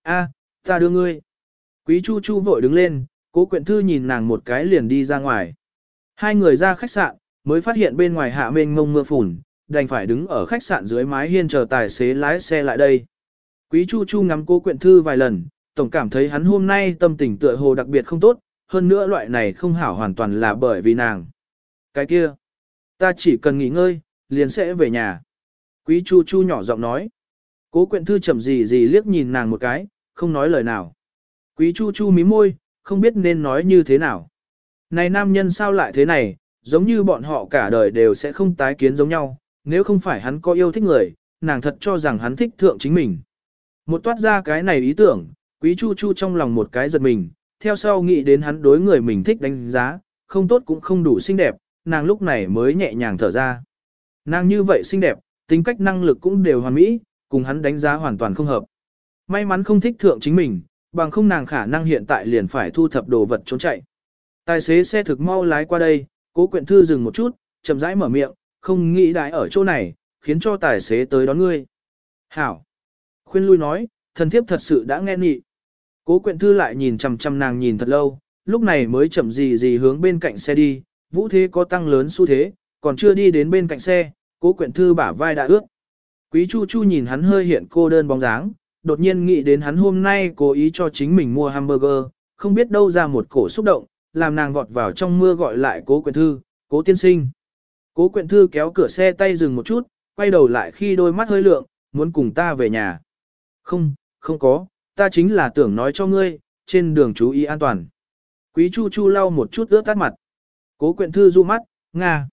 A, ta đưa ngươi. Quý Chu Chu vội đứng lên, Cố Quyện Thư nhìn nàng một cái liền đi ra ngoài. Hai người ra khách sạn, mới phát hiện bên ngoài hạ mênh mông mưa phùn, đành phải đứng ở khách sạn dưới mái hiên chờ tài xế lái xe lại đây. Quý Chu Chu ngắm Cố Quyện Thư vài lần, tổng cảm thấy hắn hôm nay tâm tình tựa hồ đặc biệt không tốt, hơn nữa loại này không hảo hoàn toàn là bởi vì nàng. Cái kia, ta chỉ cần nghỉ ngơi, liền sẽ về nhà. Quý Chu Chu nhỏ giọng nói. Cố Quyện Thư chậm gì liếc nhìn nàng một cái, không nói lời nào. Quý Chu Chu mím môi, không biết nên nói như thế nào. Này nam nhân sao lại thế này, giống như bọn họ cả đời đều sẽ không tái kiến giống nhau, nếu không phải hắn có yêu thích người, nàng thật cho rằng hắn thích thượng chính mình. Một toát ra cái này ý tưởng, Quý Chu Chu trong lòng một cái giật mình, theo sau nghĩ đến hắn đối người mình thích đánh giá, không tốt cũng không đủ xinh đẹp, nàng lúc này mới nhẹ nhàng thở ra. Nàng như vậy xinh đẹp, tính cách năng lực cũng đều hoàn mỹ, cùng hắn đánh giá hoàn toàn không hợp. May mắn không thích thượng chính mình, bằng không nàng khả năng hiện tại liền phải thu thập đồ vật trốn chạy. Tài xế xe thực mau lái qua đây, Cố Quyện Thư dừng một chút, chậm rãi mở miệng, không nghĩ đãi ở chỗ này, khiến cho tài xế tới đón ngươi. Hảo. Khuyên lui nói, thần thiếp thật sự đã nghe nghị. Cố Quyện Thư lại nhìn chằm chằm nàng nhìn thật lâu, lúc này mới chậm gì hướng bên cạnh xe đi, vũ thế có tăng lớn xu thế, còn chưa đi đến bên cạnh xe, Cố Quyện Thư bả vai đã ướt. Quý Chu Chu nhìn hắn hơi hiện cô đơn bóng dáng, đột nhiên nghĩ đến hắn hôm nay cố ý cho chính mình mua hamburger, không biết đâu ra một cổ xúc động, làm nàng vọt vào trong mưa gọi lại Cố Quyện Thư, Cố tiên sinh. Cố Quyện Thư kéo cửa xe tay dừng một chút, quay đầu lại khi đôi mắt hơi lượng, muốn cùng ta về nhà. Không có, ta chính là tưởng nói cho ngươi, trên đường chú ý an toàn. Quý Chu Chu lau một chút ướt tắt mặt. Cố Quyện Thư du mắt, Nga.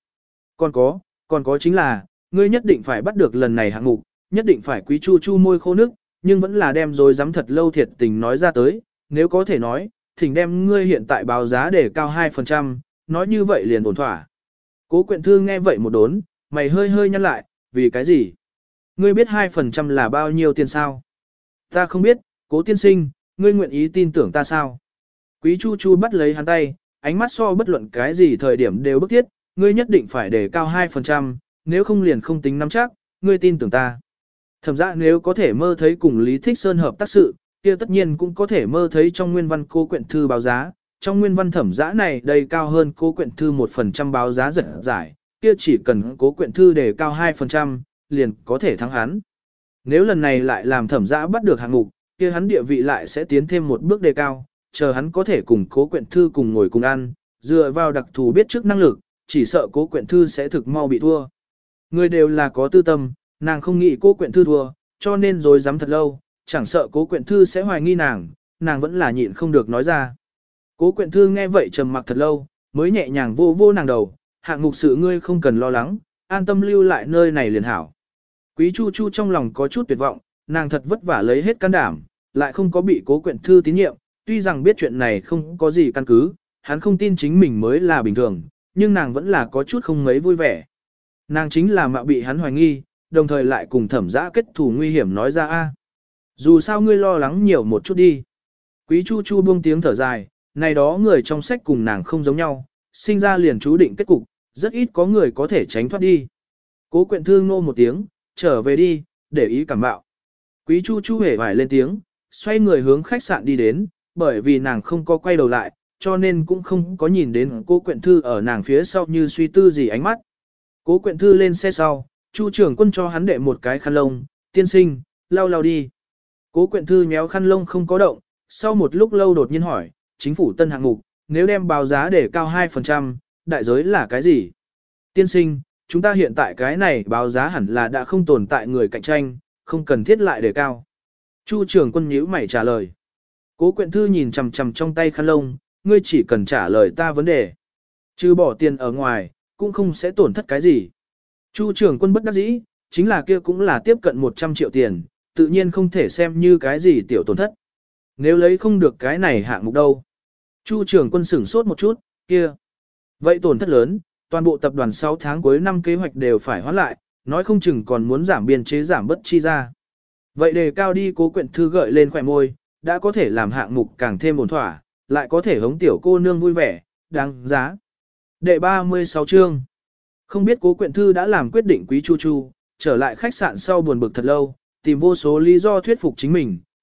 Còn có chính là, ngươi nhất định phải bắt được lần này hạng mục, nhất định phải. Quý Chu Chu môi khô nước, nhưng vẫn là đem rồi dám thật lâu thiệt tình nói ra tới, nếu có thể nói, thỉnh đem ngươi hiện tại báo giá để cao 2%, nói như vậy liền ổn thỏa. Cố Quyện Thư nghe vậy một đốn, mày hơi nhăn lại, vì cái gì? Ngươi biết 2% là bao nhiêu tiền sao? Ta không biết, Cố tiên sinh, ngươi nguyện ý tin tưởng ta sao? Quý Chu Chu bắt lấy hắn tay, ánh mắt so bất luận cái gì thời điểm đều bức thiết, ngươi nhất định phải để cao 2%, nếu không liền không tính nắm chắc, ngươi tin tưởng ta. Thẩm Dã nếu có thể mơ thấy cùng Lý Thích Sơn hợp tác sự, kia tất nhiên cũng có thể mơ thấy trong nguyên văn Cố Quyện Thư báo giá, trong nguyên văn Thẩm Dã này đây cao hơn Cố Quyện Thư 1% báo giá giật giải, kia chỉ cần Cố Quyện Thư đề cao 2%, liền có thể thắng hắn. Nếu lần này lại làm Thẩm Dã bắt được hạng mục, kia hắn địa vị lại sẽ tiến thêm một bước đề cao, chờ hắn có thể cùng Cố Quyện Thư cùng ngồi cùng ăn, dựa vào đặc thù biết trước năng lực, chỉ sợ Cố Quyện Thư sẽ thực mau bị thua. Người đều là có tư tâm, nàng không nghĩ Cố Quyện Thư thua, cho nên rồi dám thật lâu, chẳng sợ Cố Quyện Thư sẽ hoài nghi nàng vẫn là nhịn không được nói ra. Cố Quyện Thư nghe vậy trầm mặc thật lâu, mới nhẹ nhàng vô nàng đầu, hạng mục sự ngươi không cần lo lắng, an tâm lưu lại nơi này liền hảo. Quý Chu Chu trong lòng có chút tuyệt vọng, nàng thật vất vả lấy hết can đảm, lại không có bị Cố Quyện Thư tín nhiệm, tuy rằng biết chuyện này không có gì căn cứ, hắn không tin chính mình mới là bình thường, nhưng nàng vẫn là có chút không mấy vui vẻ. Nàng chính là mạo bị hắn hoài nghi, đồng thời lại cùng Thẩm Dã kết thù nguy hiểm nói ra a. Dù sao ngươi lo lắng nhiều một chút đi. Quý Chu Chu buông tiếng thở dài, này đó người trong sách cùng nàng không giống nhau, sinh ra liền chú định kết cục, rất ít có người có thể tránh thoát đi. Cố Quyện Thư ngô một tiếng, trở về đi, để ý cảm bạo. Quý Chu Chu hề vải lên tiếng, xoay người hướng khách sạn đi đến, bởi vì nàng không có quay đầu lại, cho nên cũng không có nhìn đến Cố Quyện Thư ở nàng phía sau như suy tư gì ánh mắt. Cố Quyện Thư lên xe sau, Chu trưởng quân cho hắn đệ một cái khăn lông, tiên sinh, lau đi. Cố Quyện Thư nhéo khăn lông không có động, sau một lúc lâu đột nhiên hỏi, chính phủ tân hạng mục, nếu đem báo giá để cao 2%, đại giới là cái gì? Tiên sinh, chúng ta hiện tại cái này báo giá hẳn là đã không tồn tại người cạnh tranh, không cần thiết lại để cao. Chu trưởng quân nhíu mày trả lời. Cố Quyện Thư nhìn chằm chằm trong tay khăn lông, ngươi chỉ cần trả lời ta vấn đề. Trừ bỏ tiền ở ngoài, cũng không sẽ tổn thất cái gì. Chu trưởng quân bất đắc dĩ, chính là kia cũng là tiếp cận 100 triệu tiền, tự nhiên không thể xem như cái gì tiểu tổn thất. Nếu lấy không được cái này hạng mục đâu. Chu trưởng quân sửng sốt một chút, kia. Vậy tổn thất lớn, toàn bộ tập đoàn 6 tháng cuối năm kế hoạch đều phải hoãn lại, nói không chừng còn muốn giảm biên chế giảm bất chi ra. Vậy đề cao đi. Cố Quyện Thư gợi lên khỏe môi, đã có thể làm hạng mục càng thêm ổn thỏa, lại có thể hống tiểu cô nương vui vẻ, đáng giá. Đệ 36 chương. Không biết Cố Quyện Thư đã làm quyết định. Quý Chu Chu trở lại khách sạn sau buồn bực thật lâu, tìm vô số lý do thuyết phục chính mình,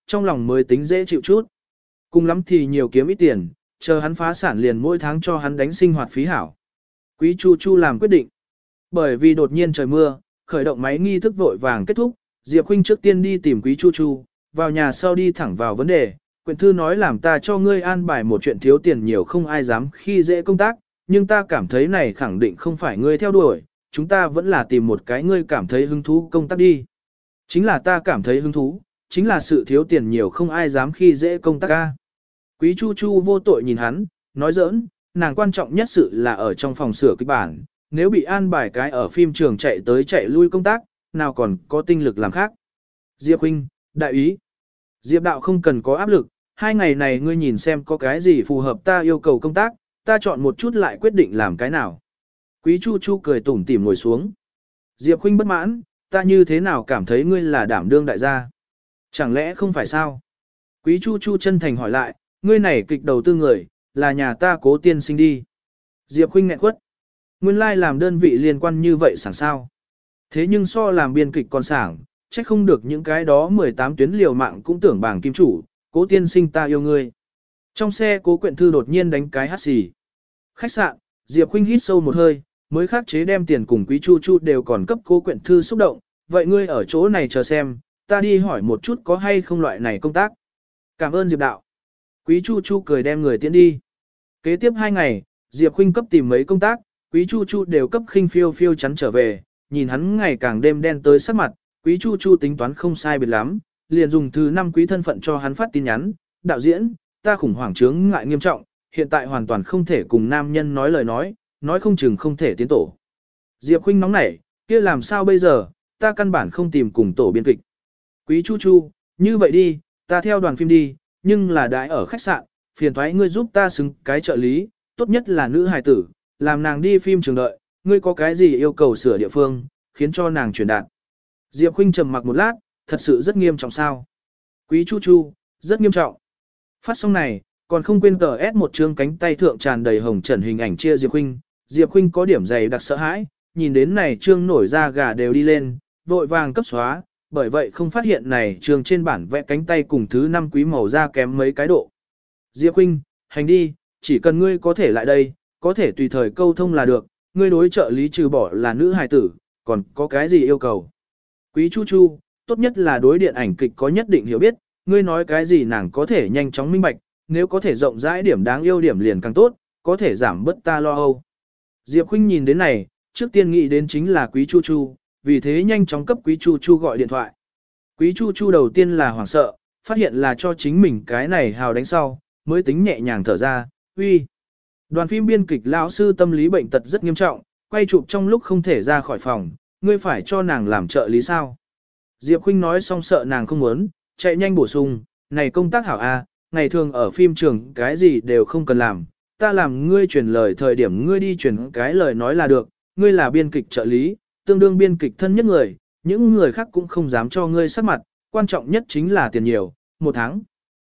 trong lòng mới tính dễ chịu chút. Cùng lắm thì nhiều kiếm ít tiền, chờ hắn phá sản liền mỗi tháng cho hắn đánh sinh hoạt phí hảo. Quý Chu Chu làm quyết định. Bởi vì đột nhiên trời mưa, khởi động máy nghi thức vội vàng kết thúc, Diệp Khuynh trước tiên đi tìm Quý Chu Chu, vào nhà sau đi thẳng vào vấn đề. Quyển thư nói làm ta cho ngươi an bài một chuyện thiếu tiền nhiều không ai dám khi dễ công tác, nhưng ta cảm thấy này khẳng định không phải ngươi theo đuổi, chúng ta vẫn là tìm một cái ngươi cảm thấy hứng thú công tác đi. Chính là ta cảm thấy hứng thú, chính là sự thiếu tiền nhiều không ai dám khi dễ công tác ca. Quý Chu Chu vô tội nhìn hắn, nói giỡn, nàng quan trọng nhất sự là ở trong phòng sửa kịch bản, nếu bị an bài cái ở phim trường chạy tới chạy lui công tác, nào còn có tinh lực làm khác. Diệp Huynh, đại ý. Diệp đạo không cần có áp lực, 2 ngày này ngươi nhìn xem có cái gì phù hợp ta yêu cầu công tác, ta chọn một chút lại quyết định làm cái nào. Quý Chu Chu cười tủm tỉm ngồi xuống. Diệp Huynh bất mãn, ta như thế nào cảm thấy ngươi là đảm đương đại gia? Chẳng lẽ không phải sao? Quý Chu Chu chân thành hỏi lại, ngươi này kịch đầu tư người, là nhà ta Cố tiên sinh đi. Diệp Huynh nghẹn quất. Nguyên lai làm đơn vị liên quan như vậy sảng sao. Thế nhưng so làm biên kịch còn sảng, trách không được những cái đó 18 tuyến liều mạng cũng tưởng bảng kim chủ, Cố tiên sinh ta yêu ngươi. Trong xe Cố Quyện Thư đột nhiên đánh cái hắt xì. Khách sạn, Diệp Khuynh hít sâu một hơi, mới khắc chế đem tiền cùng Quý Chu Chu đều còn cấp Cố Quyện Thư xúc động, vậy ngươi ở chỗ này chờ xem, ta đi hỏi một chút có hay không loại này công tác. Cảm ơn Diệp đạo. Quý Chu Chu cười đem người tiễn đi. Kế tiếp 2 ngày, Diệp Khuynh cấp tìm mấy công tác, Quý Chu Chu đều cấp khinh phiêu phiêu chắn trở về, nhìn hắn ngày càng đêm đen tới sắc mặt, Quý Chu Chu tính toán không sai biệt lắm, liền dùng thứ 5 quý thân phận cho hắn phát tin nhắn, đạo diễn, ta khủng hoảng chướng ngại nghiêm trọng, hiện tại hoàn toàn không thể cùng nam nhân nói lời nói không chừng không thể tiến tổ. Diệp Khuynh nóng nảy, kia làm sao bây giờ, ta căn bản không tìm cùng tổ biên kịch. Quý Chu Chu, như vậy đi, ta theo đoàn phim đi, nhưng là đãi ở khách sạn, phiền thoái ngươi giúp ta xứng cái trợ lý, tốt nhất là nữ hài tử, làm nàng đi phim trường đợi, ngươi có cái gì yêu cầu sửa địa phương, khiến cho nàng truyền đạt. Diệp Khuynh trầm mặc một lát, thật sự rất nghiêm trọng sao? Quý Chu Chu, rất nghiêm trọng. Phát xong này, còn không quên S một chương cánh tay thượng tràn đầy hồng trần hình ảnh chia Diệp Khuynh. Diệp Khuynh có điểm dày đặc sợ hãi, nhìn đến này chương nổi da gà đều đi lên, vội vàng cấp xóa, bởi vậy không phát hiện này chương trên bản vẽ cánh tay cùng thứ 5 quý màu da kém mấy cái độ. Diệp Khuynh, hành đi, chỉ cần ngươi có thể lại đây, có thể tùy thời câu thông là được, ngươi đối trợ lý trừ bỏ là nữ hài tử, còn có cái gì yêu cầu. Quý Chu Chu, tốt nhất là đối điện ảnh kịch có nhất định hiểu biết, ngươi nói cái gì nàng có thể nhanh chóng minh bạch, nếu có thể rộng rãi điểm đáng yêu điểm liền càng tốt, có thể giảm bớt ta lo âu. Diệp Khuynh nhìn đến này, trước tiên nghĩ đến chính là Quý Chu Chu, vì thế nhanh chóng cấp Quý Chu Chu gọi điện thoại. Quý Chu Chu đầu tiên là hoảng sợ, phát hiện là cho chính mình cái này hào đánh sau, mới tính nhẹ nhàng thở ra, uy. Đoàn phim biên kịch lão sư tâm lý bệnh tật rất nghiêm trọng, quay chụp trong lúc không thể ra khỏi phòng, ngươi phải cho nàng làm trợ lý sao. Diệp Khuynh nói xong sợ nàng không muốn, chạy nhanh bổ sung, này công tác hảo a, ngày thường ở phim trường cái gì đều không cần làm, ta làm ngươi truyền lời thời điểm ngươi đi truyền cái lời nói là được, ngươi là biên kịch trợ lý, tương đương biên kịch thân nhất người, những người khác cũng không dám cho ngươi sắc mặt, quan trọng nhất chính là tiền nhiều, 1 tháng,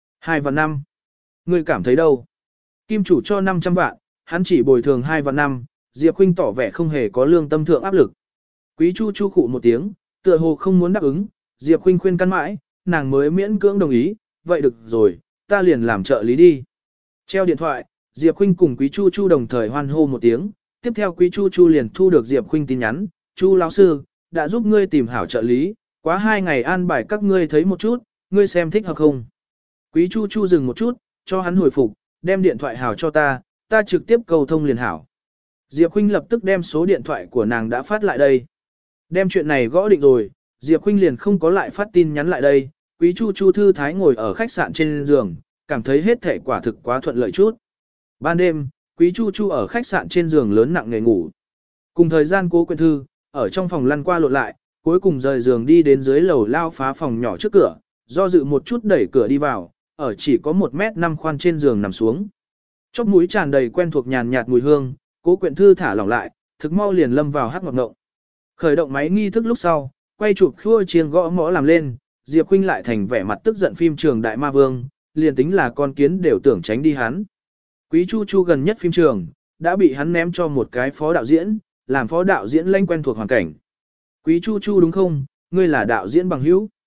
2 vạn 5. Ngươi cảm thấy đâu? Kim chủ cho 500 vạn, hắn chỉ bồi thường 2 vạn 5, Diệp Khuynh tỏ vẻ không hề có lương tâm thượng áp lực. Quý Chu Chu khụ một tiếng, tựa hồ không muốn đáp ứng, Diệp Khuynh khuyên can mãi, nàng mới miễn cưỡng đồng ý, vậy được rồi, ta liền làm trợ lý đi. Treo điện thoại, Diệp Khuynh cùng Quý Chu Chu đồng thời hoan hô một tiếng, tiếp theo Quý Chu Chu liền thu được Diệp Khuynh tin nhắn, Chu lão sư, đã giúp ngươi tìm hảo trợ lý, quá 2 ngày an bài các ngươi thấy một chút, ngươi xem thích hợp không. Quý Chu Chu dừng một chút, cho hắn hồi phục, đem điện thoại hảo cho ta trực tiếp cầu thông liền hảo. Diệp Khuynh lập tức đem số điện thoại của nàng đã phát lại đây. Đem chuyện này gõ định rồi, Diệp Khuynh liền không có lại phát tin nhắn lại đây, Quý Chu Chu thư thái ngồi ở khách sạn trên giường, cảm thấy hết thể quả thực quá thuận lợi chút. Ban đêm, Quý Chu Chu ở khách sạn trên giường lớn nặng nề ngủ. Cùng thời gian Cố Quyện Thư, ở trong phòng lăn qua lộn lại, cuối cùng rời giường đi đến dưới lầu lao phá phòng nhỏ trước cửa, do dự một chút đẩy cửa đi vào, ở chỉ có 1m5 khoan trên giường nằm xuống. Chóp mũi tràn đầy quen thuộc nhàn nhạt mùi hương, Cố Quyện Thư thả lỏng lại, thực mau liền lâm vào hắc ngọc ngộng. Khởi động máy nghi thức lúc sau, quay chụp khua chiêng gõ mõ làm lên, Diệp Khuynh lại thành vẻ mặt tức giận phim trường Đại Ma Vương, liền tính là con kiến đều tưởng tránh đi hắn. Quý Chu Chu gần nhất phim trường, đã bị hắn ném cho một cái phó đạo diễn, làm phó đạo diễn lanh quen thuộc hoàn cảnh. Quý Chu Chu đúng không, ngươi là đạo diễn bằng hữu.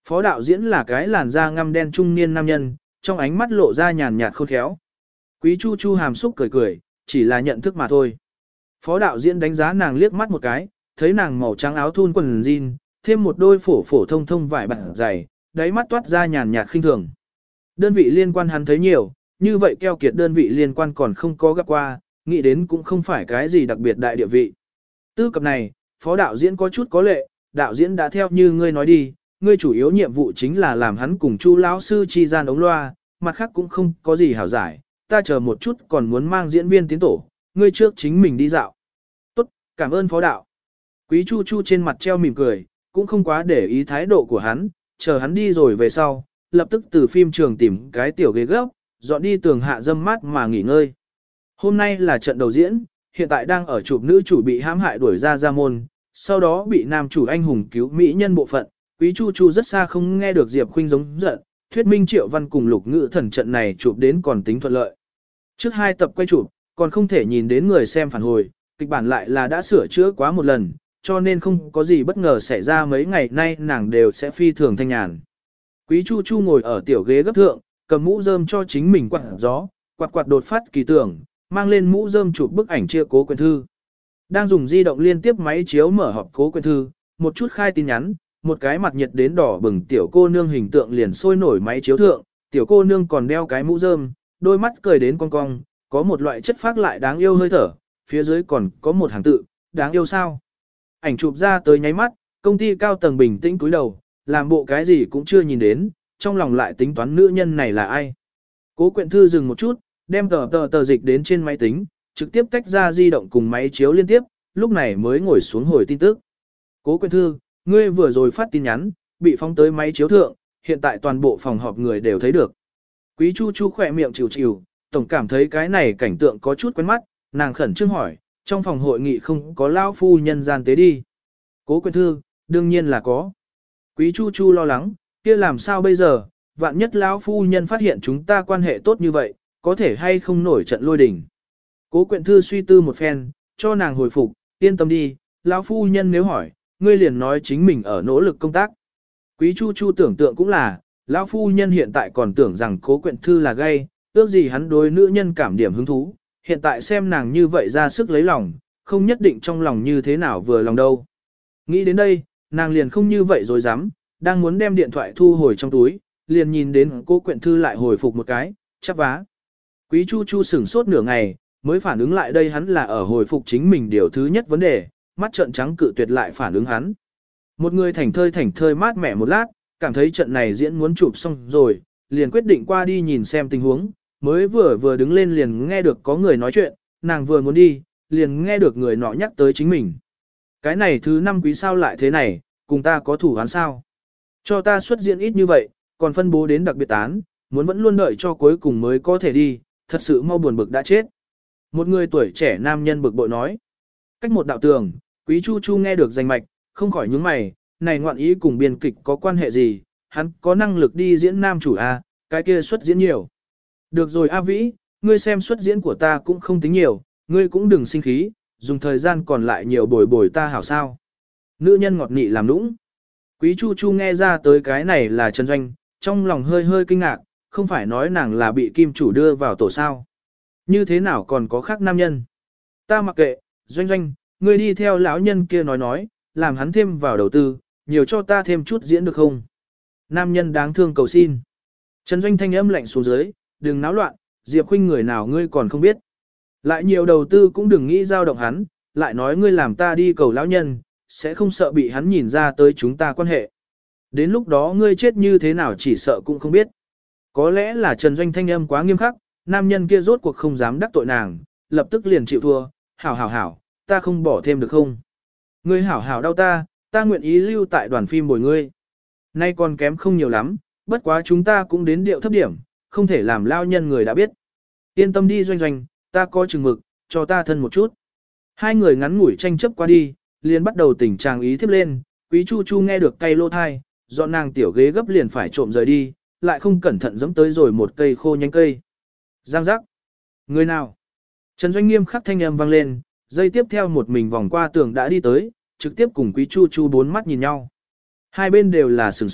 Phó đạo diễn là cái làn da ngăm đen trung niên nam nhân, trong ánh mắt lộ ra nhàn nhạt khôn khéo. Quý Chu Chu hàm xúc cười cười, chỉ là nhận thức mà thôi. Phó đạo diễn đánh giá nàng liếc mắt một cái, thấy nàng màu trắng áo thun quần jean, thêm một đôi phổ phổ thông thông vải bản dày, đáy mắt toát ra nhàn nhạt khinh thường. Đơn vị liên quan hắn thấy nhiều, như vậy keo kiệt đơn vị liên quan còn không có gặp qua, nghĩ đến cũng không phải cái gì đặc biệt đại địa vị. Tư cập này, phó đạo diễn có chút có lệ, đạo diễn đã theo như ngươi nói đi, ngươi chủ yếu nhiệm vụ chính là làm hắn cùng Chu lão sư chi gian ống loa, mặt khác cũng không có gì hảo giải, ta chờ một chút còn muốn mang diễn viên tiến tổ, ngươi trước chính mình đi dạo. Tốt, cảm ơn phó đạo. Quý Chu Chu trên mặt treo mỉm cười, cũng không quá để ý thái độ của hắn, chờ hắn đi rồi về sau, lập tức từ phim trường tìm cái tiểu ghế gấp, dọn đi tường hạ dâm mát mà nghỉ ngơi. Hôm nay là trận đầu diễn, hiện tại đang ở chụp nữ chủ bị hãm hại đuổi ra môn, sau đó bị nam chủ anh hùng cứu mỹ nhân bộ phận. Quý Chu Chu rất xa không nghe được Diệp Khuynh giống giận, thuyết minh Triệu Văn cùng Lục Ngữ Thần trận này chụp đến còn tính thuận lợi. Trước 2 tập quay chụp, còn không thể nhìn đến người xem phản hồi, kịch bản lại là đã sửa chữa quá một lần, cho nên không có gì bất ngờ xảy ra, mấy ngày nay nàng đều sẽ phi thường thanh nhàn. Quý Chu Chu ngồi ở tiểu ghế gấp thượng, cầm mũ rơm cho chính mình quạt gió, quạt đột phát kỳ tưởng, mang lên mũ rơm chụp bức ảnh chia Cố Quyển Thư. Đang dùng di động liên tiếp máy chiếu mở họp Cố Quyển Thư, một chút khai tin nhắn, một cái mặt nhiệt đến đỏ bừng tiểu cô nương hình tượng liền sôi nổi máy chiếu thượng, tiểu cô nương còn đeo cái mũ rơm, đôi mắt cười đến cong cong, có một loại chất phác lại đáng yêu hơi thở, phía dưới còn có một hàng tự, đáng yêu sao. Ảnh chụp ra tới nháy mắt, công ty cao tầng bình tĩnh cúi đầu, làm bộ cái gì cũng chưa nhìn đến, trong lòng lại tính toán nữ nhân này là ai. Cố Quyển Thư dừng một chút, đem tờ dịch đến trên máy tính, trực tiếp tách ra di động cùng máy chiếu liên tiếp, lúc này mới ngồi xuống hồi tin tức. Cố Quyển Thư, ngươi vừa rồi phát tin nhắn, bị phóng tới máy chiếu thượng, hiện tại toàn bộ phòng họp người đều thấy được. Quý Chu Chu khỏe miệng chịu chịu, tổng cảm thấy cái này cảnh tượng có chút quen mắt, nàng khẩn trương hỏi, trong phòng hội nghị không có lao phu nhân gian tế đi. Cố Quyển Thư, đương nhiên là có. Quý Chu Chu lo lắng, kia làm sao bây giờ, vạn nhất lão phu nhân phát hiện chúng ta quan hệ tốt như vậy, có thể hay không nổi trận lôi đình. Cố Quyển Thư suy tư một phen, cho nàng hồi phục, yên tâm đi, lão phu nhân nếu hỏi, ngươi liền nói chính mình ở nỗ lực công tác. Quý Chu Chu tưởng tượng cũng là, lão phu nhân hiện tại còn tưởng rằng Cố Quyển Thư là gay, ước gì hắn đối nữ nhân cảm điểm hứng thú, hiện tại xem nàng như vậy ra sức lấy lòng, không nhất định trong lòng như thế nào vừa lòng đâu. Nghĩ đến đây, nàng liền không như vậy rồi dám, đang muốn đem điện thoại thu hồi trong túi, liền nhìn đến Cố Quyển Thư lại hồi phục một cái, chắp vá. Quý Chu Chu sửng sốt nửa ngày, mới phản ứng lại đây hắn là ở hồi phục chính mình điều thứ nhất vấn đề, mắt trợn trắng cự tuyệt lại phản ứng hắn. Một người thảnh thơi mát mẻ một lát, cảm thấy trận này diễn muốn chụp xong rồi, liền quyết định qua đi nhìn xem tình huống, mới vừa đứng lên liền nghe được có người nói chuyện, nàng vừa muốn đi, liền nghe được người nọ nhắc tới chính mình. Cái này thứ 5 quý sao lại thế này, cùng ta có thủ án sao? Cho ta xuất diễn ít như vậy, còn phân bố đến đặc biệt tán, muốn vẫn luôn đợi cho cuối cùng mới có thể đi, thật sự mau buồn bực đã chết. Một người tuổi trẻ nam nhân bực bội nói. Cách một đạo tường, Quý Chu Chu nghe được danh mạch, không khỏi nhướng mày, này ngoạn ý cùng biên kịch có quan hệ gì, hắn có năng lực đi diễn nam chủ A, cái kia xuất diễn nhiều. Được rồi A Vĩ, ngươi xem xuất diễn của ta cũng không tính nhiều, ngươi cũng đừng sinh khí, dùng thời gian còn lại nhiều bồi ta hảo sao. Nữ nhân ngọt nị làm nũng. Quý Chu Chu nghe ra tới cái này là Trần Doanh, trong lòng hơi kinh ngạc, không phải nói nàng là bị kim chủ đưa vào tổ sao. Như thế nào còn có khác nam nhân? Ta mặc kệ, Doanh, ngươi đi theo lão nhân kia nói, làm hắn thêm vào đầu tư, nhiều cho ta thêm chút diễn được không? Nam nhân đáng thương cầu xin. Trần Doanh thanh âm lạnh xuống dưới, đừng náo loạn, Diệp Khuynh người nào ngươi còn không biết. Lại nhiều đầu tư cũng đừng nghĩ dao động hắn, lại nói ngươi làm ta đi cầu lão nhân, sẽ không sợ bị hắn nhìn ra tới chúng ta quan hệ. Đến lúc đó ngươi chết như thế nào chỉ sợ cũng không biết. Có lẽ là Trần Doanh thanh âm quá nghiêm khắc, nam nhân kia rốt cuộc không dám đắc tội nàng, lập tức liền chịu thua, hảo, ta không bỏ thêm được không? Ngươi hảo đau ta nguyện ý lưu tại đoàn phim bồi ngươi. Nay còn kém không nhiều lắm, bất quá chúng ta cũng đến điệu thấp điểm, không thể làm lao nhân người đã biết. Yên tâm đi Doanh, ta có chừng mực, cho ta thân một chút. Hai người ngắn ngủi tranh chấp qua đi, liền bắt đầu tình trạng ý tiếp lên, Quý Chu Chu nghe được cay lô thai, dọn nàng tiểu ghế gấp liền phải trộm rời đi, lại không cẩn thận giẫm tới rồi một cây khô nhánh cây. Giang giác. Người nào? Trần Doanh nghiêm khắc thanh âm vang lên, dây tiếp theo một mình vòng qua tường đã đi tới, trực tiếp cùng Quý Chu Chu bốn mắt nhìn nhau. Hai bên đều là sửng sốt,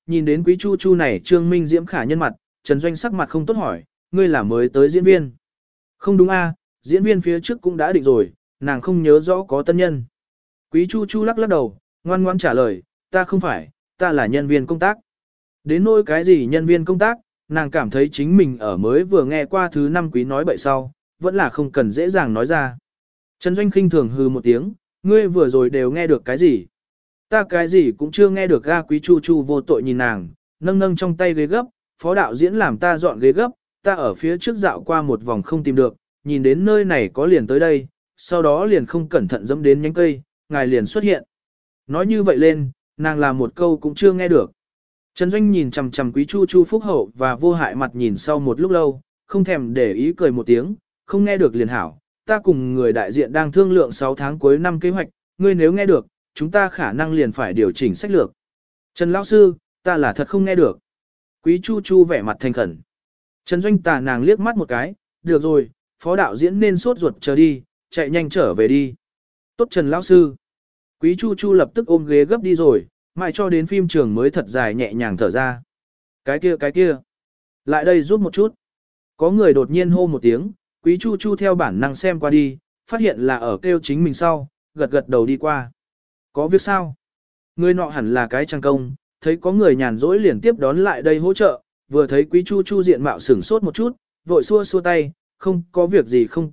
nhìn đến Quý Chu Chu này Trương Minh Diễm khả nhân mặt, Trần Doanh sắc mặt không tốt hỏi, ngươi là mới tới diễn viên. Không đúng a, diễn viên phía trước cũng đã định rồi, nàng không nhớ rõ có tân nhân. Quý Chu Chu lắc lắc đầu, ngoan ngoãn trả lời, ta không phải, ta là nhân viên công tác. Đến nỗi cái gì nhân viên công tác, nàng cảm thấy chính mình ở mới vừa nghe qua thứ 5 quý nói bậy sau, vẫn là không cần dễ dàng nói ra. Trần Doanh khinh thường hừ một tiếng, ngươi vừa rồi đều nghe được cái gì? Ta cái gì cũng chưa nghe được. Ga Quý Chu Chu vô tội nhìn nàng, nâng nâng trong tay ghế gấp, phó đạo diễn làm ta dọn ghế gấp, ta ở phía trước dạo qua một vòng không tìm được, nhìn đến nơi này có liền tới đây, sau đó liền không cẩn thận dẫm đến nhánh cây, ngài liền xuất hiện. Nói như vậy lên, nàng làm một câu cũng chưa nghe được. Trần Doanh nhìn chằm chằm Quý Chu Chu phúc hậu và vô hại mặt nhìn sau một lúc lâu, không thèm để ý cười một tiếng, không nghe được liền hảo. Ta cùng người đại diện đang thương lượng 6 tháng cuối năm kế hoạch, ngươi nếu nghe được, chúng ta khả năng liền phải điều chỉnh sách lược. Trần Lão Sư, ta là thật không nghe được. Quý Chu Chu vẻ mặt thành khẩn. Trần Doanh tà nàng liếc mắt một cái, được rồi, phó đạo diễn nên sốt ruột chờ đi, chạy nhanh trở về đi. Tốt Trần Lão Sư. Quý Chu Chu lập tức ôm ghế gấp đi rồi, mãi cho đến phim trường mới thật dài nhẹ nhàng thở ra. Cái kia. Lại đây giúp một chút. Có người đột nhiên hô một tiếng, Quý Chu Chu theo bản năng xem qua đi, phát hiện là ở kêu chính mình sau, gật gật đầu đi qua. Có việc sao? Người nọ hẳn là cái trang công, thấy có người nhàn rỗi liền tiếp đón lại đây hỗ trợ, vừa thấy Quý Chu Chu diện mạo sửng sốt một chút, vội xua tay, không có việc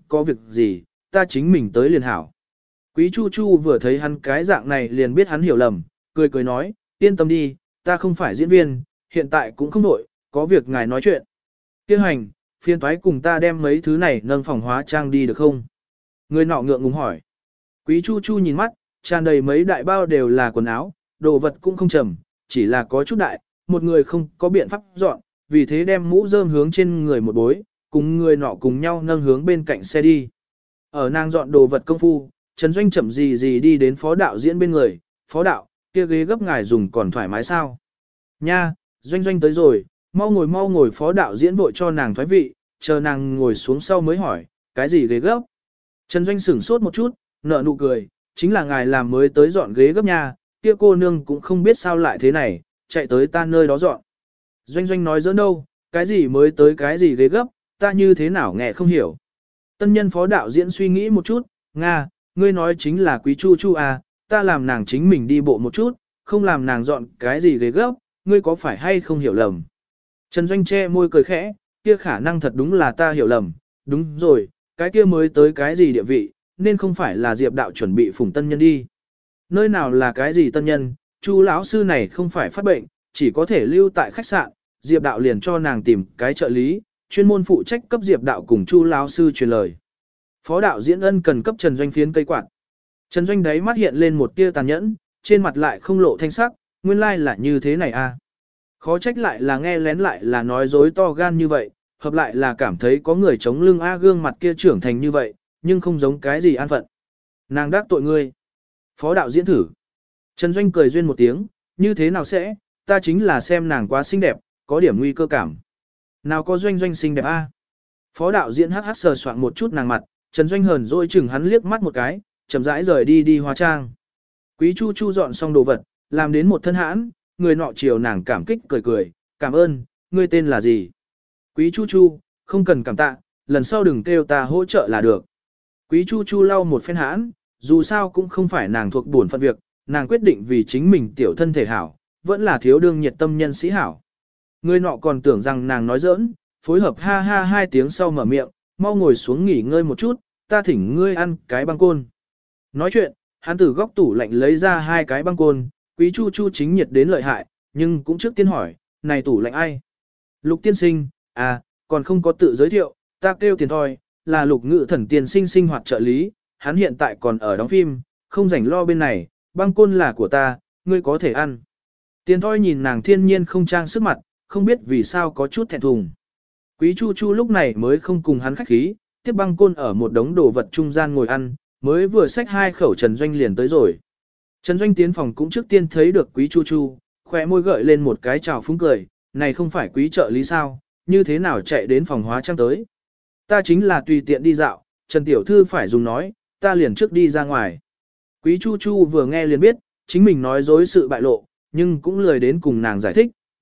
gì, ta chính mình tới liền hảo. Quý Chu Chu vừa thấy hắn cái dạng này liền biết hắn hiểu lầm, cười nói, yên tâm đi, ta không phải diễn viên, hiện tại cũng không nổi, có việc ngài nói chuyện. Kêu hành, phiên toái cùng ta đem mấy thứ này nâng phòng hóa trang đi được không? Người nọ ngượng ngùng hỏi. Quý Chu Chu nhìn mắt, tràn đầy mấy đại bao đều là quần áo, đồ vật cũng không trầm, chỉ là có chút đại, một người không có biện pháp dọn, vì thế đem mũ rơm hướng trên người một bối, cùng người nọ cùng nhau nâng hướng bên cạnh xe đi. Ở nàng dọn đồ vật công phu, Trần Doanh chậm gì đi đến phó đạo diễn bên người, phó đạo, kia ghế gấp ngài dùng còn thoải mái sao? Nha, Doanh tới rồi, mau ngồi phó đạo diễn vội cho nàng thoái vị, chờ nàng ngồi xuống sau mới hỏi, cái gì ghế gấp? Trần Doanh sửng sốt một chút, nở nụ cười, chính là ngài làm mới tới dọn ghế gấp nha, kia cô nương cũng không biết sao lại thế này, chạy tới ta nơi đó dọn. Doanh nói giỡn đâu, cái gì mới tới cái gì ghế gấp, ta như thế nào nghe không hiểu. Tân nhân phó đạo diễn suy nghĩ một chút, Nga, ngươi nói chính là Quý Chu Chu à, ta làm nàng chính mình đi bộ một chút, không làm nàng dọn cái gì ghế gấp, ngươi có phải hay không hiểu lầm. Trần Doanh che môi cười khẽ, kia khả năng thật đúng là ta hiểu lầm, đúng rồi, cái kia mới tới cái gì địa vị, nên không phải là Diệp đạo chuẩn bị phủng tân nhân đi. Nơi nào là cái gì tân nhân, Chu lão sư này không phải phát bệnh, chỉ có thể lưu tại khách sạn, Diệp đạo liền cho nàng tìm cái trợ lý, chuyên môn phụ trách cấp Diệp đạo cùng Chu lão sư truyền lời. Phó đạo diễn ân cần cấp Trần Doanh phiến cây quạt. Trần Doanh đáy mắt hiện lên một tia tàn nhẫn, trên mặt lại không lộ thanh sắc, nguyên lai là như thế này à. Khó trách lại là nghe lén lại là nói dối to gan như vậy, hợp lại là cảm thấy có người chống lưng gương mặt kia trưởng thành như vậy, nhưng không giống cái gì an phận. Nàng đắc tội ngươi. Phó đạo diễn thử. Trần Doanh cười duyên một tiếng, như thế nào sẽ, ta chính là xem nàng quá xinh đẹp, có điểm nguy cơ cảm. Nào có Doanh xinh đẹp a? Phó đạo diễn hắc sờ soạn một chút nàng mặt, Trần Doanh hờn dỗi chừng hắn liếc mắt một cái, chậm rãi rời đi hóa trang. Quý Chu Chu dọn xong đồ vật, làm đến một thân hãn, người nọ chiều nàng cảm kích cười, cảm ơn, ngươi tên là gì? Quý Chu Chu, không cần cảm tạ, lần sau đừng kêu ta hỗ trợ là được. Quý Chu Chu lau một phen hãn, dù sao cũng không phải nàng thuộc buồn phận việc, nàng quyết định vì chính mình tiểu thân thể hảo, vẫn là thiếu đương nhiệt tâm nhân sĩ hảo. Người nọ còn tưởng rằng nàng nói giỡn, phối hợp ha ha 2 tiếng sau mở miệng, mau ngồi xuống nghỉ ngơi một chút, ta thỉnh ngươi ăn cái băng côn. Nói chuyện, hắn từ góc tủ lạnh lấy ra 2 cái băng côn, Quý Chu Chu chính nhiệt đến lợi hại, nhưng cũng trước tiên hỏi, này tủ lạnh ai? Lục tiên sinh, à, còn không có tự giới thiệu, ta kêu tiền thôi, là Lục Ngự Thần tiên sinh sinh hoạt trợ lý, hắn hiện tại còn ở đóng phim, không rảnh lo bên này, băng côn là của ta, ngươi có thể ăn. Tiền thôi nhìn nàng thiên nhiên không trang sức mặt, không biết vì sao có chút thẹn thùng. Quý Chu Chu lúc này mới không cùng hắn khách khí, tiếp băng côn ở một đống đồ vật trung gian ngồi ăn, mới vừa xách 2 khẩu Trần Doanh liền tới rồi. Trần Doanh tiến phòng cũng trước tiên thấy được Quý Chu Chu, khỏe môi gợi lên một cái trào phúng cười, này không phải quý trợ lý sao, như thế nào chạy đến phòng hóa trang tới. Ta chính là tùy tiện đi dạo, Trần Tiểu Thư phải dùng nói, ta liền trước đi ra ngoài. Quý Chu Chu vừa nghe liền biết, chính mình nói dối sự bại lộ, nhưng cũng lười đến cùng nàng giải thích,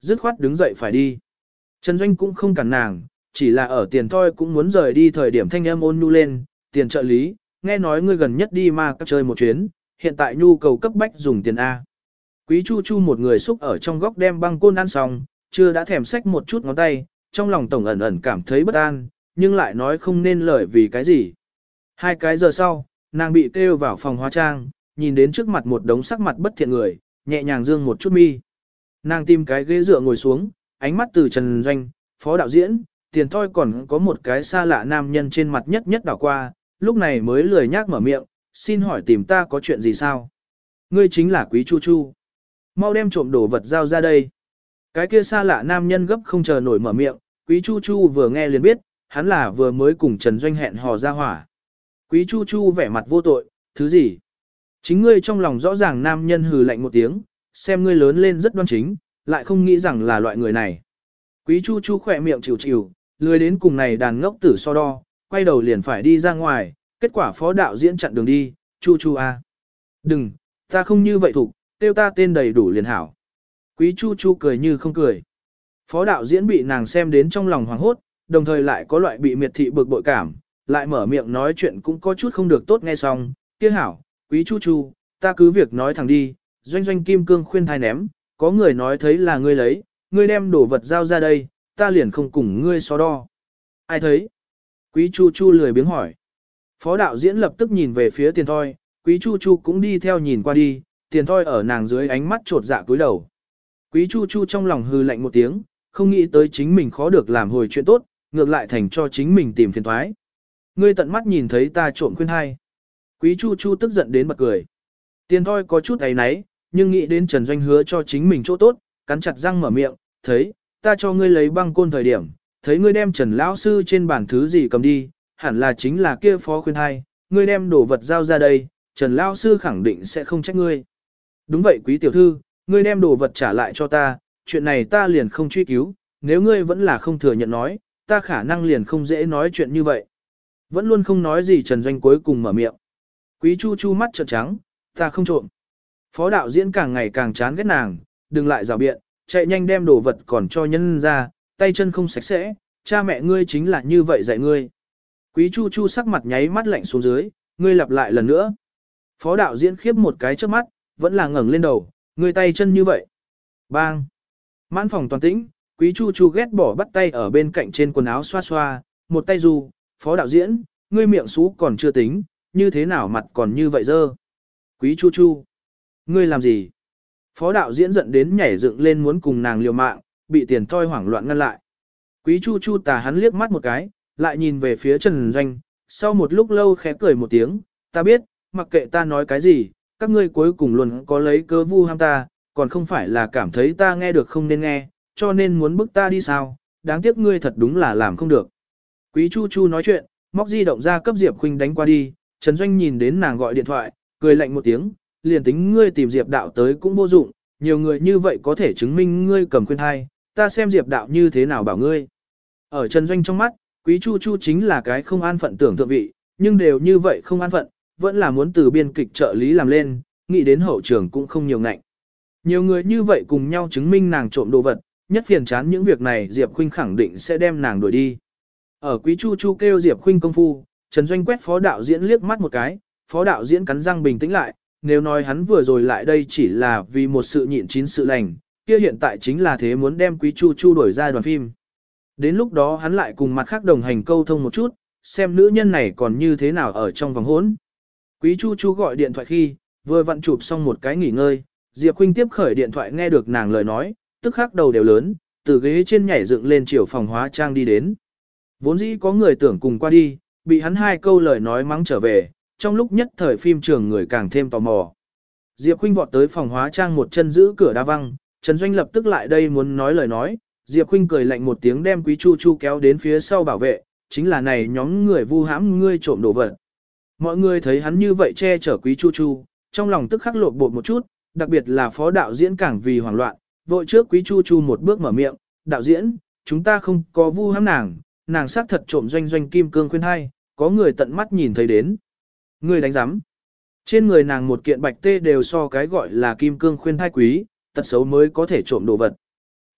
dứt khoát đứng dậy phải đi. Trần Doanh cũng không cản nàng, chỉ là ở tiền thôi cũng muốn rời đi thời điểm thanh âm ôn nhu lên, tiền trợ lý, nghe nói ngươi gần nhất đi ma các chơi một chuyến, hiện tại nhu cầu cấp bách dùng tiền A. Quý Chu Chu một người xúc ở trong góc đem băng côn ăn xong, chưa đã thèm xách một chút ngón tay, trong lòng tổng ẩn ẩn cảm thấy bất an, nhưng lại nói không nên lời vì cái gì. 2 cái giờ sau, nàng bị kêu vào phòng hóa trang, nhìn đến trước mặt một đống sắc mặt bất thiện người, nhẹ nhàng dương một chút mi. Nàng tìm cái ghế dựa ngồi xuống, ánh mắt từ Trần Doanh, phó đạo diễn, tiền thôi còn có một cái xa lạ nam nhân trên mặt nhất đảo qua, lúc này mới lười nhác mở miệng, xin hỏi tìm ta có chuyện gì sao? Ngươi chính là Quý Chu Chu. Mau đem trộm đồ vật giao ra đây. Cái kia xa lạ nam nhân gấp không chờ nổi mở miệng, Quý Chu Chu vừa nghe liền biết, hắn là vừa mới cùng Trần Doanh hẹn hò ra hỏa. Quý Chu Chu vẻ mặt vô tội, thứ gì? Chính ngươi trong lòng rõ ràng nam nhân hừ lạnh một tiếng, xem ngươi lớn lên rất đoan chính, lại không nghĩ rằng là loại người này. Quý Chu Chu khỏe miệng chịu chịu, lười đến cùng này đàn ngốc tử so đo, quay đầu liền phải đi ra ngoài, kết quả phó đạo diễn chặn đường đi, Chu Chu a. Đừng, ta không như vậy thục, tiêu ta tên đầy đủ liền hảo. Quý Chu Chu cười như không cười. Phó đạo diễn bị nàng xem đến trong lòng hoảng hốt, đồng thời lại có loại bị miệt thị bực bội cảm, lại mở miệng nói chuyện cũng có chút không được tốt nghe xong, kia hảo, Quý Chu Chu, ta cứ việc nói thẳng đi, Doanh Doanh kim cương khuyên thai ném, có người nói thấy là ngươi lấy, ngươi đem đồ vật giao ra đây, ta liền không cùng ngươi so đo. Ai thấy? Quý Chu Chu lười biếng hỏi. Phó đạo diễn lập tức nhìn về phía tiền thoi, Quý Chu Chu cũng đi theo nhìn qua đi, tiền thoi ở nàng dưới ánh mắt trột dạ cúi đầu. Quý Chu Chu trong lòng hừ lạnh một tiếng, không nghĩ tới chính mình khó được làm hồi chuyện tốt, ngược lại thành cho chính mình tìm phiền toái. Ngươi tận mắt nhìn thấy ta trộm khuyên hai. Quý Chu Chu tức giận đến bật cười. Tiền thoi có chút ấy náy, nhưng nghĩ đến Trần Doanh hứa cho chính mình chỗ tốt, cắn chặt răng mở miệng, thấy, ta cho ngươi lấy băng côn thời điểm, thấy ngươi đem Trần Lão Sư trên bàn thứ gì cầm đi, hẳn là chính là kia phó khuyên hai, ngươi đem đồ vật giao ra đây, Trần Lão Sư khẳng định sẽ không trách ngươi. Đúng vậy quý tiểu thư, ngươi đem đồ vật trả lại cho ta, chuyện này ta liền không truy cứu, nếu ngươi vẫn là không thừa nhận nói, ta khả năng liền không dễ nói chuyện như vậy. Vẫn luôn không nói gì Trần Doanh cuối cùng mở miệng. Quý Chu Chu mắt trợn trắng, ta không trộm. Phó đạo diễn càng ngày càng chán ghét nàng, đừng lại rào biện, chạy nhanh đem đồ vật còn cho nhân ra, tay chân không sạch sẽ, cha mẹ ngươi chính là như vậy dạy ngươi. Quý Chu Chu sắc mặt nháy mắt lạnh xuống dưới, ngươi lặp lại lần nữa. Phó đạo diễn khiếp một cái trước mắt, vẫn là ngẩng lên đầu, ngươi tay chân như vậy. Bang! Mãn phòng toàn tĩnh, Quý Chu Chu ghét bỏ bắt tay ở bên cạnh trên quần áo xoa xoa, một tay dù, phó đạo diễn, ngươi miệng xú còn chưa tính, như thế nào mặt còn như vậy dơ. Quý Chu Chu! Ngươi làm gì? Phó đạo diễn giận đến nhảy dựng lên muốn cùng nàng liều mạng, bị tiền thoi hoảng loạn ngăn lại. Quý Chu Chu tà hắn liếc mắt một cái, lại nhìn về phía Trần Doanh, sau một lúc lâu khẽ cười một tiếng, ta biết, mặc kệ ta nói cái gì, các ngươi cuối cùng luôn có lấy cớ vu ham ta, còn không phải là cảm thấy ta nghe được không nên nghe, cho nên muốn bức ta đi sao, đáng tiếc ngươi thật đúng là làm không được. Quý Chu Chu nói chuyện, móc di động ra cấp Diệp Khuynh đánh qua đi, Trần Doanh nhìn đến nàng gọi điện thoại, cười lạnh một tiếng, liền tính ngươi tìm Diệp đạo tới cũng vô dụng, nhiều người như vậy có thể chứng minh ngươi cầm khuyên hai, ta xem Diệp đạo như thế nào bảo ngươi. Ở Trần Doanh trong mắt, Quý Chu Chu chính là cái không an phận tưởng thượng vị, nhưng đều như vậy không an phận, vẫn là muốn từ biên kịch trợ lý làm lên, nghĩ đến hậu trường cũng không nhiều ngạnh. Nhiều người như vậy cùng nhau chứng minh nàng trộm đồ vật, nhất phiền chán những việc này Diệp Khuynh khẳng định sẽ đem nàng đuổi đi. Ở Quý Chu Chu kêu Diệp Khuynh công phu, Trần Doanh quét phó đạo diễn liếc mắt một cái, phó đạo diễn cắn răng bình tĩnh lại, nếu nói hắn vừa rồi lại đây chỉ là vì một sự nhịn chín sự lành, kia hiện tại chính là thế muốn đem Quý Chu Chu đuổi ra đoàn phim. Đến lúc đó hắn lại cùng mặt khác đồng hành câu thông một chút, xem nữ nhân này còn như thế nào ở trong vòng hỗn. Quý Chu Chu gọi điện thoại khi, vừa vặn chụp xong một cái nghỉ ngơi, Diệp Khuynh tiếp khởi điện thoại nghe được nàng lời nói, tức khắc đầu đều lớn, từ ghế trên nhảy dựng lên chiều phòng hóa trang đi đến. Vốn dĩ có người tưởng cùng qua đi, bị hắn hai câu lời nói mắng trở về, trong lúc nhất thời phim trường người càng thêm tò mò. Diệp Khuynh vọt tới phòng hóa trang một chân giữ cửa đá văng, Trần Doanh lập tức lại đây muốn nói lời nói, Diệp Khuynh cười lạnh một tiếng đem Quý Chu Chu kéo đến phía sau bảo vệ, chính là này nhóm người vu hãm ngươi trộm đồ vật. Mọi người thấy hắn như vậy che chở Quý Chu Chu, trong lòng tức khắc lột bột một chút, đặc biệt là phó đạo diễn càng vì hoảng loạn, vội trước Quý Chu Chu một bước mở miệng, đạo diễn, chúng ta không có vu hãm nàng, nàng xác thật trộm Doanh Doanh kim cương khuyên hai, có người tận mắt nhìn thấy đến. Ngươi đánh giám. Trên người nàng một kiện bạch tê đều so cái gọi là kim cương khuyên thai quý, tật xấu mới có thể trộm đồ vật.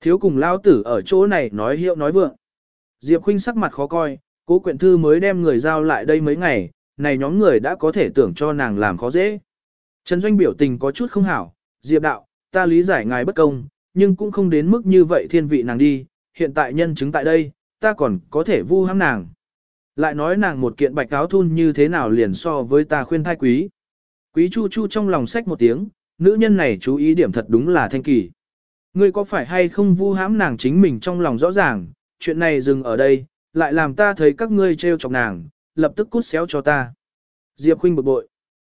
Thiếu cùng lao tử ở chỗ này nói hiệu nói vượng. Diệp Khuynh sắc mặt khó coi, Cố Quyện Thư mới đem người giao lại đây mấy ngày, này nhóm người đã có thể tưởng cho nàng làm khó dễ. Trần Doanh biểu tình có chút không hảo, Diệp đạo, ta lý giải ngài bất công, nhưng cũng không đến mức như vậy thiên vị nàng đi, hiện tại nhân chứng tại đây, ta còn có thể vu hãm nàng. Lại nói nàng một kiện bạch áo thun như thế nào liền so với ta khuyên thai quý. Quý Chu Chu trong lòng xách một tiếng, nữ nhân này chú ý điểm thật đúng là thanh kỳ. Ngươi có phải hay không vu hãm nàng chính mình trong lòng rõ ràng, chuyện này dừng ở đây, lại làm ta thấy các ngươi trêu chọc nàng, lập tức cút xéo cho ta. Diệp Khuynh bực bội.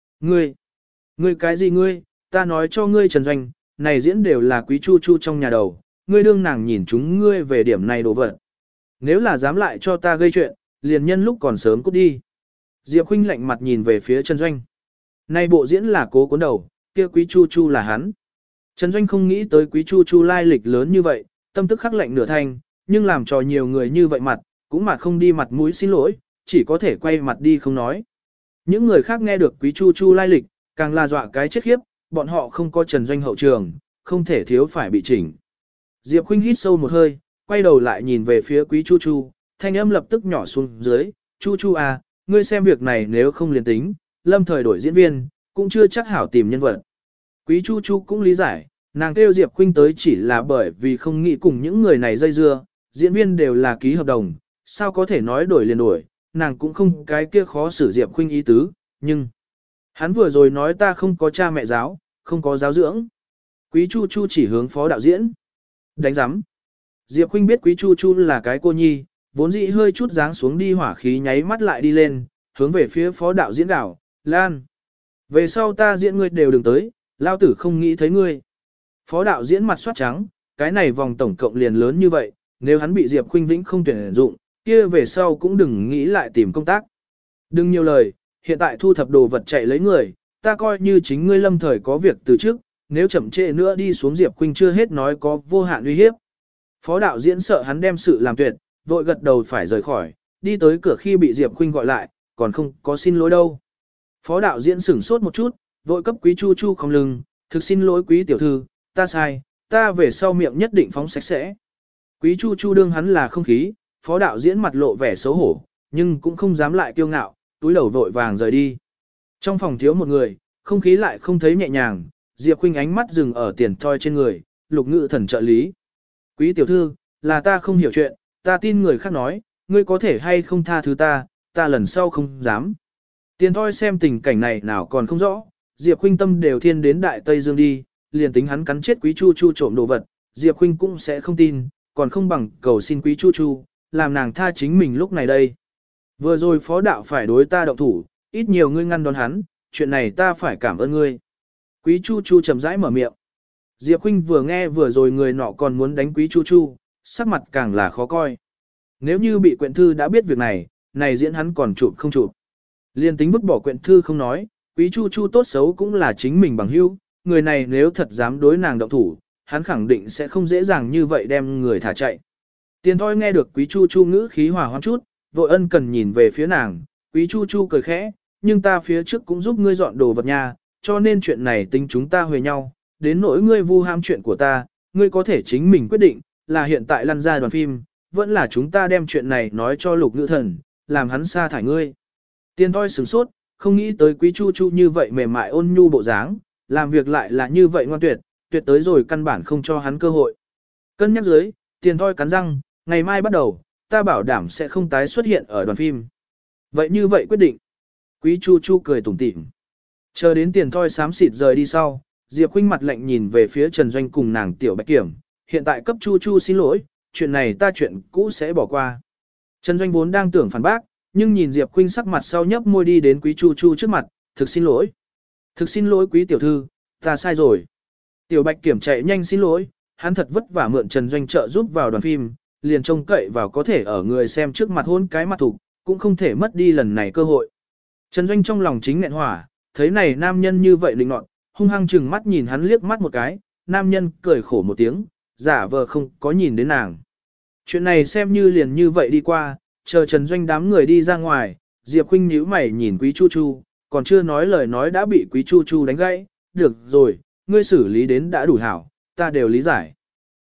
Ngươi cái gì ngươi, ta nói cho ngươi Trần Doanh, này diễn đều là Quý Chu Chu trong nhà đầu, ngươi đương nàng nhìn chúng ngươi về điểm này đồ vật. Nếu là dám lại cho ta gây chuyện, liền nhân lúc còn sớm cút đi. Diệp Khuynh lạnh mặt nhìn về phía Trần Doanh. Này bộ diễn là Cố cuốn đầu, kia Quý Chu Chu là hắn. Trần Doanh không nghĩ tới Quý Chu Chu lai lịch lớn như vậy, tâm tức khắc lạnh nửa thanh, nhưng làm cho nhiều người như vậy mặt, cũng mặt không đi mặt mũi xin lỗi, chỉ có thể quay mặt đi không nói. Những người khác nghe được Quý Chu Chu lai lịch, càng là dọa cái chết khiếp, bọn họ không có Trần Doanh hậu trường, không thể thiếu phải bị chỉnh. Diệp Khuynh hít sâu một hơi, quay đầu lại nhìn về phía Quý Chu Chu, thanh âm lập tức nhỏ xuống dưới, Chu Chu à, ngươi xem việc này nếu không liền tính, lâm thời đổi diễn viên, cũng chưa chắc hảo tìm nhân vật. Quý Chu Chu cũng lý giải, nàng kêu Diệp Khuynh tới chỉ là bởi vì không nghĩ cùng những người này dây dưa, diễn viên đều là ký hợp đồng, sao có thể nói đổi liền đổi, nàng cũng không cái kia khó xử Diệp Khuynh ý tứ, nhưng hắn vừa rồi nói ta không có cha mẹ giáo, không có giáo dưỡng. Quý Chu Chu chỉ hướng phó đạo diễn. Đánh giám. Diệp Khuynh biết Quý Chu Chu là cái cô nhi, vốn dĩ hơi chút dáng xuống đi hỏa khí nháy mắt lại đi lên, hướng về phía phó đạo diễn đảo, Lan. Về sau ta diễn ngươi đều đừng tới, lao tử không nghĩ thấy ngươi. Phó đạo diễn mặt soát trắng, cái này vòng tổng cộng liền lớn như vậy, nếu hắn bị Diệp Khuynh Vĩnh không tuyển dụng, kia về sau cũng đừng nghĩ lại tìm công tác. Đừng nhiều lời, hiện tại thu thập đồ vật chạy lấy người, ta coi như chính ngươi lâm thời có việc từ trước, nếu chậm trễ nữa đi xuống Diệp Khuynh chưa hết nói có vô hạn uy hiếp. Phó đạo diễn sợ hắn đem sự làm tuyệt, vội gật đầu phải rời khỏi, đi tới cửa khi bị Diệp Khuynh gọi lại, còn không có xin lỗi đâu. Phó đạo diễn sửng sốt một chút, vội cấp Quý Chu Chu không lưng, thực xin lỗi Quý tiểu thư, ta sai, ta về sau miệng nhất định phóng sạch sẽ. Quý Chu Chu đương hắn là không khí, phó đạo diễn mặt lộ vẻ xấu hổ, nhưng cũng không dám lại kiêu ngạo, túi đầu vội vàng rời đi. Trong phòng thiếu một người, không khí lại không thấy nhẹ nhàng, Diệp Khuynh ánh mắt dừng ở Tiền Thoi trên người, Lục Ngự Thần trợ lý. Quý tiểu thư, là ta không hiểu chuyện, ta tin người khác nói, ngươi có thể hay không tha thứ ta, ta lần sau không dám. Tiền Thoi xem tình cảnh này nào còn không rõ, Diệp Khuynh tâm đều thiên đến Đại Tây Dương đi, liền tính hắn cắn chết Quý Chu Chu trộm đồ vật, Diệp Khuynh cũng sẽ không tin, còn không bằng cầu xin Quý Chu Chu, làm nàng tha chính mình lúc này đây. Vừa rồi phó đạo phải đối ta động thủ, ít nhiều ngươi ngăn đón hắn, chuyện này ta phải cảm ơn ngươi. Quý Chu Chu chậm rãi mở miệng. Diệp Khuynh vừa nghe vừa rồi người nọ còn muốn đánh Quý Chu Chu, sắc mặt càng là khó coi. Nếu như bị Quyện Thư đã biết việc này, này diễn hắn còn chụp không chụp. Liên tính vứt bỏ Quyện Thư không nói, Quý Chu Chu tốt xấu cũng là chính mình bằng hữu, người này nếu thật dám đối nàng động thủ, hắn khẳng định sẽ không dễ dàng như vậy đem người thả chạy. Tiền Thoi nghe được Quý Chu Chu ngữ khí hòa hoãn chút, vội ân cần nhìn về phía nàng, Quý Chu Chu cười khẽ, nhưng ta phía trước cũng giúp ngươi dọn đồ vật nha, cho nên chuyện này tính chúng ta huề nhau, đến nỗi ngươi vu ham chuyện của ta, ngươi có thể chính mình quyết định, là hiện tại lăn ra đoàn phim, vẫn là chúng ta đem chuyện này nói cho Lục Ngự Thần, làm hắn sa thải ngươi. Tiền Thoi sửng sốt, không nghĩ tới Quý Chu Chu như vậy mềm mại ôn nhu bộ dáng, làm việc lại là như vậy ngoan tuyệt, tuyệt tới rồi căn bản không cho hắn cơ hội. Cân nhắc dưới, Tiền Thoi cắn răng, ngày mai bắt đầu, ta bảo đảm sẽ không tái xuất hiện ở đoàn phim. Vậy như vậy quyết định. Quý Chu Chu cười tủm tỉm. Chờ đến Tiền Thoi xám xịt rời đi sau, Diệp Khuynh mặt lạnh nhìn về phía Trần Doanh cùng nàng Tiểu Bạch Kiểm, hiện tại cấp Chu Chu xin lỗi, chuyện này ta chuyện cũ sẽ bỏ qua. Trần Doanh vốn đang tưởng phản bác, nhưng nhìn Diệp Khuynh sắc mặt sau nhấp môi đi đến Quý Chu Chu trước mặt, thực xin lỗi. Thực xin lỗi Quý tiểu thư, ta sai rồi. Tiểu Bạch Kiểm chạy nhanh xin lỗi, hắn thật vất vả mượn Trần Doanh trợ giúp vào đoàn phim, liền trông cậy vào có thể ở người xem trước mặt hôn cái mặt thủ, cũng không thể mất đi lần này cơ hội. Trần Doanh trong lòng chính nghẹn hỏa, thấy này nam nhân như vậy lình nọt, hung hăng chừng mắt nhìn hắn liếc mắt một cái, nam nhân cười khổ một tiếng, giả vờ không có nhìn đến nàng. Chuyện này xem như liền như vậy đi qua, chờ Trần Doanh đám người đi ra ngoài, Diệp Khuynh nhíu mày nhìn Quý Chu Chu, còn chưa nói lời nói đã bị Quý Chu Chu đánh gãy, được rồi, ngươi xử lý đến đã đủ hảo, ta đều lý giải.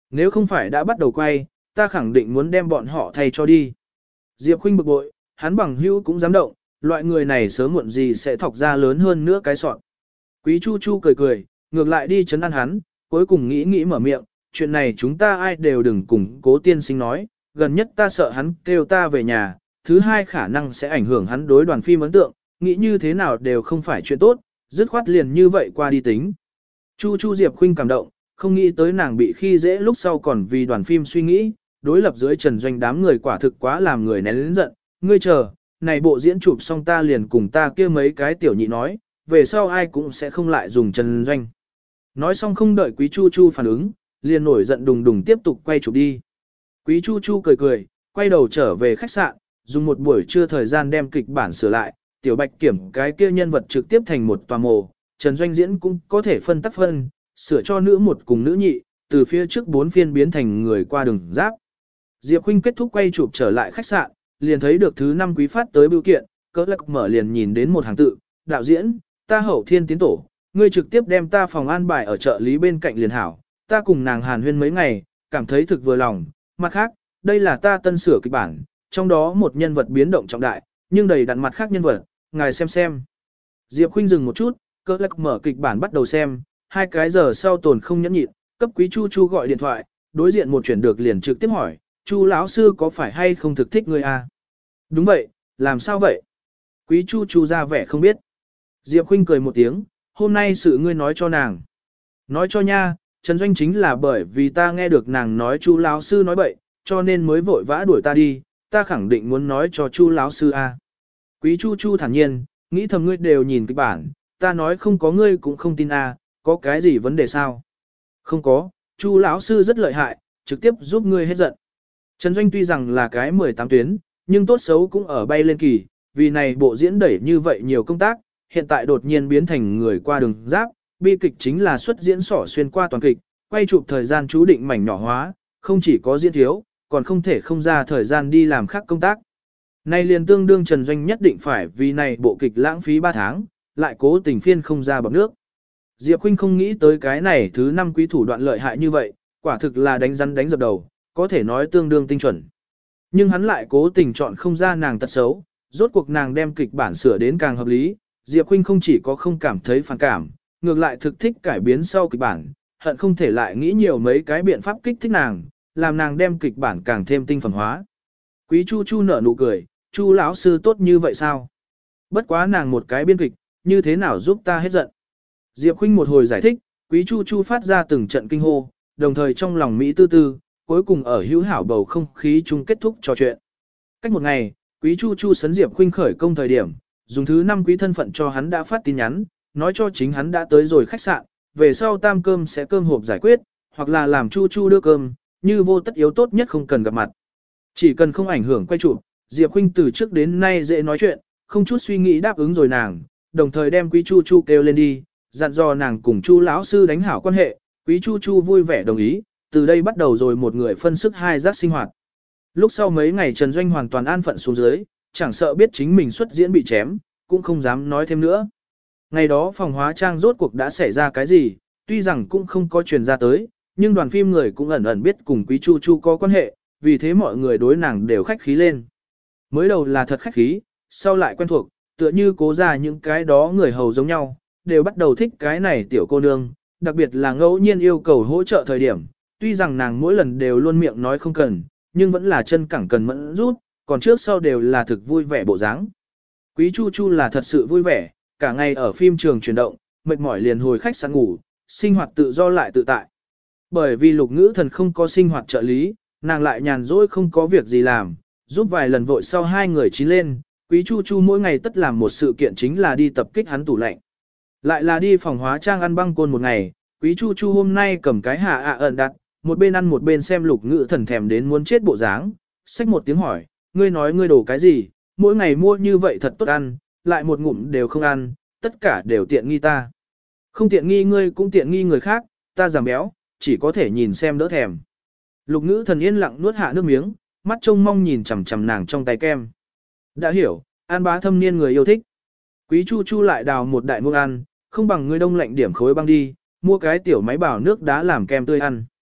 Nếu không phải đã bắt đầu quay, ta khẳng định muốn đem bọn họ thay cho đi. Diệp Khuynh bực bội, hắn bằng hữu cũng dám động, loại người này sớm muộn gì sẽ thọc ra lớn hơn nữa cái sọn. Quý Chu Chu cười cười, ngược lại đi chấn an hắn, cuối cùng nghĩ mở miệng, chuyện này chúng ta ai đều đừng cùng Cố tiên sinh nói, gần nhất ta sợ hắn kêu ta về nhà, thứ hai khả năng sẽ ảnh hưởng hắn đối đoàn phim ấn tượng, nghĩ như thế nào đều không phải chuyện tốt, dứt khoát liền như vậy qua đi tính. Chu Chu Diệp Khuynh cảm động, không nghĩ tới nàng bị khi dễ lúc sau còn vì đoàn phim suy nghĩ, đối lập dưới Trần Doanh đám người quả thực quá làm người nén lớn giận, ngươi chờ, này bộ diễn chụp xong ta liền cùng ta kia mấy cái tiểu nhị nói, về sau ai cũng sẽ không lại dùng Trần Doanh. Nói xong không đợi Quý Chu Chu phản ứng, liền nổi giận đùng đùng tiếp tục quay chụp đi. Quý Chu Chu cười cười, quay đầu trở về khách sạn, dùng một buổi trưa thời gian đem kịch bản sửa lại, tiểu bạch kiểm cái kia nhân vật trực tiếp thành một tòa mồ, Trần Doanh diễn cũng có thể phân tắc phân, sửa cho nữ một cùng nữ nhị, từ phía trước 4 phiên biến thành người qua đường giáp. Diệp Khuynh kết thúc quay chụp trở lại khách sạn, liền thấy được thứ 5 quý phát tới bưu kiện, cỡ lắc mở liền nhìn đến một hàng tự, đạo diễn, ta hậu thiên tiến tổ, ngươi trực tiếp đem ta phòng an bài ở trợ lý bên cạnh liền hảo, ta cùng nàng hàn huyên mấy ngày, cảm thấy thực vừa lòng, mặt khác, đây là ta tân sửa kịch bản, trong đó một nhân vật biến động trọng đại, nhưng đầy đặn mặt khác nhân vật, ngài xem. Diệp Khuynh dừng một chút, cỡ lắc mở kịch bản bắt đầu xem, 2 cái giờ sau tồn không nhẫn nhịn, cấp Quý Chu Chu gọi điện thoại, đối diện một chuyển được liền trực tiếp hỏi, Chu lão sư có phải hay không thực thích ngươi à? Đúng vậy, làm sao vậy? Quý Chu Chu ra vẻ không biết. Diệp Khuynh cười một tiếng, hôm nay sự ngươi nói cho nàng. Nói cho nha, Trần Doanh chính là bởi vì ta nghe được nàng nói Chu lão sư nói bậy, cho nên mới vội vã đuổi ta đi, ta khẳng định muốn nói cho Chu lão sư a. Quý Chu Chu thản nhiên, nghĩ thầm ngươi đều nhìn kịch bản, ta nói không có ngươi cũng không tin a, có cái gì vấn đề sao? Không có, Chu lão sư rất lợi hại, trực tiếp giúp ngươi hết giận. Trần Doanh tuy rằng là cái 18 tuyến, nhưng tốt xấu cũng ở bay lên kỳ, vì này bộ diễn đẩy như vậy nhiều công tác, hiện tại đột nhiên biến thành người qua đường giáp, bi kịch chính là xuất diễn sỏ xuyên qua toàn kịch, quay chụp thời gian chú định mảnh nhỏ hóa, không chỉ có diễn thiếu, còn không thể không ra thời gian đi làm khác công tác. Này liền tương đương Trần Doanh nhất định phải vì này bộ kịch lãng phí 3 tháng, lại cố tình phiên không ra bọc nước. Diệp Khuynh không nghĩ tới cái này thứ 5 quý thủ đoạn lợi hại như vậy, quả thực là đánh rắn đánh dập đầu, có thể nói tương đương tinh chuẩn. Nhưng hắn lại cố tình chọn không ra nàng tật xấu, rốt cuộc nàng đem kịch bản sửa đến càng hợp lý, Diệp Khuynh không chỉ có không cảm thấy phản cảm, ngược lại thực thích cải biến sau kịch bản, hận không thể lại nghĩ nhiều mấy cái biện pháp kích thích nàng, làm nàng đem kịch bản càng thêm tinh phẩm hóa. Quý Chu Chu nở nụ cười, Chu lão sư tốt như vậy sao? Bất quá nàng một cái biên kịch, như thế nào giúp ta hết giận? Diệp Khuynh một hồi giải thích, Quý Chu Chu phát ra từng trận kinh hô, đồng thời trong lòng Mỹ tư tư, cuối cùng ở hữu hảo bầu không khí chung kết thúc trò chuyện. Cách một ngày, Quý Chu Chu sấn Diệp Khuynh khởi công thời điểm, dùng thứ 5 quý thân phận cho hắn đã phát tin nhắn, nói cho chính hắn đã tới rồi khách sạn, về sau tam cơm sẽ cơm hộp giải quyết, hoặc là làm Chu Chu đưa cơm, như vô tất yếu tốt nhất không cần gặp mặt. Chỉ cần không ảnh hưởng quay chụp, Diệp Khuynh từ trước đến nay dễ nói chuyện, không chút suy nghĩ đáp ứng rồi nàng, đồng thời đem Quý Chu Chu kêu lên đi, dặn dò nàng cùng Chu lão sư đánh hảo quan hệ, Quý Chu Chu vui vẻ đồng ý, từ đây bắt đầu rồi một người phân sức hai giác sinh hoạt. Lúc sau mấy ngày Trần Doanh hoàn toàn an phận xuống dưới, chẳng sợ biết chính mình xuất diễn bị chém, cũng không dám nói thêm nữa. Ngày đó phòng hóa trang rốt cuộc đã xảy ra cái gì, tuy rằng cũng không có truyền ra tới, nhưng đoàn phim người cũng ẩn ẩn biết cùng Quý Chu Chu có quan hệ, vì thế mọi người đối nàng đều khách khí lên. Mới đầu là thật khách khí, sau lại quen thuộc, tựa như cố ra những cái đó người hầu giống nhau, đều bắt đầu thích cái này tiểu cô nương, đặc biệt là ngẫu nhiên yêu cầu hỗ trợ thời điểm, tuy rằng nàng mỗi lần đều luôn miệng nói không cần, nhưng vẫn là chân cẳng cần mẫn rút, còn trước sau đều là thực vui vẻ bộ dáng. Quý Chu Chu là thật sự vui vẻ, cả ngày ở phim trường chuyển động, mệt mỏi liền hồi khách sạn ngủ, sinh hoạt tự do lại tự tại. Bởi vì Lục Ngữ Thần không có sinh hoạt trợ lý, nàng lại nhàn rỗi không có việc gì làm, giúp vài lần vội sau hai người chín lên, Quý Chu Chu mỗi ngày tất làm một sự kiện chính là đi tập kích hắn tủ lạnh. Lại là đi phòng hóa trang ăn băng côn một ngày, Quý Chu Chu hôm nay cầm cái hạ ẩn đặt, một bên ăn một bên xem Lục Ngữ Thần thèm đến muốn chết bộ dáng, xách một tiếng hỏi, ngươi nói ngươi đổ cái gì, mỗi ngày mua như vậy thật tốt ăn, lại một ngụm đều không ăn, tất cả đều tiện nghi ta. Không tiện nghi ngươi cũng tiện nghi người khác, ta giảm béo, chỉ có thể nhìn xem đỡ thèm. Lục Ngữ Thần yên lặng nuốt hạ nước miếng, mắt trông mong nhìn chằm chằm nàng trong tay kem. Đã hiểu, An Bá thâm niên người yêu thích. Quý Chu Chu lại đào một đại muỗng ăn, không bằng ngươi đông lạnh điểm khối băng đi, mua cái tiểu máy bảo nước đá làm kem tươi ăn.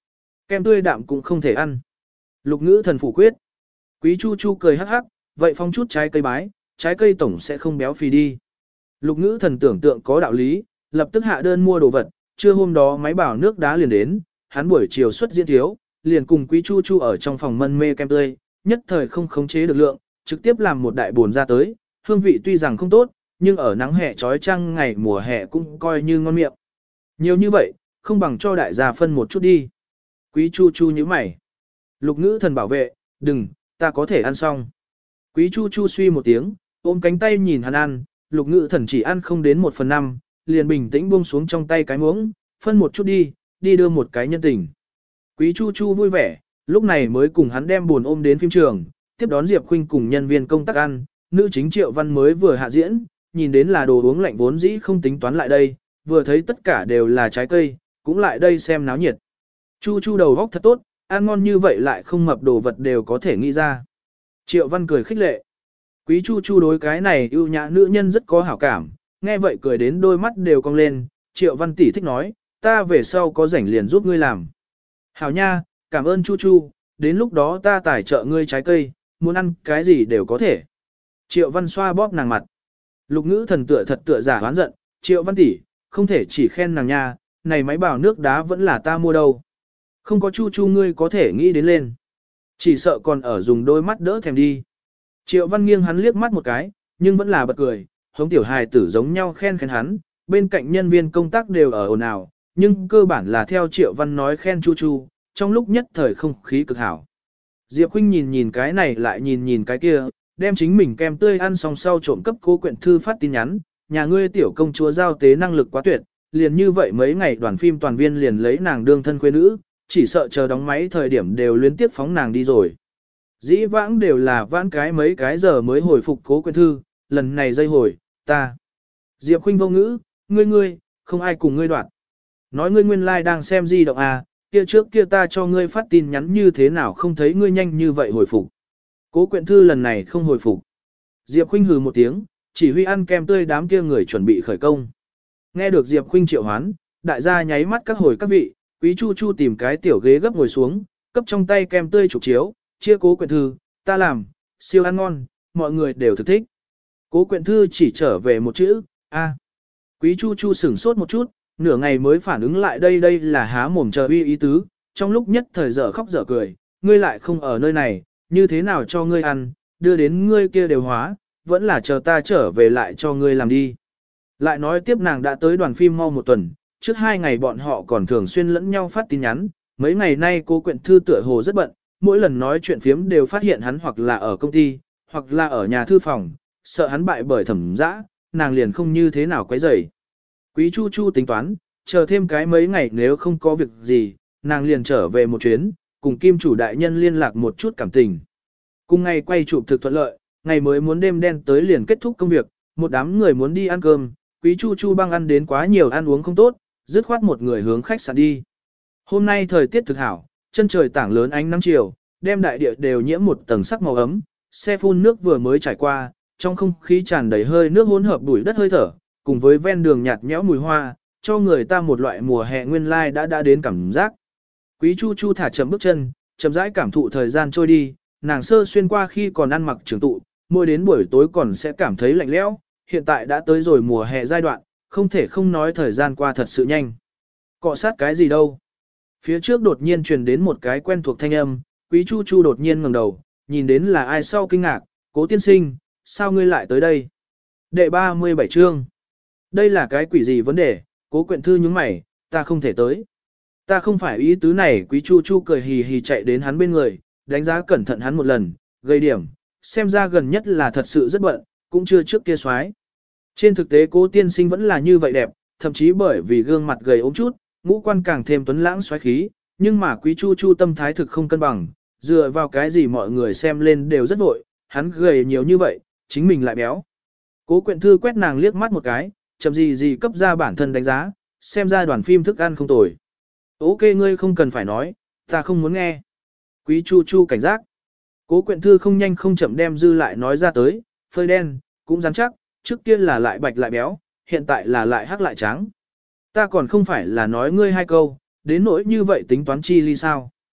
kem tươi đạm cũng không thể ăn. Lục Ngữ Thần phủ quyết. Quý Chu Chu cười hắc hắc, vậy phong chút trái cây bái, trái cây tổng sẽ không béo phì đi. Lục Ngữ Thần tưởng tượng có đạo lý, lập tức hạ đơn mua đồ vật, trưa hôm đó máy bảo nước đá liền đến, hắn buổi chiều xuất diễn thiếu, liền cùng Quý Chu Chu ở trong phòng mân mê kem tươi, nhất thời không khống chế được lượng, trực tiếp làm một đại bồn ra tới, hương vị tuy rằng không tốt, nhưng ở nắng hè trói trăng ngày mùa hè cũng coi như ngon miệng. Nhiều như vậy, không bằng cho đại gia phân một chút đi. Quý Chu Chu nhíu mày. Lục Ngữ Thần bảo vệ, đừng, ta có thể ăn xong. Quý Chu Chu suy một tiếng, ôm cánh tay nhìn hắn ăn, Lục Ngữ Thần chỉ ăn không đến 1/5, liền bình tĩnh buông xuống trong tay cái muỗng, phân một chút đi, đi đưa một cái nhân tình. Quý Chu Chu vui vẻ, lúc này mới cùng hắn đem buồn ôm đến phim trường, tiếp đón Diệp Khuynh cùng nhân viên công tác ăn, nữ chính Triệu Văn mới vừa hạ diễn, nhìn đến là đồ uống lạnh vốn dĩ không tính toán lại đây, vừa thấy tất cả đều là trái cây, cũng lại đây xem náo nhiệt. Chu Chu đầu góc thật tốt, ăn ngon như vậy lại không mập đồ vật đều có thể nghĩ ra. Triệu Văn cười khích lệ. Quý Chu Chu đối cái này ưu nhã nữ nhân rất có hảo cảm, nghe vậy cười đến đôi mắt đều cong lên, Triệu Văn tỷ thích nói, ta về sau có rảnh liền giúp ngươi làm. Hảo nha, cảm ơn Chu Chu, đến lúc đó ta tài trợ ngươi trái cây, muốn ăn cái gì đều có thể. Triệu Văn xoa bóp nàng mặt. Lục Ngữ Thần tựa giả hoán giận, Triệu Văn tỷ, không thể chỉ khen nàng nha, này máy bảo nước đá vẫn là ta mua đâu. Không có Chu Chu ngươi có thể nghĩ đến lên. Chỉ sợ còn ở dùng đôi mắt đỡ thèm đi. Triệu Văn nghiêng hắn liếc mắt một cái, nhưng vẫn là bật cười, hống tiểu hài tử giống nhau khen hắn, bên cạnh nhân viên công tác đều ở ồn ào, nhưng cơ bản là theo Triệu Văn nói khen Chu Chu, trong lúc nhất thời không khí cực hảo. Diệp Khuynh nhìn nhìn cái này lại nhìn nhìn cái kia, đem chính mình kem tươi ăn xong sau trộm cấp Cố Quyện Thư phát tin nhắn, nhà ngươi tiểu công chúa giao tế năng lực quá tuyệt, liền như vậy mấy ngày đoàn phim toàn viên liền lấy nàng đương thân khuê nữ, chỉ sợ chờ đóng máy thời điểm đều luyến tiếp phóng nàng đi rồi. Dĩ vãng đều là vãn cái mấy cái giờ mới hồi phục Cố Quyện Thư, lần này dây hồi, ta. Diệp Khuynh vô ngữ, ngươi, không ai cùng ngươi đoạn. Nói ngươi nguyên lai like đang xem di động à, kia trước kia ta cho ngươi phát tin nhắn như thế nào không thấy ngươi nhanh như vậy hồi phục. Cố Quyện Thư lần này không hồi phục. Diệp Khuynh hừ một tiếng, chỉ huy ăn kem tươi đám kia người chuẩn bị khởi công. Nghe được Diệp Khuynh triệu hoán, đại gia nháy mắt các hồi các vị, Quý Chu Chu tìm cái tiểu ghế gấp ngồi xuống, cấp trong tay kem tươi chụp chiếu, chia Cố Quyện Thư, ta làm, siêu ăn ngon, mọi người đều thực thích. Cố Quyện Thư chỉ trở về một chữ, a. Quý Chu Chu sửng sốt một chút, nửa ngày mới phản ứng lại đây là há mồm chờ uy ý tứ, trong lúc nhất thời dở khóc dở cười, ngươi lại không ở nơi này, như thế nào cho ngươi ăn, đưa đến ngươi kia đều hóa, vẫn là chờ ta trở về lại cho ngươi làm đi. Lại nói tiếp nàng đã tới đoàn phim mau một tuần, trước 2 ngày bọn họ còn thường xuyên lẫn nhau phát tin nhắn, mấy ngày nay Cố Quyện Thư tựa hồ rất bận, mỗi lần nói chuyện phiếm đều phát hiện hắn hoặc là ở công ty, hoặc là ở nhà thư phòng, sợ hắn bại bởi thẩm dã, nàng liền không như thế nào quấy rầy. Quý Chu Chu tính toán, chờ thêm cái mấy ngày nếu không có việc gì, nàng liền trở về một chuyến, cùng kim chủ đại nhân liên lạc một chút cảm tình. Cùng ngày quay chụp thực thuận lợi, ngày mới muốn đêm đen tới liền kết thúc công việc, một đám người muốn đi ăn cơm, Quý Chu Chu băng ăn đến quá nhiều ăn uống không tốt, dứt khoát một người hướng khách sạn đi. Hôm nay thời tiết thực hảo, chân trời tảng lớn ánh nắng chiều, đem đại địa đều nhiễm một tầng sắc màu ấm, xe phun nước vừa mới trải qua, trong không khí tràn đầy hơi nước hỗn hợp bụi đất hơi thở, cùng với ven đường nhạt nhẽo mùi hoa, cho người ta một loại mùa hè nguyên lai đã đến cảm giác. Quý Chu Chu thả chậm bước chân, chậm rãi cảm thụ thời gian trôi đi, nàng sơ xuyên qua khi còn ăn mặc trường tụ, mỗi đến buổi tối còn sẽ cảm thấy lạnh lẽo, hiện tại đã tới rồi mùa hè giai đoạn, không thể không nói thời gian qua thật sự nhanh. Cọ sát cái gì đâu? Phía trước đột nhiên truyền đến một cái quen thuộc thanh âm, Quý Chu Chu đột nhiên ngẩng đầu, nhìn đến là ai sau kinh ngạc, Cố tiên sinh, sao ngươi lại tới đây? Đệ 37 chương. Đây là cái quỷ gì vấn đề, Cố Quyện Thư nhướng mày, ta không thể tới. Ta không phải ý tứ này, Quý Chu Chu cười hì hì chạy đến hắn bên người, đánh giá cẩn thận hắn một lần, gây điểm, xem ra gần nhất là thật sự rất bận, cũng chưa trước kia xoái. Trên thực tế Cố tiên sinh vẫn là như vậy đẹp, thậm chí bởi vì gương mặt gầy ốm chút, ngũ quan càng thêm tuấn lãng xoáy khí, nhưng mà Quý Chu Chu tâm thái thực không cân bằng, dựa vào cái gì mọi người xem lên đều rất vội, hắn gầy nhiều như vậy, chính mình lại béo. Cố Quyện Thư quét nàng liếc mắt một cái, chậm gì cấp ra bản thân đánh giá, xem ra đoàn phim thức ăn không tồi. Ok ngươi không cần phải nói, ta không muốn nghe. Quý Chu Chu cảnh giác. Cố Quyện Thư không nhanh không chậm đem dư lại nói ra tới, phơi đen, cũng rắn chắc, trước kia là lại bạch lại béo, hiện tại là lại hắc lại trắng. Ta còn không phải là nói ngươi hai câu, đến nỗi như vậy tính toán chi ly sao.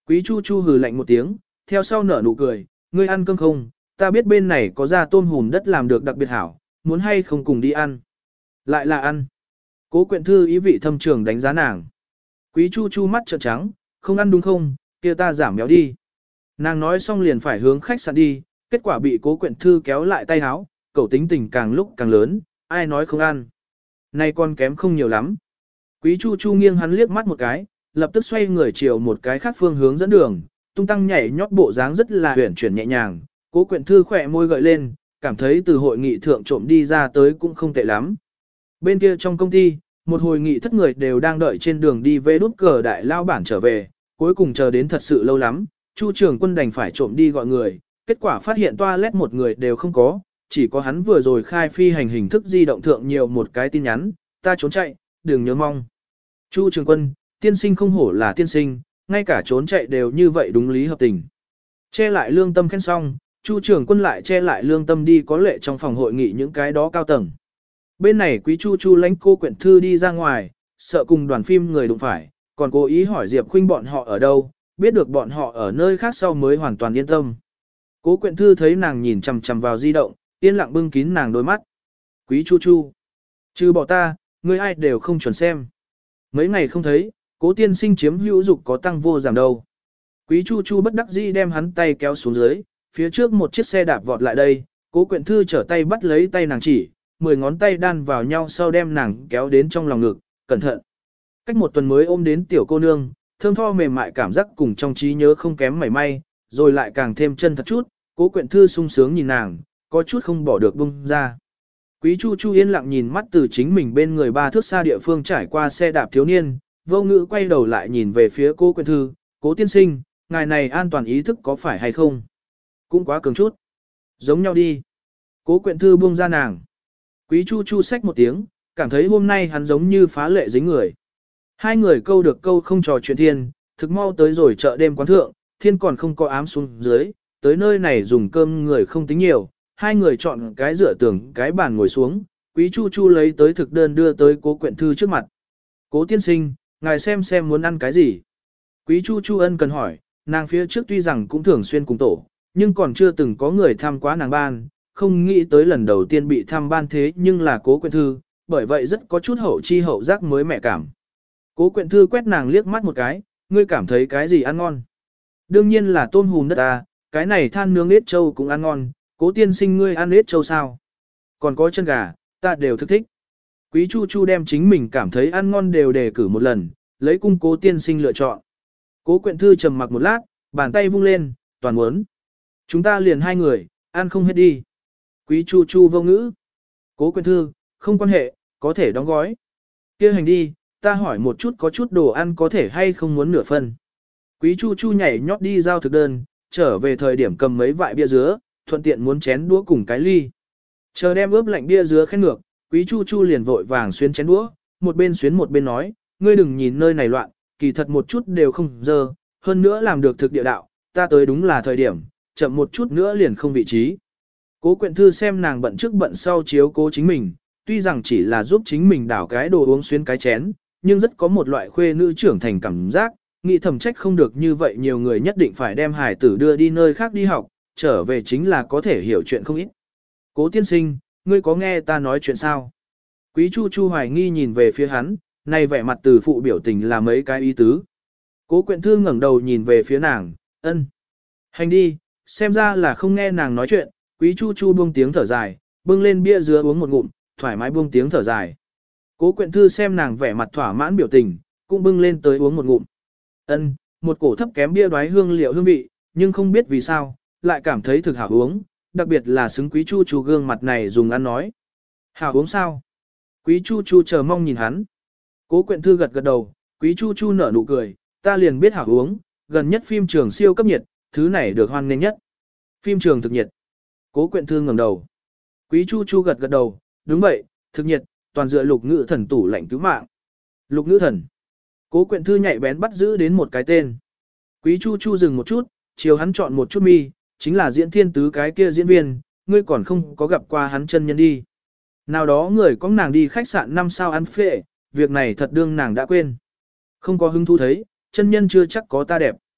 Quý Chu Chu hừ lạnh một tiếng, theo sau nở nụ cười, ngươi ăn cơm không, ta biết bên này có ra tôm hùm đất làm được đặc biệt hảo, muốn hay không cùng đi ăn. Lại là ăn. Cố Quyện Thư ý vị thâm trường đánh giá nàng. Quý Chu Chu mắt trợn trắng, không ăn đúng không, kia ta giảm béo đi. Nàng nói xong liền phải hướng khách sạn đi, kết quả bị Cố Quyện Thư kéo lại tay háo, cậu tính tình càng lúc càng lớn, ai nói không ăn. Này con kém không nhiều lắm. Quý Chu Chu nghiêng hắn liếc mắt một cái, lập tức xoay người chiều một cái khác phương hướng dẫn đường, tung tăng nhảy nhót bộ dáng rất là huyền chuyển nhẹ nhàng. Cố Quyện Thư khỏe môi gợi lên, cảm thấy từ hội nghị thượng trộm đi ra tới cũng không tệ lắm. Bên kia trong công ty, một hồi nghị thất người đều đang đợi trên đường đi về đút cờ đại lao bản trở về, cuối cùng chờ đến thật sự lâu lắm, Chu Trường Quân đành phải trộm đi gọi người, kết quả phát hiện toilet một người đều không có, chỉ có hắn vừa rồi khai phi hành hình thức di động thượng nhiều một cái tin nhắn, ta trốn chạy, đừng nhớ mong. Chu Trường Quân, tiên sinh không hổ là tiên sinh, ngay cả trốn chạy đều như vậy đúng lý hợp tình. Che lại lương tâm khen xong, Chu Trường Quân lại che lại lương tâm đi có lệ trong phòng hội nghị những cái đó cao tầng. Bên này Quý Chu Chu lãnh Cô Quyện Thư đi ra ngoài, sợ cùng đoàn phim người đụng phải, còn cố ý hỏi Diệp Khuynh bọn họ ở đâu, biết được bọn họ ở nơi khác sau mới hoàn toàn yên tâm. Cố Quyện Thư thấy nàng nhìn chằm chằm vào di động, yên lặng bưng kín nàng đôi mắt. Quý Chu Chu, trừ bỏ ta, người ai đều không chuẩn xem. Mấy ngày không thấy, Cố tiên sinh chiếm hữu dục có tăng vô giảm đâu. Quý Chu Chu bất đắc dĩ đem hắn tay kéo xuống dưới, phía trước một chiếc xe đạp vọt lại đây, Cố Quyện Thư trở tay bắt lấy tay nàng chỉ, 10 ngón tay đan vào nhau sau đem nàng kéo đến trong lòng ngực, cẩn thận. Cách một tuần mới ôm đến tiểu cô nương, thơm tho mềm mại cảm giác cùng trong trí nhớ không kém mảy may, rồi lại càng thêm chân thật chút, Cố Quyện Thư sung sướng nhìn nàng, có chút không bỏ được bung ra. Quý Chu Chu yên lặng nhìn mắt từ chính mình bên người 3 thước xa địa phương trải qua xe đạp thiếu niên, vô ngữ quay đầu lại nhìn về phía Cố Quyện Thư, Cố tiên sinh, ngài này an toàn ý thức có phải hay không? Cũng quá cường chút. Giống nhau đi. Cố Quyện Thư buông ra nàng. Quý Chu Chu xách một tiếng, cảm thấy hôm nay hắn giống như phá lệ dính người. Hai người câu được câu không trò chuyện thiên, thực mau tới rồi chợ đêm quán thượng, thiên còn không có ám xuống dưới, tới nơi này dùng cơm người không tính nhiều, hai người chọn cái dựa tường cái bàn ngồi xuống, Quý Chu Chu lấy tới thực đơn đưa tới Cố Quyện Thư trước mặt. Cố tiên sinh, ngài xem muốn ăn cái gì? Quý Chu Chu ân cần hỏi, nàng phía trước tuy rằng cũng thường xuyên cùng tổ, nhưng còn chưa từng có người thăm quá nàng ban, không nghĩ tới lần đầu tiên bị thăm ban thế nhưng là Cố Quyện Thư, bởi vậy rất có chút hậu chi hậu giác mới mẹ cảm. Cố Quyện Thư quét nàng liếc mắt một cái, ngươi cảm thấy cái gì ăn ngon? Đương nhiên là tôm hùm đất ta, cái này than nướng ếch trâu cũng ăn ngon, Cố tiên sinh ngươi ăn ếch trâu sao? Còn có chân gà, ta đều thức thích. Quý Chu Chu đem chính mình cảm thấy ăn ngon đều đề cử một lần, lấy cung Cố tiên sinh lựa chọn. Cố Quyện Thư trầm mặc một lát, bàn tay vung lên, toàn muốn. Chúng ta liền hai người, ăn không hết đi. Quý Chu Chu vô ngữ. Cố Quyện Thư, không quan hệ, có thể đóng gói. Kia hành đi, ta hỏi một chút có chút đồ ăn có thể hay không muốn nửa phân. Quý Chu Chu nhảy nhót đi giao thực đơn, trở về thời điểm cầm mấy vại bia dứa, thuận tiện muốn chén đũa cùng cái ly. Chờ đem ướp lạnh bia dứa khen ngược, Quý Chu Chu liền vội vàng xuyến chén đũa, một bên xuyến một bên nói, ngươi đừng nhìn nơi này loạn, kỳ thật một chút đều không dơ, hơn nữa làm được thực địa đạo, ta tới đúng là thời điểm, chậm một chút nữa liền không vị trí. Cố Quyện Thư xem nàng bận trước bận sau chiếu cố chính mình, tuy rằng chỉ là giúp chính mình đảo cái đồ uống xuyến cái chén, nhưng rất có một loại khuê nữ trưởng thành cảm giác, nghĩ thầm trách không được như vậy nhiều người nhất định phải đem hải tử đưa đi nơi khác đi học, trở về chính là có thể hiểu chuyện không ít. Cố tiên sinh, ngươi có nghe ta nói chuyện sao? Quý Chu Chu hoài nghi nhìn về phía hắn, này vẻ mặt từ phụ biểu tình là mấy cái ý tứ. Cố Quyện Thư ngẩng đầu nhìn về phía nàng, ân. Hành đi, xem ra là không nghe nàng nói chuyện, Quý Chu Chu buông tiếng thở dài, bưng lên bia dứa uống một ngụm, thoải mái buông tiếng thở dài. Cố Quyện Thư xem nàng vẻ mặt thỏa mãn biểu tình, cũng bưng lên tới uống một ngụm. Ân, một cổ thấp kém bia đoái hương liệu hương vị, nhưng không biết vì sao, lại cảm thấy thực hảo uống, đặc biệt là xứng Quý Chu Chu gương mặt này dùng ăn nói. Hảo uống sao? Quý Chu Chu chờ mong nhìn hắn. Cố Quyện Thư gật gật đầu, Quý Chu Chu nở nụ cười, ta liền biết hảo uống, gần nhất phim trường siêu cấp nhiệt, thứ này được hoan nghênh nhất. Phim trường thực nhiệt. Cố Quyện Thư ngẩng đầu. Quý Chu Chu gật gật đầu, đúng vậy, thực nhiệt, toàn dựa Lục Ngữ Thần tủ lạnh cứu mạng. Lục Ngữ Thần. Cố Quyện Thư nhạy bén bắt giữ đến một cái tên. Quý Chu Chu dừng một chút, chiều hắn chọn một chút mi, chính là diễn thiên tứ cái kia diễn viên, ngươi còn không có gặp qua hắn chân nhân đi. Nào đó người có nàng đi khách sạn 5 sao ăn phệ, việc này thật đương nàng đã quên. Không có hứng thú thấy, chân nhân chưa chắc có ta đẹp.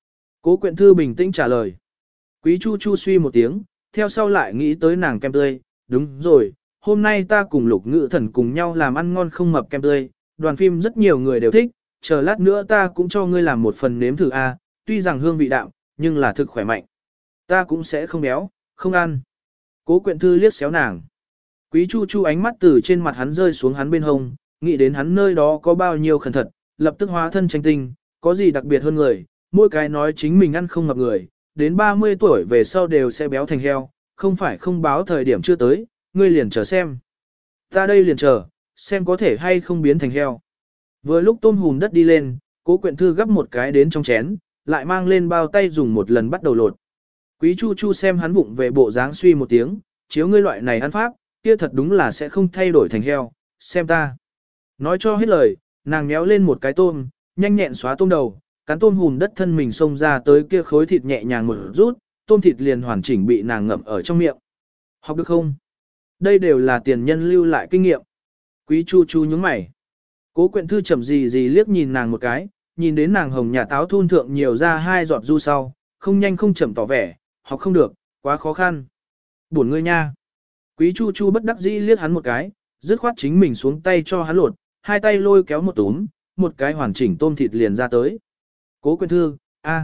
Cố Quyện Thư bình tĩnh trả lời. Quý Chu Chu suy một tiếng, theo sau lại nghĩ tới nàng kem tươi, đúng rồi, hôm nay ta cùng Lục Ngữ Thần cùng nhau làm ăn ngon không mập kem tươi, đoàn phim rất nhiều người đều thích, chờ lát nữa ta cũng cho ngươi làm một phần nếm thử a, tuy rằng hương vị đạm, nhưng là thực khỏe mạnh. Ta cũng sẽ không béo, không ăn. Cố Quyện Thư liếc xéo nàng. Quý Chu Chu ánh mắt từ trên mặt hắn rơi xuống hắn bên hông, nghĩ đến hắn nơi đó có bao nhiêu khẩn thật, lập tức hóa thân tranh tinh, có gì đặc biệt hơn người, mỗi cái nói chính mình ăn không mập người, đến 30 tuổi về sau đều sẽ béo thành heo, không phải không báo thời điểm chưa tới, ngươi liền chờ xem. Ta đây liền chờ, xem có thể hay không biến thành heo. Vừa lúc tôm hùm đất đi lên, Cố Quyện Thư gấp một cái đến trong chén, lại mang lên bao tay dùng một lần bắt đầu lột. Quý Chu Chu xem hắn vụng về bộ dáng suy một tiếng, chiếu ngươi loại này ăn pháp, kia thật đúng là sẽ không thay đổi thành heo, xem ta. Nói cho hết lời, nàng méo lên một cái tôm, nhanh nhẹn xóa tôm đầu, cắn tôm hùm đất thân mình xông ra tới kia khối thịt nhẹ nhàng một rút, tôm thịt liền hoàn chỉnh bị nàng ngậm ở trong miệng. Học được không? Đây đều là tiền nhân lưu lại kinh nghiệm. Quý Chu Chu nhướng mày. Cố Quyện Thư chậm gì gì liếc nhìn nàng một cái, nhìn đến nàng hồng nhà táo thun thượng nhiều ra 2 giọt du sau, không nhanh không chậm tỏ vẻ, học không được, quá khó khăn. Buồn ngươi nha. Quý Chu Chu bất đắc dĩ liếc hắn một cái, dứt khoát chính mình xuống tay cho hắn lột, hai tay lôi kéo một túm, một cái hoàn chỉnh tôm thịt liền ra tới. Cố Quyện Thư,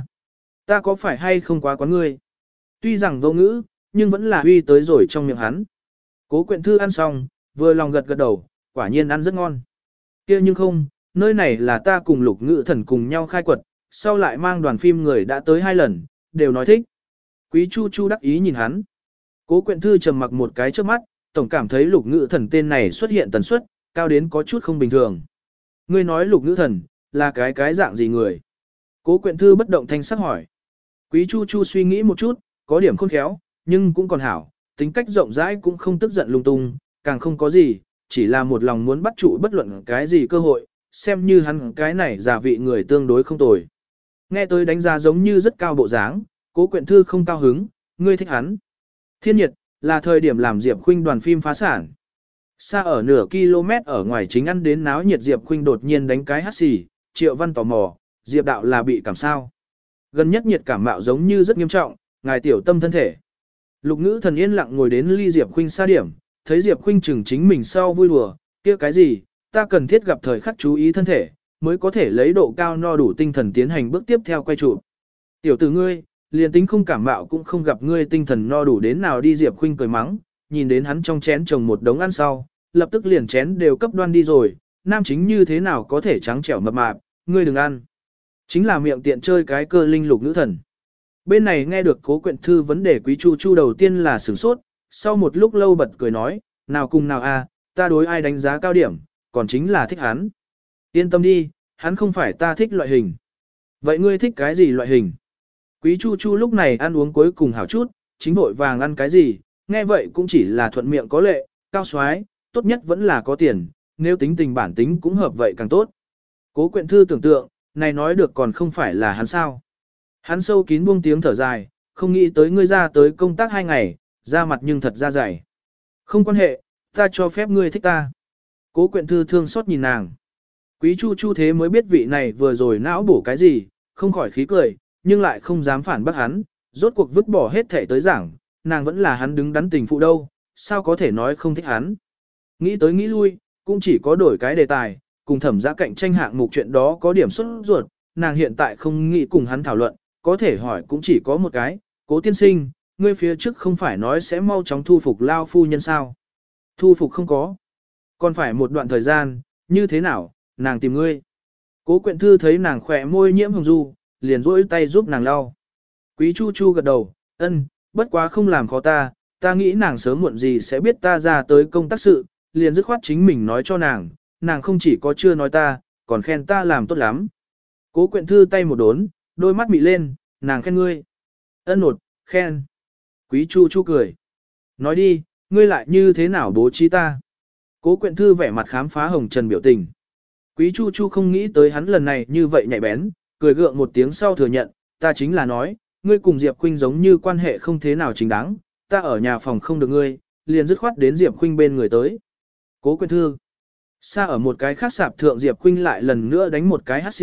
ta có phải hay không quá quán ngươi? Tuy rằng vô ngữ, nhưng vẫn là uy tới rồi trong miệng hắn. Cố Quyện Thư ăn xong, vừa lòng gật gật đầu, quả nhiên ăn rất ngon. Kia nhưng không, nơi này là ta cùng Lục Ngữ Thần cùng nhau khai quật, sau lại mang đoàn phim người đã tới 2 lần, đều nói thích. Quý Chu Chu đắc ý nhìn hắn. Cố Quyện Thư trầm mặc một cái trước mắt, tổng cảm thấy Lục Ngữ Thần tên này xuất hiện tần suất, cao đến có chút không bình thường. Ngươi nói Lục Ngữ Thần, là cái dạng gì người? Cố Quyện Thư bất động thanh sắc hỏi. Quý Chu Chu suy nghĩ một chút, có điểm khôn khéo, nhưng cũng còn hảo, tính cách rộng rãi cũng không tức giận lung tung, càng không có gì, chỉ là một lòng muốn bắt trụ bất luận cái gì cơ hội, xem như hắn cái này giả vị người tương đối không tồi. Nghe tôi đánh giá giống như rất cao bộ dáng, Cố Quyện Thư không cao hứng, ngươi thích hắn. Thiên nhiệt, là thời điểm làm Diệp Khuynh đoàn phim phá sản. Xa ở nửa km ở ngoài chính ăn đến náo nhiệt Diệp Khuynh đột nhiên đánh cái hắt xì, Triệu Văn tò mò, Diệp đạo là bị cảm sao. Gần nhất nhiệt cảm mạo giống như rất nghiêm trọng, ngài tiểu tâm thân thể. Lục Ngữ Thần yên lặng ngồi đến ly Diệp Khuynh xa điểm, thấy Diệp Khuynh chừng chính mình sau vui đùa, kia cái gì, ta cần thiết gặp thời khắc chú ý thân thể, mới có thể lấy độ cao no đủ tinh thần tiến hành bước tiếp theo quay trụ. Tiểu tử ngươi, liền tính không cảm mạo cũng không gặp ngươi tinh thần no đủ đến nào đi. Diệp Khuynh cười mắng, nhìn đến hắn trong chén trồng một đống ăn sau, lập tức liền chén đều cấp đoan đi rồi, nam chính như thế nào có thể trắng trẻo mập mạp, ngươi đừng ăn. Chính là miệng tiện chơi cái cơ linh Lục Ngữ Thần. Bên này nghe được Cố Quyện Thư vấn đề Quý Chu Chu đầu tiên là sửng sốt, sau một lúc lâu bật cười nói, nào cùng nào ta đối ai đánh giá cao điểm, còn chính là thích hắn. Yên tâm đi, hắn không phải ta thích loại hình. Vậy ngươi thích cái gì loại hình? Quý Chu Chu lúc này ăn uống cuối cùng hảo chút, chính vội vàng ăn cái gì, nghe vậy cũng chỉ là thuận miệng có lệ, cao xoái, tốt nhất vẫn là có tiền, nếu tính tình bản tính cũng hợp vậy càng tốt. Cố Quyện Thư tưởng tượng, này nói được còn không phải là hắn sao. Hắn sâu kín buông tiếng thở dài, không nghĩ tới ngươi ra tới công tác 2 ngày, ra mặt nhưng thật ra dày. Không quan hệ, ta cho phép ngươi thích ta. Cố Quyện Thư thương xót nhìn nàng. Quý Chu Chu thế mới biết vị này vừa rồi não bổ cái gì, không khỏi khí cười, nhưng lại không dám phản bác hắn, rốt cuộc vứt bỏ hết thể tới giảng, nàng vẫn là hắn đứng đắn tình phụ đâu, sao có thể nói không thích hắn. Nghĩ tới nghĩ lui, cũng chỉ có đổi cái đề tài, cùng Thẩm Gia cạnh tranh hạng mục chuyện đó có điểm xuất ruột, nàng hiện tại không nghĩ cùng hắn thảo luận, có thể hỏi cũng chỉ có một cái, Cố tiên sinh, ngươi phía trước không phải nói sẽ mau chóng thu phục lao phu nhân sao? Thu phục không có. Còn phải một đoạn thời gian, như thế nào, nàng tìm ngươi. Cố Quyện Thư thấy nàng khỏe môi nhiễm hồng du, liền rỗi tay giúp nàng lau. Quý Chu Chu gật đầu, ân, bất quá không làm khó ta nghĩ nàng sớm muộn gì sẽ biết ta ra tới công tác sự, liền dứt khoát chính mình nói cho nàng không chỉ có chưa nói ta, còn khen ta làm tốt lắm. Cố Quyện Thư tay một đốn, đôi mắt mị lên, nàng khen ngươi. Ân nột, khen. Quý Chu Chu cười. Nói đi, ngươi lại như thế nào bố trí ta? Cố Quyện Thư vẻ mặt khám phá hồng trần biểu tình. Quý Chu Chu không nghĩ tới hắn lần này như vậy nhạy bén, cười gượng một tiếng sau thừa nhận, ta chính là nói, ngươi cùng Diệp Khuynh giống như quan hệ không thế nào chính đáng, ta ở nhà phòng không được ngươi, liền dứt khoát đến Diệp Khuynh bên người tới. Cố Quyện Thư. Xa ở một cái khác sạp thượng Diệp Khuynh lại lần nữa đánh một cái hắt xì,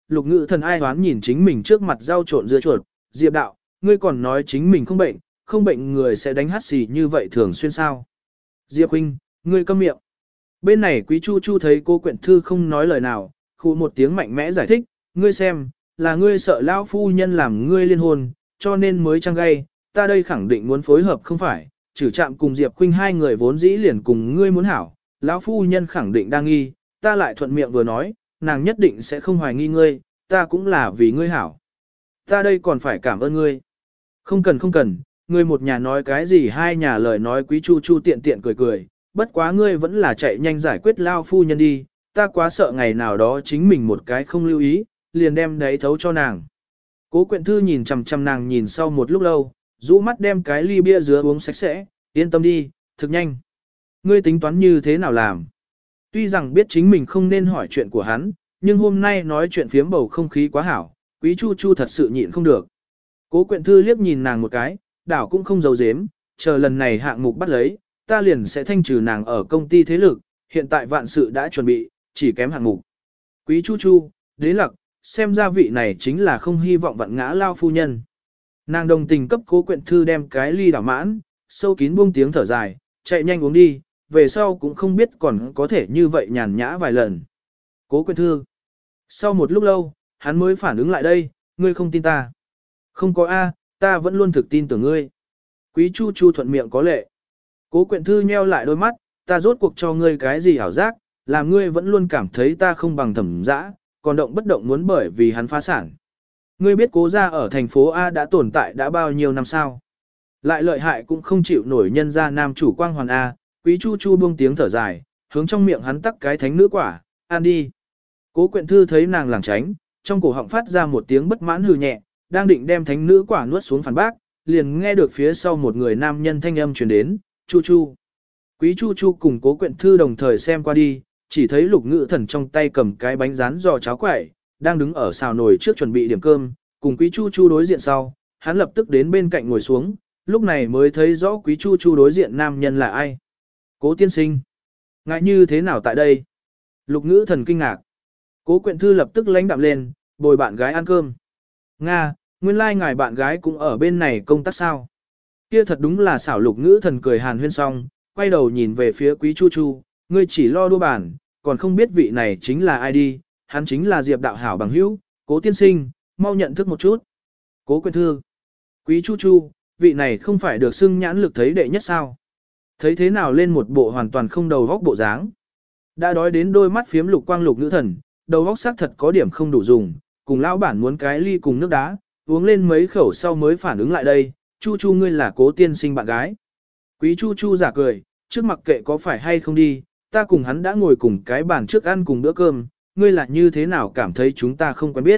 Lục Ngữ Thần ai hoán nhìn chính mình trước mặt rau trộn dưa chuột, Diệp đạo, ngươi còn nói chính mình không bệnh người sẽ đánh hắt xì như vậy thường xuyên sao. Diệp huynh, ngươi câm miệng. Bên này Quý Chu Chu thấy cô Quyện Thư không nói lời nào, khu một tiếng mạnh mẽ giải thích, ngươi xem, là ngươi sợ lão phu nhân làm ngươi liên hôn, cho nên mới trăng gay, ta đây khẳng định muốn phối hợp không phải, trừ chạm cùng Diệp huynh hai người vốn dĩ liền cùng ngươi muốn hảo, lão phu nhân khẳng định đang nghi, ta lại thuận miệng vừa nói, nàng nhất định sẽ không hoài nghi ngươi, ta cũng là vì ngươi hảo. Ta đây còn phải cảm ơn ngươi. Không cần, ngươi một nhà nói cái gì hai nhà lời nói. Quý Chu Chu tiện tiện cười cười, bất quá ngươi vẫn là chạy nhanh giải quyết lao phu nhân đi, ta quá sợ ngày nào đó chính mình một cái không lưu ý, liền đem đấy thấu cho nàng. Cố Quyện Thư nhìn chằm chằm nàng nhìn sau một lúc lâu, rũ mắt đem cái ly bia dứa uống sạch sẽ, yên tâm đi, thực nhanh. Ngươi tính toán như thế nào làm? Tuy rằng biết chính mình không nên hỏi chuyện của hắn, nhưng hôm nay nói chuyện phiếm bầu không khí quá hảo, Quý Chu Chu thật sự nhịn không được. Cố Quyện Thư liếc nhìn nàng một cái, đảo cũng không giấu giếm, chờ lần này hạng mục bắt lấy, ta liền sẽ thanh trừ nàng ở công ty thế lực, hiện tại vạn sự đã chuẩn bị, chỉ kém hạng mục. Quý Chu Chu, đế lặc, xem ra vị này chính là không hy vọng vặn ngã lao phu nhân. Nàng đồng tình cấp Cố Quyện Thư đem cái ly đảo mãn, sâu kín buông tiếng thở dài, chạy nhanh uống đi, về sau cũng không biết còn có thể như vậy nhàn nhã vài lần. Cố Quyện Thư. Sau một lúc lâu, hắn mới phản ứng lại đây, ngươi không tin ta. Không có A, ta vẫn luôn thực tin tưởng ngươi. Quý Chu Chu thuận miệng có lệ. Cố Quyện Thư nheo lại đôi mắt, ta rốt cuộc cho ngươi cái gì ảo giác, làm ngươi vẫn luôn cảm thấy ta không bằng Thẩm Dã, còn động bất động muốn bởi vì hắn phá sản. Ngươi biết Cố gia ở thành phố A đã tồn tại đã bao nhiêu năm sao? Lại lợi hại cũng không chịu nổi nhân gia nam chủ quang hoàn A. Quý Chu Chu buông tiếng thở dài, hướng trong miệng hắn tắc cái thánh nữ quả, ăn đi. Cố Quyện Thư thấy nàng lảng tránh, trong cổ họng phát ra một tiếng bất mãn hừ nhẹ, đang định đem thánh nữ quả nuốt xuống phản bác, liền nghe được phía sau một người nam nhân thanh âm truyền đến, Chu Chu. Quý Chu Chu cùng Cố Quyện Thư đồng thời xem qua đi, chỉ thấy Lục Ngữ Thần trong tay cầm cái bánh rán giò cháo quẩy, đang đứng ở xào nồi trước chuẩn bị điểm cơm, cùng Quý Chu Chu đối diện sau, hắn lập tức đến bên cạnh ngồi xuống, lúc này mới thấy rõ Quý Chu Chu đối diện nam nhân là ai. Cố tiên sinh. Ngại như thế nào tại đây? Lục Ngữ Thần kinh ngạc. Cố Quyện Thư lập tức lãnh đạm lên, bồi bạn gái ăn cơm. Nga, nguyên lai ngài bạn gái cũng ở bên này công tác sao? Kia thật đúng là xảo. Lục Ngữ Thần cười hàn huyên xong, quay đầu nhìn về phía Quý Chu Chu, ngươi chỉ lo đua bàn, còn không biết vị này chính là ai đi, hắn chính là Diệp đạo hảo bằng hữu, Cố tiên sinh, mau nhận thức một chút. Cố Quyện Thư. Quý Chu Chu, vị này không phải được xưng nhãn lực thấy đệ nhất sao? Thấy thế nào lên một bộ hoàn toàn không đầu vóc bộ dáng. Đã đói đến đôi mắt phiếm lục quang. Lục Ngữ Thần, đầu vóc xác thật có điểm không đủ dùng, cùng lão bản muốn cái ly cùng nước đá, uống lên mấy khẩu sau mới phản ứng lại đây, Chu Chu ngươi là Cố tiên sinh bạn gái. Quý Chu Chu giả cười, trước mặc kệ có phải hay không đi, ta cùng hắn đã ngồi cùng cái bàn trước ăn cùng bữa cơm, ngươi là như thế nào cảm thấy chúng ta không quen biết.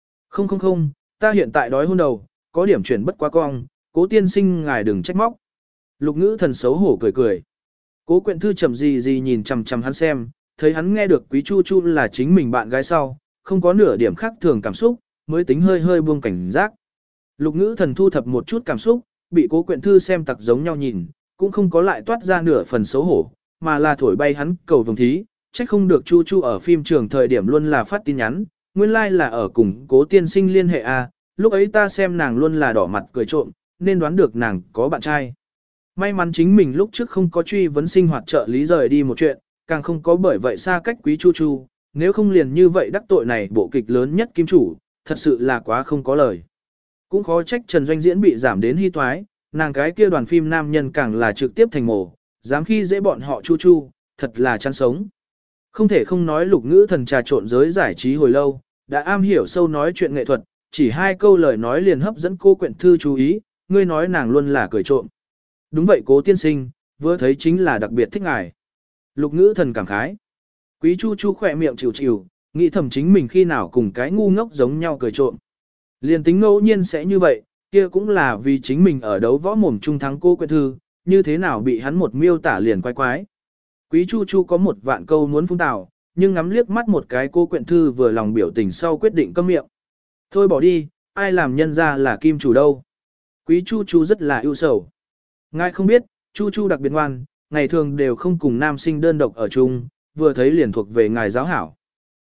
Không, ta hiện tại đói hôn đầu, có điểm chuyển bất quá cong, Cố tiên sinh ngài đừng trách móc. Lục Ngữ Thần xấu hổ cười. Cố Quyện Thư chậm gì nhìn chằm chằm hắn xem, thấy hắn nghe được Quý Chu Chu là chính mình bạn gái sau, không có nửa điểm khác thường cảm xúc, mới tính hơi buông cảnh giác. Lục Ngữ Thần thu thập một chút cảm xúc, bị Cố Quyện Thư xem tặc giống nhau nhìn, cũng không có lại toát ra nửa phần xấu hổ, mà là thổi bay hắn cầu vồng thí, trách không được Chu Chu ở phim trường thời điểm luôn là phát tin nhắn, nguyên lai like là ở cùng Cố tiên sinh liên hệ a, lúc ấy ta xem nàng luôn là đỏ mặt cười trộm, nên đoán được nàng có bạn trai. May mắn chính mình lúc trước không có truy vấn sinh hoạt trợ lý rời đi một chuyện, càng không có bởi vậy xa cách Quý Chu Chu, nếu không liền như vậy đắc tội này bộ kịch lớn nhất kim chủ, thật sự là quá không có lời. Cũng khó trách Trần Doanh diễn bị giảm đến hy toái, nàng cái kia đoàn phim nam nhân càng là trực tiếp thành mổ, dám khi dễ bọn họ Chu Chu, thật là chán sống. Không thể không nói Lục Ngữ Thần trà trộn giới giải trí hồi lâu, đã am hiểu sâu nói chuyện nghệ thuật, chỉ hai câu lời nói liền hấp dẫn Cô Quyện Thư chú ý, ngươi nói nàng luôn là cười trộm. Đúng vậy Cố tiên sinh, vừa thấy chính là đặc biệt thích ngài. Lục Ngữ Thần cảm khái. Quý Chu Chu khỏe miệng chịu, nghĩ thầm chính mình khi nào cùng cái ngu ngốc giống nhau cười trộm. Liền tính ngẫu nhiên sẽ như vậy, kia cũng là vì chính mình ở đấu võ mồm trung thắng Cô Quyện Thư, như thế nào bị hắn một miêu tả liền quái. Quý Chu Chu có một vạn câu muốn phun tào, nhưng ngắm liếc mắt một cái Cô Quyện Thư vừa lòng biểu tình sau quyết định câm miệng. Thôi bỏ đi, ai làm nhân ra là kim chủ đâu. Quý Chu Chu rất là ưu sầu. Ngài không biết, Chu Chu đặc biệt ngoan, ngày thường đều không cùng nam sinh đơn độc ở chung, vừa thấy liền thuộc về ngài giáo hảo.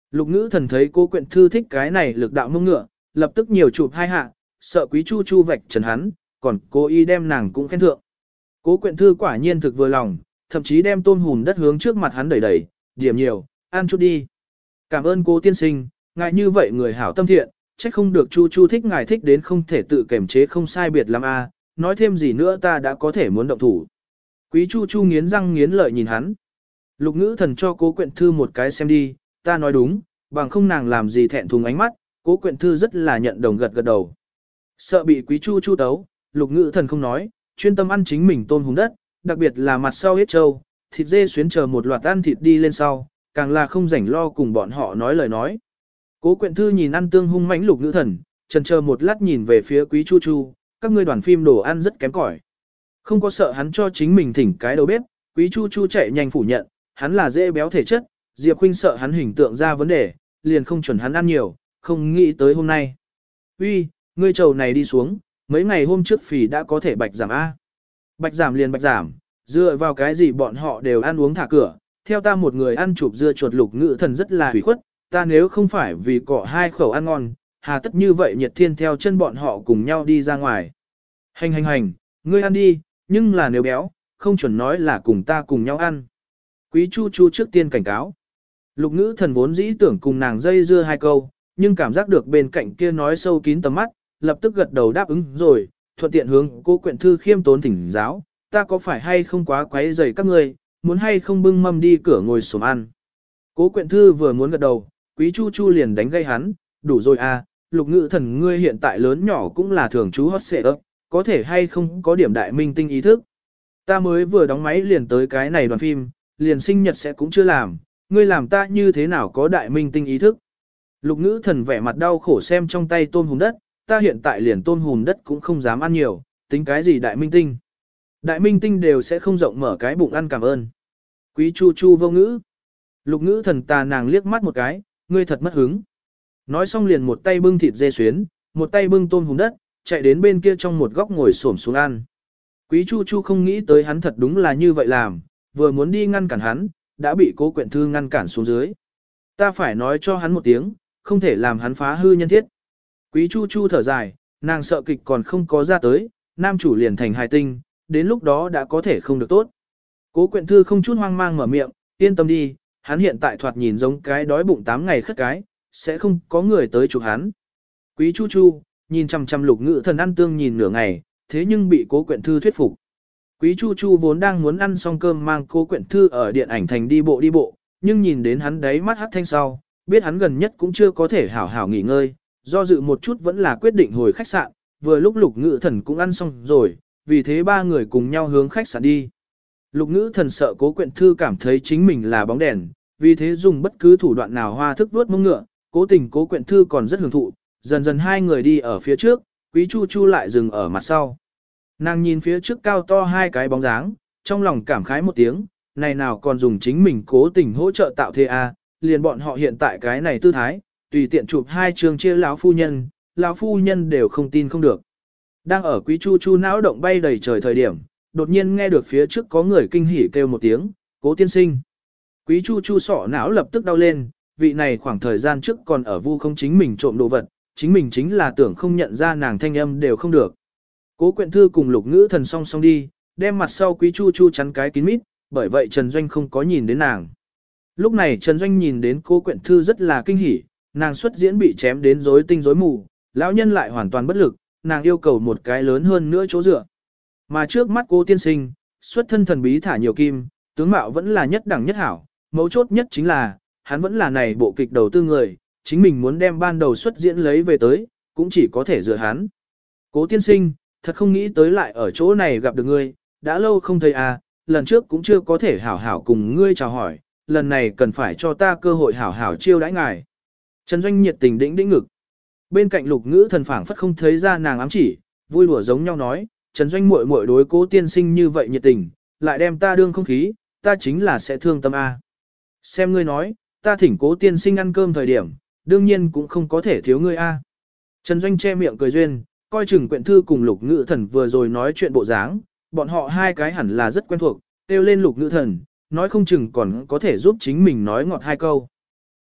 Lục ngữ thần thấy Cố Quyện Thư thích cái này lực đạo mông ngựa, lập tức nhiều chụp hai hạ, sợ Quý Chu Chu vạch trần hắn, còn cố ý đem nàng cũng khen thượng. Cố Quyện Thư quả nhiên thực vừa lòng, thậm chí đem tôm hùm đất hướng trước mặt hắn đẩy đẩy, điểm nhiều, ăn chút đi. Cảm ơn Cố tiên sinh, ngài như vậy người hảo tâm thiện, trách không được Chu Chu thích ngài thích đến không thể tự kiềm chế không sai biệt lắm a. Nói thêm gì nữa ta đã có thể muốn động thủ. Quý Chu Chu nghiến răng nghiến lợi nhìn hắn. Lục ngữ thần cho Cố Quyện Thư một cái xem đi, ta nói đúng, bằng không nàng làm gì thẹn thùng ánh mắt, Cố Quyện Thư rất là nhận đồng gật gật đầu. Sợ bị Quý Chu Chu tấu, lục ngữ thần không nói, chuyên tâm ăn chính mình tôm hùm đất, đặc biệt là mặt sau hết trâu, thịt dê xuyến chờ một loạt ăn thịt đi lên sau, càng là không rảnh lo cùng bọn họ nói lời nói. Cố Quyện Thư nhìn ăn tương hung mãnh lục ngữ thần, chần chờ một lát nhìn về phía Quý Chu Chu, các ngươi đoàn phim đồ ăn rất kém cỏi. Không có sợ hắn cho chính mình thỉnh cái đầu bếp, Quý Chu Chu chạy nhanh phủ nhận, hắn là dễ béo thể chất, Diệp Khuynh sợ hắn hình tượng ra vấn đề, liền không chuẩn hắn ăn nhiều, không nghĩ tới hôm nay. Uy, ngươi trầu này đi xuống, mấy ngày hôm trước phì đã có thể bạch giảm A. Bạch giảm liền bạch giảm, dựa vào cái gì bọn họ đều ăn uống thả cửa, theo ta một người ăn chụp dưa chuột lục ngữ thần rất là hủy khuất, ta nếu không phải vì cọ hai khẩu ăn ngon, hà tất như vậy nhiệt thiên theo chân bọn họ cùng nhau đi ra ngoài. Hành, ngươi ăn đi, nhưng là nếu béo, không chuẩn nói là cùng ta cùng nhau ăn. Quý Chu Chu trước tiên cảnh cáo. Lục ngữ thần vốn dĩ tưởng cùng nàng dây dưa hai câu, nhưng cảm giác được bên cạnh kia nói sâu kín tầm mắt, lập tức gật đầu đáp ứng rồi, thuận tiện hướng Cố Quyện Thư khiêm tốn thỉnh giáo, ta có phải hay không quá quấy rầy các ngươi, muốn hay không bưng mâm đi cửa ngồi xổm ăn. Cố Quyện Thư vừa muốn gật đầu, Quý Chu Chu liền đánh gây hắn, đủ rồi à, lục ngữ thần ngươi hiện tại lớn nhỏ cũng là thường chú hot xệ ấp, có thể hay không có điểm đại minh tinh ý thức. Ta mới vừa đóng máy liền tới cái này đoàn phim, liền sinh nhật sẽ cũng chưa làm, ngươi làm ta như thế nào có đại minh tinh ý thức. Lục ngữ thần vẻ mặt đau khổ xem trong tay tôm hùm đất, ta hiện tại liền tôm hùm đất cũng không dám ăn nhiều, tính cái gì đại minh tinh. Đại minh tinh đều sẽ không rộng mở cái bụng ăn cảm ơn. Quý Chu Chu vô ngữ. Lục ngữ thần tà nàng liếc mắt một cái, ngươi thật mất hứng. Nói xong liền một tay bưng thịt dê xuyến, một tay bưng tôm hùm đất, chạy đến bên kia trong một góc ngồi xổm xuống ăn. Quý Chu Chu không nghĩ tới hắn thật đúng là như vậy làm, vừa muốn đi ngăn cản hắn, đã bị Cố Quyện Thư ngăn cản xuống dưới. Ta phải nói cho hắn một tiếng, không thể làm hắn phá hư nhân thiết. Quý Chu Chu thở dài, nàng sợ kịch còn không có ra tới, nam chủ liền thành hài tinh, đến lúc đó đã có thể không được tốt. Cố Quyện Thư không chút hoang mang mở miệng, yên tâm đi, hắn hiện tại thoạt nhìn giống cái đói bụng 8 ngày khất cái, sẽ không có người tới chụp hắn. Quý Chu Chu, nhìn chằm chằm lục ngữ thần ăn tương nhìn nửa ngày, thế nhưng bị Cố Quyện Thư thuyết phục. Quý Chu Chu vốn đang muốn ăn xong cơm mang Cố Quyện Thư ở điện ảnh thành đi bộ, nhưng nhìn đến hắn đấy mắt hắt thanh sau, biết hắn gần nhất cũng chưa có thể hảo hảo nghỉ ngơi, do dự một chút vẫn là quyết định hồi khách sạn, vừa lúc lục ngữ thần cũng ăn xong rồi, vì thế ba người cùng nhau hướng khách sạn đi. Lục ngữ thần sợ Cố Quyện Thư cảm thấy chính mình là bóng đèn, vì thế dùng bất cứ thủ đoạn nào hoa thức vuốt mông ngựa, cố tình Cố Quyện Thư còn rất hưởng thụ, dần dần hai người đi ở phía trước, Quý Chu Chu lại dừng ở mặt sau. Nàng nhìn phía trước cao to hai cái bóng dáng, trong lòng cảm khái một tiếng, này nào còn dùng chính mình cố tình hỗ trợ tạo thế a, liền bọn họ hiện tại cái này tư thái, tùy tiện chụp hai trường chia lão phu nhân đều không tin không được. Đang ở Quý Chu Chu não động bay đầy trời thời điểm, đột nhiên nghe được phía trước có người kinh hỉ kêu một tiếng, Cố tiên sinh. Quý Chu Chu sọ não lập tức đau lên, vị này khoảng thời gian trước còn ở vu không chính mình trộm đồ vật, chính mình chính là tưởng không nhận ra nàng thanh âm đều không được. Cố Quyện Thư cùng lục ngữ thần song song đi, đem mặt sau Quý Chu Chu chắn cái kín mít, bởi vậy Trần Doanh không có nhìn đến nàng. Lúc này Trần Doanh nhìn đến Cố Quyện Thư rất là kinh hỉ, nàng xuất diễn bị chém đến rối tinh rối mù, lão nhân lại hoàn toàn bất lực, nàng yêu cầu một cái lớn hơn nữa chỗ dựa. Mà trước mắt Cố tiên sinh, xuất thân thần bí thả nhiều kim, tướng mạo vẫn là nhất đẳng nhất hảo, mấu chốt nhất chính là, hắn vẫn là này bộ kịch đầu tư người, chính mình muốn đem ban đầu xuất diễn lấy về tới, cũng chỉ có thể dựa hắn. Cố tiên sinh, thật không nghĩ tới lại ở chỗ này gặp được ngươi, đã lâu không thấy à, lần trước cũng chưa có thể hảo hảo cùng ngươi chào hỏi, lần này cần phải cho ta cơ hội hảo hảo chiêu đãi ngài. Trần Doanh nhiệt tình đĩnh đĩnh ngực. Bên cạnh lục ngữ thần phảng phất không thấy ra nàng ám chỉ, vui đùa giống nhau nói, Trần Doanh muội muội đối Cố tiên sinh như vậy nhiệt tình, lại đem ta đương không khí, ta chính là sẽ thương tâm a. Xem ngươi nói, ta thỉnh Cố tiên sinh ăn cơm thời điểm, đương nhiên cũng không có thể thiếu ngươi a. Trần Doanh che miệng cười duyên, coi chừng Quyện Thư cùng lục ngữ thần vừa rồi nói chuyện bộ dáng, bọn họ hai cái hẳn là rất quen thuộc, kêu lên lục ngữ thần, nói không chừng còn có thể giúp chính mình nói ngọt hai câu.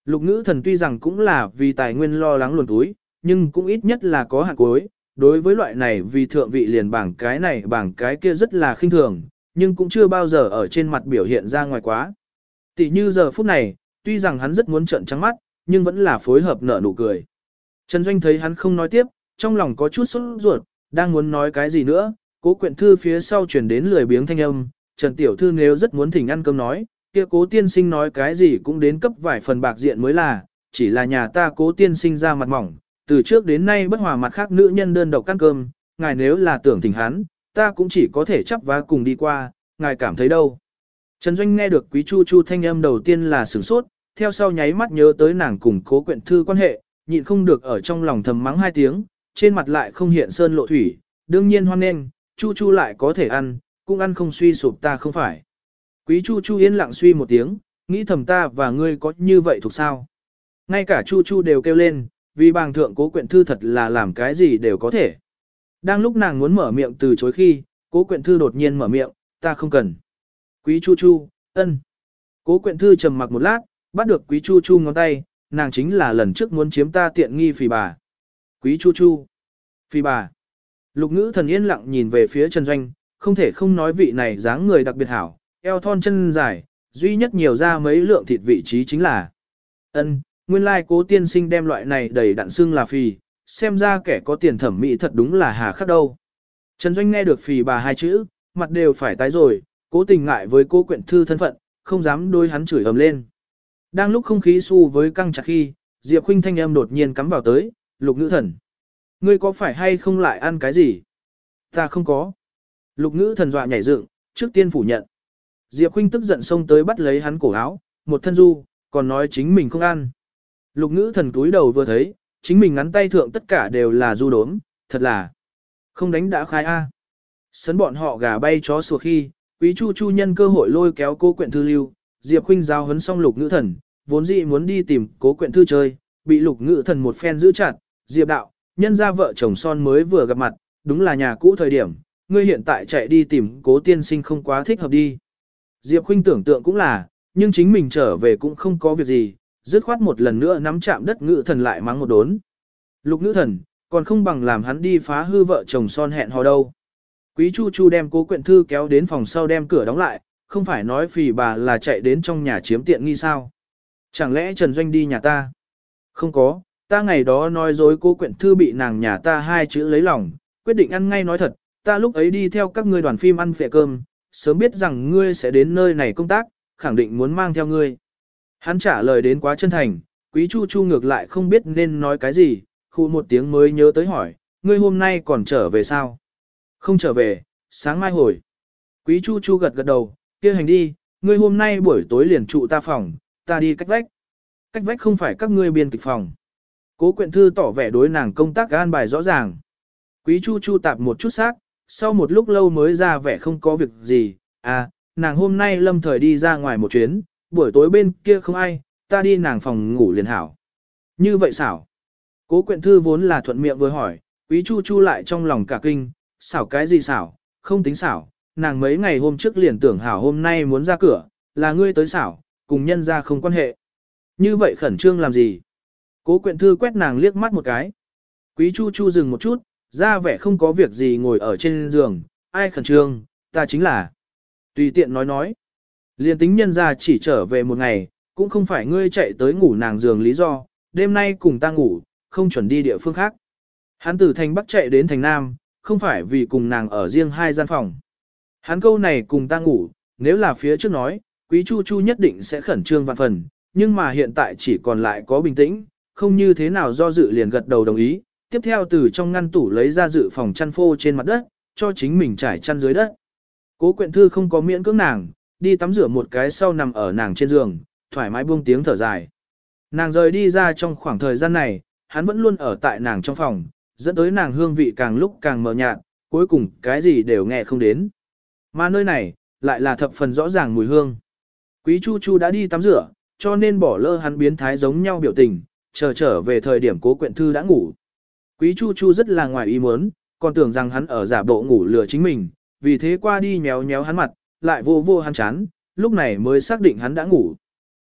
Lục ngữ thần tuy rằng cũng là vì tài nguyên lo lắng luồn túi, nhưng cũng ít nhất là có hạn cuối. Đối với loại này vì thượng vị liền bảng cái này bảng cái kia rất là khinh thường, nhưng cũng chưa bao giờ ở trên mặt biểu hiện ra ngoài quá. Tỷ như giờ phút này, tuy rằng hắn rất muốn trợn trắng mắt, nhưng vẫn là phối hợp nở nụ cười. Trần Doanh thấy hắn không nói tiếp, trong lòng có chút sốt ruột, đang muốn nói cái gì nữa, Cố Quyện Thư phía sau truyền đến lười biếng thanh âm, Trần Tiểu Thư nếu rất muốn thỉnh ăn cơm nói, kia Cố Tiên Sinh nói cái gì cũng đến cấp vài phần bạc diện mới là, chỉ là nhà ta Cố Tiên Sinh ra mặt mỏng, từ trước đến nay bất hòa mặt khác nữ nhân đơn độc ăn cơm, ngài nếu là tưởng thỉnh hắn, ta cũng chỉ có thể chấp vá cùng đi qua, ngài cảm thấy đâu. Trần Doanh nghe được Quý Chu Chu thanh âm đầu tiên là sửng sốt, theo sau nháy mắt nhớ tới nàng cùng Cố Quyện Thư quan hệ, nhịn không được ở trong lòng thầm mắng hai tiếng, trên mặt lại không hiện sơn lộ thủy, đương nhiên hoan nghênh, Chu Chu lại có thể ăn, cũng ăn không suy sụp ta không phải. Quý Chu Chu yên lặng suy một tiếng, nghĩ thầm ta và ngươi có như vậy thuộc sao. Ngay cả Chu Chu đều kêu lên, vì bàng thượng Cố Quyện Thư thật là làm cái gì đều có thể. Đang lúc nàng muốn mở miệng từ chối khi, Cố Quyện Thư đột nhiên mở miệng, ta không cần. Quý Chu Chu, ân. Cố Quyện Thư trầm mặc một lát, bắt được Quý Chu Chu ngón tay, nàng chính là lần trước muốn chiếm ta tiện nghi phì bà. Quý Chu Chu, phì bà. Lục ngữ thần yên lặng nhìn về phía Trần Doanh, không thể không nói vị này dáng người đặc biệt hảo, eo thon chân dài, duy nhất nhiều ra mấy lượng thịt vị trí chính là. Ân, nguyên lai Cố tiên sinh đem loại này đầy đặn xưng là phì, xem ra kẻ có tiền thẩm mỹ thật đúng là hà khắc đâu. Trần Doanh nghe được phì bà hai chữ, mặt đều phải tái rồi, cố tình ngại với Cố Quyện Thư thân phận, không dám đối hắn chửi ầm lên. Đang lúc không khí xu với căng chặt khi, Diệp Khuynh thanh âm đột nhiên cắm vào tới, Lục ngữ thần. Ngươi có phải hay không lại ăn cái gì? Ta không có. Lục ngữ thần dọa nhảy dựng, trước tiên phủ nhận. Diệp Khuynh tức giận xông tới bắt lấy hắn cổ áo, một thân du, còn nói chính mình không ăn. Lục ngữ thần túi đầu vừa thấy, chính mình ngắn tay thượng tất cả đều là du đốm, thật là không đánh đã khai a. Sấn bọn họ gà bay chó sủa khi, Quý Chu Chu nhân cơ hội lôi kéo Cố Quyện Thư lưu, Diệp Khuynh giao huấn xong Lục ngữ thần, vốn dĩ muốn đi tìm Cố Quyện Thư chơi, bị Lục ngữ thần một phen giữ chặt, Diệp đạo, nhân ra vợ chồng son mới vừa gặp mặt, đúng là nhà cũ thời điểm, ngươi hiện tại chạy đi tìm Cố tiên sinh không quá thích hợp đi. Diệp Khuynh tưởng tượng cũng là, nhưng chính mình trở về cũng không có việc gì, dứt khoát một lần nữa nắm chạm đất ngữ thần lại mắng một đốn. Lục ngữ thần, còn không bằng làm hắn đi phá hư vợ chồng son hẹn hò đâu. Quý Chu Chu đem Cố Quyện Thư kéo đến phòng sau đem cửa đóng lại, không phải nói phì bà là chạy đến trong nhà chiếm tiện nghi sao. Chẳng lẽ Trần Doanh đi nhà ta? Không có, ta ngày đó nói dối Cố Quyện Thư bị nàng nhà ta hai chữ lấy lòng, quyết định ăn ngay nói thật, ta lúc ấy đi theo các ngươi đoàn phim ăn phệ cơm, sớm biết rằng ngươi sẽ đến nơi này công tác, khẳng định muốn mang theo ngươi. Hắn trả lời đến quá chân thành, Quý Chu Chu ngược lại không biết nên nói cái gì, khu một tiếng mới nhớ tới hỏi, ngươi hôm nay còn trở về sao? Không trở về, sáng mai hồi. Quý Chu Chu gật gật đầu, kia hành đi, ngươi hôm nay buổi tối liền trụ ta phòng, ta đi cách vách. Cách vách không phải các ngươi biên kịch phòng. Cố Quyện Thư tỏ vẻ đối nàng công tác an bài rõ ràng. Quý Chu Chu tạp một chút xác, sau một lúc lâu mới ra vẻ không có việc gì, à, nàng hôm nay lâm thời đi ra ngoài một chuyến, buổi tối bên kia không ai, ta đi nàng phòng ngủ liền hảo. Như vậy xảo. Cố Quyện Thư vốn là thuận miệng vừa hỏi, Quý Chu Chu lại trong lòng cả kinh, xảo cái gì xảo, không tính xảo, nàng mấy ngày hôm trước liền tưởng hảo hôm nay muốn ra cửa, là ngươi tới xảo, cùng nhân ra không quan hệ. Như vậy khẩn trương làm gì? Cố Quyện Thư quét nàng liếc mắt một cái. Quý Chu Chu dừng một chút, ra vẻ không có việc gì ngồi ở trên giường, ai khẩn trương, ta chính là. Tùy tiện nói. Liên tính nhân ra chỉ trở về một ngày, cũng không phải ngươi chạy tới ngủ nàng giường lý do, đêm nay cùng ta ngủ, không chuẩn đi địa phương khác. Hắn từ thành Bắc chạy đến thành Nam, không phải vì cùng nàng ở riêng hai gian phòng. Hắn câu này cùng ta ngủ, nếu là phía trước nói, Quý Chu Chu nhất định sẽ khẩn trương vạn phần, nhưng mà hiện tại chỉ còn lại có bình tĩnh, không như thế nào do dự liền gật đầu đồng ý, tiếp theo từ trong ngăn tủ lấy ra dự phòng chăn phô trên mặt đất, cho chính mình trải chăn dưới đất. Cố Quyện Thư không có miễn cưỡng nàng, đi tắm rửa một cái sau nằm ở nàng trên giường, thoải mái buông tiếng thở dài. Nàng rời đi ra trong khoảng thời gian này, hắn vẫn luôn ở tại nàng trong phòng, dẫn tới nàng hương vị càng lúc càng mờ nhạt, cuối cùng cái gì đều nghe không đến. Mà nơi này, lại là thập phần rõ ràng mùi hương. Quý Chu Chu đã đi tắm rửa, cho nên bỏ lỡ hắn biến thái giống nhau biểu tình, trở về thời điểm Cố Quyện Thư đã ngủ. Quý Chu Chu rất là ngoài ý muốn, còn tưởng rằng hắn ở giả bộ ngủ lừa chính mình, vì thế qua đi nhéo nhéo hắn mặt, lại vô hắn chán, lúc này mới xác định hắn đã ngủ.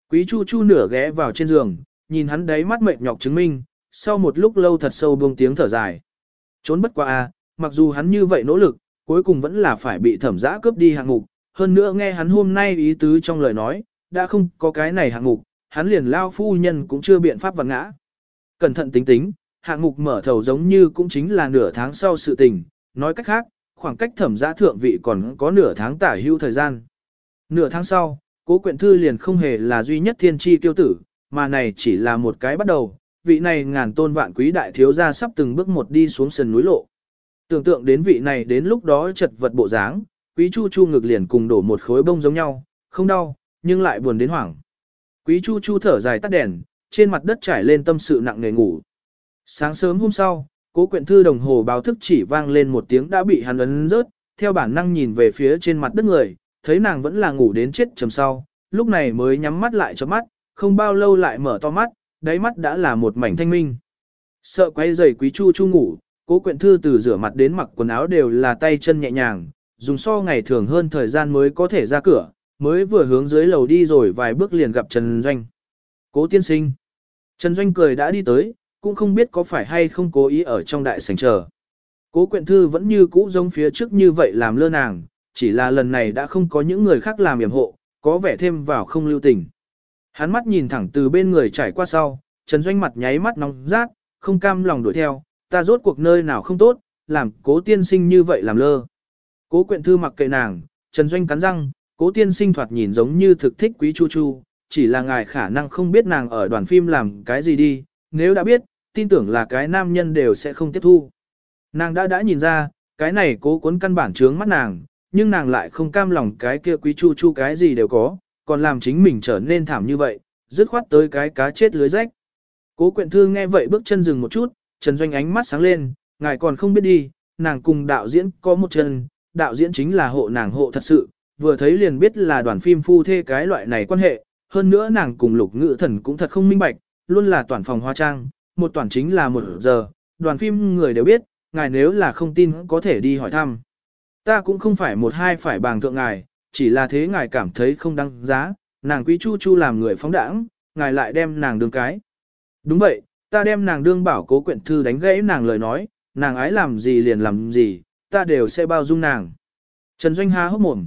Quý Chu Chu nửa ghé vào trên giường, nhìn hắn đáy mắt mệt nhọc chứng minh, sau một lúc lâu thật sâu buông tiếng thở dài. Trốn bất qua a, mặc dù hắn như vậy nỗ lực, cuối cùng vẫn là phải bị thẩm giã cướp đi hạng mục, hơn nữa nghe hắn hôm nay ý tứ trong lời nói, đã không có cái này hạng mục, hắn liền lao phu nhân cũng chưa biện pháp vặn ngã. Cẩn thận tính tính, hạng mục mở thầu giống như cũng chính là nửa tháng sau sự tình, nói cách khác, khoảng cách thẩm giã thượng vị còn có nửa tháng tả hưu thời gian. Nửa tháng sau, Cố Quyện Thư liền không hề là duy nhất thiên tri tiêu tử, mà này chỉ là một cái bắt đầu, vị này ngàn tôn vạn quý đại thiếu gia sắp từng bước một đi xuống sườn núi lộ. Tưởng tượng đến vị này đến lúc đó chật vật bộ dáng, Quý Chu Chu ngực liền cùng đổ một khối bông giống nhau, không đau, nhưng lại buồn đến hoảng. Quý Chu Chu thở dài tắt đèn, trên mặt đất trải lên tâm sự nặng nề ngủ. Sáng sớm hôm sau, Cố Quyện Thư đồng hồ báo thức chỉ vang lên một tiếng đã bị hắn ấn rớt, theo bản năng nhìn về phía trên mặt đất người, thấy nàng vẫn là ngủ đến chết trầm sau, lúc này mới nhắm mắt lại cho mắt, không bao lâu lại mở to mắt, đáy mắt đã là một mảnh thanh minh. Sợ quay giày Quý Chu Chu ngủ, Cố Quyện Thư từ rửa mặt đến mặc quần áo đều là tay chân nhẹ nhàng, dùng so ngày thường hơn thời gian mới có thể ra cửa, mới vừa hướng dưới lầu đi rồi vài bước liền gặp Trần Doanh. Cố tiên sinh. Trần Doanh cười đã đi tới, cũng không biết có phải hay không cố ý ở trong đại sảnh chờ. Cố Quyện Thư vẫn như cũ giống phía trước như vậy làm lơ nàng, chỉ là lần này đã không có những người khác làm yểm hộ, có vẻ thêm vào không lưu tình. Hắn mắt nhìn thẳng từ bên người trải qua sau, Trần Doanh mặt nháy mắt nóng rát, không cam lòng đuổi theo, ta rốt cuộc nơi nào không tốt, làm Cố tiên sinh như vậy làm lơ. Cố Quyện Thư mặc kệ nàng, Trần Doanh cắn răng, Cố tiên sinh thoạt nhìn giống như thực thích Quý Chu Chu, chỉ là ngài khả năng không biết nàng ở đoàn phim làm cái gì đi, nếu đã biết, tin tưởng là cái nam nhân đều sẽ không tiếp thu. Nàng đã nhìn ra, cái này Cố cuốn căn bản trướng mắt nàng, nhưng nàng lại không cam lòng cái kia Quý Chu Chu cái gì đều có, còn làm chính mình trở nên thảm như vậy, dứt khoát tới cái cá chết lưới rách. Cố Quyện Thư nghe vậy bước chân dừng một chút, Trần Doanh ánh mắt sáng lên, ngài còn không biết đi, nàng cùng đạo diễn có một chân, đạo diễn chính là hộ nàng hộ thật sự, vừa thấy liền biết là đoàn phim phu thê cái loại này quan hệ, hơn nữa nàng cùng Lục Ngữ Thần cũng thật không minh bạch, luôn là toàn phòng hóa trang, một toàn chính là 1 giờ, đoàn phim người đều biết, ngài nếu là không tin có thể đi hỏi thăm. Ta cũng không phải một hai phải bàng thượng ngài, chỉ là thế ngài cảm thấy không đăng giá, nàng Quý Chu Chu làm người phóng đãng, ngài lại đem nàng đương cái. Đúng vậy, ta đem nàng đương bảo. Cố Quyện Thư đánh gãy nàng lời nói, nàng ái làm gì liền làm gì, ta đều sẽ bao dung nàng. Trần Doanh há hốc mồm,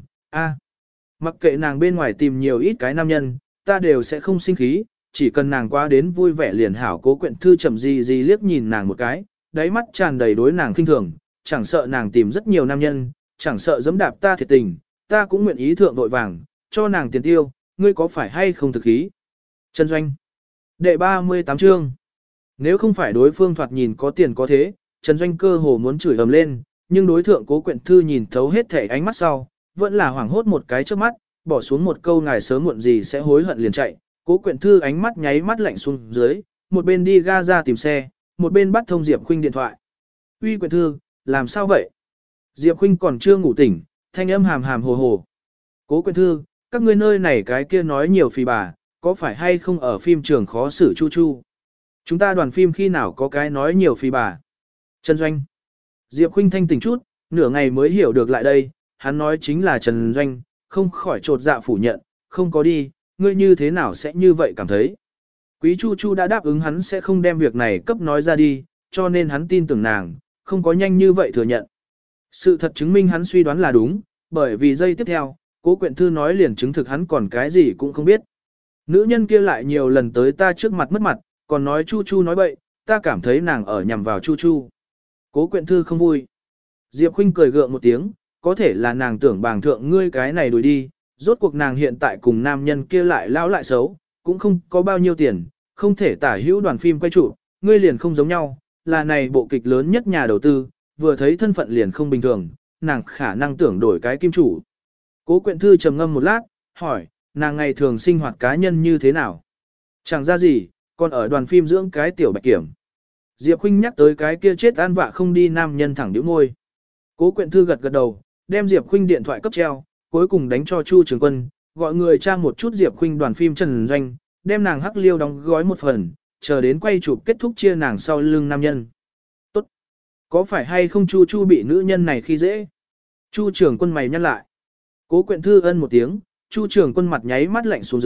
mặc kệ nàng bên ngoài tìm nhiều ít cái nam nhân, ta đều sẽ không sinh khí, chỉ cần nàng qua đến vui vẻ liền hảo. Cố Quyện Thư chậm gì liếc nhìn nàng một cái, đáy mắt tràn đầy đối nàng khinh thường, chẳng sợ nàng tìm rất nhiều nam nhân, chẳng sợ giẫm đạp ta thiệt tình, ta cũng nguyện ý thượng vội vàng, cho nàng tiền tiêu, ngươi có phải hay không thực khí. Trần Doanh. Đệ 38 chương. Nếu không phải đối phương thoạt nhìn có tiền có thế, Trần Doanh cơ hồ muốn chửi ầm lên, nhưng đối thượng Cố Quyện Thư nhìn thấu hết thể ánh mắt sau, vẫn là hoảng hốt một cái trước mắt, bỏ xuống một câu ngài sớm muộn gì sẽ hối hận liền chạy. Cố Quyện Thư ánh mắt nháy mắt lạnh xuống dưới, một bên đi ga ra tìm xe, một bên bắt thông Diệp Khuynh điện thoại. Uy Quyện Thư, làm sao vậy? Diệp Khuynh còn chưa ngủ tỉnh, thanh âm hàm hàm hồ hồ. Cố Quyện Thư, các ngươi nơi này cái kia nói nhiều phì bà, có phải hay không ở phim trường khó xử Chu Chu? Chúng ta đoàn phim khi nào có cái nói nhiều phì bà? Trần Doanh. Diệp Khuynh thanh tỉnh chút, nửa ngày mới hiểu được lại đây, hắn nói chính là Trần Doanh, không khỏi trột dạ phủ nhận, không có đi, ngươi như thế nào sẽ như vậy cảm thấy? Quý Chu Chu đã đáp ứng hắn sẽ không đem việc này cấp nói ra đi, cho nên hắn tin tưởng nàng, không có nhanh như vậy thừa nhận. Sự thật chứng minh hắn suy đoán là đúng, bởi vì giây tiếp theo, Cố Quyện Thư nói liền chứng thực hắn còn cái gì cũng không biết. Nữ nhân kia lại nhiều lần tới ta trước mặt mất mặt, còn nói Chu Chu nói bậy, ta cảm thấy nàng ở nhằm vào Chu Chu. Cố Quyện Thư không vui. Diệp Khuynh cười gượng một tiếng, có thể là nàng tưởng bàng thượng ngươi cái này đuổi đi, rốt cuộc nàng hiện tại cùng nam nhân kia lại lão lại xấu, cũng không có bao nhiêu tiền, không thể tả hữu đoàn phim quay trụ, ngươi liền không giống nhau, là này bộ kịch lớn nhất nhà đầu tư, vừa thấy thân phận liền không bình thường, nàng khả năng tưởng đổi cái kim chủ. Cố Quyện Thư trầm ngâm một lát, hỏi, nàng ngày thường sinh hoạt cá nhân như thế nào? Chẳng ra gì, còn ở đoàn phim dưỡng cái tiểu bạch kiểm. Diệp Khuynh nhắc tới cái kia chết an vạ không đi nam nhân thẳng nhíu môi. Cố Quyện Thư gật gật đầu, đem Diệp Khuynh điện thoại cấp treo, cuối cùng đánh cho Chu Trường Quân, gọi người tra một chút Diệp Khuynh đoàn phim Trần Doanh, đem nàng hắc liêu đóng gói một phần, chờ đến quay chụp kết thúc chia nàng sau lưng nam nhân. Tốt. Có phải hay không Chu Chu bị nữ nhân này khi dễ? Chu Trường Quân mày nhăn lại. Cố Quyện Thư ân một tiếng, Chu Trường Quân mặt nháy mắt lạnh xuống dưới,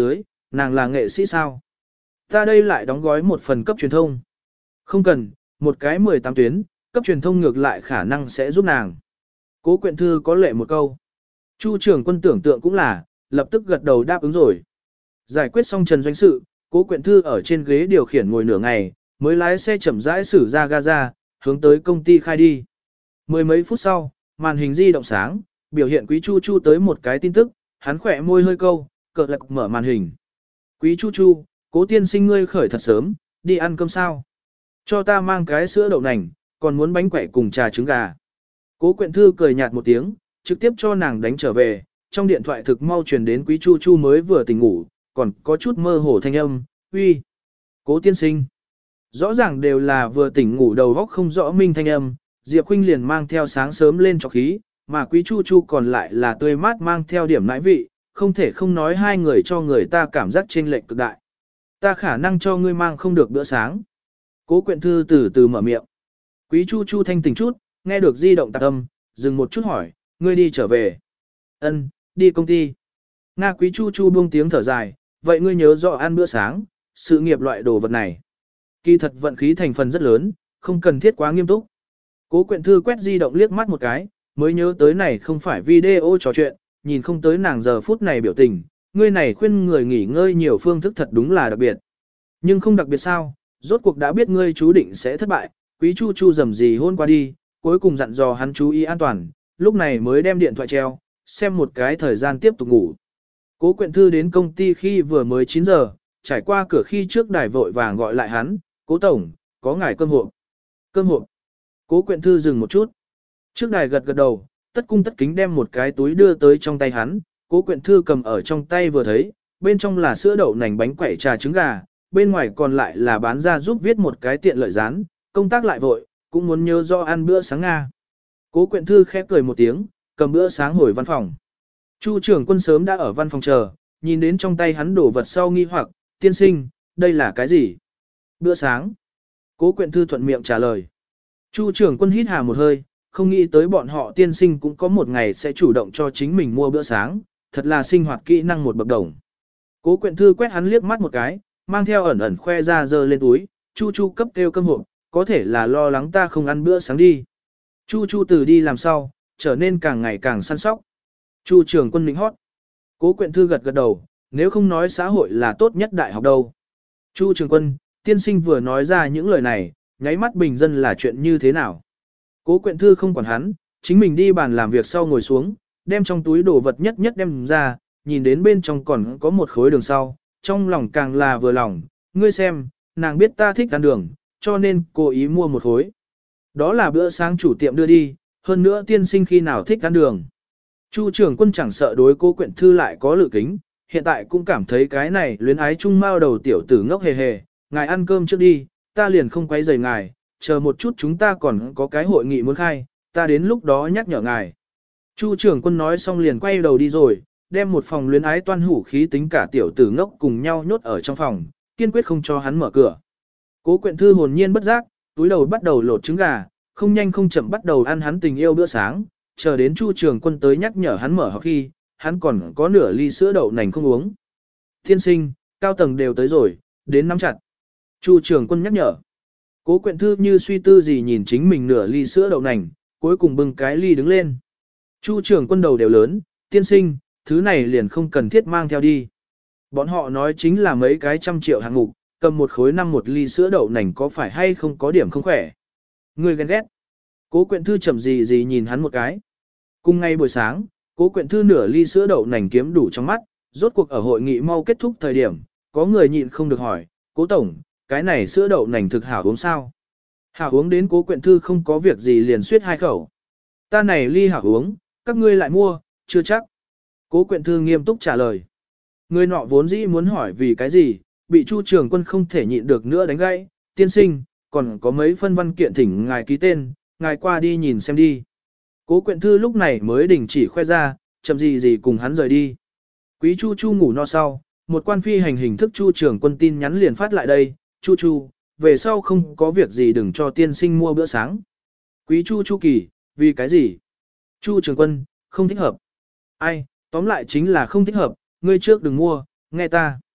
nàng là nghệ sĩ sao? Ta đây lại đóng gói một phần cấp truyền thông. Không cần, một cái 18 tuyến, cấp truyền thông ngược lại khả năng sẽ giúp nàng. Cố Quyện Thư có lệ một câu. Chu trưởng quân tưởng tượng cũng là, lập tức gật đầu đáp ứng rồi. Giải quyết xong Trần Doanh sự, Cố Quyện Thư ở trên ghế điều khiển ngồi nửa ngày, mới lái xe chậm rãi xử ra Gaza, hướng tới công ty khai đi. Mười mấy phút sau, màn hình di động sáng, biểu hiện Quý Chu Chu tới một cái tin tức, hắn khỏe môi hơi câu, cờ lạc mở màn hình. Quý Chu Chu, Cố tiên sinh ngươi khởi thật sớm, đi ăn cơm sao? Cho ta mang cái sữa đậu nành, còn muốn bánh quẩy cùng trà trứng gà. Cố Quyện Thư cười nhạt một tiếng, trực tiếp cho nàng đánh trở về, trong điện thoại thực mau truyền đến Quý Chu Chu mới vừa tỉnh ngủ, còn có chút mơ hồ thanh âm, uy, Cố tiên sinh. Rõ ràng đều là vừa tỉnh ngủ đầu óc không rõ minh thanh âm, Diệp Khuynh liền mang theo sáng sớm lên trọc khí, mà Quý Chu Chu còn lại là tươi mát mang theo điểm nãi vị, không thể không nói hai người cho người ta cảm giác chênh lệch cực đại. Ta khả năng cho ngươi mang không được bữa sáng. Cố Quyện Thư từ từ mở miệng. Quý Chu Chu thanh tỉnh chút, nghe được di động tạc âm, dừng một chút hỏi, ngươi đi trở về. Ân, đi công ty. Nga Quý Chu Chu buông tiếng thở dài, vậy ngươi nhớ rõ ăn bữa sáng, sự nghiệp loại đồ vật này. Kỳ thật vận khí thành phần rất lớn, không cần thiết quá nghiêm túc. Cố Quyện Thư quét di động liếc mắt một cái, mới nhớ tới này không phải video trò chuyện, nhìn không tới nàng giờ phút này biểu tình, ngươi này khuyên người nghỉ ngơi nhiều phương thức thật đúng là đặc biệt. Nhưng không đặc biệt sao, rốt cuộc đã biết ngươi chú định sẽ thất bại, Quý Chu Chu dầm gì hôn qua đi, cuối cùng dặn dò hắn chú ý an toàn, lúc này mới đem điện thoại treo, xem một cái thời gian tiếp tục ngủ. Cố Quyện Thư đến công ty khi vừa mới 9 giờ, trải qua cửa khi trước đài vội vàng gọi lại hắn, Cố Tổng, có ngài cơm hộp. Cơm hộp. Cố Quyện Thư dừng một chút. Trước đài gật gật đầu, tất cung tất kính đem một cái túi đưa tới trong tay hắn, Cố Quyện Thư cầm ở trong tay vừa thấy, bên trong là sữa đậu nành bánh quẩy trà trứng gà, bên ngoài còn lại là bán ra giúp viết một cái tiện lợi dán, công tác lại vội, cũng muốn nhớ rõ ăn bữa sáng Nga. Cố Quyện Thư khép cười một tiếng, cầm bữa sáng hồi văn phòng. Chu trưởng quân sớm đã ở văn phòng chờ, nhìn đến trong tay hắn đổ vật sau nghi hoặc, tiên sinh, đây là cái gì? Bữa sáng. Cố Quyện Thư thuận miệng trả lời. Chu trưởng quân hít hà một hơi, không nghĩ tới bọn họ tiên sinh cũng có một ngày sẽ chủ động cho chính mình mua bữa sáng, thật là sinh hoạt kỹ năng một bậc đồng. Cố Quyện Thư quét hắn liếc mắt một cái, mang theo ẩn ẩn khoe ra giơ lên túi, Chu Chu cấp kêu cơm hộp, có thể là lo lắng ta không ăn bữa sáng đi. Chu Chu từ đi làm sau, trở nên càng ngày càng săn sóc. Chu trưởng quân lĩnh hót. Cố Quyện Thư gật gật đầu, nếu không nói xã hội là tốt nhất đại học đâu. Chu trưởng quân, tiên sinh vừa nói ra những lời này, nháy mắt bình dân là chuyện như thế nào. Cố Quyện Thư không quản hắn, chính mình đi bàn làm việc sau ngồi xuống, đem trong túi đồ vật nhất nhất đem ra, nhìn đến bên trong còn có một khối đường sau, trong lòng càng là vừa lòng, ngươi xem, nàng biết ta thích ăn đường, cho nên cố ý mua một khối. Đó là bữa sáng chủ tiệm đưa đi, hơn nữa tiên sinh khi nào thích ăn đường. Chu trưởng quân chẳng sợ đối Cố Quyện Thư lại có lự kính, hiện tại cũng cảm thấy cái này luyến ái chung mao đầu tiểu tử ngốc hề hề, ngài ăn cơm trước đi, ta liền không quấy rầy ngài, chờ một chút chúng ta còn có cái hội nghị muốn khai, ta đến lúc đó nhắc nhở ngài. Chu trưởng quân nói xong liền quay đầu đi rồi, đem một phòng luyến ái toan hủ khí tính cả tiểu tử ngốc cùng nhau nhốt ở trong phòng, kiên quyết không cho hắn mở cửa. Cố Quyện Thư hồn nhiên bất giác, túi đầu bắt đầu lột trứng gà, không nhanh không chậm bắt đầu ăn hắn tình yêu bữa sáng, chờ đến Chu trưởng quân tới nhắc nhở hắn mở học khi, hắn còn có nửa ly sữa đậu nành không uống. Thiên sinh, cao tầng đều tới rồi, đến nắm chặt. Chu trưởng quân nhắc nhở. Cố Quyện Thư như suy tư gì nhìn chính mình nửa ly sữa đậu nành, cuối cùng bưng cái ly đứng lên. Chu trưởng quân đầu đều lớn, tiên sinh, thứ này liền không cần thiết mang theo đi. Bọn họ nói chính là mấy cái trăm triệu hạng mục, cầm một khối năm một ly sữa đậu nành có phải hay không có điểm không khỏe. Người ghen ghét. Cố Quyện Thư chậm gì nhìn hắn một cái. Cùng ngay buổi sáng, Cố Quyện Thư nửa ly sữa đậu nành kiếm đủ trong mắt, rốt cuộc ở hội nghị mau kết thúc thời điểm, có người nhịn không được hỏi, Cố Tổng, cái này sữa đậu nành thực hảo uống sao? Hảo uống đến Cố Quyện Thư không có việc gì liền suýt hai khẩu. Ta này ly hảo uống, các ngươi lại mua, chưa chắc. Cố Quyện Thư nghiêm túc trả lời. Người nọ vốn dĩ muốn hỏi vì cái gì, bị Chu trưởng quân không thể nhịn được nữa đánh gãy, tiên sinh, còn có mấy phân văn kiện thỉnh ngài ký tên, ngài qua đi nhìn xem đi. Cố Quyện Thư lúc này mới đình chỉ khoe ra, chậm gì cùng hắn rời đi. Quý Chu Chu ngủ no sau, một quan phi hành hình thức Chu trưởng quân tin nhắn liền phát lại đây, Chu Chu, về sau không có việc gì đừng cho tiên sinh mua bữa sáng. Quý Chu Chu kỳ, vì cái gì? Chu trưởng quân, không thích hợp. Ai, tóm lại chính là không thích hợp, ngươi trước đừng mua, nghe ta.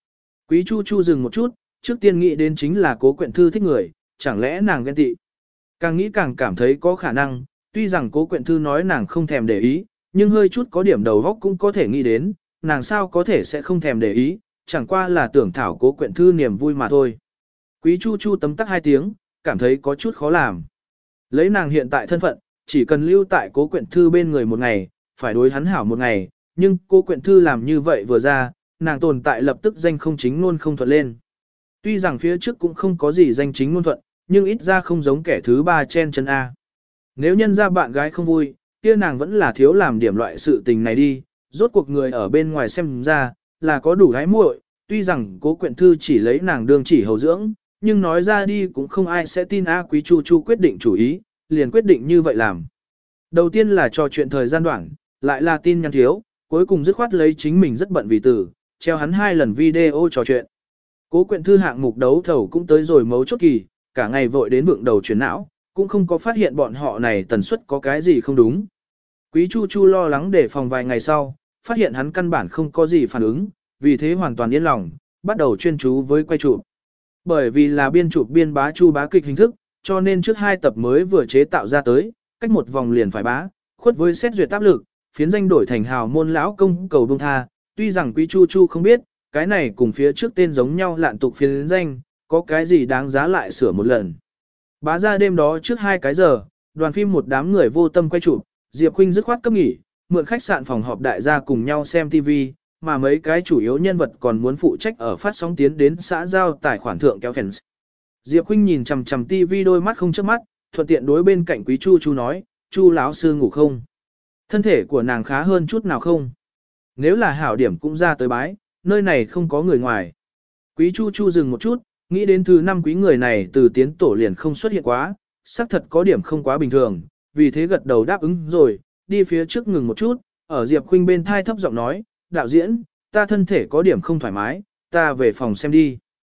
Quý Chu Chu dừng một chút, trước tiên nghĩ đến chính là Cố Quyện Thư thích người, chẳng lẽ nàng ghen tị. Càng nghĩ càng cảm thấy có khả năng, tuy rằng Cố Quyện Thư nói nàng không thèm để ý, nhưng hơi chút có điểm đầu óc cũng có thể nghĩ đến, nàng sao có thể sẽ không thèm để ý, chẳng qua là tưởng thảo Cố Quyện Thư niềm vui mà thôi. Quý Chu Chu tấm tắc 2 tiếng, cảm thấy có chút khó làm. Lấy nàng hiện tại thân phận, chỉ cần lưu tại Cố Quyện Thư bên người một ngày, phải đối hắn hảo một ngày, nhưng Cố Quyện Thư làm như vậy vừa ra, nàng tồn tại lập tức danh không chính luôn không thuận lên. Tuy rằng phía trước cũng không có gì danh chính ngôn thuận, nhưng ít ra không giống kẻ thứ ba chen chân A. Nếu nhân ra bạn gái không vui, kia nàng vẫn là thiếu làm điểm loại sự tình này đi, rốt cuộc người ở bên ngoài xem ra, là có đủ gái muội, tuy rằng Cố Quyện Thư chỉ lấy nàng đương chỉ hầu dưỡng, nhưng nói ra đi cũng không ai sẽ tin A. Quý Chu Chu quyết định chủ ý, liền quyết định như vậy làm. Đầu tiên là trò chuyện thời gian đoạn, lại là tin nhắn thiếu, cuối cùng dứt khoát lấy chính mình rất bận vì tử, treo hắn 2 lần video trò chuyện. Cố Quyện Thư hạng mục đấu thầu cũng tới rồi mấu chốt kỳ, cả ngày vội đến vượng đầu chuyển não, cũng không có phát hiện bọn họ này tần suất có cái gì không đúng. Quý Chu Chu lo lắng để phòng vài ngày sau, phát hiện hắn căn bản không có gì phản ứng, vì thế hoàn toàn yên lòng, bắt đầu chuyên chú với quay chụp. Bởi vì là biên chụp biên bá chu bá kịch hình thức, cho nên trước 2 tập mới vừa chế tạo ra tới, cách một vòng liền phải bá, khuất với xét duyệt áp lực, phiến danh đổi thành hào môn lão công cầu bông tha, tuy rằng Quý Chu Chu không biết, cái này cùng phía trước tên giống nhau lạn tục phiến danh, có cái gì đáng giá lại sửa một lần. Bá ra đêm đó trước 2 cái giờ, đoàn phim một đám người vô tâm quay chụp, Diệp Khuynh dứt khoát cấp nghỉ, mượn khách sạn phòng họp đại gia cùng nhau xem TV, mà mấy cái chủ yếu nhân vật còn muốn phụ trách ở phát sóng tiến đến xã giao tài khoản thượng kéo fans. Diệp Khuynh nhìn chằm chằm TV đôi mắt không chớp mắt, thuận tiện đối bên cạnh Quý Chu Chu nói, Chu lão sư ngủ không? Thân thể của nàng khá hơn chút nào không? Nếu là hảo điểm cũng ra tới bái, nơi này không có người ngoài. Quý Chu Chu dừng một chút, nghĩ đến thứ 5 quý người này từ tiến tổ liền không xuất hiện quá, xác thật có điểm không quá bình thường, vì thế gật đầu đáp ứng rồi, đi phía trước ngừng một chút, ở Diệp Khuynh bên thai thấp giọng nói, đạo diễn, ta thân thể có điểm không thoải mái, ta về phòng xem đi.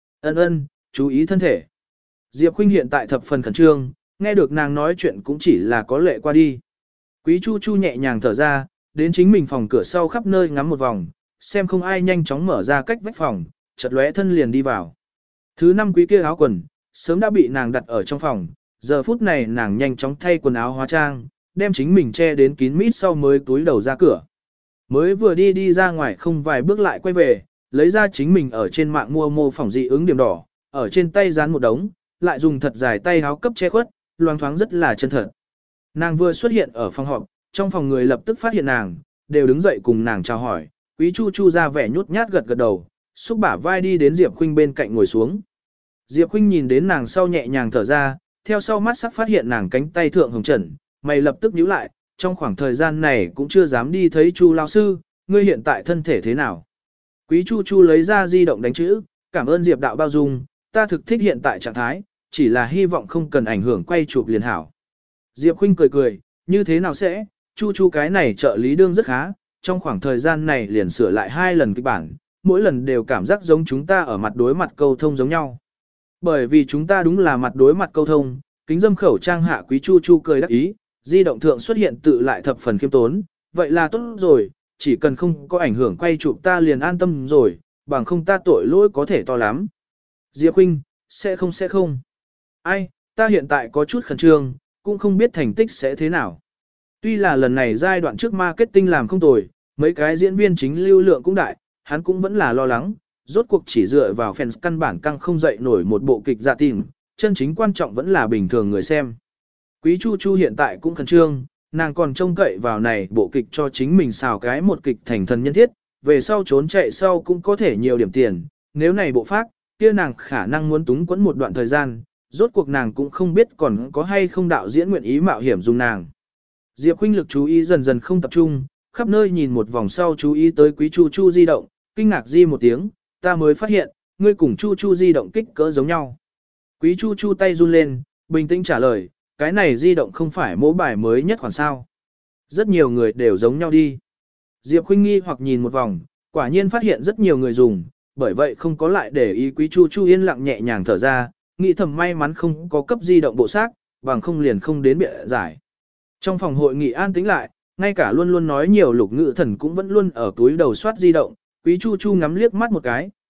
Ân, chú ý thân thể. Diệp Khuynh hiện tại thập phần khẩn trương, nghe được nàng nói chuyện cũng chỉ là có lệ qua đi. Quý Chu Chu nhẹ nhàng thở ra, đến chính mình phòng cửa sau khắp nơi ngắm một vòng, xem không ai nhanh chóng mở ra cách vách phòng, chợt lóe thân liền đi vào. Thứ 5 quý kia áo quần, sớm đã bị nàng đặt ở trong phòng, giờ phút này nàng nhanh chóng thay quần áo hóa trang, đem chính mình che đến kín mít sau mới túi đầu ra cửa. Mới vừa đi ra ngoài không vài bước lại quay về, lấy ra chính mình ở trên mạng mua mô phỏng dị ứng điểm đỏ, ở trên tay dán một đống, lại dùng thật dài tay áo cấp che khuất, loang thoáng rất là chân thật. Nàng vừa xuất hiện ở phòng họp, trong phòng người lập tức phát hiện nàng, đều đứng dậy cùng nàng chào hỏi, Quý Chu Chu ra vẻ nhút nhát gật gật đầu, xúc bả vai đi đến Diệp Khuynh bên cạnh ngồi xuống. Diệp Khuynh nhìn đến nàng sau nhẹ nhàng thở ra, theo sau mắt sắc phát hiện nàng cánh tay thượng hồng trần, mày lập tức nhíu lại, trong khoảng thời gian này cũng chưa dám đi thấy Chu lão sư, ngươi hiện tại thân thể thế nào? Quý Chu Chu lấy ra di động đánh chữ, cảm ơn Diệp đạo bao dung, ta thực thích hiện tại trạng thái, chỉ là hy vọng không cần ảnh hưởng quay chụp liền hảo. Diệp Khuynh cười cười, như thế nào sẽ, Chu Chu cái này trợ lý đương rất khá, trong khoảng thời gian này liền sửa lại 2 lần kịch bản, mỗi lần đều cảm giác giống chúng ta ở mặt đối mặt câu thông giống nhau. Bởi vì chúng ta đúng là mặt đối mặt câu thông, kính dâm khẩu trang hạ Quý Chu Chu cười đắc ý, di động thượng xuất hiện tự lại thập phần khiêm tốn, vậy là tốt rồi, chỉ cần không có ảnh hưởng quay chụp ta liền an tâm rồi, bằng không ta tội lỗi có thể to lắm. Diệp Khuynh, sẽ không. Ai, ta hiện tại có chút khẩn trương, cũng không biết thành tích sẽ thế nào. Tuy là lần này giai đoạn trước marketing làm không tồi, mấy cái diễn viên chính lưu lượng cũng đại, hắn cũng vẫn là lo lắng, rốt cuộc chỉ dựa vào fans căn bản căng không dậy nổi một bộ kịch dạ tìm, chân chính quan trọng vẫn là bình thường người xem. Quý Chu Chu hiện tại cũng khẩn trương, nàng còn trông cậy vào này bộ kịch cho chính mình xào cái một kịch thành thần nhân thiết, về sau trốn chạy sau cũng có thể nhiều điểm tiền, nếu này bộ phát, kia nàng khả năng muốn túng quẫn một đoạn thời gian, rốt cuộc nàng cũng không biết còn có hay không đạo diễn nguyện ý mạo hiểm dùng nàng. Diệp Khuynh lực chú ý dần dần không tập trung, khắp nơi nhìn một vòng sau chú ý tới Quý Chu Chu di động, kinh ngạc di một tiếng, ta mới phát hiện, ngươi cùng Chu Chu di động kích cỡ giống nhau. Quý Chu Chu tay run lên, bình tĩnh trả lời, cái này di động không phải mẫu bài mới nhất khoản sao. Rất nhiều người đều giống nhau đi. Diệp Khuynh nghi hoặc nhìn một vòng, quả nhiên phát hiện rất nhiều người dùng, bởi vậy không có lại để ý. Quý Chu Chu yên lặng nhẹ nhàng thở ra, nghĩ thầm may mắn không có cấp di động bộ xác, bằng không liền không đến bịa giải. Trong phòng hội nghị an tĩnh lại, ngay cả luôn luôn nói nhiều Lục Ngữ Thần cũng vẫn luôn ở túi đầu soát di động, Quý Chu Chu ngắm liếc mắt một cái,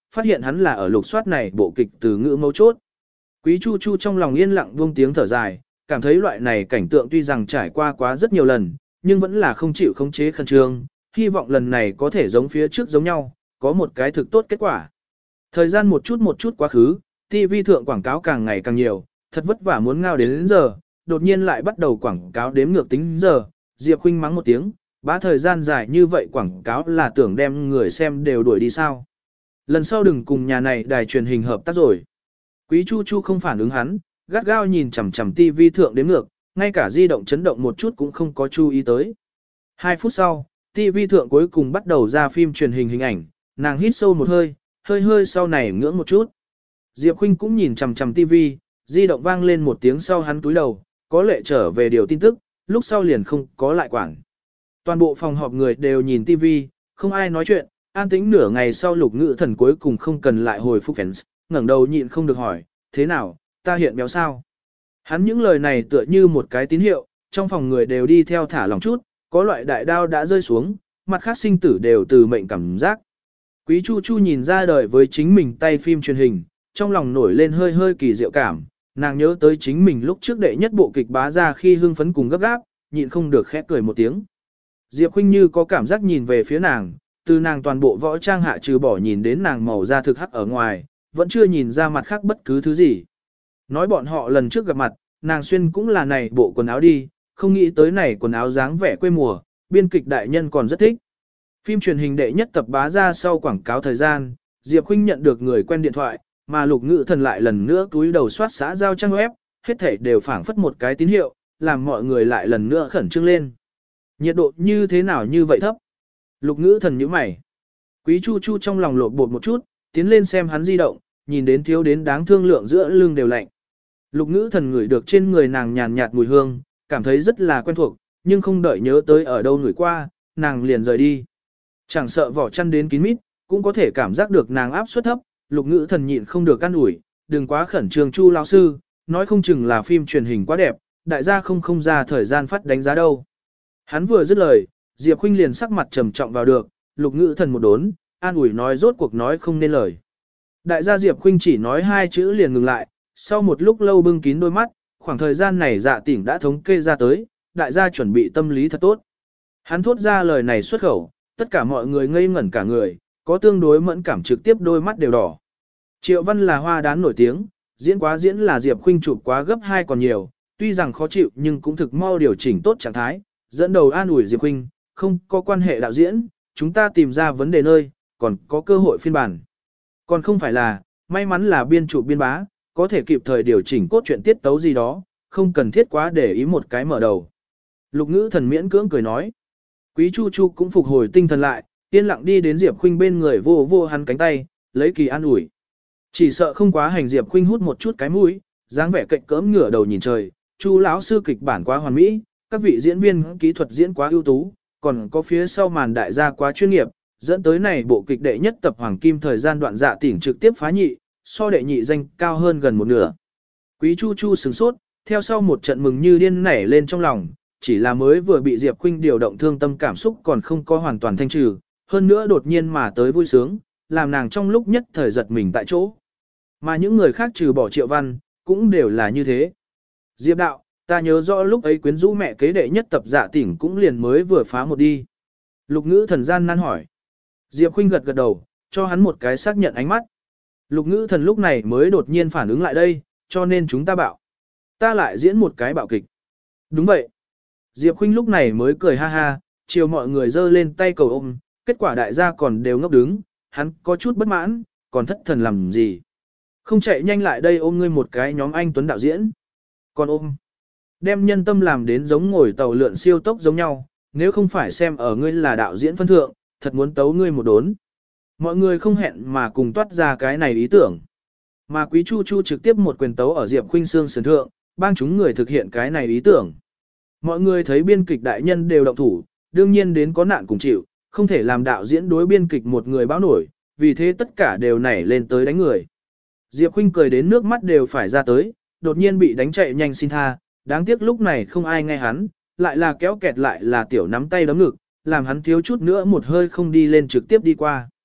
phát hiện hắn là ở lục soát này bộ kịch từ ngữ mấu chốt. Quý Chu Chu trong lòng yên lặng buông tiếng thở dài, cảm thấy loại này cảnh tượng tuy rằng trải qua quá rất nhiều lần, nhưng vẫn là không chịu khống chế khẩn trương, hy vọng lần này có thể giống phía trước giống nhau, có một cái thực tốt kết quả. Thời gian một chút quá khứ, TV thượng quảng cáo càng ngày càng nhiều, thật vất vả muốn ngao đến giờ, đột nhiên lại bắt đầu quảng cáo đếm ngược tính giờ, Diệp Khuynh mắng một tiếng, bá thời gian dài như vậy quảng cáo là tưởng đem người xem đều đuổi đi sao. Lần sau đừng cùng nhà này đài truyền hình hợp tác rồi. Quý Chu Chu không phản ứng hắn, gắt gao nhìn chằm chằm TV thượng đếm ngược, ngay cả di động chấn động một chút cũng không có chú ý tới. 2 phút sau, TV thượng cuối cùng bắt đầu ra phim truyền hình hình ảnh, nàng hít sâu một hơi, hơi sau này ngưỡng một chút. Diệp Khuynh cũng nhìn chằm chằm TV, di động vang lên một tiếng sau hắn túi đầu, có lệ trở về điều tin tức, lúc sau liền không có lại quản. Toàn bộ phòng họp người đều nhìn TV, không ai nói chuyện, an tĩnh nửa ngày sau Lục Ngữ Thần cuối cùng không cần lại hồi phục fans, ngẩng đầu nhịn không được hỏi, thế nào, ta hiện béo sao? Hắn những lời này tựa như một cái tín hiệu, trong phòng người đều đi theo thả lòng chút, có loại đại đao đã rơi xuống, mặt khác sinh tử đều từ mệnh cảm giác. Quý Chu Chu nhìn ra đời với chính mình tay phim truyền hình, trong lòng nổi lên hơi kỳ diệu cảm, nàng nhớ tới chính mình lúc trước đệ nhất bộ kịch bá ra khi hưng phấn cùng gấp gáp, nhịn không được khẽ cười một tiếng. Diệp Khuynh như có cảm giác nhìn về phía nàng, từ nàng toàn bộ võ trang hạ trừ bỏ nhìn đến nàng màu da thực hắc ở ngoài, vẫn chưa nhìn ra mặt khác bất cứ thứ gì. Nói bọn họ lần trước gặp mặt, nàng xuyên cũng là này bộ quần áo đi, không nghĩ tới này quần áo dáng vẻ quê mùa, biên kịch đại nhân còn rất thích. Phim truyền hình đệ nhất tập bá ra sau quảng cáo thời gian, Diệp Khuynh nhận được người quen điện thoại, mà Lục Ngữ Thần lại lần nữa túi đầu soát xã giao trang web, hết thảy đều phảng phất một cái tín hiệu, làm mọi người lại lần nữa khẩn trương lên. Nhiệt độ như thế nào như vậy thấp? Lục Ngữ Thần nhíu mày. Quý Chu Chu trong lòng lột bột một chút, tiến lên xem hắn di động, nhìn đến thiếu đến đáng thương lượng giữa lưng đều lạnh. Lục Ngữ Thần ngửi được trên người nàng nhàn nhạt mùi hương, cảm thấy rất là quen thuộc, nhưng không đợi nhớ tới ở đâu ngửi qua, nàng liền rời đi. Chẳng sợ vỏ chăn đến kín mít, cũng có thể cảm giác được nàng áp suất thấp, Lục Ngữ Thần nhịn không được an ủi, đừng quá khẩn trương Chu lão sư, nói không chừng là phim truyền hình quá đẹp, đại gia không ra thời gian phát đánh giá đâu. Hắn vừa dứt lời, Diệp Khuynh liền sắc mặt trầm trọng vào được, Lục Ngữ Thần một đốn, an ủi nói rốt cuộc nói không nên lời. Đại gia Diệp Khuynh chỉ nói 2 chữ liền ngừng lại, sau một lúc lâu bưng kín đôi mắt, khoảng thời gian này Dạ Tỉnh đã thống kê ra tới, đại gia chuẩn bị tâm lý thật tốt. Hắn thốt ra lời này xuất khẩu, tất cả mọi người ngây ngẩn cả người, có tương đối mẫn cảm trực tiếp đôi mắt đều đỏ. Triệu Văn là hoa đán nổi tiếng, diễn quá diễn là Diệp Khuynh chụp quá gấp 2 còn nhiều, tuy rằng khó chịu nhưng cũng thực mau điều chỉnh tốt trạng thái, dẫn đầu an ủi Diệp Khuynh, không có quan hệ đạo diễn, chúng ta tìm ra vấn đề nơi, còn có cơ hội phiên bản. Còn không phải là, may mắn là biên chụp biên bá, có thể kịp thời điều chỉnh cốt truyện tiết tấu gì đó, không cần thiết quá để ý một cái mở đầu. Lục Ngữ Thần miễn cưỡng cười nói. Quý Chu Chu cũng phục hồi tinh thần lại, yên lặng đi đến Diệp Khuynh bên người vô hắn cánh tay, lấy kỳ an ủi. Chỉ sợ không quá hành Diệp Khuynh hút một chút cái mũi, dáng vẻ cạnh cỡm ngửa đầu nhìn trời, Chu lão sư kịch bản quá hoàn mỹ, các vị diễn viên kỹ thuật diễn quá ưu tú, còn có phía sau màn đại gia quá chuyên nghiệp, dẫn tới này bộ kịch đệ nhất tập Hoàng Kim thời gian đoạn Dạ Tỉnh trực tiếp phá nhị, so đệ nhị danh cao hơn gần một nửa. Quý Chu Chu sửng sốt, theo sau một trận mừng như điên nảy lên trong lòng, chỉ là mới vừa bị Diệp Khuynh điều động thương tâm cảm xúc còn không có hoàn toàn thanh trừ, hơn nữa đột nhiên mà tới vui sướng, làm nàng trong lúc nhất thời giật mình tại chỗ. Mà những người khác trừ bỏ Triệu Văn, cũng đều là như thế. Diệp đạo, ta nhớ rõ lúc ấy quyến rũ mẹ kế đệ nhất tập Dạ Tỉnh cũng liền mới vừa phá một đi. Lục Ngữ Thần gian nan hỏi. Diệp Khuynh gật đầu, cho hắn một cái xác nhận ánh mắt. Lục Ngữ Thần lúc này mới đột nhiên phản ứng lại đây, cho nên chúng ta bảo. Ta lại diễn một cái bạo kịch. Đúng vậy. Diệp Khuynh lúc này mới cười ha ha, chiều mọi người giơ lên tay cầu ôm, kết quả đại gia còn đều ngốc đứng, hắn có chút bất mãn, còn thất thần làm gì. Không chạy nhanh lại đây ôm ngươi một cái nhóm anh Tuấn đạo diễn. Còn ôm. Đem nhân tâm làm đến giống ngồi tàu lượn siêu tốc giống nhau, nếu không phải xem ở ngươi là đạo diễn phân thượng, thật muốn tấu ngươi một đốn. Mọi người không hẹn mà cùng toát ra cái này ý tưởng. Mà Quý Chu Chu trực tiếp một quyền tấu ở Diệp Khuynh xương sườn thượng, bang chúng người thực hiện cái này ý tưởng. Mọi người thấy biên kịch đại nhân đều động thủ, đương nhiên đến có nạn cùng chịu, không thể làm đạo diễn đối biên kịch một người báo nổi, vì thế tất cả đều nảy lên tới đánh người. Diệp Khuynh cười đến nước mắt đều phải ra tới, đột nhiên bị đánh chạy nhanh xin tha, đáng tiếc lúc này không ai nghe hắn, lại là kéo kẹt lại là tiểu nắm tay đấm ngực, làm hắn thiếu chút nữa một hơi không đi lên trực tiếp đi qua.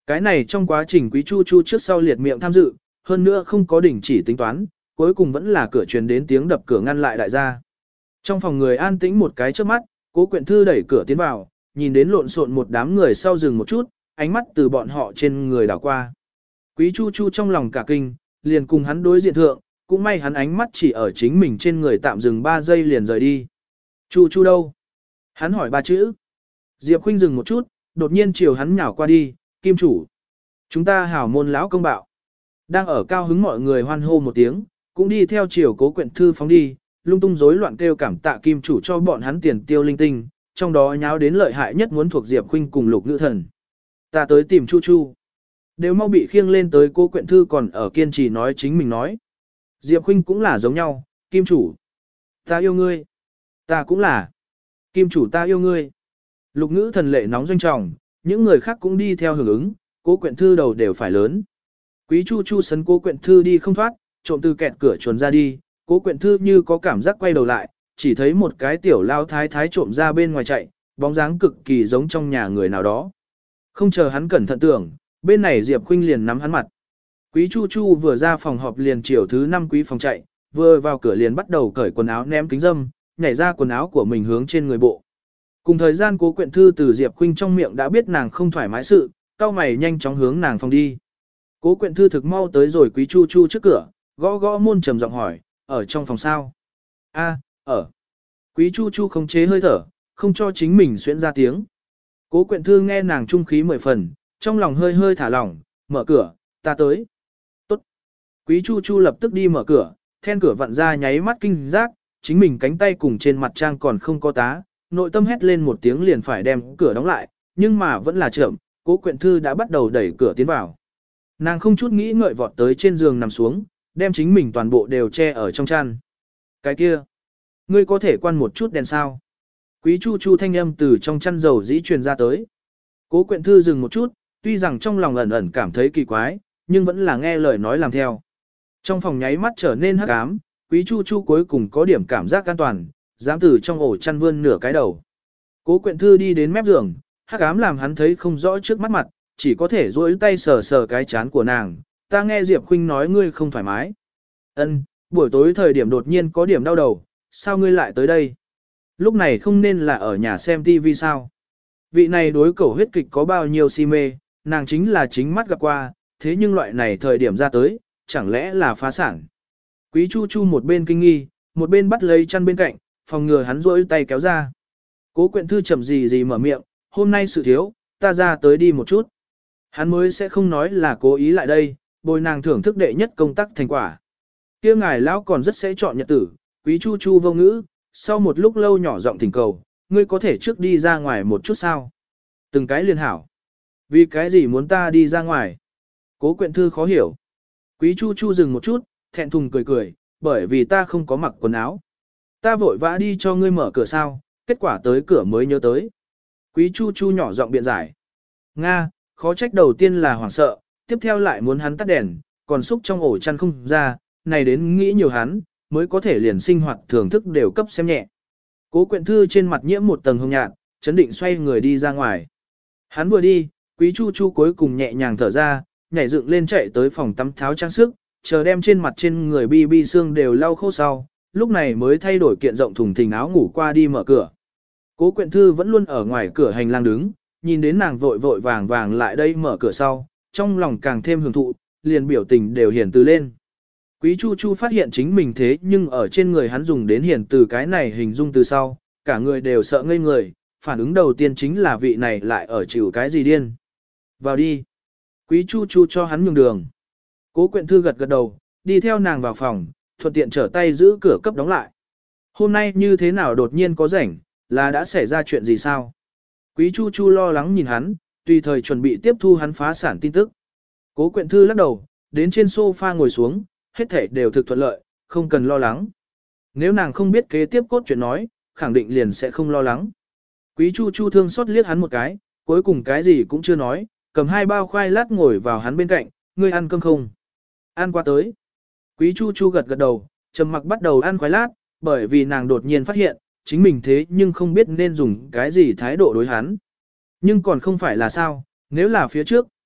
Cái này trong quá trình Quý Chu Chu trước sau liệt miệng tham dự, hơn nữa không có đỉnh chỉ tính toán, cuối cùng vẫn là cửa truyền đến tiếng đập cửa ngăn lại đại gia. Trong phòng người an tĩnh một cái trước mắt, Cố Quyện Thư đẩy cửa tiến vào, nhìn đến lộn xộn một đám người sau dừng một chút, ánh mắt từ bọn họ trên người đảo qua. Quý Chu Chu trong lòng cả kinh, liền cùng hắn đối diện thượng, cũng may hắn ánh mắt chỉ ở chính mình trên người tạm dừng 3 giây liền rời đi. Chu Chu đâu? Hắn hỏi 3 chữ. Diệp Khuynh dừng một chút, đột nhiên chiều hắn nhào qua đi, Kim chủ. Chúng ta hảo môn lão công bạo. Đang ở cao hứng mọi người hoan hô một tiếng, cũng đi theo chiều Cố Quyện Thư phóng đi, lung tung rối loạn kêu cảm tạ Kim chủ cho bọn hắn tiền tiêu linh tinh, trong đó nháo đến lợi hại nhất muốn thuộc Diệp Khuynh cùng Lục Nữ Thần. Ta tới tìm Chu Chu. Đều mau bị khiêng lên tới Cố Quyện Thư còn ở kiên trì nói chính mình nói. Diệp Khuynh cũng là giống nhau, Kim chủ. Ta yêu ngươi. Ta cũng là. Kim chủ ta yêu ngươi. Lục Nữ Thần lệ nóng doanh trọng, những người khác cũng đi theo hưởng ứng, Cố Quyện Thư đầu đều phải lớn. Quý Chu Chu sấn Cố Quyện Thư đi không thoát, trộm từ kẹt cửa chuồn ra đi, Cố Quyện Thư như có cảm giác quay đầu lại, chỉ thấy một cái tiểu lao thái thái trộm ra bên ngoài chạy, bóng dáng cực kỳ giống trong nhà người nào đó. Không chờ hắn cẩn thận tưởng, bên này Diệp Khuynh liền nắm hắn mặt. Quý Chu Chu vừa ra phòng họp liền chiều thứ 5 quý phòng chạy, vừa vào cửa liền bắt đầu cởi quần áo ném kính dâm, nhảy ra quần áo của mình hướng trên người bộ. Cùng thời gian Cố Quyện Thư từ Diệp Khuynh trong miệng đã biết nàng không thoải mái sự, cau mày nhanh chóng hướng nàng phòng đi. Cố Quyện Thư thực mau tới rồi Quý Chu Chu trước cửa, gõ gõ môn trầm giọng hỏi, ở trong phòng sao? A, ở. Quý Chu Chu không chế hơi thở, không cho chính mình xuyễn ra tiếng. Cố Quyện Thư nghe nàng trung khí 10 phần, trong lòng hơi hơi thả lỏng, mở cửa, ta tới. Tốt. Quý Chu Chu lập tức đi mở cửa, then cửa vặn ra nháy mắt kinh giác, chính mình cánh tay cùng trên mặt trang còn không có tá, nội tâm hét lên một tiếng liền phải đem cửa đóng lại, nhưng mà vẫn là chậm, Cố Quyện Thư đã bắt đầu đẩy cửa tiến vào. Nàng không chút nghĩ ngợi vọt tới trên giường nằm xuống, đem chính mình toàn bộ đều che ở trong chăn. Cái kia, ngươi có thể quan một chút đèn sao? Quý Chu Chu thanh âm từ trong chăn dầu dĩ truyền ra tới. Cố Quyện Thư dừng một chút, tuy rằng trong lòng ẩn ẩn cảm thấy kỳ quái, nhưng vẫn là nghe lời nói làm theo. Trong phòng nháy mắt trở nên hắc ám, Quý Chu Chu cuối cùng có điểm cảm giác an toàn, dám từ trong ổ chăn vươn nửa cái đầu. Cố Quyện Thư đi đến mép giường, hắc ám làm hắn thấy không rõ trước mắt mặt, chỉ có thể duỗi tay sờ sờ cái chán của nàng. Ta nghe Diệp Khuynh nói ngươi không thoải mái. Ân, buổi tối thời điểm đột nhiên có điểm đau đầu, sao ngươi lại tới đây? Lúc này không nên là ở nhà xem TV sao? Vị này đối cẩu huyết kịch có bao nhiêu si mê, nàng chính là chính mắt gặp qua, thế nhưng loại này thời điểm ra tới, chẳng lẽ là phá sản? Quý Chu Chu một bên kinh nghi, một bên bắt lấy chăn bên cạnh, phòng ngừa hắn rỗi tay kéo ra. Cố Quyện Thư chậm gì mở miệng, hôm nay sự thiếu, ta ra tới đi một chút. Hắn mới sẽ không nói là cố ý lại đây, bồi nàng thưởng thức đệ nhất công tác thành quả. Kia ngài lão còn rất sẽ chọn nhật tử, Quý Chu Chu vô ngữ, sau một lúc lâu nhỏ giọng thỉnh cầu, ngươi có thể trước đi ra ngoài một chút sao? Từng cái liên hảo. Vì cái gì muốn ta đi ra ngoài? Cố Quyện Thư khó hiểu. Quý Chu Chu dừng một chút, thẹn thùng cười, bởi vì ta không có mặc quần áo. Ta vội vã đi cho ngươi mở cửa sao, kết quả tới cửa mới nhớ tới. Quý Chu Chu nhỏ giọng biện giải. Nga, khó trách đầu tiên là hoảng sợ, tiếp theo lại muốn hắn tắt đèn, còn xúc trong ổ chăn không ra, này đến nghĩ nhiều hắn, mới có thể liền sinh hoạt thưởng thức đều cấp xem nhẹ. Cố Quyện Thư trên mặt nhiễm một tầng hồng nhạt, chấn định xoay người đi ra ngoài. Hắn vừa đi, Quý Chu Chu cuối cùng nhẹ nhàng thở ra, nhảy dựng lên chạy tới phòng tắm tháo trang sức, chờ đem trên mặt trên người bi xương đều lau khô sau, lúc này mới thay đổi kiện rộng thùng thình áo ngủ qua đi mở cửa. Cố Quyện Thư vẫn luôn ở ngoài cửa hành lang đứng, nhìn đến nàng vội vàng lại đây mở cửa sau, trong lòng càng thêm hưởng thụ, liền biểu tình đều hiển từ lên. Quý Chu Chu phát hiện chính mình thế nhưng ở trên người hắn dùng đến hiển từ cái này hình dung từ sau, cả người đều sợ ngây người, phản ứng đầu tiên chính là vị này lại ở chịu cái gì điên. Vào đi. Quý Chu Chu cho hắn nhường đường. Cố Quyện Thư gật đầu, đi theo nàng vào phòng, thuận tiện trở tay giữ cửa cấp đóng lại. Hôm nay như thế nào đột nhiên có rảnh, là đã xảy ra chuyện gì sao? Quý Chu Chu lo lắng nhìn hắn, tùy thời chuẩn bị tiếp thu hắn phá sản tin tức. Cố Quyện Thư lắc đầu, đến trên sofa ngồi xuống, hết thảy đều thực thuận lợi, không cần lo lắng. Nếu nàng không biết kế tiếp cốt chuyện nói, khẳng định liền sẽ không lo lắng. Quý Chu Chu thương xót liếc hắn một cái, cuối cùng cái gì cũng chưa nói, cầm 2 bao khoai lát ngồi vào hắn bên cạnh, ngươi ăn cơm không? Ăn qua tới. Quý Chu Chu gật đầu, trầm mặc bắt đầu ăn khoai lát, bởi vì nàng đột nhiên phát hiện, chính mình thế nhưng không biết nên dùng cái gì thái độ đối hắn. Nhưng còn không phải là sao, nếu là phía trước,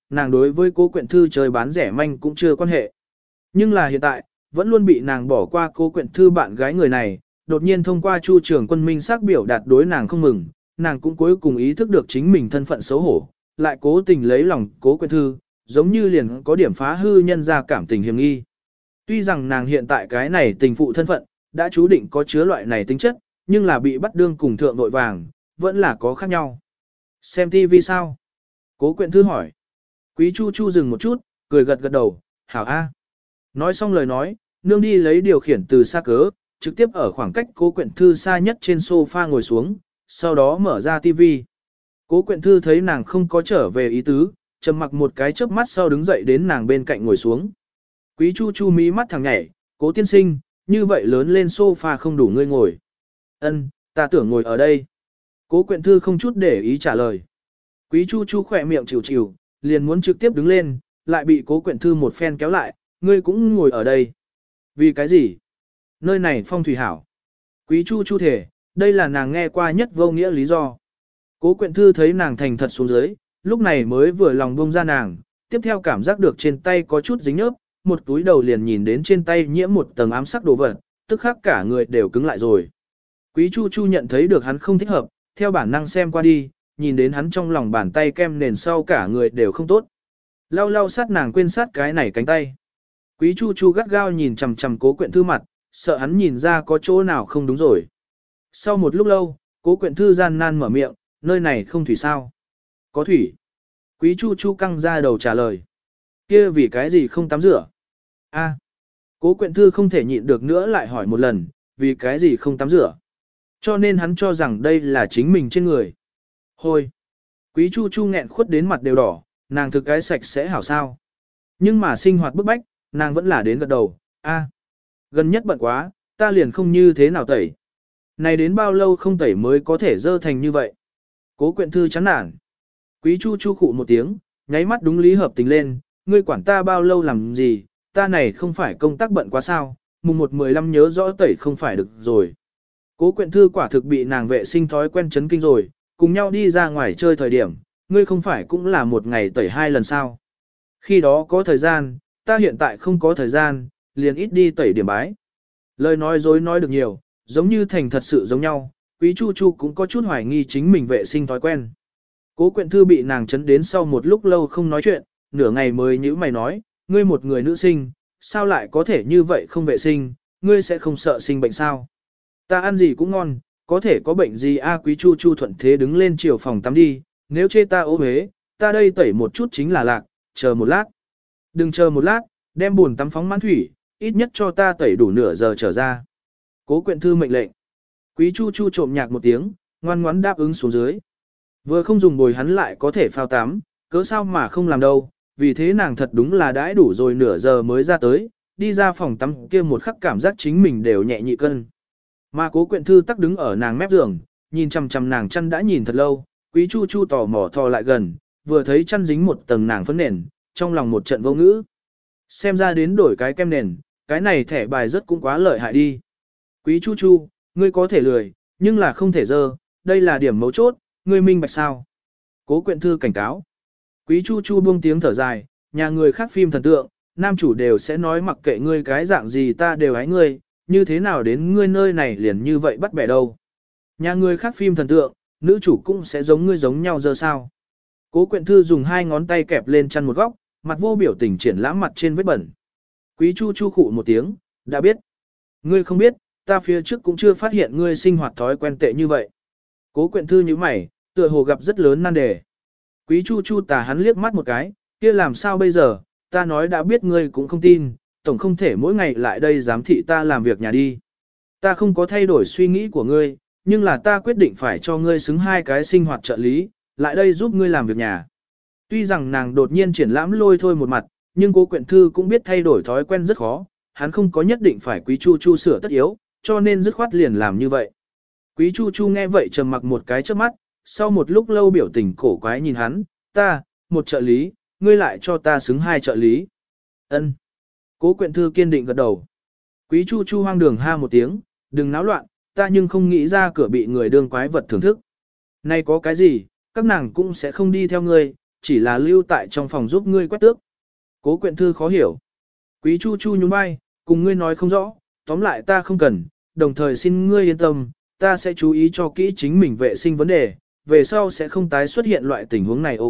nàng đối với Cố Quyện Thư chơi bán rẻ manh cũng chưa quan hệ. Nhưng là hiện tại, vẫn luôn bị nàng bỏ qua Cố Quyện Thư bạn gái người này, đột nhiên thông qua Chu Trường Quân minh xác biểu đạt đối nàng không mừng, nàng cũng cuối cùng ý thức được chính mình thân phận xấu hổ, lại cố tình lấy lòng Cố Quyện Thư, giống như liền có điểm phá hư nhân ra cảm tình hiềm nghi. Tuy rằng nàng hiện tại cái này tình phụ thân phận, đã chú định có chứa loại này tính chất, nhưng là bị bắt đương cùng thượng vội vàng, vẫn là có khác nhau. Xem TV sao? Cố Quyện Thư hỏi. Quý Chu Chu dừng một chút, cười gật gật đầu, hảo a. Nói xong lời nói, nương đi lấy điều khiển từ xa cớ, trực tiếp ở khoảng cách Cố Quyện Thư xa nhất trên sofa ngồi xuống, sau đó mở ra TV. Cố Quyện Thư thấy nàng không có trở về ý tứ, trầm mặc một cái chớp mắt sau đứng dậy đến nàng bên cạnh ngồi xuống. Quý Chu Chu mí mắt thằng nhảy, Cố tiên sinh, như vậy lớn lên sofa không đủ ngươi ngồi. Ân, ta tưởng ngồi ở đây. Cố Quyện Thư không chút để ý trả lời. Quý Chu Chu khỏe miệng chịu chịu, liền muốn trực tiếp đứng lên, lại bị Cố Quyện Thư một phen kéo lại, ngươi cũng ngồi ở đây. Vì cái gì? Nơi này phong thủy hảo. Quý Chu Chu thể, đây là nàng nghe qua nhất vô nghĩa lý do. Cố Quyện Thư thấy nàng thành thật xuống dưới, lúc này mới vừa lòng buông ra nàng, tiếp theo cảm giác được trên tay có chút dính nhớp, một túi đầu liền nhìn đến trên tay nhiễm một tầng ám sắc đồ vật, tức khắc cả người đều cứng lại rồi. Quý Chu Chu nhận thấy được hắn không thích hợp, theo bản năng xem qua đi, nhìn đến hắn trong lòng bàn tay kem nền sau cả người đều không tốt. Lau lau sát nàng quên sát cái này cánh tay. Quý Chu Chu gắt gao nhìn chằm chằm Cố Quyện Thư mặt, sợ hắn nhìn ra có chỗ nào không đúng rồi. Sau một lúc lâu, Cố Quyện Thư gian nan mở miệng, nơi này không thủy sao? Có thủy. Quý Chu Chu căng ra đầu trả lời. Kia vì cái gì không tắm rửa? A. Cố Quyện Thư không thể nhịn được nữa lại hỏi một lần, vì cái gì không tắm rửa? Cho nên hắn cho rằng đây là chính mình trên người. Hôi. Quý Chu Chu nghẹn khuất đến mặt đều đỏ, nàng thực cái sạch sẽ hảo sao. Nhưng mà sinh hoạt bức bách, nàng vẫn là đến gật đầu, a. Gần nhất bận quá, ta liền không như thế nào tẩy. Này đến bao lâu không tẩy mới có thể dơ thành như vậy. Cố Quyện Thư chán nản. Quý Chu Chu khụ một tiếng, nháy mắt đúng lý hợp tình lên, ngươi quản ta bao lâu làm gì, ta này không phải công tác bận quá sao, mùng 1/15 nhớ rõ tẩy không phải được rồi. Cố Quyện Thư quả thực bị nàng vệ sinh thói quen chấn kinh rồi, cùng nhau đi ra ngoài chơi thời điểm, ngươi không phải cũng là một ngày tẩy 2 lần sao. Khi đó có thời gian, ta hiện tại không có thời gian, liền ít đi tẩy điểm bái. Lời nói dối nói được nhiều, giống như thành thật sự giống nhau, Quý Chu Chu cũng có chút hoài nghi chính mình vệ sinh thói quen. Cố Quyện Thư bị nàng chấn đến sau một lúc lâu không nói chuyện, nửa ngày mới nhíu mày nói, ngươi một người nữ sinh, sao lại có thể như vậy không vệ sinh, ngươi sẽ không sợ sinh bệnh sao? Ta ăn gì cũng ngon, có thể có bệnh gì a? Quý Chu Chu thuận thế đứng lên chiều phòng tắm đi, nếu chê ta ố huế, ta đây tẩy một chút chính là lạc, chờ một lát. Đừng chờ một lát, đem bồn tắm phóng mãn thủy, ít nhất cho ta tẩy đủ nửa giờ trở ra. Cố Quyện Thư mệnh lệnh. Quý Chu Chu trộm nhạc một tiếng, ngoan ngoãn đáp ứng xuống dưới. Vừa không dùng bồi hắn lại có thể phao tắm, cớ sao mà không làm đâu, vì thế nàng thật đúng là đãi đủ rồi nửa giờ mới ra tới, đi ra phòng tắm kia một khắc cảm giác chính mình đều nhẹ nhị cân. Mà Cố Quyện Thư tắc đứng ở nàng mép giường, nhìn chằm chằm nàng chăn đã nhìn thật lâu, Quý Chu Chu tò mò thò lại gần, vừa thấy chăn dính một tầng nàng phấn nền, trong lòng một trận vô ngữ. Xem ra đến đổi cái kem nền, cái này thẻ bài rất cũng quá lợi hại đi. Quý Chu Chu, ngươi có thể lười, nhưng là không thể dơ, đây là điểm mấu chốt, ngươi minh bạch sao? Cố Quyện Thư cảnh cáo. Quý Chu Chu buông tiếng thở dài, nhà người khác phim thần tượng, nam chủ đều sẽ nói mặc kệ ngươi cái dạng gì ta đều ái ngươi, như thế nào đến ngươi nơi này liền như vậy bắt bẻ đâu. Nhà người khác phim thần tượng, nữ chủ cũng sẽ giống ngươi giống nhau giờ sao. Cố Quyện Thư dùng 2 ngón tay kẹp lên chăn một góc, mặt vô biểu tình triển lãm mặt trên vết bẩn. Quý Chu Chu khụ một tiếng, đã biết. Ngươi không biết, ta phía trước cũng chưa phát hiện ngươi sinh hoạt thói quen tệ như vậy. Cố Quyện Thư như mày, tựa hồ gặp rất lớn nan đề. Quý Chu Chu tà hắn liếc mắt một cái, kia làm sao bây giờ, ta nói đã biết ngươi cũng không tin, tổng không thể mỗi ngày lại đây giám thị ta làm việc nhà đi. Ta không có thay đổi suy nghĩ của ngươi, nhưng là ta quyết định phải cho ngươi xứng 2 cái sinh hoạt trợ lý, lại đây giúp ngươi làm việc nhà. Tuy rằng nàng đột nhiên triển lãm lôi thôi một mặt, nhưng Cố Quyện Thư cũng biết thay đổi thói quen rất khó, hắn không có nhất định phải Quý Chu Chu sửa tất yếu, cho nên dứt khoát liền làm như vậy. Quý Chu Chu nghe vậy trầm mặc một cái trước mắt, sau một lúc lâu biểu tình cổ quái nhìn hắn, ta, một trợ lý, ngươi lại cho ta xứng 2 trợ lý. Ân. Cố Quyện Thư kiên định gật đầu. Quý Chu Chu hoang đường ha một tiếng, đừng náo loạn, ta nhưng không nghĩ ra cửa bị người đương quái vật thưởng thức. Nay có cái gì, các nàng cũng sẽ không đi theo ngươi, chỉ là lưu tại trong phòng giúp ngươi quét tước. Cố Quyện Thư khó hiểu. Quý Chu Chu nhún vai, cùng ngươi nói không rõ, tóm lại ta không cần, đồng thời xin ngươi yên tâm, ta sẽ chú ý cho kỹ chính mình vệ sinh vấn đề, về sau sẽ không tái xuất hiện loại tình huống này ok.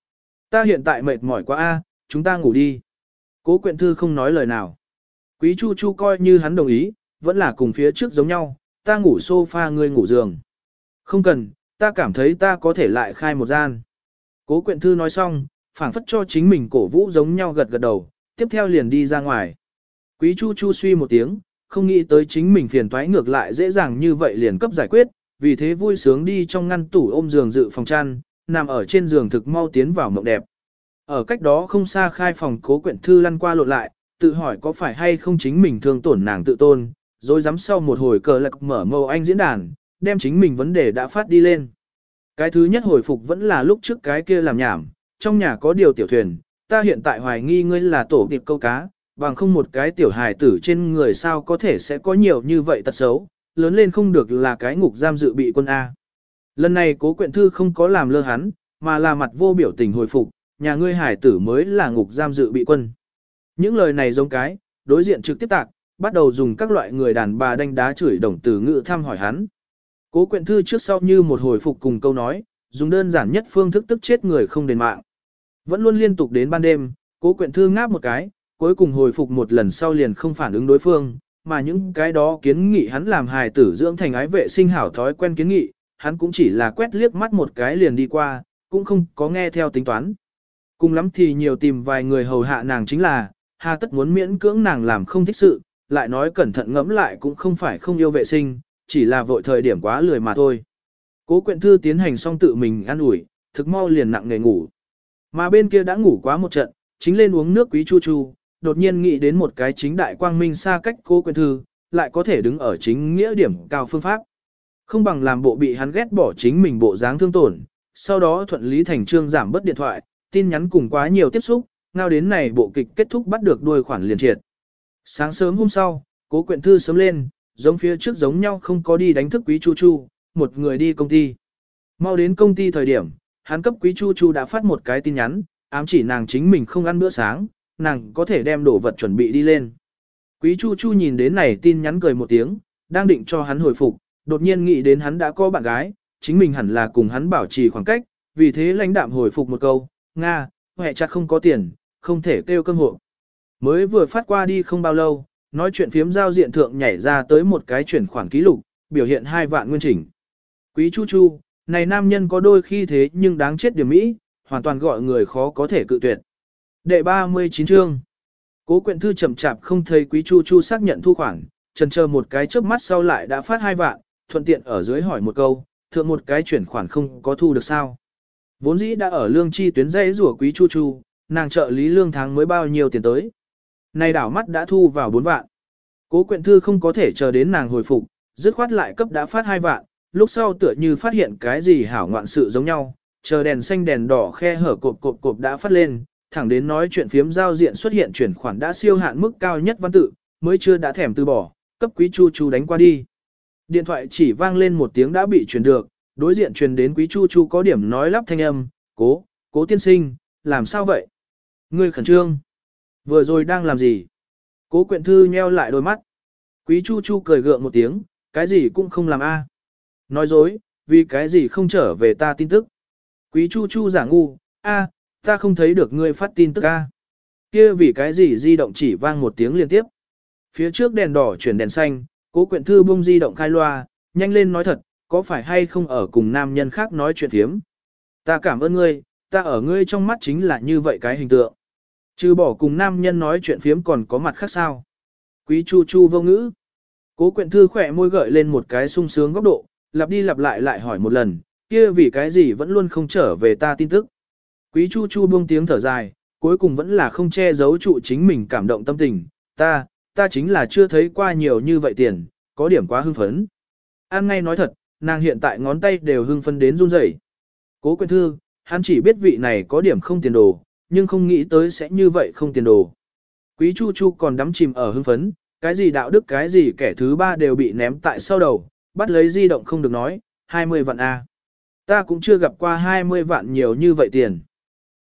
Ta hiện tại mệt mỏi quá a, chúng ta ngủ đi. Cố Quyện Thư không nói lời nào. Quý Chu Chu coi như hắn đồng ý, vẫn là cùng phía trước giống nhau, ta ngủ sofa ngươi ngủ giường. Không cần, ta cảm thấy ta có thể lại khai một gian. Cố Quyện Thư nói xong, phảng phất cho chính mình cổ vũ giống nhau gật gật đầu, tiếp theo liền đi ra ngoài. Quý Chu Chu suy một tiếng, không nghĩ tới chính mình phiền toái ngược lại dễ dàng như vậy liền cấp giải quyết, vì thế vui sướng đi trong ngăn tủ ôm giường dự phòng chăn, nằm ở trên giường thực mau tiến vào mộng đẹp. Ở cách đó không xa khai phòng Cố Quyện Thư lăn qua lộn lại, tự hỏi có phải hay không chính mình thương tổn nàng tự tôn, rồi dám sau một hồi cờ lạc mở màu anh diễn đàn, đem chính mình vấn đề đã phát đi lên. Cái thứ nhất hồi phục vẫn là lúc trước cái kia làm nhảm, trong nhà có điều tiểu thuyền, ta hiện tại hoài nghi ngươi là tổ điệp câu cá, bằng không một cái tiểu hài tử trên người sao có thể sẽ có nhiều như vậy tật xấu, lớn lên không được là cái ngục giam dự bị quân A. Lần này Cố Quyện Thư không có làm lơ hắn, mà là mặt vô biểu tình hồi phục, nhà ngươi hài tử mới là ngục giam dự bị quân. Những lời này giống cái, đối diện trực tiếp tạc, bắt đầu dùng các loại người đàn bà đánh đá chửi đồng từ ngữ thăm hỏi hắn. Cố Quyện Thư trước sau như một hồi phục cùng câu nói, dùng đơn giản nhất phương thức tức chết người không đền mạng. Vẫn luôn liên tục đến ban đêm, Cố Quyện Thư ngáp một cái, cuối cùng hồi phục một lần sau liền không phản ứng đối phương, mà những cái đó kiến nghị hắn làm hài tử dưỡng thành ái vệ sinh hảo thói quen kiến nghị, hắn cũng chỉ là quét liếc mắt một cái liền đi qua, cũng không có nghe theo tính toán. Cùng lắm thì nhiều tìm vài người hầu hạ nàng chính là, hà tất muốn miễn cưỡng nàng làm không thích sự, lại nói cẩn thận ngẫm lại cũng không phải không yêu vệ sinh, chỉ là vội thời điểm quá lười mà thôi. Cố Quyện Thư tiến hành xong tự mình ăn ủi, thực mau liền nặng nề ngủ. Mà bên kia đã ngủ quá một trận, chính lên uống nước Quý Chu Chu, đột nhiên nghĩ đến một cái chính đại quang minh xa cách Cố Quyện Thư, lại có thể đứng ở chính nghĩa điểm cao phương pháp. Không bằng làm bộ bị hắn ghét bỏ chính mình bộ dáng thương tổn, sau đó thuận lý thành trương giảm bớt điện thoại, tin nhắn cùng quá nhiều tiếp xúc, ngao đến này bộ kịch kết thúc bắt được đuôi khoản liền triệt. Sáng sớm hôm sau, Cố Quyện Thư sớm lên, giống phía trước giống nhau không có đi đánh thức Quý Chu Chu, một người đi công ty. Mau đến công ty thời điểm, hắn cấp Quý Chu Chu đã phát một cái tin nhắn, ám chỉ nàng chính mình không ăn bữa sáng, nàng có thể đem đồ vật chuẩn bị đi lên. Quý Chu Chu nhìn đến này tin nhắn cười một tiếng, đang định cho hắn hồi phục, đột nhiên nghĩ đến hắn đã có bạn gái, chính mình hẳn là cùng hắn bảo trì khoảng cách, vì thế lãnh đạm hồi phục một câu, Nga, hệ chặt không có tiền, không thể kêu cơm hộ. Mới vừa phát qua đi không bao lâu, nói chuyện phiếm giao diện thượng nhảy ra tới một cái chuyển khoản ký lục, biểu hiện 2 vạn nguyên chỉnh. Quý Chu Chu, này nam nhân có đôi khi thế nhưng đáng chết điểm mỹ, hoàn toàn gọi người khó có thể cự tuyệt. Đệ 39 chương. Cố Quyện Thư chậm chạp không thấy Quý Chu Chu xác nhận thu khoản, chần chờ một cái chớp mắt sau lại đã phát 2 vạn, thuận tiện ở dưới hỏi một câu, thượng một cái chuyển khoản không có thu được sao. Vốn dĩ đã ở lương chi tuyến dây rủa Quý Chu Chu, nàng trợ lý lương tháng mới bao nhiêu tiền tới. Này đảo mắt đã thu vào 4 vạn. Cố Quyện Thư không có thể chờ đến nàng hồi phục, dứt khoát lại cấp đã phát 2 vạn, lúc sau tựa như phát hiện cái gì hảo ngoạn sự giống nhau, chờ đèn xanh đèn đỏ khe hở cộp đã phát lên, thẳng đến nói chuyện phiếm giao diện xuất hiện chuyển khoản đã siêu hạn mức cao nhất văn tự, mới chưa đã thèm từ bỏ, cấp Quý Chu Chu đánh qua đi. Điện thoại chỉ vang lên một tiếng đã bị truyền được, đối diện truyền đến Quý Chu Chu có điểm nói lắp thanh âm, cố tiên sinh, làm sao vậy? Ngươi khẩn trương. Vừa rồi đang làm gì? Cố Quyện Thư nheo lại đôi mắt. Quý Chu Chu cười gượng một tiếng, cái gì cũng không làm a. Nói dối, vì cái gì không trở về ta tin tức. Quý Chu Chu giả ngu, ta không thấy được ngươi phát tin tức a. Kia vì cái gì di động chỉ vang một tiếng liên tiếp. Phía trước đèn đỏ chuyển đèn xanh, Cố Quyện Thư bung di động khai loa, nhanh lên nói thật, có phải hay không ở cùng nam nhân khác nói chuyện thiếm. Ta cảm ơn ngươi, ta ở ngươi trong mắt chính là như vậy cái hình tượng. Trừ bỏ cùng nam nhân nói chuyện phiếm còn có mặt khác sao. Quý Chu Chu vô ngữ. Cố Quyện Thư khỏe môi gợi lên một cái sung sướng góc độ, lặp đi lặp lại hỏi một lần, kia vì cái gì vẫn luôn không trở về ta tin tức. Quý Chu Chu buông tiếng thở dài, cuối cùng vẫn là không che giấu trụ chính mình cảm động tâm tình. Ta chính là chưa thấy qua nhiều như vậy tiền, có điểm quá hưng phấn. An ngay nói thật, nàng hiện tại ngón tay đều hưng phấn đến run rẩy. Cố Quyện Thư, hắn chỉ biết vị này có điểm không tiền đồ, nhưng không nghĩ tới sẽ như vậy không tiền đồ. Quý Chu Chu còn đắm chìm ở hưng phấn, cái gì đạo đức cái gì kẻ thứ ba đều bị ném tại sau đầu, bắt lấy di động không được nói, 20 vạn A. Ta cũng chưa gặp qua 20 vạn nhiều như vậy tiền.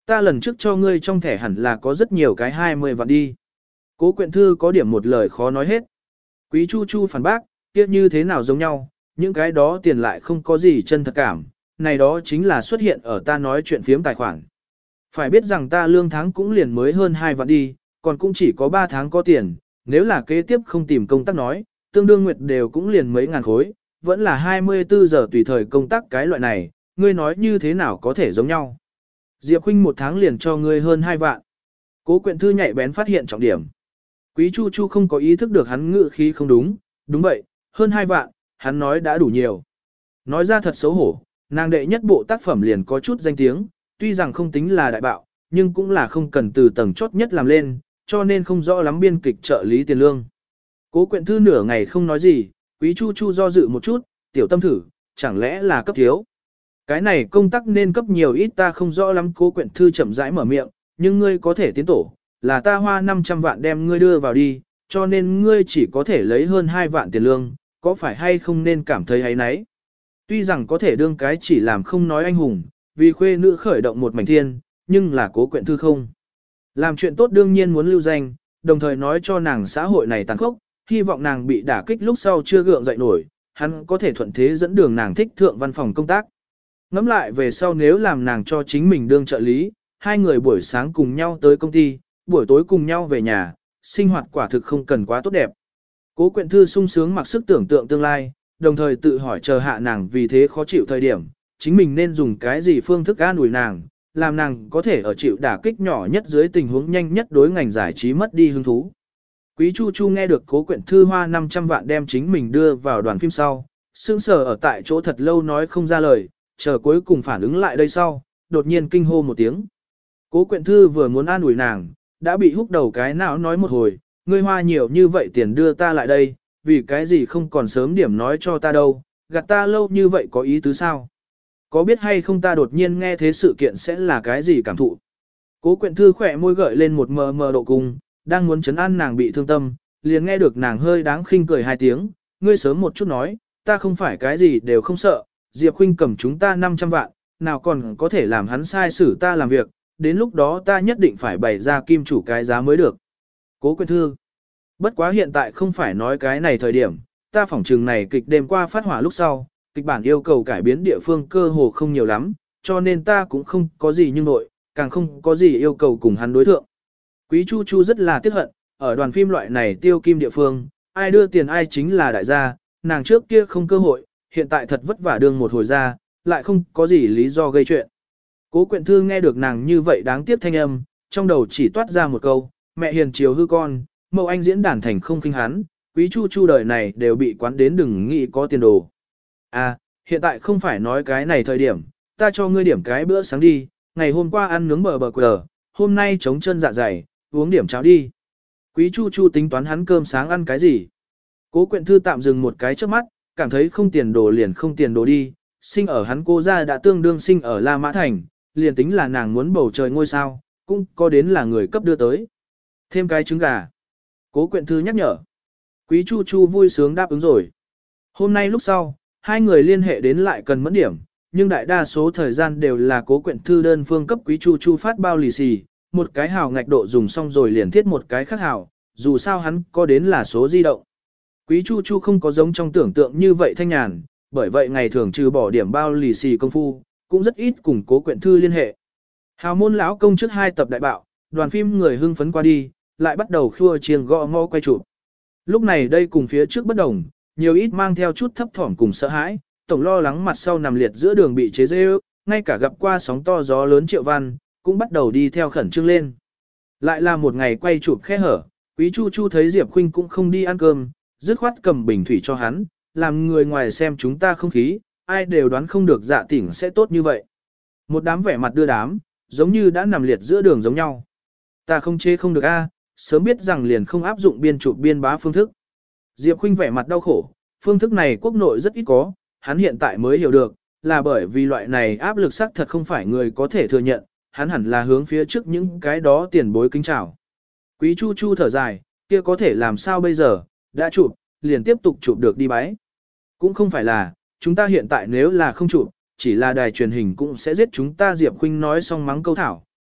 Ta lần trước cho ngươi trong thẻ hẳn là có rất nhiều cái 20 vạn đi. Cố Quyện Thư có điểm một lời khó nói hết. Quý Chu Chu phản bác, kia như thế nào giống nhau, những cái đó tiền lại không có gì chân thật cảm, này đó chính là xuất hiện ở ta nói chuyện phiếm tài khoản. Phải biết rằng ta lương tháng cũng liền mới hơn 2 vạn đi, còn cũng chỉ có 3 tháng có tiền, nếu là kế tiếp không tìm công tác nói, tương đương nguyệt đều cũng liền mấy ngàn khối, vẫn là 24 giờ tùy thời công tác cái loại này, ngươi nói như thế nào có thể giống nhau. Diệp Khuynh một tháng liền cho ngươi hơn 2 vạn. Cố Quyện Thư nhạy bén phát hiện trọng điểm. Quý Chu Chu không có ý thức được hắn ngữ khí không đúng, đúng vậy, hơn 2 vạn, hắn nói đã đủ nhiều. Nói ra thật xấu hổ, nàng đệ nhất bộ tác phẩm liền có chút danh tiếng, tuy rằng không tính là đại bạo, nhưng cũng là không cần từ tầng chốt nhất làm lên, cho nên không rõ lắm biên kịch trợ lý tiền lương. Cố Quyện Thư nửa ngày không nói gì, Quý Chu Chu do dự một chút, tiểu tâm thử, chẳng lẽ là cấp thiếu. Cái này công tác nên cấp nhiều ít ta không rõ lắm. Cố Quyện Thư chậm rãi mở miệng, nhưng ngươi có thể tiến tổ, là ta hoa 500 vạn đem ngươi đưa vào đi, cho nên ngươi chỉ có thể lấy hơn 2 vạn tiền lương, có phải hay không nên cảm thấy hay nấy. Tuy rằng có thể đương cái chỉ làm không nói anh hùng, vì khuê nữ khởi động một mảnh thiên, nhưng là Cố Quyện Thư không. Làm chuyện tốt đương nhiên muốn lưu danh, đồng thời nói cho nàng xã hội này tàn khốc, hy vọng nàng bị đả kích lúc sau chưa gượng dậy nổi, hắn có thể thuận thế dẫn đường nàng thích thượng văn phòng công tác. Ngắm lại về sau nếu làm nàng cho chính mình đương trợ lý, hai người buổi sáng cùng nhau tới công ty, buổi tối cùng nhau về nhà, sinh hoạt quả thực không cần quá tốt đẹp. Cố Quyện Thư sung sướng mặc sức tưởng tượng tương lai, đồng thời tự hỏi chờ hạ nàng vì thế khó chịu thời điểm, chính mình nên dùng cái gì phương thức an ủi nàng, làm nàng có thể ở chịu đả kích nhỏ nhất dưới tình huống nhanh nhất đối ngành giải trí mất đi hứng thú. Quý Chu Chu nghe được Cố Quyện Thư hoa 500 vạn đem chính mình đưa vào đoàn phim sau, sững sờ ở tại chỗ thật lâu nói không ra lời, chờ cuối cùng phản ứng lại đây sau, đột nhiên kinh hô một tiếng. Cố Quyện Thư vừa muốn an ủi nàng, đã bị húc đầu cái não nói một hồi, ngươi hoa nhiều như vậy tiền đưa ta lại đây, vì cái gì không còn sớm điểm nói cho ta đâu, gạt ta lâu như vậy có ý tứ sao? Có biết hay không ta đột nhiên nghe thế sự kiện sẽ là cái gì cảm thụ? Cố Quyện Thư khỏe môi gợi lên một mờ mờ độ cung, đang muốn chấn an nàng bị thương tâm, liền nghe được nàng hơi đáng khinh cười hai tiếng, ngươi sớm một chút nói, ta không phải cái gì đều không sợ, Diệp Khuynh cầm chúng ta 500 vạn, nào còn có thể làm hắn sai xử ta làm việc, đến lúc đó ta nhất định phải bày ra kim chủ cái giá mới được. Cố Quyện Thư, bất quá hiện tại không phải nói cái này thời điểm, ta phỏng chừng này kịch đêm qua phát hỏa lúc sau, kịch bản yêu cầu cải biến địa phương cơ hồ không nhiều lắm, cho nên ta cũng không có gì nhưng nội, càng không có gì yêu cầu cùng hắn đối thượng. Quý Chu Chu rất là tiếc hận, ở đoàn phim loại này tiêu kim địa phương, ai đưa tiền ai chính là đại gia, nàng trước kia không cơ hội, hiện tại thật vất vả đương một hồi ra, lại không có gì lý do gây chuyện. Cố Quyện Thư nghe được nàng như vậy đáng tiếc thanh âm, trong đầu chỉ toát ra một câu, mẹ hiền chiều hư con, mẫu anh diễn đàn thành không khinh hắn, Quý Chu Chu đời này đều bị quán đến đừng nghĩ có tiền đồ. À, hiện tại không phải nói cái này thời điểm, ta cho ngươi điểm cái bữa sáng đi, ngày hôm qua ăn nướng bờ quờ, hôm nay chống chân dạ dày, uống điểm cháo đi. Quý Chu Chu tính toán hắn cơm sáng ăn cái gì. Cố Quyện Thư tạm dừng một cái trước mắt, cảm thấy không tiền đồ liền không tiền đồ đi, sinh ở hắn cô gia đã tương đương sinh ở La Mã Thành, liền tính là nàng muốn bầu trời ngôi sao, cũng có đến là người cấp đưa tới. Thêm cái trứng gà. Cố Quyện Thư nhắc nhở. Quý Chu Chu vui sướng đáp ứng rồi. Hôm nay lúc sau, hai người liên hệ đến lại cần mẫn điểm, nhưng đại đa số thời gian đều là Cố Quyện Thư đơn phương cấp Quý Chu Chu phát bao lì xì, một cái hào ngạch độ dùng xong rồi liền thiết một cái khác hào, dù sao hắn có đến là số di động. Quý Chu Chu không có giống trong tưởng tượng như vậy thanh nhàn, bởi vậy ngày thường trừ bỏ điểm bao lì xì công phu, cũng rất ít cùng Cố Quyện Thư liên hệ. Hào môn lão công trước 2 tập đại bạo, đoàn phim người hưng phấn qua đi, lại bắt đầu khua chiêng gõ ngõ quay chụp. Lúc này đây cùng phía trước bất đồng, nhiều ít mang theo chút thấp thỏm cùng sợ hãi, tổng lo lắng mặt sau nằm liệt giữa đường bị chế giễu, ngay cả gặp qua sóng to gió lớn Triệu Văn, cũng bắt đầu đi theo khẩn trương lên. Lại là một ngày quay chụp khe hở, Quý Chu Chu thấy Diệp Khuynh cũng không đi ăn cơm, dứt khoát cầm bình thủy cho hắn, làm người ngoài xem chúng ta không khí, ai đều đoán không được Dạ Tỉnh sẽ tốt như vậy. Một đám vẻ mặt đưa đám, giống như đã nằm liệt giữa đường giống nhau. Ta không chê không được a, sớm biết rằng liền không áp dụng biên chụp biên bá phương thức. Diệp Khuynh vẻ mặt đau khổ, phương thức này quốc nội rất ít có, hắn hiện tại mới hiểu được, là bởi vì loại này áp lực xác thật không phải người có thể thừa nhận, hắn hẳn là hướng phía trước những cái đó tiền bối kính chào. Quý Chu Chu thở dài, kia có thể làm sao bây giờ, đã chụp, liền tiếp tục chụp được đi bái. Cũng không phải là, chúng ta hiện tại nếu là không chụp, chỉ là đài truyền hình cũng sẽ giết chúng ta. Diệp Khuynh nói xong mắng câu thảo,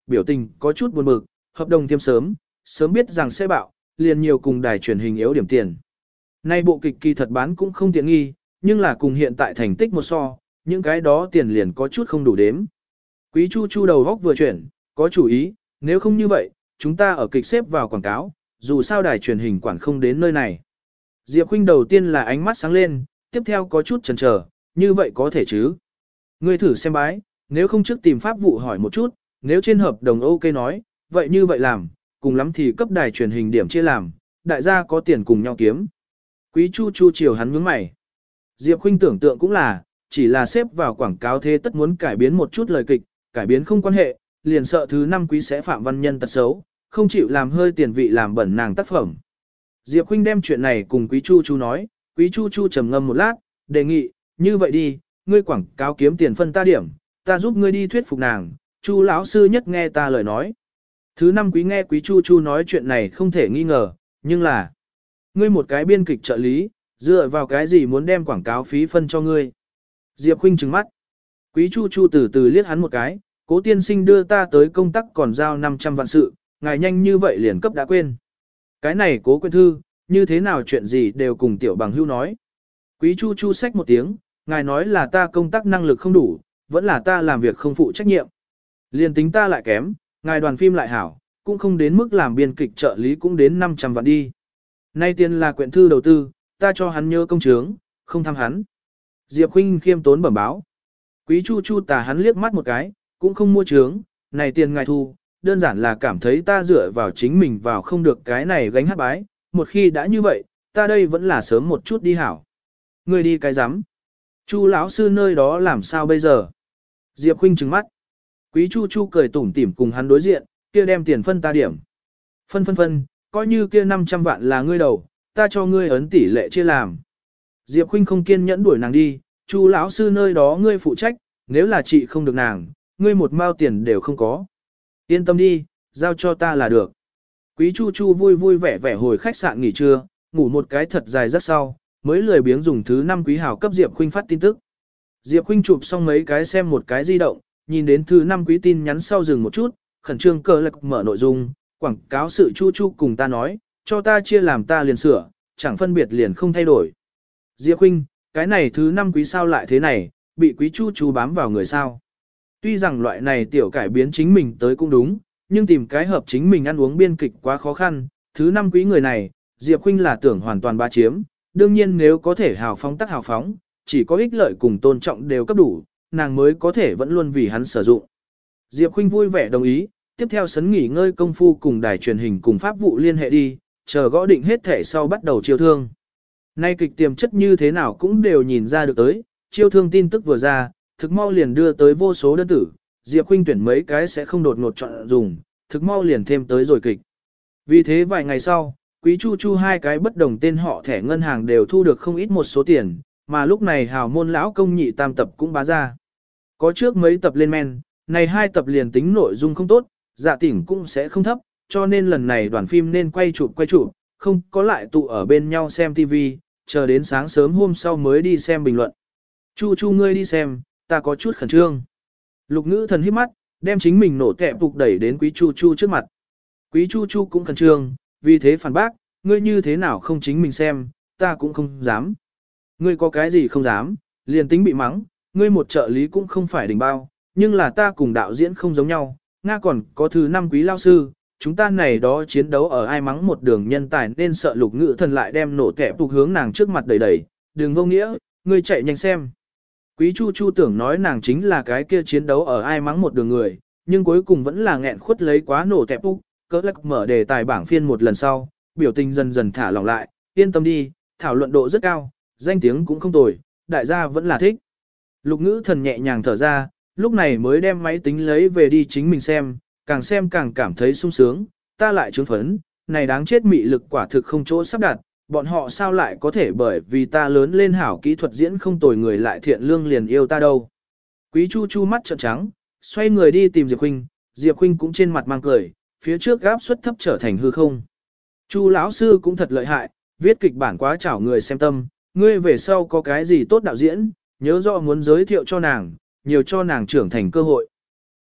biểu tình có chút buồn bực, hợp đồng thiêm sớm, sớm biết rằng sẽ bạo, liền nhiều cùng đài truyền hình yếu điểm tiền. Nay bộ kịch kỳ thật bán cũng không tiện nghi, nhưng là cùng hiện tại thành tích một so, những cái đó tiền liền có chút không đủ đếm. Quý Chu Chu đầu góc vừa chuyển, có chủ ý, nếu không như vậy, chúng ta ở kịch xếp vào quảng cáo, dù sao đài truyền hình quản không đến nơi này. Diệp Khuynh đầu tiên là ánh mắt sáng lên, tiếp theo có chút chần chờ, như vậy có thể chứ? Ngươi thử xem bái, nếu không trước tìm pháp vụ hỏi một chút, nếu trên hợp đồng ok nói, vậy như vậy làm, cùng lắm thì cấp đài truyền hình điểm chia làm, đại gia có tiền cùng nhau kiếm. Quý Chu Chu chiều hắn nhướng mày. Diệp Khuynh tưởng tượng cũng là, chỉ là xếp vào quảng cáo thế tất muốn cải biến một chút lời kịch, cải biến không quan hệ, liền sợ thứ năm quý sẽ phạm văn nhân tật xấu, không chịu làm hơi tiền vị làm bẩn nàng tác phẩm. Diệp Khuynh đem chuyện này cùng Quý Chu Chu nói, Quý Chu Chu trầm ngâm một lát, đề nghị, như vậy đi, ngươi quảng cáo kiếm tiền phân ta điểm, ta giúp ngươi đi thuyết phục nàng, Chu lão sư nhất nghe ta lời nói. Thứ năm quý nghe Quý Chu Chu nói chuyện này không thể nghi ngờ, nhưng là, ngươi một cái biên kịch trợ lý, dựa vào cái gì muốn đem quảng cáo phí phân cho ngươi. Diệp Khuynh trừng mắt. Quý Chu Chu từ từ liếc hắn một cái, Cố tiên sinh đưa ta tới công tác còn giao 500 vạn sự, ngài nhanh như vậy liền cấp đã quên. Cái này Cố Quyên Thư, như thế nào chuyện gì đều cùng tiểu bằng hưu nói. Quý Chu Chu xách một tiếng, ngài nói là ta công tác năng lực không đủ, vẫn là ta làm việc không phụ trách nhiệm. Liền tính ta lại kém, ngài đoàn phim lại hảo, cũng không đến mức làm biên kịch trợ lý cũng đến 500 vạn đi. Nay tiền là Quyện Thư đầu tư, ta cho hắn nhớ công chướng, không thăm hắn. Diệp Khuynh khiêm tốn bẩm báo. Quý Chu Chu tà hắn liếc mắt một cái, cũng không mua chướng, này tiền ngài thu, đơn giản là cảm thấy ta dựa vào chính mình vào không được cái này gánh hát bái, một khi đã như vậy, ta đây vẫn là sớm một chút đi hảo. Người đi cái rắm Chu lão sư nơi đó làm sao bây giờ? Diệp Khuynh trừng mắt. Quý Chu Chu cười tủm tỉm cùng hắn đối diện, kia đem tiền phân ta điểm. Phân, coi như kia 500 vạn là ngươi đầu, ta cho ngươi ấn tỷ lệ chia làm. Diệp Khuynh không kiên nhẫn đuổi nàng đi, Chu lão sư nơi đó ngươi phụ trách, nếu là chị không được nàng, ngươi một mao tiền đều không có. Yên tâm đi, giao cho ta là được. Quý Chu Chu vui vẻ hồi khách sạn nghỉ trưa, ngủ một cái thật dài rất sau, mới lười biếng dùng thứ 5 quý hào cấp Diệp Khuynh phát tin tức. Diệp Khuynh chụp xong mấy cái xem một cái di động, nhìn đến thứ 5 quý tin nhắn sau dừng một chút, khẩn trương cờ lạc mở nội dung, quảng cáo sự Chu Chu cùng ta nói, cho ta chia làm ta liền sửa, chẳng phân biệt liền không thay đổi. Diệp Khuynh, cái này thứ 5 quý sao lại thế này, bị Quý Chu Chu bám vào người sao. Tuy rằng loại này tiểu cải biến chính mình tới cũng đúng, nhưng tìm cái hợp chính mình ăn uống biên kịch quá khó khăn, thứ 5 quý người này, Diệp Khuynh là tưởng hoàn toàn bá chiếm, đương nhiên nếu có thể hào phóng tắc hào phóng, chỉ có ích lợi cùng tôn trọng đều cấp đủ, nàng mới có thể vẫn luôn vì hắn sử dụng. Diệp Khuynh vui vẻ đồng ý, tiếp theo sấn nghỉ ngơi công phu cùng đài truyền hình cùng pháp vụ liên hệ đi, chờ gõ định hết thể sau bắt đầu chiêu thương. Nay kịch tiềm chất như thế nào cũng đều nhìn ra được tới, chiêu thương tin tức vừa ra, thực mau liền đưa tới vô số đơn tử, Diệp Khuynh tuyển mấy cái sẽ không đột ngột chọn dùng, thực mau liền thêm tới rồi kịch. Vì thế vài ngày sau, Quý Chu Chu hai cái bất đồng tên họ thẻ ngân hàng đều thu được không ít một số tiền, mà lúc này hào môn lão công nhị tam tập cũng bá ra. Có trước mấy tập lên men, này hai tập liền tính nội dung không tốt, dạ tỉnh cũng sẽ không thấp, cho nên lần này đoàn phim nên quay chụp, không có lại tụ ở bên nhau xem TV, chờ đến sáng sớm hôm sau mới đi xem bình luận. Chu Chu ngươi đi xem, ta có chút khẩn trương. Lục Ngữ Thần híp mắt, đem chính mình nổ tẹp phục đẩy đến Quý Chu Chu trước mặt. Quý Chu Chu cũng khẩn trương, vì thế phản bác, ngươi như thế nào không chính mình xem, ta cũng không dám. Ngươi có cái gì không dám, liền tính bị mắng, ngươi một trợ lý cũng không phải đỉnh bao, nhưng là ta cùng đạo diễn không giống nhau, Nga còn có thứ 5 quý lao sư, chúng ta này đó chiến đấu ở ai mắng một đường nhân tài nên sợ Lục Ngữ Thần lại đem nổ tẹp phục hướng nàng trước mặt đẩy, đừng vô nghĩa, ngươi chạy nhanh xem. Quý Chu Chu tưởng nói nàng chính là cái kia chiến đấu ở ai mắng một đường người, nhưng cuối cùng vẫn là nghẹn khuất lấy quá nổ tẹp phục, cỡ lắc mở đề tài bảng phiên một lần sau, biểu tình dần dần thả lỏng lại, yên tâm đi, thảo luận độ rất cao, danh tiếng cũng không tồi, đại gia vẫn là thích. Lục Ngữ Thần nhẹ nhàng thở ra, lúc này mới đem máy tính lấy về đi chính mình xem càng cảm thấy sung sướng, ta lại trướng phấn, này đáng chết mị lực quả thực không chỗ sắp đặt, bọn họ sao lại có thể bởi vì ta lớn lên hảo kỹ thuật diễn không tồi người lại thiện lương liền yêu ta đâu. Quý Chu Chu mắt trợn trắng, xoay người đi tìm Diệp Khuynh, Diệp Khuynh cũng trên mặt mang cười, phía trước áp suất thấp trở thành hư không. Chu lão sư cũng thật lợi hại, viết kịch bản quá chảo người xem tâm, ngươi về sau có cái gì tốt đạo diễn, nhớ rõ muốn giới thiệu cho nàng, nhiều cho nàng trưởng thành cơ hội.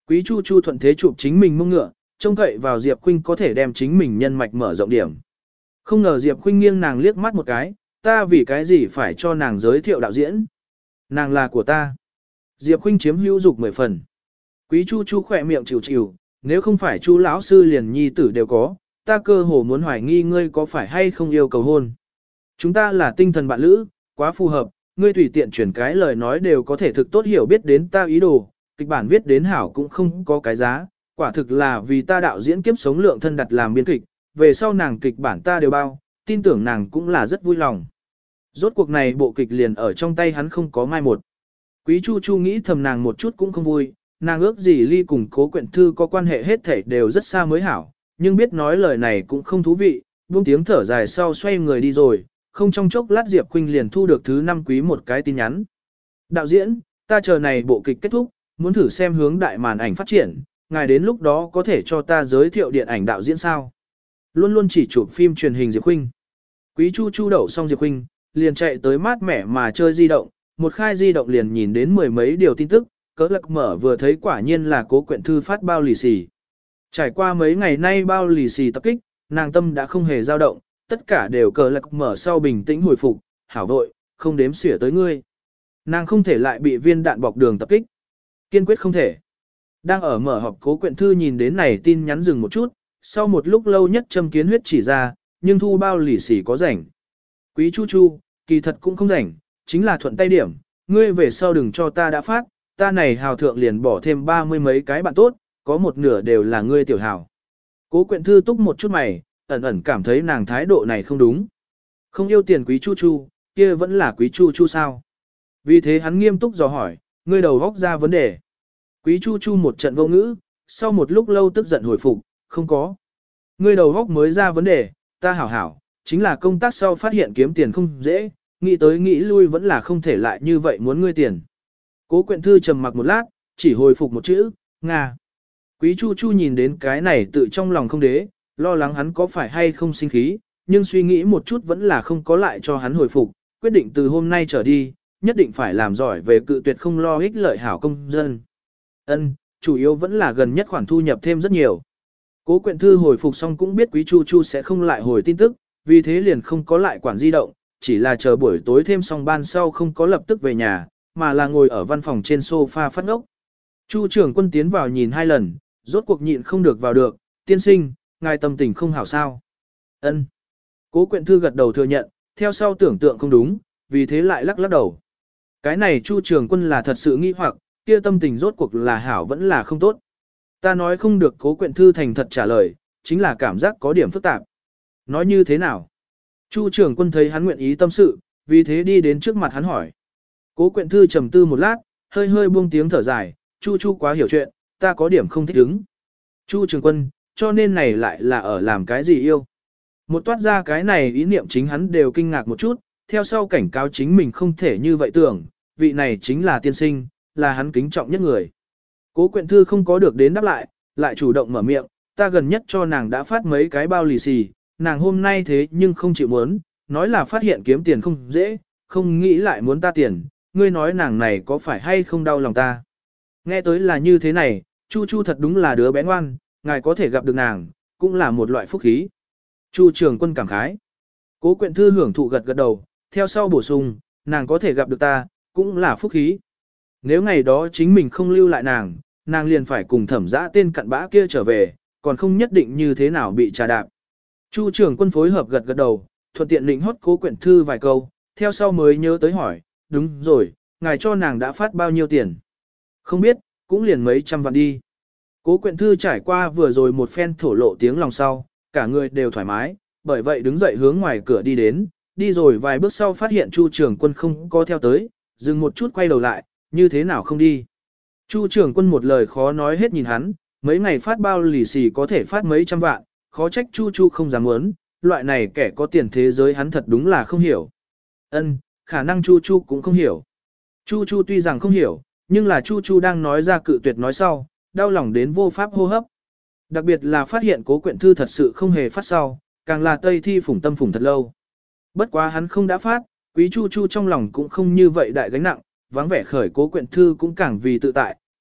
Quý Chu Chu thuận thế chụp chính mình mông ngựa, trông cậy vào Diệp Khuynh có thể đem chính mình nhân mạch mở rộng điểm. Không ngờ Diệp Khuynh nghiêng nàng liếc mắt một cái, ta vì cái gì phải cho nàng giới thiệu đạo diễn. Nàng là của ta. Diệp Khuynh chiếm hữu dục 10 phần. Quý Chu Chu khỏe miệng chịu chịu, nếu không phải Chu lão sư liền nhi tử đều có, ta cơ hồ muốn hoài nghi ngươi có phải hay không yêu cầu hôn. Chúng ta là tinh thần bạn lữ, quá phù hợp, ngươi tùy tiện chuyển cái lời nói đều có thể thực tốt hiểu biết đến ta ý đồ, kịch bản viết đến hảo cũng không có cái giá, quả thực là vì ta đạo diễn kiếp sống lượng thân đặt làm biên kịch, về sau nàng kịch bản ta đều bao, tin tưởng nàng cũng là rất vui lòng. Rốt cuộc này bộ kịch liền ở trong tay hắn không có mai một. Quý Chu Chu nghĩ thầm nàng một chút cũng không vui, nàng ước gì Ly cùng Cố Quyện Thư có quan hệ hết thảy đều rất xa mới hảo, nhưng biết nói lời này cũng không thú vị, buông tiếng thở dài sau xoay người đi rồi, không trong chốc lát Diệp Khuynh liền thu được thứ 5 quý một cái tin nhắn. Đạo diễn, ta chờ này bộ kịch kết thúc, muốn thử xem hướng đại màn ảnh phát triển, ngài đến lúc đó có thể cho ta giới thiệu điện ảnh đạo diễn sao? Luôn luôn chỉ chụp phim truyền hình Diệp Khuynh. Quý Chu Chu đậu xong Diệp Khuynh, liền chạy tới mát mẻ mà chơi di động, một khai di động liền nhìn đến mười mấy điều tin tức, cỡ lạc mở vừa thấy quả nhiên là Cố Quyện Thư phát bao lì xì. Trải qua mấy ngày nay bao lì xì tập kích, nàng tâm đã không hề dao động, tất cả đều cờ lạc mở sau bình tĩnh hồi phục, hảo vội, không đếm xỉa tới ngươi. Nàng không thể lại bị viên đạn bọc đường tập kích. Kiên quyết không thể. Đang ở mở họp Cố Quyện Thư nhìn đến này tin nhắn dừng một chút, sau một lúc lâu nhất châm kiến huyết chỉ ra, nhưng thu bao lì xì có rảnh. Quý Chu Chu, kỳ thật cũng không rảnh, chính là thuận tay điểm, ngươi về sau đừng cho ta đã phát, ta này hào thượng liền bỏ thêm 30 mấy cái bạn tốt, có một nửa đều là ngươi tiểu hào. Cố Quyện Thư túc một chút mày, ẩn ẩn cảm thấy nàng thái độ này không đúng. Không yêu tiền Quý Chu Chu, kia vẫn là Quý Chu Chu sao? Vì thế hắn nghiêm túc dò hỏi, ngươi đầu góc ra vấn đề. Quý Chu Chu một trận vô ngữ, sau một lúc lâu tức giận hồi phục, không có. Ngươi đầu góc mới ra vấn đề, ta hảo hảo, chính là công tác sau phát hiện kiếm tiền không dễ, nghĩ tới nghĩ lui vẫn là không thể lại như vậy muốn ngươi tiền. Cố Quyện Thư trầm mặc một lát, chỉ hồi phục một chữ, Nga. Quý Chu Chu nhìn đến cái này tự trong lòng không đế, lo lắng hắn có phải hay không sinh khí, nhưng suy nghĩ một chút vẫn là không có lại cho hắn hồi phục, quyết định từ hôm nay trở đi, nhất định phải làm giỏi về cự tuyệt không lo ích lợi hảo công dân. Ân, chủ yếu vẫn là gần nhất khoản thu nhập thêm rất nhiều. Cố Quyện Thư hồi phục xong cũng biết Quý Chu Chu sẽ không lại hồi tin tức, vì thế liền không có lại quản di động, chỉ là chờ buổi tối thêm xong ban sau không có lập tức về nhà, mà là ngồi ở văn phòng trên sofa phát ngốc. Chu trưởng quân tiến vào nhìn 2 lần, rốt cuộc nhịn không được vào được, tiên sinh, ngài tâm tình không hảo sao. Ân. Cố Quyện Thư gật đầu thừa nhận, theo sau tưởng tượng không đúng, vì thế lại lắc lắc đầu. Cái này Chu trưởng quân là thật sự nghi hoặc, kia tâm tình rốt cuộc là hảo vẫn là không tốt. Ta nói không được. Cố Quyện Thư thành thật trả lời, chính là cảm giác có điểm phức tạp. Nói như thế nào? Chu trưởng quân thấy hắn nguyện ý tâm sự, vì thế đi đến trước mặt hắn hỏi. Cố Quyện Thư trầm tư một lát, hơi hơi buông tiếng thở dài, Chu Chu quá hiểu chuyện, ta có điểm không thích ứng. Chu trưởng quân, cho nên này lại là ở làm cái gì yêu? Một toát ra cái này ý niệm chính hắn đều kinh ngạc một chút, theo sau cảnh cáo chính mình không thể như vậy tưởng, vị này chính là tiên sinh, là hắn kính trọng nhất người. Cố Quyện Thư không có được đến đáp lại chủ động mở miệng, ta gần nhất cho nàng đã phát mấy cái bao lì xì, nàng hôm nay thế nhưng không chịu muốn, nói là phát hiện kiếm tiền không dễ, không nghĩ lại muốn ta tiền, ngươi nói nàng này có phải hay không đau lòng ta. Nghe tới là như thế này, Chu Chu thật đúng là đứa bé ngoan, ngài có thể gặp được nàng, cũng là một loại phúc khí. Chu trưởng quân cảm khái. Cố Quyện Thư hưởng thụ gật gật đầu, theo sau bổ sung, nàng có thể gặp được ta, cũng là phúc khí. Nếu ngày đó chính mình không lưu lại nàng liền phải cùng Thẩm Dã tên cặn bã kia trở về, còn không nhất định như thế nào bị trà đạp. Chu trưởng quân phối hợp gật gật đầu, thuận tiện định hót Cố Quyện Thư vài câu, theo sau mới nhớ tới hỏi, đúng rồi, ngài cho nàng đã phát bao nhiêu tiền? Không biết, cũng liền mấy trăm vạn đi. Cố Quyện Thư trải qua vừa rồi một phen thổ lộ tiếng lòng sau, cả người đều thoải mái, bởi vậy đứng dậy hướng ngoài cửa đi đến, đi rồi vài bước sau phát hiện Chu trưởng quân không có theo tới, dừng một chút quay đầu lại, như thế nào không đi. Chu trưởng quân một lời khó nói hết nhìn hắn, mấy ngày phát bao lì xì có thể phát mấy trăm vạn, khó trách Chu Chu không dám muốn, loại này kẻ có tiền thế giới hắn thật đúng là không hiểu. Ân, khả năng Chu Chu cũng không hiểu. Chu Chu tuy rằng không hiểu, nhưng là Chu Chu đang nói ra cự tuyệt nói sau, đau lòng đến vô pháp hô hấp. Đặc biệt là phát hiện Cố Quyện Thư thật sự không hề phát sau, càng là Tây Thi phủng tâm phủng thật lâu. Bất quá hắn không đã phát, Quý Chu Chu trong lòng cũng không như vậy đại gánh nặng, vắng vẻ khởi Cố Quyện Thư cũng càng vì tự tại,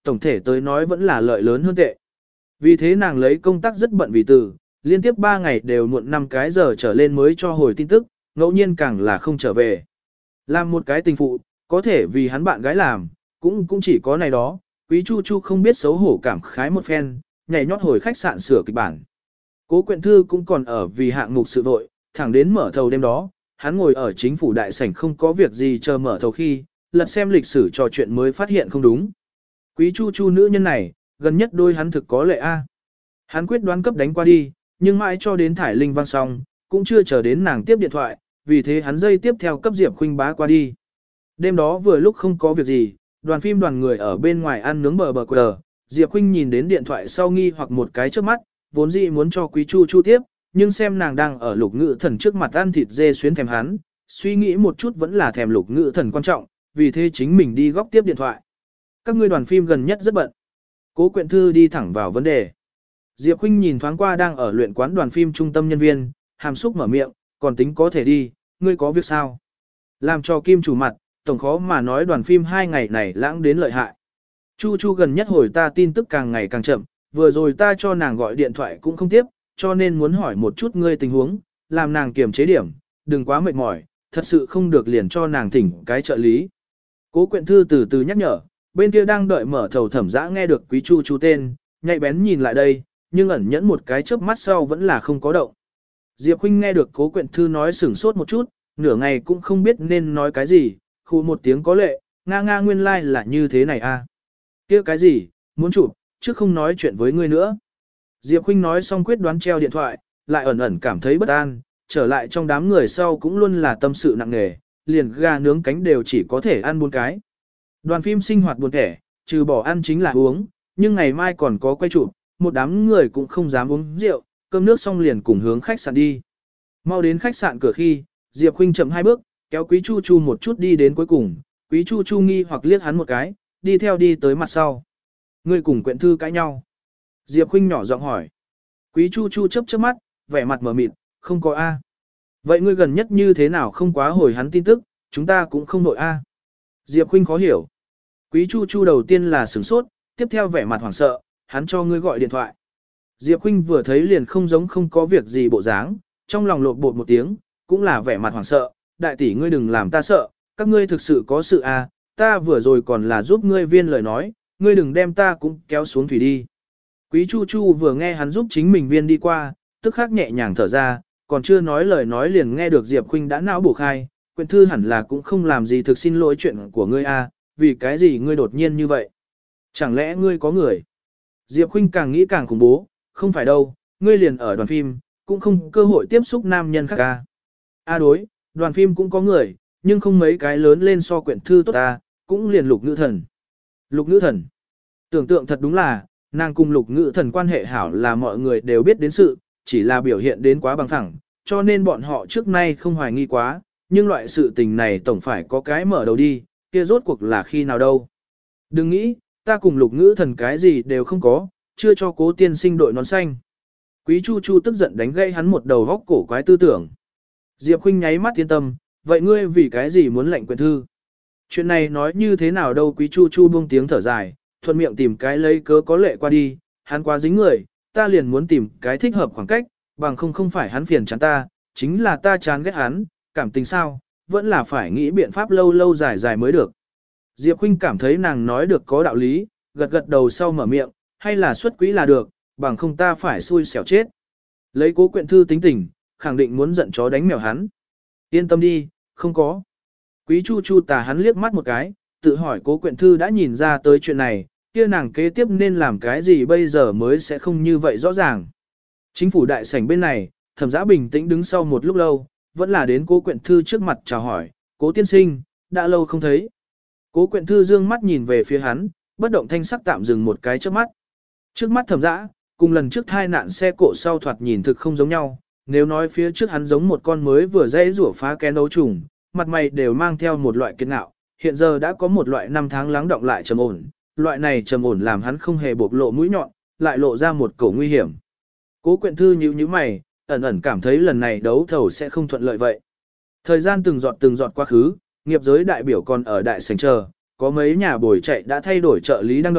tổng thể tới nói vẫn là lợi lớn hơn tệ. Vì thế nàng lấy công tác rất bận vì từ, liên tiếp 3 ngày đều muộn 5 cái giờ trở lên mới cho hồi tin tức, ngẫu nhiên càng là không trở về. Làm một cái tình phụ, có thể vì hắn bạn gái làm, cũng chỉ có này đó, Quý Chu Chu không biết xấu hổ cảm khái một phen, nhảy nhót hồi khách sạn sửa kịch bản. Cố Quyện Thư cũng còn ở vì hạng mục sự vội, thẳng đến mở thầu đêm đó, hắn ngồi ở chính phủ đại sảnh không có việc gì chờ mở thầu khi, lật xem lịch sử trò chuyện mới phát hiện không đúng. Quý Chu Chu nữ nhân này, gần nhất đôi hắn thực có lệ a. Hắn quyết đoán cấp đánh qua đi, nhưng mãi cho đến thải linh vang xong, cũng chưa chờ đến nàng tiếp điện thoại, vì thế hắn dây tiếp theo cấp Diệp Khuynh bá qua đi. Đêm đó vừa lúc không có việc gì, đoàn phim đoàn người ở bên ngoài ăn nướng bờ quờ, Diệp Khuynh nhìn đến điện thoại sau nghi hoặc một cái trước mắt, vốn dĩ muốn cho Quý Chu Chu tiếp, nhưng xem nàng đang ở Lục Ngữ Thần trước mặt ăn thịt dê xuyến thèm hắn, suy nghĩ một chút vẫn là thèm Lục Ngữ Thần quan trọng, vì thế chính mình đi góc tiếp điện thoại. Các ngươi đoàn phim gần nhất rất bận. Cố Quyện Thư đi thẳng vào vấn đề. Diệp Khuynh nhìn thoáng qua đang ở luyện quán đoàn phim trung tâm nhân viên, hàm xúc mở miệng, còn tính có thể đi, ngươi có việc sao? Làm cho Kim chủ mặt, tổng khó mà nói đoàn phim 2 ngày này lãng đến lợi hại. Chu Chu gần nhất hồi ta tin tức càng ngày càng chậm, vừa rồi ta cho nàng gọi điện thoại cũng không tiếp, cho nên muốn hỏi một chút ngươi tình huống, làm nàng kiềm chế điểm, đừng quá mệt mỏi, thật sự không được liền cho nàng thỉnh cái trợ lý. Cố Quyện Thư từ từ nhắc nhở, bên kia đang đợi mở thầu Thẩm Dã nghe được Quý Chu Chu tên, nhạy bén nhìn lại đây, nhưng ẩn nhẫn một cái chớp mắt sau vẫn là không có động. Diệp Khuynh nghe được Cố Quyện Thư nói sửng sốt một chút, nửa ngày cũng không biết nên nói cái gì, khu một tiếng có lệ, nga nguyên lai like là như thế này a. Kia cái gì, muốn chụp, chứ không nói chuyện với ngươi nữa. Diệp Khuynh nói xong quyết đoán treo điện thoại, lại ẩn ẩn cảm thấy bất an, trở lại trong đám người sau cũng luôn là tâm sự nặng nề, liền gà nướng cánh đều chỉ có thể ăn 4 cái. Đoàn phim sinh hoạt buồn thẻ, trừ bỏ ăn chính là uống, nhưng ngày mai còn có quay chụp, một đám người cũng không dám uống rượu, cơm nước xong liền cùng hướng khách sạn đi. Mau đến khách sạn cửa khi, Diệp Khuynh chậm 2 bước, kéo Quý Chu Chu một chút đi đến cuối cùng, Quý Chu Chu nghi hoặc liếc hắn một cái, đi theo đi tới mặt sau. Ngươi cùng Quyện Thư cãi nhau. Diệp Khuynh nhỏ giọng hỏi. Quý Chu Chu chớp mắt, vẻ mặt mờ mịt, không có A. Vậy ngươi gần nhất như thế nào không quá hồi hắn tin tức, chúng ta cũng không nội A. Diệp Khuynh khó hiểu. Quý Chu Chu đầu tiên là sửng sốt, tiếp theo vẻ mặt hoảng sợ, hắn cho ngươi gọi điện thoại. Diệp Khuynh vừa thấy liền không giống không có việc gì bộ dáng, trong lòng lột bột một tiếng, cũng là vẻ mặt hoảng sợ, đại tỷ ngươi đừng làm ta sợ, các ngươi thực sự có sự A, ta vừa rồi còn là giúp ngươi viên lời nói, ngươi đừng đem ta cũng kéo xuống thủy đi. Quý Chu Chu vừa nghe hắn giúp chính mình viên đi qua, tức khắc nhẹ nhàng thở ra, còn chưa nói lời nói liền nghe được Diệp Khuynh đã não bổ khai, Quyện Thư hẳn là cũng không làm gì thực xin lỗi chuyện của ngươi a, vì cái gì ngươi đột nhiên như vậy? Chẳng lẽ ngươi có người? Diệp Khuynh càng nghĩ càng khủng bố, không phải đâu, ngươi liền ở đoàn phim, cũng không cơ hội tiếp xúc nam nhân khác a. A đối, đoàn phim cũng có người, nhưng không mấy cái lớn lên so Quyện Thư tốt ta, cũng liền Lục Nữ Thần. Lục Nữ Thần. Tưởng tượng thật đúng là, nàng cùng Lục Ngữ Thần quan hệ hảo là mọi người đều biết đến sự, chỉ là biểu hiện đến quá bằng phẳng, cho nên bọn họ trước nay không hoài nghi quá, nhưng loại sự tình này tổng phải có cái mở đầu đi, kia rốt cuộc là khi nào đâu. Đừng nghĩ, ta cùng Lục Ngữ Thần cái gì đều không có, chưa cho Cố tiên sinh đội nón xanh. Quý Chu Chu tức giận đánh gây hắn một đầu vóc cổ quái tư tưởng. Diệp Khuynh nháy mắt yên tâm, vậy ngươi vì cái gì muốn lệnh Quyện Thư? Chuyện này nói như thế nào đâu? Quý Chu Chu buông tiếng thở dài, thuận miệng tìm cái lấy cớ có lệ qua đi, hắn quá dính người, ta liền muốn tìm cái thích hợp khoảng cách, bằng không phải hắn phiền chán ta, chính là ta chán ghét hắn, cảm tình sao, vẫn là phải nghĩ biện pháp lâu lâu dài dài mới được. Diệp Khuynh cảm thấy nàng nói được có đạo lý, gật gật đầu sau mở miệng, hay là xuất quỹ là được, bằng không ta phải xui xẻo chết. Lấy Cố Quyện Thư tính tình, khẳng định muốn giận chó đánh mèo hắn. Yên tâm đi, không có. Quý Chu Chu tà hắn liếc mắt một cái, tự hỏi Cố Quyện Thư đã nhìn ra tới chuyện này, kia nàng kế tiếp nên làm cái gì bây giờ mới sẽ không như vậy rõ ràng. Chính phủ đại sảnh bên này, Thẩm Dã bình tĩnh đứng sau một lúc lâu, vẫn là đến Cố Quyện Thư trước mặt chào hỏi, Cố tiên sinh, đã lâu không thấy. Cố Quyện Thư dương mắt nhìn về phía hắn, bất động thanh sắc tạm dừng một cái trước mắt. Trước mắt Thẩm Dã, cùng lần trước thai nạn xe cộ sau thoạt nhìn thực không giống nhau, nếu nói phía trước hắn giống một con mới vừa dãy rủa phá kén đấu trùng, mặt mày đều mang theo một loại kiên ngạo, hiện giờ đã có một loại năm tháng lắng động lại trầm ổn, loại này trầm ổn làm hắn không hề bộc lộ mũi nhọn, lại lộ ra một cổ nguy hiểm. Cố Quyện Thư nhíu mày, ẩn ẩn cảm thấy lần này đấu thầu sẽ không thuận lợi vậy. Thời gian từng giọt quá khứ, nghiệp giới đại biểu còn ở đại sảnh chờ, có mấy nhà bồi chạy đã thay đổi trợ lý đang đợi,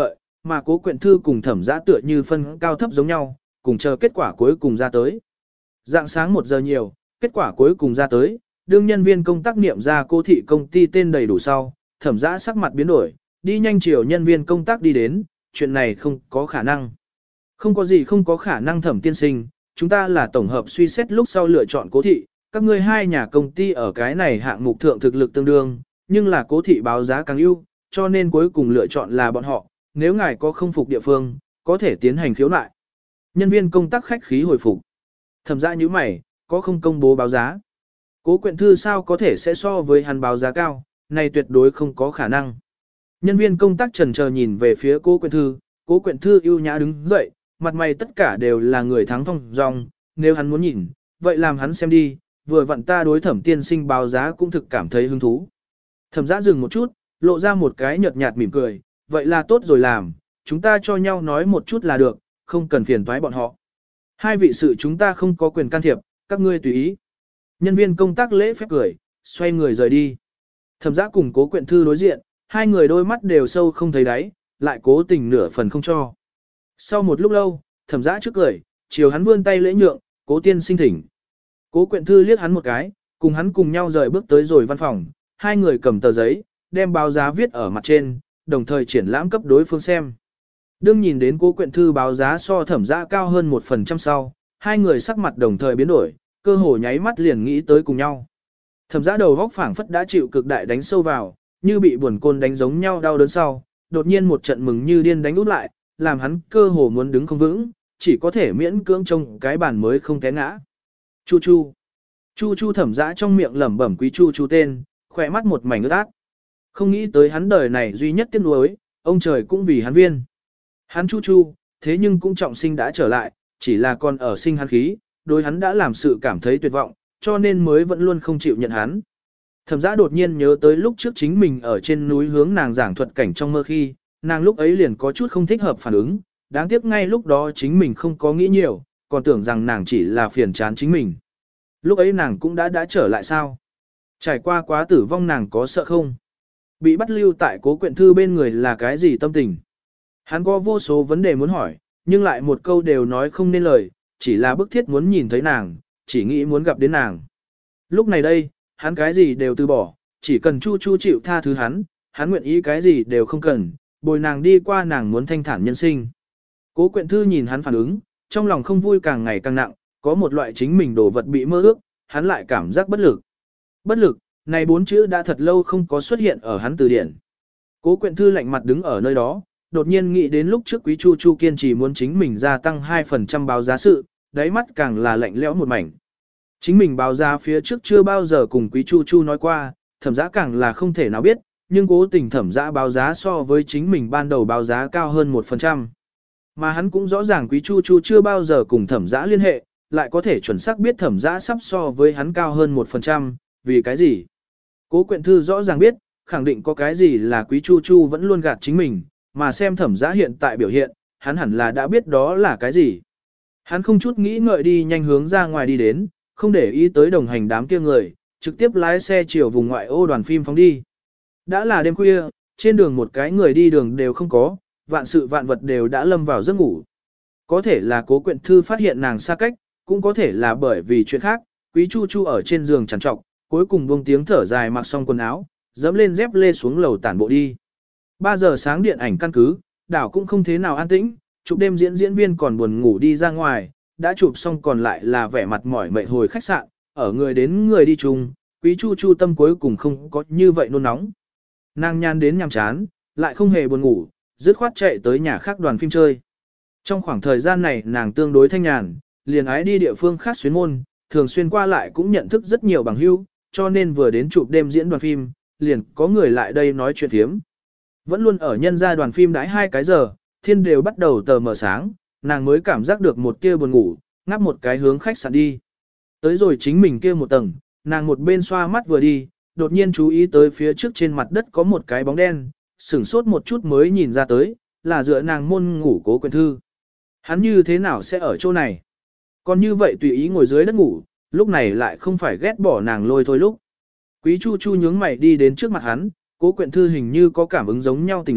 mà Cố Quyện Thư cùng Thẩm Dã tựa như phân cao thấp giống nhau, cùng chờ kết quả cuối cùng ra tới. Dạng sáng 1 giờ nhiều, kết quả cuối cùng ra tới, đương nhân viên công tác niệm ra Cố thị công ty tên đầy đủ sau, Thẩm Dã sắc mặt biến đổi, đi nhanh chiều nhân viên công tác đi đến, chuyện này không có khả năng. Không có gì không có khả năng Thẩm tiên sinh, chúng ta là tổng hợp suy xét lúc sau lựa chọn Cố thị, các ngươi hai nhà công ty ở cái này hạng mục thượng thực lực tương đương, nhưng là Cố thị báo giá càng ưu, cho nên cuối cùng lựa chọn là bọn họ, nếu ngài có không phục địa phương, có thể tiến hành khiếu nại. Nhân viên công tác khách khí hồi phục. Thẩm Dã như mày, có không công bố báo giá. Cố Quyện Thư sao có thể sẽ so với hắn báo giá cao, này tuyệt đối không có khả năng. Nhân viên công tác chần chờ nhìn về phía Cố Quyện Thư ưu nhã đứng dậy, mặt mày tất cả đều là người thắng thong dong, nếu hắn muốn nhìn, vậy làm hắn xem đi, vừa vặn ta đối Thẩm tiên sinh báo giá cũng thực cảm thấy hứng thú. Thẩm Dã dừng một chút, lộ ra một cái nhợt nhạt mỉm cười, vậy là tốt rồi làm, chúng ta cho nhau nói một chút là được, không cần phiền toái bọn họ. Hai vị sự chúng ta không có quyền can thiệp, các ngươi tùy ý. Nhân viên công tác lễ phép cười, xoay người rời đi. Thẩm Dã cùng Cố Quyện Thư đối diện, hai người đôi mắt đều sâu không thấy đáy, lại cố tình nửa phần không cho. Sau một lúc lâu, Thẩm Dã trước cười, chiều hắn vươn tay lễ nhượng, Cố tiên sinh thỉnh. Cố Quyện Thư liếc hắn một cái, cùng hắn cùng nhau rời bước tới rồi văn phòng, hai người cầm tờ giấy, đem báo giá viết ở mặt trên, đồng thời triển lãm cấp đối phương xem. Đương nhìn đến Cố Quyện Thư báo giá so Thẩm Dã cao hơn 1% sau, hai người sắc mặt đồng thời biến đổi, cơ hồ nháy mắt liền nghĩ tới cùng nhau. Thẩm Dã đầu góc phảng phất đã chịu cực đại đánh sâu vào, như bị buồn côn đánh giống nhau đau đớn sau, đột nhiên một trận mừng như điên đánh út lại, làm hắn cơ hồ muốn đứng không vững, chỉ có thể miễn cưỡng trông cái bàn mới không té ngã. Chu Chu. Chu Chu Thẩm Dã trong miệng lẩm bẩm Quý Chu Chu tên, khỏe mắt một mảnh ướt át. Không nghĩ tới hắn đời này duy nhất tiếc nuối, ông trời cũng vì hắn viên. Hắn Chu Chu, thế nhưng cũng trọng sinh đã trở lại, chỉ là còn ở sinh hắn khí, đối hắn đã làm sự cảm thấy tuyệt vọng, cho nên mới vẫn luôn không chịu nhận hắn. Thẩm Dã đột nhiên nhớ tới lúc trước chính mình ở trên núi hướng nàng giảng thuật cảnh trong mơ khi, nàng lúc ấy liền có chút không thích hợp phản ứng, đáng tiếc ngay lúc đó chính mình không có nghĩ nhiều, còn tưởng rằng nàng chỉ là phiền chán chính mình. Lúc ấy nàng cũng đã trở lại sao? Trải qua quá tử vong nàng có sợ không? Bị bắt lưu tại Cố Quyện Thư bên người là cái gì tâm tình? Hắn có vô số vấn đề muốn hỏi, nhưng lại một câu đều nói không nên lời, chỉ là bức thiết muốn nhìn thấy nàng, chỉ nghĩ muốn gặp đến nàng. Lúc này đây, hắn cái gì đều từ bỏ, chỉ cần Chu Chu chịu tha thứ hắn nguyện ý cái gì đều không cần, bồi nàng đi qua nàng muốn thanh thản nhân sinh. Cố Quyện Thư nhìn hắn phản ứng, trong lòng không vui càng ngày càng nặng, có một loại chính mình đồ vật bị mơ ước, hắn lại cảm giác bất lực. Bất lực, này 4 chữ đã thật lâu không có xuất hiện ở hắn từ điển. Cố Quyện Thư lạnh mặt đứng ở nơi đó, đột nhiên nghĩ đến lúc trước Quý Chu Chu kiên trì muốn chính mình gia tăng 2% báo giá sự, đáy mắt càng là lạnh lẽo một mảnh. Chính mình báo giá phía trước chưa bao giờ cùng Quý Chu Chu nói qua, Thẩm Dã càng là không thể nào biết, nhưng cố tình Thẩm Dã báo giá so với chính mình ban đầu báo giá cao hơn 1%. Mà hắn cũng rõ ràng Quý Chu Chu chưa bao giờ cùng Thẩm Dã liên hệ, lại có thể chuẩn xác biết Thẩm Dã sắp so với hắn cao hơn 1%, vì cái gì? Cố Quyện Thư rõ ràng biết, khẳng định có cái gì là Quý Chu Chu vẫn luôn gạt chính mình, mà xem Thẩm Dã hiện tại biểu hiện, hắn hẳn là đã biết đó là cái gì. Hắn không chút nghĩ ngợi đi nhanh hướng ra ngoài đi đến, không để ý tới đồng hành đám kia người, trực tiếp lái xe chiều vùng ngoại ô đoàn phim phóng đi. Đã là đêm khuya, trên đường một cái người đi đường đều không có, vạn sự vạn vật đều đã lâm vào giấc ngủ. Có thể là Cố Quyện Thư phát hiện nàng xa cách, cũng có thể là bởi vì chuyện khác, Quý Chu Chu ở trên giường trằn trọc, cuối cùng buông tiếng thở dài mặc xong quần áo, dẫm lên dép lê xuống lầu tản bộ đi. 3 giờ sáng điện ảnh căn cứ, đảo cũng không thế nào an tĩnh, chụp đêm diễn viên còn buồn ngủ đi ra ngoài, đã chụp xong còn lại là vẻ mặt mỏi mệt hồi khách sạn, ở người đến người đi chung, Quý Chu Chu tâm cuối cùng không có như vậy nôn nóng. Nàng nhàn đến nhàm chán, lại không hề buồn ngủ, dứt khoát chạy tới nhà khác đoàn phim chơi. Trong khoảng thời gian này nàng tương đối thanh nhàn, liền ái đi địa phương khác xuyến môn, thường xuyên qua lại cũng nhận thức rất nhiều bằng hữu, cho nên vừa đến chụp đêm diễn đoàn phim, liền có người lại đây nói chuyện thiếm. Vẫn luôn ở nhân gia đoàn phim đãi 2 cái giờ, thiên đều bắt đầu tờ mờ sáng, nàng mới cảm giác được một tia buồn ngủ, ngáp một cái hướng khách sạn đi. Tới rồi chính mình kia một tầng, nàng một bên xoa mắt vừa đi, đột nhiên chú ý tới phía trước trên mặt đất có một cái bóng đen, sửng sốt một chút mới nhìn ra tới, là dựa nàng môn ngủ Cố Quyện Thư. Hắn như thế nào sẽ ở chỗ này? Còn như vậy tùy ý ngồi dưới đất ngủ, lúc này lại không phải ghét bỏ nàng lôi thôi lúc. Quý Chu Chu nhướng mày đi đến trước mặt hắn, Cố Quyện Thư hình như có cảm ứng giống nhau tỉnh lại,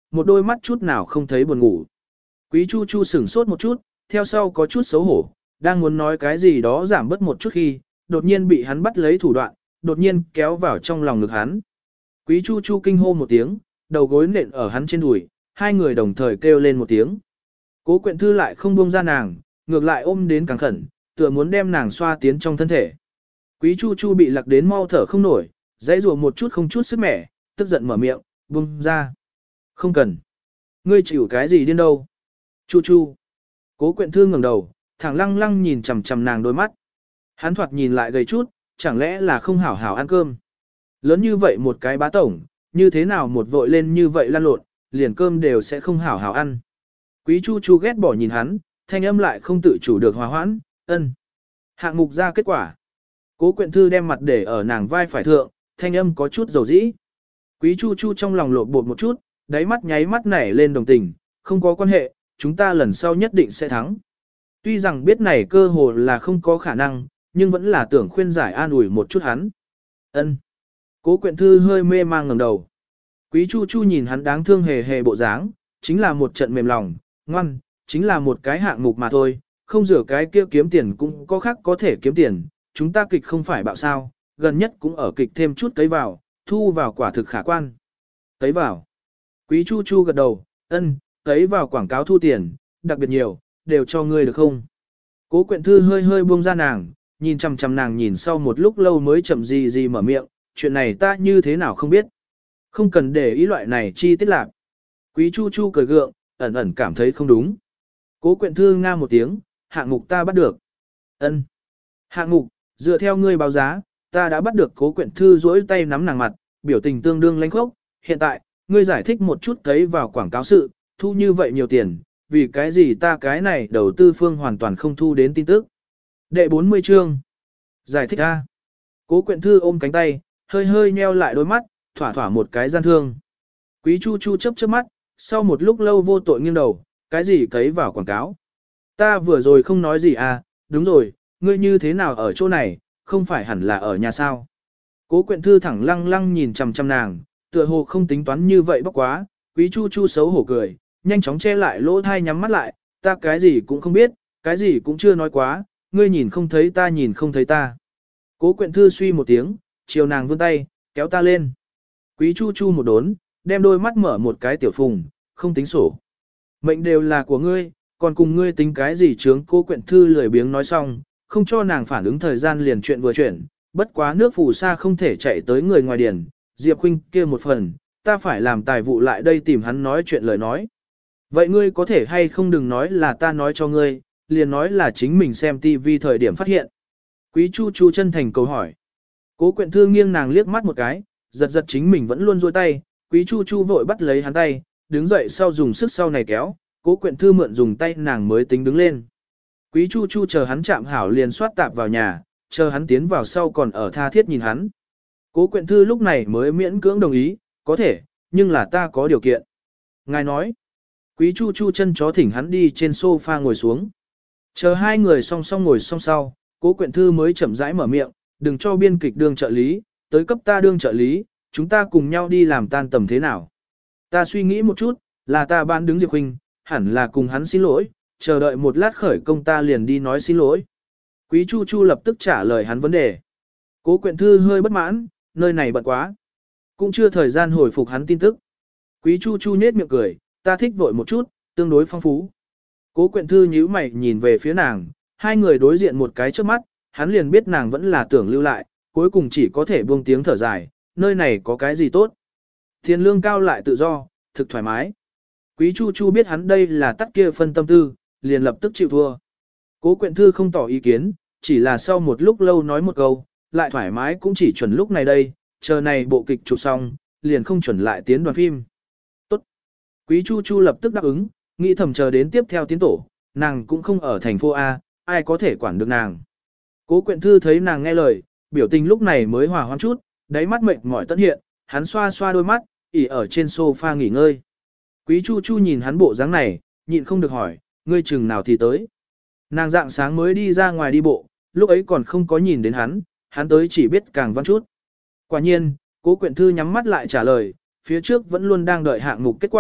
một đôi mắt chút nào không thấy buồn ngủ. Quý Chu Chu sửng sốt một chút, theo sau có chút xấu hổ, đang muốn nói cái gì đó giảm bớt một chút khi, đột nhiên bị hắn bắt lấy thủ đoạn, đột nhiên kéo vào trong lòng ngực hắn. Quý Chu Chu kinh hô một tiếng, đầu gối nện ở hắn trên đùi, hai người đồng thời kêu lên một tiếng. Cố Quyện Thư lại không buông ra nàng, ngược lại ôm đến càng khẩn, tựa muốn đem nàng xoa tiến trong thân thể. Quý Chu Chu bị lặc đến mau thở không nổi, dãy rủa một chút không chút sức mẻ, tức giận mở miệng, buông ra. Không cần. Ngươi chịu cái gì điên đâu. Chu Chu. Cố Quyện Thư ngẩng đầu, thẳng lăng lăng nhìn chằm chằm nàng đôi mắt. Hắn thoạt nhìn lại gầy chút, chẳng lẽ là không hảo hảo ăn cơm. Lớn như vậy một cái bá tổng, như thế nào một vội lên như vậy lăn lộn, liền cơm đều sẽ không hảo hảo ăn. Quý Chu Chu ghét bỏ nhìn hắn, thanh âm lại không tự chủ được hòa hoãn, ân. Hạng mục ra kết quả. Cố Quyện Thư đem mặt để ở nàng vai phải thượng, thanh âm có chút dầu dĩ. Quý Chu Chu trong lòng lộn bột một chút, đáy mắt nháy mắt nảy lên đồng tình, không có quan hệ, chúng ta lần sau nhất định sẽ thắng. Tuy rằng biết này cơ hồ là không có khả năng, nhưng vẫn là tưởng khuyên giải an ủi một chút hắn. Ân. Cố Quyện Thư hơi mê mang ngẩng đầu. Quý Chu Chu nhìn hắn đáng thương hề hề bộ dáng, chính là một trận mềm lòng, ngoan, chính là một cái hạng mục mà thôi, không rửa cái kia kiếm tiền cũng có khác có thể kiếm tiền, chúng ta kịch không phải bạo sao, gần nhất cũng ở kịch thêm chút cấy vào, thu vào quả thực khả quan. Cấy vào. Quý Chu Chu gật đầu, ân, cấy vào quảng cáo thu tiền, đặc biệt nhiều, đều cho ngươi được không? Cố Quyện Thư hơi hơi buông ra nàng, nhìn chằm chằm nàng nhìn sau một lúc lâu mới chậm gì mở miệng, chuyện này ta như thế nào không biết. Không cần để ý loại này chi tiết lạc. Quý Chu Chu cười gượng, ẩn ẩn cảm thấy không đúng. Cố Quyện Thư nga một tiếng, hạng mục ta bắt được. Ân. Hạng mục, dựa theo ngươi báo giá, ta đã bắt được. Cố Quyện Thư duỗi tay nắm nàng mặt, biểu tình tương đương lãnh khốc. Hiện tại, ngươi giải thích một chút cấy vào quảng cáo sự, thu như vậy nhiều tiền, vì cái gì ta cái này đầu tư phương hoàn toàn không thu đến tin tức. Đệ 40 chương. Giải thích a. Cố Quyện Thư ôm cánh tay, hơi hơi nheo lại đôi mắt, thỏa thỏa một cái gian thương. Quý Chu Chu chớp chớp mắt, sau một lúc lâu vô tội nghiêng đầu, cái gì cấy vào quảng cáo. Ta vừa rồi không nói gì à, đúng rồi, ngươi như thế nào ở chỗ này, không phải hẳn là ở nhà sao. Cố Quyện Thư thẳng lăng lăng nhìn chằm chằm nàng, tựa hồ không tính toán như vậy bốc quá, Quý Chu Chu xấu hổ cười, nhanh chóng che lại lỗ thai nhắm mắt lại, ta cái gì cũng không biết, cái gì cũng chưa nói quá, ngươi nhìn không thấy ta nhìn không thấy ta. Cố Quyện Thư suy một tiếng, chiều nàng vươn tay, kéo ta lên. Quý Chu Chu một đốn, đem đôi mắt mở một cái tiểu phùng, không tính sổ. Mệnh đều là của ngươi, còn cùng ngươi tính cái gì chướng. Cố Quyện Thư lười biếng nói xong, không cho nàng phản ứng thời gian liền chuyện vừa chuyển, bất quá nước phù sa không thể chạy tới người ngoài điển, Diệp Khuynh kia một phần, ta phải làm tài vụ lại đây tìm hắn nói chuyện lời nói. Vậy ngươi có thể hay không đừng nói là ta nói cho ngươi, liền nói là chính mình xem TV thời điểm phát hiện. Quý Chu Chu chân thành cầu hỏi. Cố Quyện Thư nghiêng nàng liếc mắt một cái, giật giật chính mình vẫn luôn duỗi tay, Quý Chu Chu vội bắt lấy hắn tay, đứng dậy sau dùng sức sau này kéo, Cố Quyện Thư mượn dùng tay nàng mới tính đứng lên. Quý Chu Chu chờ hắn chạm hảo liền soát tạp vào nhà, chờ hắn tiến vào sau còn ở tha thiết nhìn hắn. Cố Quyện Thư lúc này mới miễn cưỡng đồng ý, có thể, nhưng là ta có điều kiện. Ngài nói, Quý Chu Chu chân chó thỉnh hắn đi trên sofa ngồi xuống. Chờ hai người song song ngồi song sau, Cố Quyện Thư mới chậm rãi mở miệng, đừng cho biên kịch đương trợ lý, tới cấp ta đương trợ lý, chúng ta cùng nhau đi làm tan tầm thế nào. Ta suy nghĩ một chút, là ta ban đứng Diệp Khuynh, hẳn là cùng hắn xin lỗi, chờ đợi một lát khởi công ta liền đi nói xin lỗi. Quý Chu Chu lập tức trả lời hắn vấn đề. Cố Quyện Thư hơi bất mãn, nơi này bận quá. Cũng chưa thời gian hồi phục hắn tin tức. Quý Chu Chu nhếch miệng cười, ta thích vội một chút, tương đối phong phú. Cố Quyện Thư nhíu mày nhìn về phía nàng, hai người đối diện một cái trước mắt, hắn liền biết nàng vẫn là tưởng lưu lại, cuối cùng chỉ có thể buông tiếng thở dài, nơi này có cái gì tốt. Tiền lương cao lại tự do, thực thoải mái. Quý Chu Chu biết hắn đây là tắt kia phân tâm tư, liền lập tức chịu thua. Cố Quyện Thư không tỏ ý kiến, chỉ là sau một lúc lâu nói một câu, lại thoải mái cũng chỉ chuẩn lúc này đây, chờ này bộ kịch chụp xong, liền không chuẩn lại tiến đoàn phim. Tốt. Quý Chu Chu lập tức đáp ứng, nghĩ thầm chờ đến tiếp theo tiến tổ, nàng cũng không ở thành phố A, ai có thể quản được nàng. Cố Quyện Thư thấy nàng nghe lời, biểu tình lúc này mới hòa hoãn chút, đáy mắt mệt mỏi tất hiện, hắn xoa xoa đôi mắt, ỉ ở trên sofa nghỉ ngơi. Quý Chu Chu nhìn hắn bộ dáng này, nhịn không được hỏi, ngươi chừng nào thì tới. Nàng dạng sáng mới đi ra ngoài đi bộ, lúc ấy còn không có nhìn đến hắn tới chỉ biết càng văn chút. Quả nhiên, Cố Quyện Thư nhắm mắt lại trả lời, phía trước vẫn luôn đang đợi hạng mục kết quả,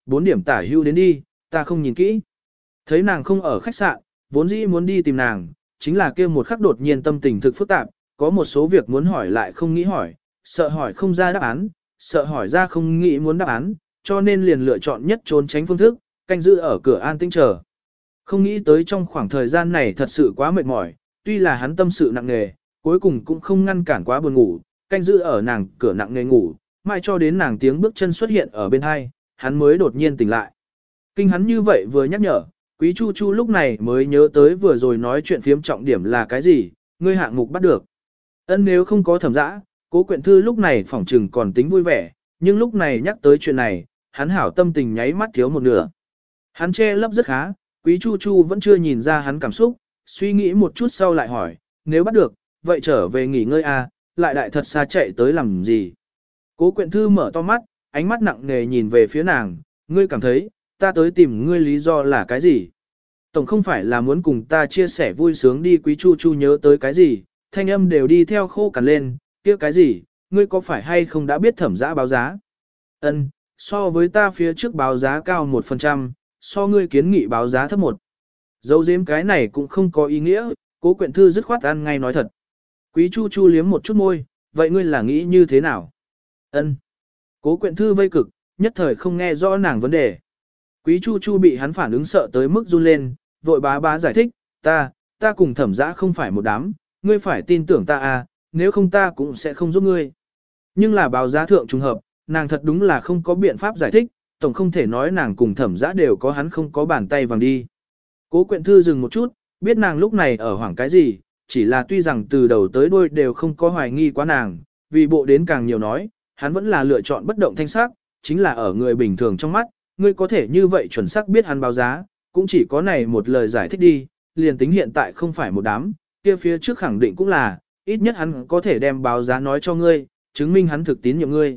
4 điểm tả hưu đến đi, ta không nhìn kỹ. Thấy nàng không ở khách sạn, vốn dĩ muốn đi tìm nàng, chính là kia một khắc đột nhiên tâm tình thực phức tạp, có một số việc muốn hỏi lại không nghĩ hỏi, sợ hỏi không ra đáp án, sợ hỏi ra không nghĩ muốn đáp án, cho nên liền lựa chọn nhất trốn tránh phương thức, canh giữ ở cửa an tĩnh chờ. Không nghĩ tới trong khoảng thời gian này thật sự quá mệt mỏi, tuy là hắn tâm sự nặng nề, cuối cùng cũng không ngăn cản quá buồn ngủ, canh giữ ở nàng cửa nặng nề ngủ, mãi cho đến nàng tiếng bước chân xuất hiện ở bên hai, hắn mới đột nhiên tỉnh lại. Kinh hắn như vậy vừa nhắc nhở, Quý Chu Chu lúc này mới nhớ tới vừa rồi nói chuyện phiếm trọng điểm là cái gì, ngươi hạng mục bắt được. Ân nếu không có thẩm dã, Cố Quyện Thư lúc này phỏng trừng còn tính vui vẻ, nhưng lúc này nhắc tới chuyện này, hắn hảo tâm tình nháy mắt thiếu một nửa. Hắn che lấp rất khá, Quý Chu Chu vẫn chưa nhìn ra hắn cảm xúc, suy nghĩ một chút sau lại hỏi, nếu bắt được, vậy trở về nghỉ ngơi à, lại đại thật xa chạy tới làm gì. Cố Quyện Thư mở to mắt, ánh mắt nặng nề nhìn về phía nàng, ngươi cảm thấy, ta tới tìm ngươi lý do là cái gì? Tổng không phải là muốn cùng ta chia sẻ vui sướng đi. Quý Chu Chu nhớ tới cái gì, thanh âm đều đi theo khô cằn lên, kia cái gì, ngươi có phải hay không đã biết thẩm dã báo giá? Ân, so với ta phía trước báo giá cao 1%, so ngươi kiến nghị báo giá thấp 1. Dấu giếm cái này cũng không có ý nghĩa, Cố Quyện Thư dứt khoát ăn ngay nói thật. Quý Chu Chu liếm một chút môi, vậy ngươi là nghĩ như thế nào? Ân. Cố Quyện Thư vây cực, nhất thời không nghe rõ nàng vấn đề. Quý Chu Chu bị hắn phản ứng sợ tới mức run lên, vội bá giải thích, ta cùng thẩm dã không phải một đám, ngươi phải tin tưởng ta à, nếu không ta cũng sẽ không giúp ngươi. Nhưng là báo giá thượng trùng hợp, nàng thật đúng là không có biện pháp giải thích, tổng không thể nói nàng cùng thẩm dã đều có hắn không có bàn tay vàng đi. Cố Quyện Thư dừng một chút, biết nàng lúc này ở hoảng cái gì, chỉ là tuy rằng từ đầu tới đuôi đều không có hoài nghi quá nàng, vì bộ đến càng nhiều nói, hắn vẫn là lựa chọn bất động thanh sắc, chính là ở người bình thường trong mắt, ngươi có thể như vậy chuẩn xác biết hắn báo giá, cũng chỉ có này một lời giải thích đi, liền tính hiện tại không phải một đám, kia phía trước khẳng định cũng là, ít nhất hắn có thể đem báo giá nói cho ngươi, chứng minh hắn thực tín nhiệm ngươi.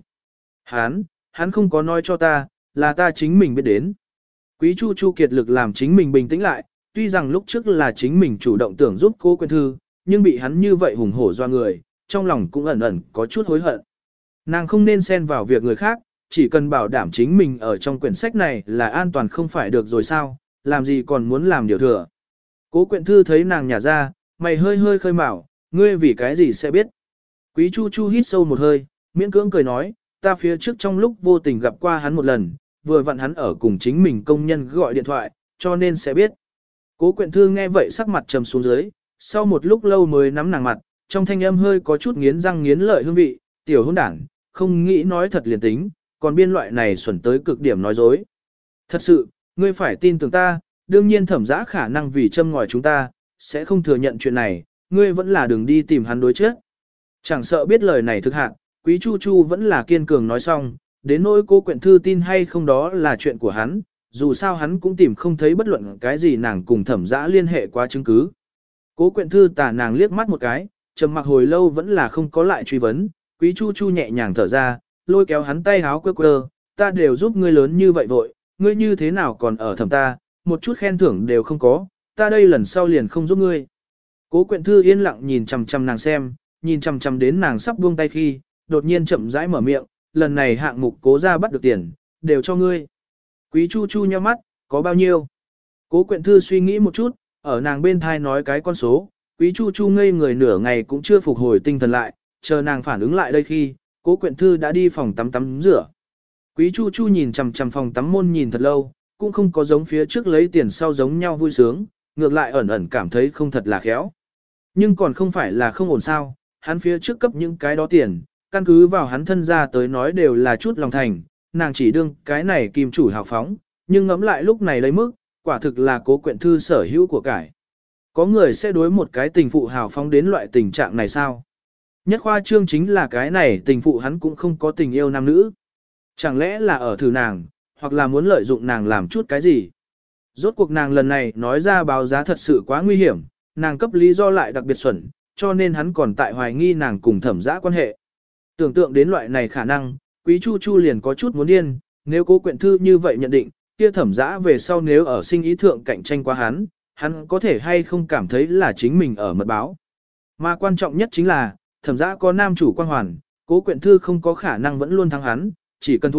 Hắn không có nói cho ta, là ta chính mình biết đến. Quý Chu Chu kiệt lực làm chính mình bình tĩnh lại, tuy rằng lúc trước là chính mình chủ động tưởng giúp Cố Quyện Thư, nhưng bị hắn như vậy hùng hổ doa người, trong lòng cũng ẩn ẩn có chút hối hận. Nàng không nên xen vào việc người khác, chỉ cần bảo đảm chính mình ở trong quyển sách này là an toàn không phải được rồi sao, làm gì còn muốn làm điều thừa. Cố Quyện Thư thấy nàng nhả ra, mày hơi hơi khơi mào, ngươi vì cái gì sẽ biết. Quý Chu Chu hít sâu một hơi, miễn cưỡng cười nói, ta phía trước trong lúc vô tình gặp qua hắn một lần, vừa vặn hắn ở cùng chính mình công nhân gọi điện thoại, cho nên sẽ biết. Cố Quyện Thư nghe vậy sắc mặt trầm xuống dưới, sau một lúc lâu mới nắm nàng mặt, trong thanh âm hơi có chút nghiến răng nghiến lợi hương vị, tiểu hôn đảng, không nghĩ nói thật liền tính, còn biên loại này xuẩn tới cực điểm nói dối. Thật sự, ngươi phải tin tưởng ta, đương nhiên thẩm dã khả năng vì châm ngòi chúng ta, sẽ không thừa nhận chuyện này, ngươi vẫn là đừng đi tìm hắn đối chết. Chẳng sợ biết lời này thực hạn, Quý Chu Chu vẫn là kiên cường nói xong, đến nỗi Cố Quyện Thư tin hay không đó là chuyện của hắn, dù sao hắn cũng tìm không thấy bất luận cái gì nàng cùng thẩm dã liên hệ qua chứng cứ. Cố Quyện Thư tả nàng liếc mắt một cái, trầm mặc hồi lâu vẫn là không có lại truy vấn, Quý Chu Chu nhẹ nhàng thở ra, lôi kéo hắn tay háo quơ, ta đều giúp ngươi lớn như vậy vội, ngươi như thế nào còn ở thẩm ta, một chút khen thưởng đều không có, ta đây lần sau liền không giúp ngươi. Cố Quyện Thư yên lặng nhìn chằm chằm nàng xem, nhìn chằm chằm đến nàng sắp buông tay khi, đột nhiên chậm rãi mở miệng, lần này hạng mục Cố ra bắt được tiền, đều cho ngươi. Quý Chu Chu nhíu mắt, có bao nhiêu? Cố Quyện Thư suy nghĩ một chút, ở nàng bên thai nói cái con số, Quý Chu Chu ngây người nửa ngày cũng chưa phục hồi tinh thần lại, chờ nàng phản ứng lại đây khi, Cố Quyện Thư đã đi phòng tắm rửa. Quý Chu Chu nhìn chằm chằm phòng tắm môn nhìn thật lâu, cũng không có giống phía trước lấy tiền sau giống nhau vui sướng, ngược lại ẩn ẩn cảm thấy không thật là khéo. Nhưng còn không phải là không ổn sao, hắn phía trước cấp những cái đó tiền, căn cứ vào hắn thân ra tới nói đều là chút lòng thành, nàng chỉ đương cái này kim chủ hào phóng, nhưng ngẫm lại lúc này lấy mức, quả thực là Cố Quyện Thư sở hữu của cải. Có người sẽ đối một cái tình phụ hào phóng đến loại tình trạng này sao? Nhất khoa trương chính là cái này tình phụ hắn cũng không có tình yêu nam nữ. Chẳng lẽ là ở thử nàng, hoặc là muốn lợi dụng nàng làm chút cái gì? Rốt cuộc nàng lần này nói ra báo giá thật sự quá nguy hiểm, nàng cấp lý do lại đặc biệt xuẩn, cho nên hắn còn tại hoài nghi nàng cùng thẩm dã quan hệ. Tưởng tượng đến loại này khả năng, Quý Chu Chu liền có chút muốn điên, nếu Cố Quyện Thư như vậy nhận định, kia thẩm dã về sau nếu ở sinh ý thượng cạnh tranh qua hắn có thể hay không cảm thấy là chính mình ở mật báo. Mà quan trọng nhất chính là, thẩm dã có nam chủ quan hoàn, Cố Quyện Thư không có khả năng vẫn luôn thắng hắn, chỉ cần thua,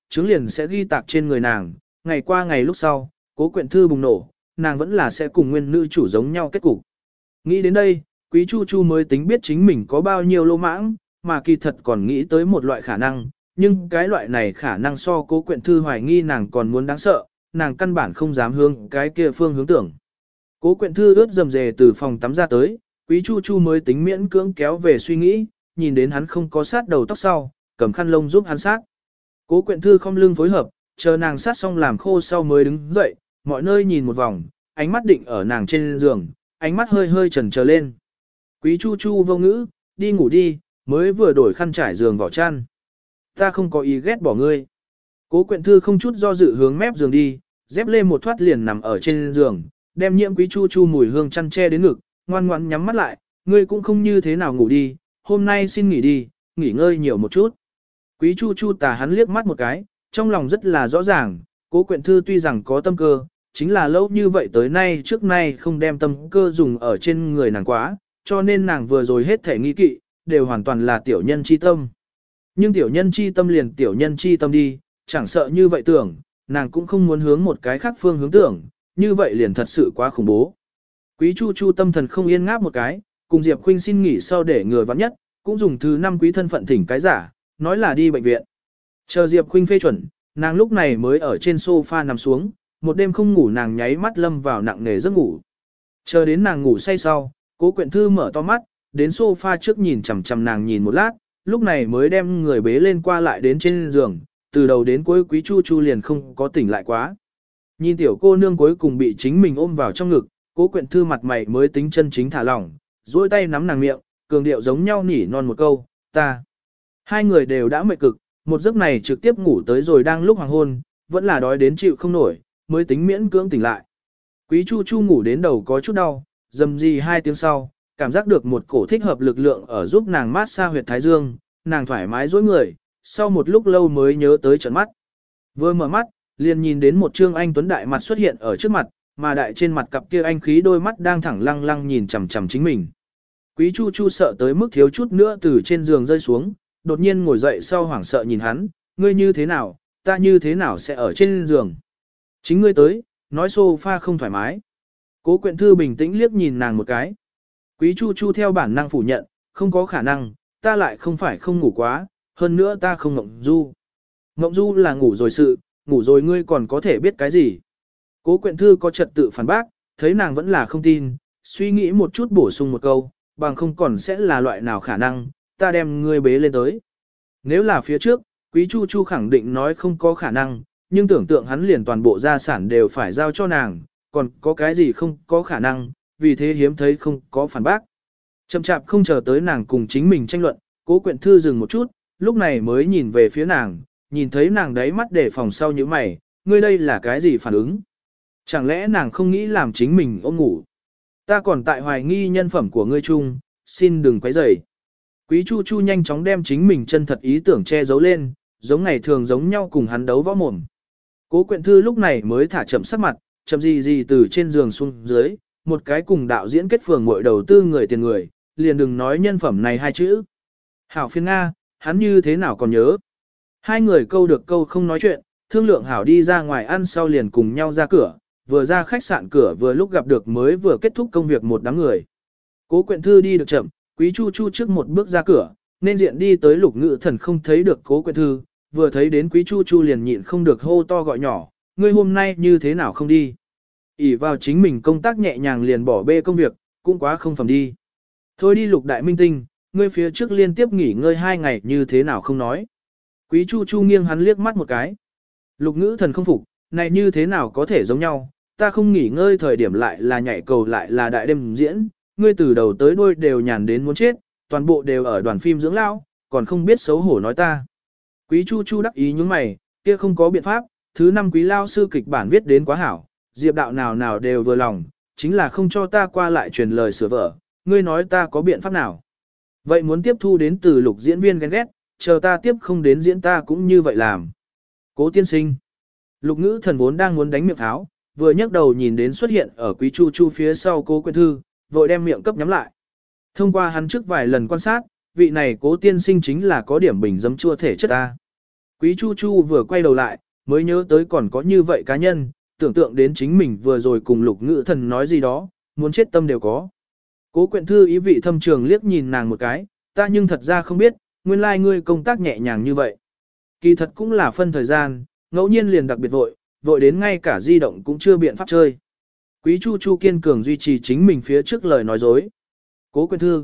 chứng liền sẽ ghi tạc trên người nàng, ngày qua ngày lúc sau, Cố Quyện Thư bùng nổ, nàng vẫn là sẽ cùng nguyên nữ chủ giống nhau kết cục. Nghĩ đến đây, Quý Chu Chu mới tính biết chính mình có bao nhiêu lô mãng, mà kỳ thật còn nghĩ tới một loại khả năng, nhưng cái loại này khả năng so Cố Quyện Thư hoài nghi nàng còn muốn đáng sợ, nàng căn bản không dám hướng cái kia phương hướng tưởng. Cố Quyện Thư ướt dầm dề từ phòng tắm ra tới, Quý Chu Chu mới tính miễn cưỡng kéo về suy nghĩ, nhìn đến hắn không có sát đầu tóc sau, cầm khăn lông giúp hắn sát. Cố Quyện Thư không lưng phối hợp, chờ nàng sát xong làm khô sau mới đứng dậy, mọi nơi nhìn một vòng, ánh mắt định ở nàng trên giường, ánh mắt hơi hơi chần chờ lên. Quý Chu Chu vô ngữ, đi ngủ đi, mới vừa đổi khăn trải giường vỏ chăn. Ta không có ý ghét bỏ ngươi. Cố Quyện Thư không chút do dự hướng mép giường đi, dép lê một thoát liền nằm ở trên giường, đem nhiễm Quý Chu Chu mùi hương chăn che đến ngực, ngoan ngoãn nhắm mắt lại, ngươi cũng không như thế nào ngủ đi, hôm nay xin nghỉ đi, nghỉ ngơi nhiều một chút. Quý Chu Chu tà hắn liếc mắt một cái, trong lòng rất là rõ ràng, Cố Quyện Thư tuy rằng có tâm cơ, chính là lâu như vậy tới nay trước nay không đem tâm cơ dùng ở trên người nàng quá, cho nên nàng vừa rồi hết thể nghi kỵ, đều hoàn toàn là tiểu nhân chi tâm. Nhưng tiểu nhân chi tâm liền tiểu nhân chi tâm đi, chẳng sợ như vậy tưởng, nàng cũng không muốn hướng một cái khác phương hướng tưởng, như vậy liền thật sự quá khủng bố. Quý Chu Chu tâm thần không yên ngáp một cái, cùng Diệp Khuynh xin nghỉ sau để người vắng nhất, cũng dùng thứ 5 quý thân phận thỉnh cái giả, nói là đi bệnh viện. Chờ Diệp Khuynh phê chuẩn, nàng lúc này mới ở trên sofa nằm xuống, một đêm không ngủ nàng nháy mắt lâm vào nặng nề giấc ngủ. Chờ đến nàng ngủ say sau, Cố Quyện Thư mở to mắt, đến sofa trước nhìn chằm chằm nàng nhìn một lát, lúc này mới đem người bế lên qua lại đến trên giường, từ đầu đến cuối Quý Chu Chu liền không có tỉnh lại quá. Nhìn tiểu cô nương cuối cùng bị chính mình ôm vào trong ngực, Cố Quyện Thư mặt mày mới tính chân chính thả lỏng, duỗi tay nắm nàng miệng, cường điệu giống nhau nỉ non một câu, ta. Hai người đều đã mệt cực, một giấc này trực tiếp ngủ tới rồi đang lúc hoàng hôn, vẫn là đói đến chịu không nổi, mới tính miễn cưỡng tỉnh lại. Quý Chu Chu ngủ đến đầu có chút đau, dầm gì 2 tiếng sau, cảm giác được một cổ thích hợp lực lượng ở giúp nàng mát xa huyệt thái dương, nàng thoải mái duỗi người, sau một lúc lâu mới nhớ tới trận mắt. Vừa mở mắt, liền nhìn đến một trương anh tuấn đại mặt xuất hiện ở trước mặt, mà đại trên mặt cặp kia anh khí đôi mắt đang thẳng lăng lăng nhìn chằm chằm chính mình. Quý Chu Chu sợ tới mức thiếu chút nữa từ trên giường rơi xuống, đột nhiên ngồi dậy sau hoảng sợ nhìn hắn, ngươi như thế nào, ta như thế nào sẽ ở trên giường. Chính ngươi tới, nói sofa không thoải mái. Cố Quyện Thư bình tĩnh liếc nhìn nàng một cái. Quý Chu Chu theo bản năng phủ nhận, không có khả năng, ta lại không phải không ngủ quá, hơn nữa ta không mộng du. Mộng du là ngủ rồi sự, ngủ rồi ngươi còn có thể biết cái gì. Cố Quyện Thư có trật tự phản bác, thấy nàng vẫn là không tin, suy nghĩ một chút bổ sung một câu, bằng không còn sẽ là loại nào khả năng, ta đem ngươi bế lên tới. Nếu là phía trước, Quý Chu Chu khẳng định nói không có khả năng, nhưng tưởng tượng hắn liền toàn bộ gia sản đều phải giao cho nàng, còn có cái gì không có khả năng, vì thế hiếm thấy không có phản bác. Chậm chạp không chờ tới nàng cùng chính mình tranh luận, Cố Quyện Thư dừng một chút, lúc này mới nhìn về phía nàng, nhìn thấy nàng đáy mắt để phòng sau như mày, ngươi đây là cái gì phản ứng? Chẳng lẽ nàng không nghĩ làm chính mình ôm ngủ? Ta còn tại hoài nghi nhân phẩm của ngươi chung, xin đừng quấy rầy. Quý Chu Chu nhanh chóng đem chính mình chân thật ý tưởng che giấu lên, giống ngày thường giống nhau cùng hắn đấu võ mồm. Cố Quyện Thư lúc này mới thả chậm sắc mặt, chậm gì từ trên giường xuống dưới, một cái cùng đạo diễn kết phường muội đầu tư người tiền người, liền đừng nói nhân phẩm này 2 chữ. Hảo phiên Nga, hắn như thế nào còn nhớ. Hai người câu được câu không nói chuyện, thương lượng hảo đi ra ngoài ăn sau liền cùng nhau ra cửa, vừa ra khách sạn cửa vừa lúc gặp được mới vừa kết thúc công việc một đám người. Cố Quyện Thư đi được chậm, Quý Chu Chu trước một bước ra cửa, nên diện đi tới Lục Ngự Thần không thấy được Cố Quyện Thư, vừa thấy đến Quý Chu Chu liền nhịn không được hô to gọi nhỏ, ngươi hôm nay như thế nào không đi. ỷ vào chính mình công tác nhẹ nhàng liền bỏ bê công việc, cũng quá không phẩm đi. Thôi đi Lục Đại Minh Tinh, ngươi phía trước liên tiếp nghỉ ngơi 2 ngày như thế nào không nói. Quý Chu Chu nghiêng hắn liếc mắt một cái. Lục Ngữ Thần không phục, này như thế nào có thể giống nhau, ta không nghỉ ngơi thời điểm lại là nhảy cầu lại là đại đêm diễn, ngươi từ đầu tới đuôi đều nhàn đến muốn chết, toàn bộ đều ở đoàn phim dưỡng lão, còn không biết xấu hổ nói ta. Quý Chu Chu đắc ý nhướng mày, kia không có biện pháp, thứ 5 quý lao sư kịch bản viết đến quá hảo, Diệp đạo nào nào đều vừa lòng, chính là không cho ta qua lại truyền lời sửa vở, ngươi nói ta có biện pháp nào. Vậy muốn tiếp thu đến từ Lục diễn viên ghen ghét, chờ ta tiếp không đến diễn ta cũng như vậy làm. Cố tiên sinh. Lục Ngữ Thần vốn đang muốn đánh miệng tháo, vừa nhấc đầu nhìn đến xuất hiện ở Quý Chu Chu phía sau Cố Quyện Thư, vội đem miệng cấp nhắm lại. Thông qua hắn trước vài lần quan sát, vị này Cố tiên sinh chính là có điểm bình dấm chua thể chất ta. Quý Chu Chu vừa quay đầu lại, mới nhớ tới còn có như vậy cá nhân, tưởng tượng đến chính mình vừa rồi cùng Lục Ngữ Thần nói gì đó, muốn chết tâm đều có. Cố Quyện Thư ý vị thâm trường liếc nhìn nàng một cái, ta nhưng thật ra không biết, nguyên lai ngươi công tác nhẹ nhàng như vậy. Kỳ thật cũng là phân thời gian, ngẫu nhiên liền đặc biệt vội, vội đến ngay cả di động cũng chưa biện pháp chơi. Quý Chu Chu kiên cường duy trì chính mình phía trước lời nói dối. Cố Quyện Thư,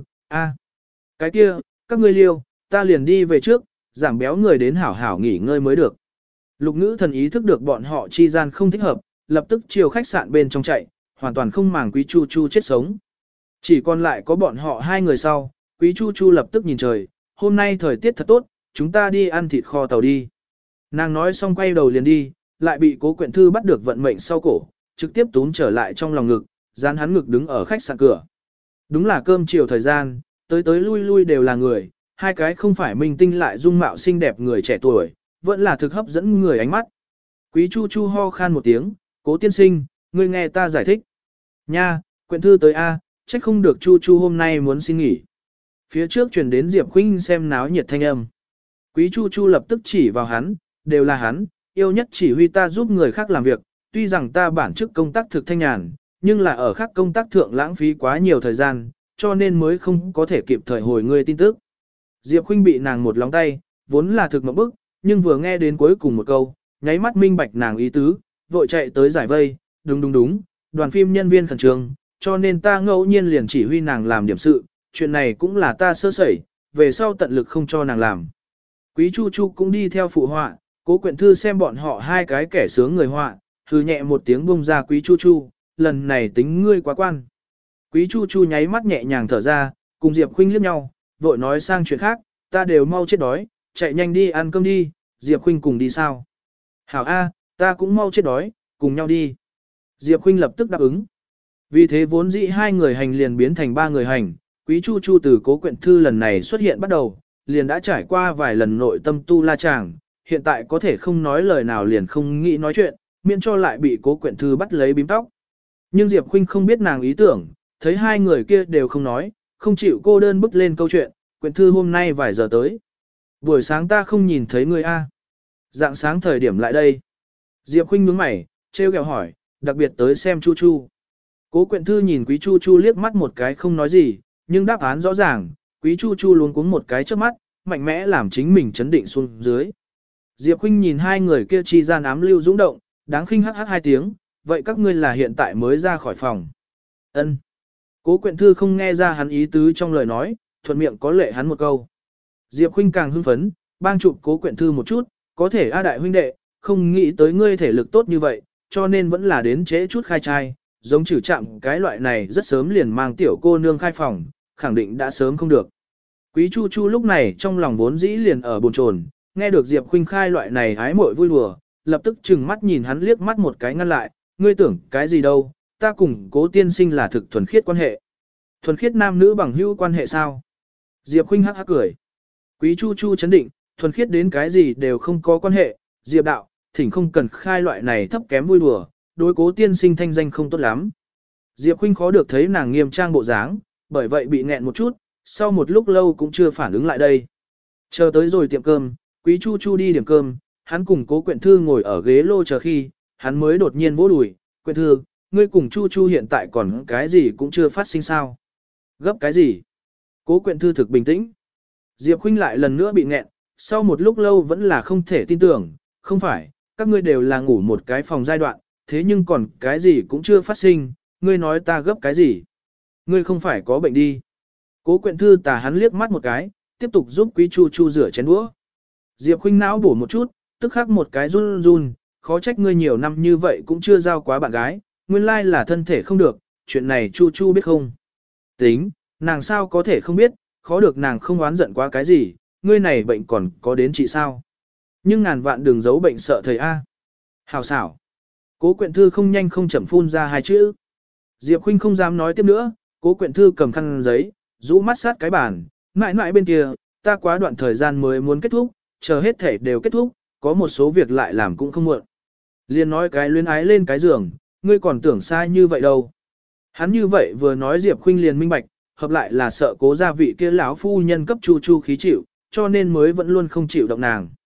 cái kia, các ngươi liêu, ta liền đi về trước, giảm béo người đến hảo hảo nghỉ ngơi mới được. Lục Ngữ Thần ý thức được bọn họ chi gian không thích hợp, lập tức chiều khách sạn bên trong chạy, hoàn toàn không màng Quý Chu Chu chết sống. Chỉ còn lại có bọn họ hai người sau, Quý Chu Chu lập tức nhìn trời, hôm nay thời tiết thật tốt, chúng ta đi ăn thịt kho tàu đi. Nàng nói xong quay đầu liền đi, lại bị Cố Quyện Thư bắt được vận mệnh sau cổ, trực tiếp túm trở lại trong lòng ngực, dán hắn ngực đứng ở khách sạn cửa. Đúng là cơm chiều thời gian, tới tới lui lui đều là người, hai cái không phải minh tinh lại dung mạo xinh đẹp người trẻ tuổi, vẫn là thực hấp dẫn người ánh mắt. Quý Chu Chu ho khan một tiếng, Cố tiên sinh, ngươi nghe ta giải thích. Nha, Quyện Thư tới A, trách không được Chu Chu hôm nay muốn xin nghỉ. Phía trước truyền đến Diệp Khuynh xem náo nhiệt thanh âm. Quý Chu Chu lập tức chỉ vào hắn, đều là hắn, yêu nhất chỉ huy ta giúp người khác làm việc, tuy rằng ta bản chức công tác thực thanh nhàn, nhưng là ở khác công tác thượng lãng phí quá nhiều thời gian, cho nên mới không có thể kịp thời hồi ngươi tin tức. Diệp Khuynh bị nàng một lóng tay, vốn là thực mộng bức, nhưng vừa nghe đến cuối cùng một câu, nháy mắt minh bạch nàng ý tứ, vội chạy tới giải vây, đúng, đoàn phim nhân viên khẩn trương, cho nên ta ngẫu nhiên liền chỉ huy nàng làm điểm sự, chuyện này cũng là ta sơ sẩy, về sau tận lực không cho nàng làm. Quý Chu Chu cũng đi theo phụ họa, Cố Quyện Thư xem bọn họ hai cái kẻ sướng người họa, hừ nhẹ một tiếng bông ra Quý Chu Chu, lần này tính ngươi quá quan. Quý Chu Chu nháy mắt nhẹ nhàng thở ra, cùng Diệp Khuynh liếc nhau, vội nói sang chuyện khác, ta đều mau chết đói, chạy nhanh đi ăn cơm đi, Diệp Khuynh cùng đi sao? Hảo A, ta cũng mau chết đói, cùng nhau đi. Diệp Khuynh lập tức đáp ứng. Vì thế vốn dĩ hai người hành liền biến thành ba người hành, Quý Chu Chu từ Cố Quyện Thư lần này xuất hiện bắt đầu, liền đã trải qua vài lần nội tâm tu la chàng, hiện tại có thể không nói lời nào liền không nghĩ nói chuyện, miễn cho lại bị Cố Quyện Thư bắt lấy bím tóc. Nhưng Diệp Khuynh không biết nàng ý tưởng, thấy hai người kia đều không nói, không chịu cô đơn bức lên câu chuyện, Quyện Thư hôm nay vài giờ tới. Buổi sáng ta không nhìn thấy người A. Dạng sáng thời điểm lại đây. Diệp Khuynh nhướng mày, trêu ghẹo hỏi, đặc biệt tới xem Chu Chu. Cố Quyện Thư nhìn Quý Chu Chu liếc mắt một cái không nói gì, nhưng đáp án rõ ràng, Quý Chu Chu luống cuống một cái trước mắt, mạnh mẽ làm chính mình chấn định xuống dưới. Diệp Khuynh nhìn hai người kia chi gian ám lưu dũng động, đáng khinh hắc hắc hai tiếng, vậy các ngươi là hiện tại mới ra khỏi phòng. Ân. Cố Quyện Thư không nghe ra hắn ý tứ trong lời nói, thuận miệng có lệ hắn một câu. Diệp Khuynh càng hưng phấn, bang chụp Cố Quyện Thư một chút, có thể a đại huynh đệ, không nghĩ tới ngươi thể lực tốt như vậy, cho nên vẫn là đến trễ chút khai trai, giống trừ chạm cái loại này rất sớm liền mang tiểu cô nương khai phòng, khẳng định đã sớm không được. Quý Chu Chu lúc này trong lòng vốn dĩ liền ở bồn chồn, nghe được Diệp Khuynh khai loại này hái muội vui đùa, lập tức trừng mắt nhìn hắn liếc mắt một cái ngăn lại, ngươi tưởng cái gì đâu, ta cùng Cố tiên sinh là thực thuần khiết quan hệ. Thuần khiết nam nữ bằng hữu quan hệ sao? Diệp Khuynh hắc hắc cười. Quý Chu Chu chấn định, thuần khiết đến cái gì đều không có quan hệ, Diệp đạo, thỉnh không cần khai loại này thấp kém vui đùa, đối Cố tiên sinh thanh danh không tốt lắm. Diệp Khuynh khó được thấy nàng nghiêm trang bộ dáng, bởi vậy bị nghẹn một chút, sau một lúc lâu cũng chưa phản ứng lại đây. Chờ tới rồi tiệm cơm, Quý Chu Chu đi điểm cơm, hắn cùng Cố Quyện Thư ngồi ở ghế lô chờ khi, hắn mới đột nhiên vỗ đùi, Quyện Thư, ngươi cùng Chu Chu hiện tại còn cái gì cũng chưa phát sinh sao. Gấp cái gì? Cố Quyện Thư thực bình tĩnh. Diệp Khuynh lại lần nữa bị nghẹn, sau một lúc lâu vẫn là không thể tin tưởng, không phải, các ngươi đều là ngủ một cái phòng giai đoạn, thế nhưng còn cái gì cũng chưa phát sinh, ngươi nói ta gấp cái gì? Ngươi không phải có bệnh đi. Cố Quyện Thư tà hắn liếc mắt một cái, tiếp tục giúp Quý Chu Chu rửa chén đũa. Diệp Khuynh não bổ một chút, tức khắc một cái run run, khó trách ngươi nhiều năm như vậy cũng chưa giao quá bạn gái, nguyên lai là thân thể không được, chuyện này Chu Chu biết không? Tính, nàng sao có thể không biết, khó được nàng không oán giận quá cái gì, ngươi này bệnh còn có đến trị sao? Nhưng ngàn vạn đừng giấu bệnh sợ thầy A. Hào xảo. Cố Quyện Thư không nhanh không chậm phun ra hai chữ. Diệp Khuynh không dám nói tiếp nữa, Cố Quyện Thư cầm khăn giấy, rũ mắt sát cái bàn, mãi mãi bên kia, ta quá đoạn thời gian mới muốn kết thúc, chờ hết thể đều kết thúc, có một số việc lại làm cũng không muộn. Liên nói cái luyến ái lên cái giường, ngươi còn tưởng sai như vậy đâu. Hắn như vậy vừa nói Diệp Khuynh liền minh bạch, hợp lại là sợ Cố gia vị kia lão phu nhân cấp Chu Chu khí chịu, cho nên mới vẫn luôn không chịu động nàng.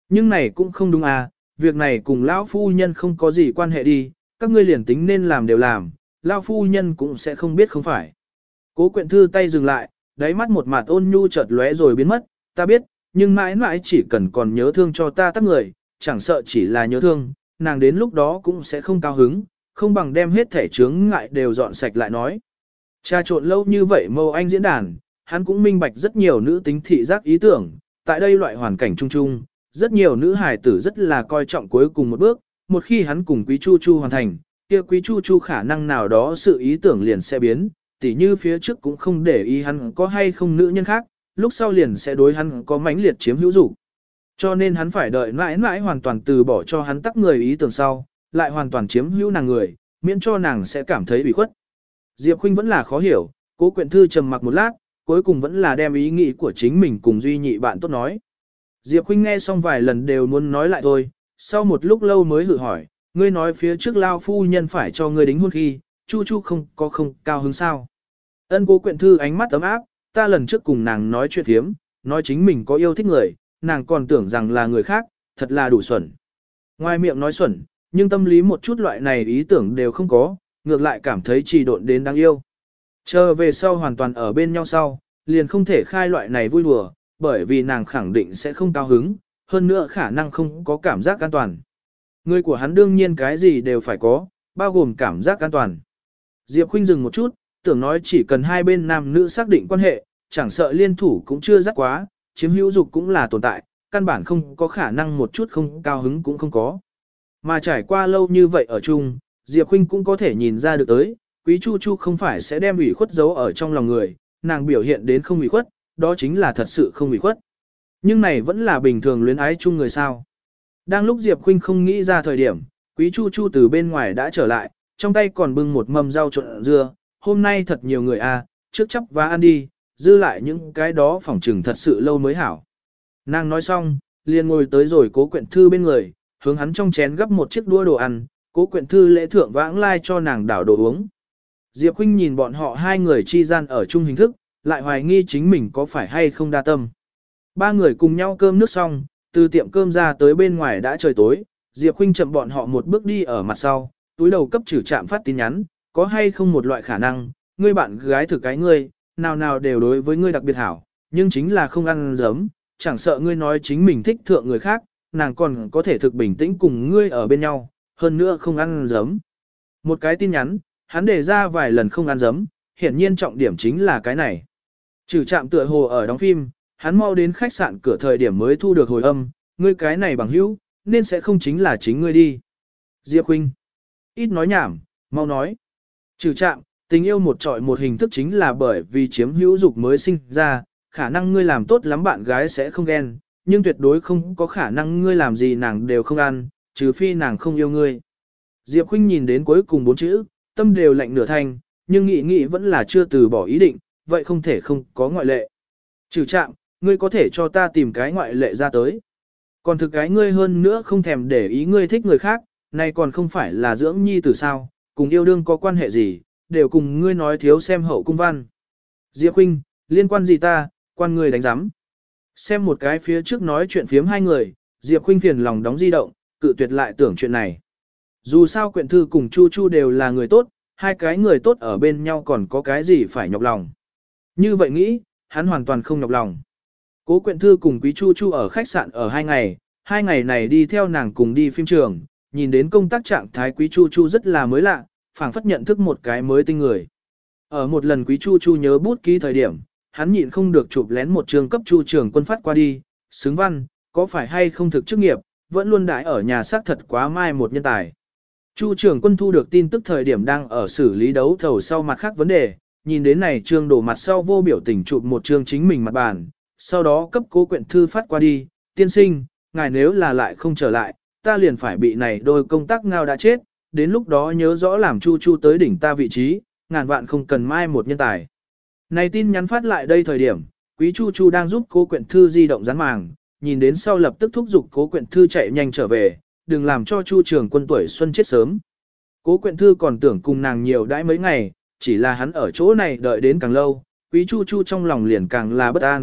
Nhưng này cũng không đúng à, việc này cùng lão phu nhân không có gì quan hệ đi, các ngươi liền tính nên làm đều làm, lão phu nhân cũng sẽ không biết không phải. Cố Quyện Thư tay dừng lại, đáy mắt một mặt ôn nhu chợt lóe rồi biến mất, ta biết, nhưng mãi mãi chỉ cần còn nhớ thương cho ta tắc người, chẳng sợ chỉ là nhớ thương, nàng đến lúc đó cũng sẽ không cao hứng, không bằng đem hết thể chướng ngại đều dọn sạch lại nói. Cha trộn lâu như vậy Mâu Anh diễn đàn, hắn cũng minh bạch rất nhiều nữ tính thị giác ý tưởng, tại đây loại hoàn cảnh chung chung, rất nhiều nữ hài tử rất là coi trọng cuối cùng một bước, một khi hắn cùng Quý Chu Chu hoàn thành, kia Quý Chu Chu khả năng nào đó sự ý tưởng liền sẽ biến, tỉ như phía trước cũng không để ý hắn có hay không nữ nhân khác, lúc sau liền sẽ đối hắn có mãnh liệt chiếm hữu dục. Cho nên hắn phải đợi mãi mãi hoàn toàn từ bỏ cho hắn tắc người ý tưởng sau, lại hoàn toàn chiếm hữu nàng người, miễn cho nàng sẽ cảm thấy bị khuất. Diệp Khuynh vẫn là khó hiểu, Cố Quyện Thư trầm mặc một lát, cuối cùng vẫn là đem ý nghĩ của chính mình cùng Duy Nhị bạn tốt nói. Diệp Khuynh nghe xong vài lần đều muốn nói lại thôi, sau một lúc lâu mới hử hỏi, ngươi nói phía trước lao phu nhân phải cho ngươi đính hôn khi, Chu Chu không cao hứng sao. Ân. Cố Quyện Thư ánh mắt ấm áp, ta lần trước cùng nàng nói chuyện thiếm, nói chính mình có yêu thích người, nàng còn tưởng rằng là người khác, thật là đủ xuẩn. Ngoài miệng nói xuẩn, nhưng tâm lý một chút loại này ý tưởng đều không có, ngược lại cảm thấy trì độn đến đáng yêu. Chờ về sau hoàn toàn ở bên nhau sau, liền không thể khai loại này vui đùa, bởi vì nàng khẳng định sẽ không cao hứng, hơn nữa khả năng không có cảm giác an toàn. Người của hắn đương nhiên cái gì đều phải có, bao gồm cảm giác an toàn. Diệp Khuynh dừng một chút, tưởng nói chỉ cần hai bên nam nữ xác định quan hệ, chẳng sợ liên thủ cũng chưa rắc quá, chiếm hữu dục cũng là tồn tại, căn bản không có khả năng một chút không cao hứng cũng không có. Mà trải qua lâu như vậy ở chung, Diệp Khuynh cũng có thể nhìn ra được tới, Quý Chu Chu không phải sẽ đem ủy khuất giấu ở trong lòng người, nàng biểu hiện đến không ủy khuất, đó chính là thật sự không ủy khuất. Nhưng này vẫn là bình thường luyến ái chung người sao. Đang lúc Diệp Khuynh không nghĩ ra thời điểm, Quý Chu Chu từ bên ngoài đã trở lại, trong tay còn bưng một mâm rau trộn dưa, hôm nay thật nhiều người à, trước chắp và ăn đi, dư lại những cái đó phỏng trừng thật sự lâu mới hảo. Nàng nói xong, liền ngồi tới rồi Cố Quyện Thư bên người, hướng hắn trong chén gấp một chiếc đũa đồ ăn, Cố Quyện Thư lễ thượng vãng lai cho nàng đảo đồ uống. Diệp Khuynh nhìn bọn họ hai người chi gian ở chung hình thức, lại hoài nghi chính mình có phải hay không đa tâm. Ba người cùng nhau cơm nước xong, từ tiệm cơm ra tới bên ngoài đã trời tối, Diệp Khuynh chậm bọn họ một bước đi ở mặt sau, túi đầu cấp Trử Trạm phát tin nhắn, có hay không một loại khả năng, ngươi bạn gái thực cái ngươi, nào nào đều đối với ngươi đặc biệt hảo, nhưng chính là không ăn giấm, chẳng sợ ngươi nói chính mình thích thượng người khác, nàng còn có thể thực bình tĩnh cùng ngươi ở bên nhau, hơn nữa không ăn giấm. Một cái tin nhắn, hắn đề ra vài lần không ăn giấm, hiển nhiên trọng điểm chính là cái này. Trừ Trạm tựa hồ ở đóng phim, hắn mau đến khách sạn cửa thời điểm mới thu được hồi âm, ngươi cái này bằng hữu, nên sẽ không chính là chính ngươi đi. Diệp Khuynh, ít nói nhảm, mau nói. Trừ Trạm, tình yêu một trọi một hình thức chính là bởi vì chiếm hữu dục mới sinh ra, khả năng ngươi làm tốt lắm bạn gái sẽ không ghen, nhưng tuyệt đối không có khả năng ngươi làm gì nàng đều không ăn, trừ phi nàng không yêu ngươi. Diệp Khuynh nhìn đến cuối cùng 4 chữ, tâm đều lạnh nửa thanh, nhưng nghĩ vẫn là chưa từ bỏ ý định, vậy không thể không có ngoại lệ. Trừ Trạm, ngươi có thể cho ta tìm cái ngoại lệ ra tới. Còn thực cái ngươi hơn nữa không thèm để ý ngươi thích người khác, này còn không phải là dưỡng nhi từ sao, cùng yêu đương có quan hệ gì, đều cùng ngươi nói thiếu xem hậu cung văn. Diệp Khuynh, liên quan gì ta, quan ngươi đánh giám. Xem một cái phía trước nói chuyện phiếm hai người, Diệp Khuynh phiền lòng đóng di động, cự tuyệt lại tưởng chuyện này. Dù sao Quyện Thư cùng Chu Chu đều là người tốt, hai cái người tốt ở bên nhau còn có cái gì phải nhọc lòng. Như vậy nghĩ, hắn hoàn toàn không nhọc lòng. Cố Quyện Thư cùng Quý Chu Chu ở khách sạn ở 2 ngày này đi theo nàng cùng đi phim trường, nhìn đến công tác trạng thái Quý Chu Chu rất là mới lạ, phảng phất nhận thức một cái mới tinh người. Ở một lần Quý Chu Chu nhớ bút ký thời điểm, hắn nhịn không được chụp lén một trường cấp Chu Trường Quân phát qua đi, xứng văn, có phải hay không thực chức nghiệp, vẫn luôn đãi ở nhà xác thật quá mai một nhân tài. Chu Trường Quân thu được tin tức thời điểm đang ở xử lý đấu thầu sau mặt khác vấn đề, nhìn đến này trương đổ mặt sau vô biểu tình chụp một trương chính mình mặt bàn, sau đó cấp Cố Quyện Thư phát qua đi, tiên sinh, ngài nếu là lại không trở lại, ta liền phải bị này đôi công tác ngao đã chết, đến lúc đó nhớ rõ làm Chu Chu tới đỉnh ta vị trí, ngàn vạn không cần mai một nhân tài. Này tin nhắn phát lại đây thời điểm, Quý Chu Chu đang giúp Cố Quyện Thư di động dán màng, nhìn đến sau lập tức thúc giục Cố Quyện Thư chạy nhanh trở về, đừng làm cho Chu Trường Quân tuổi xuân chết sớm. Cố Quyện Thư còn tưởng cùng nàng nhiều đãi mấy ngày, chỉ là hắn ở chỗ này đợi đến càng lâu, Quý Chu Chu trong lòng liền càng là bất an,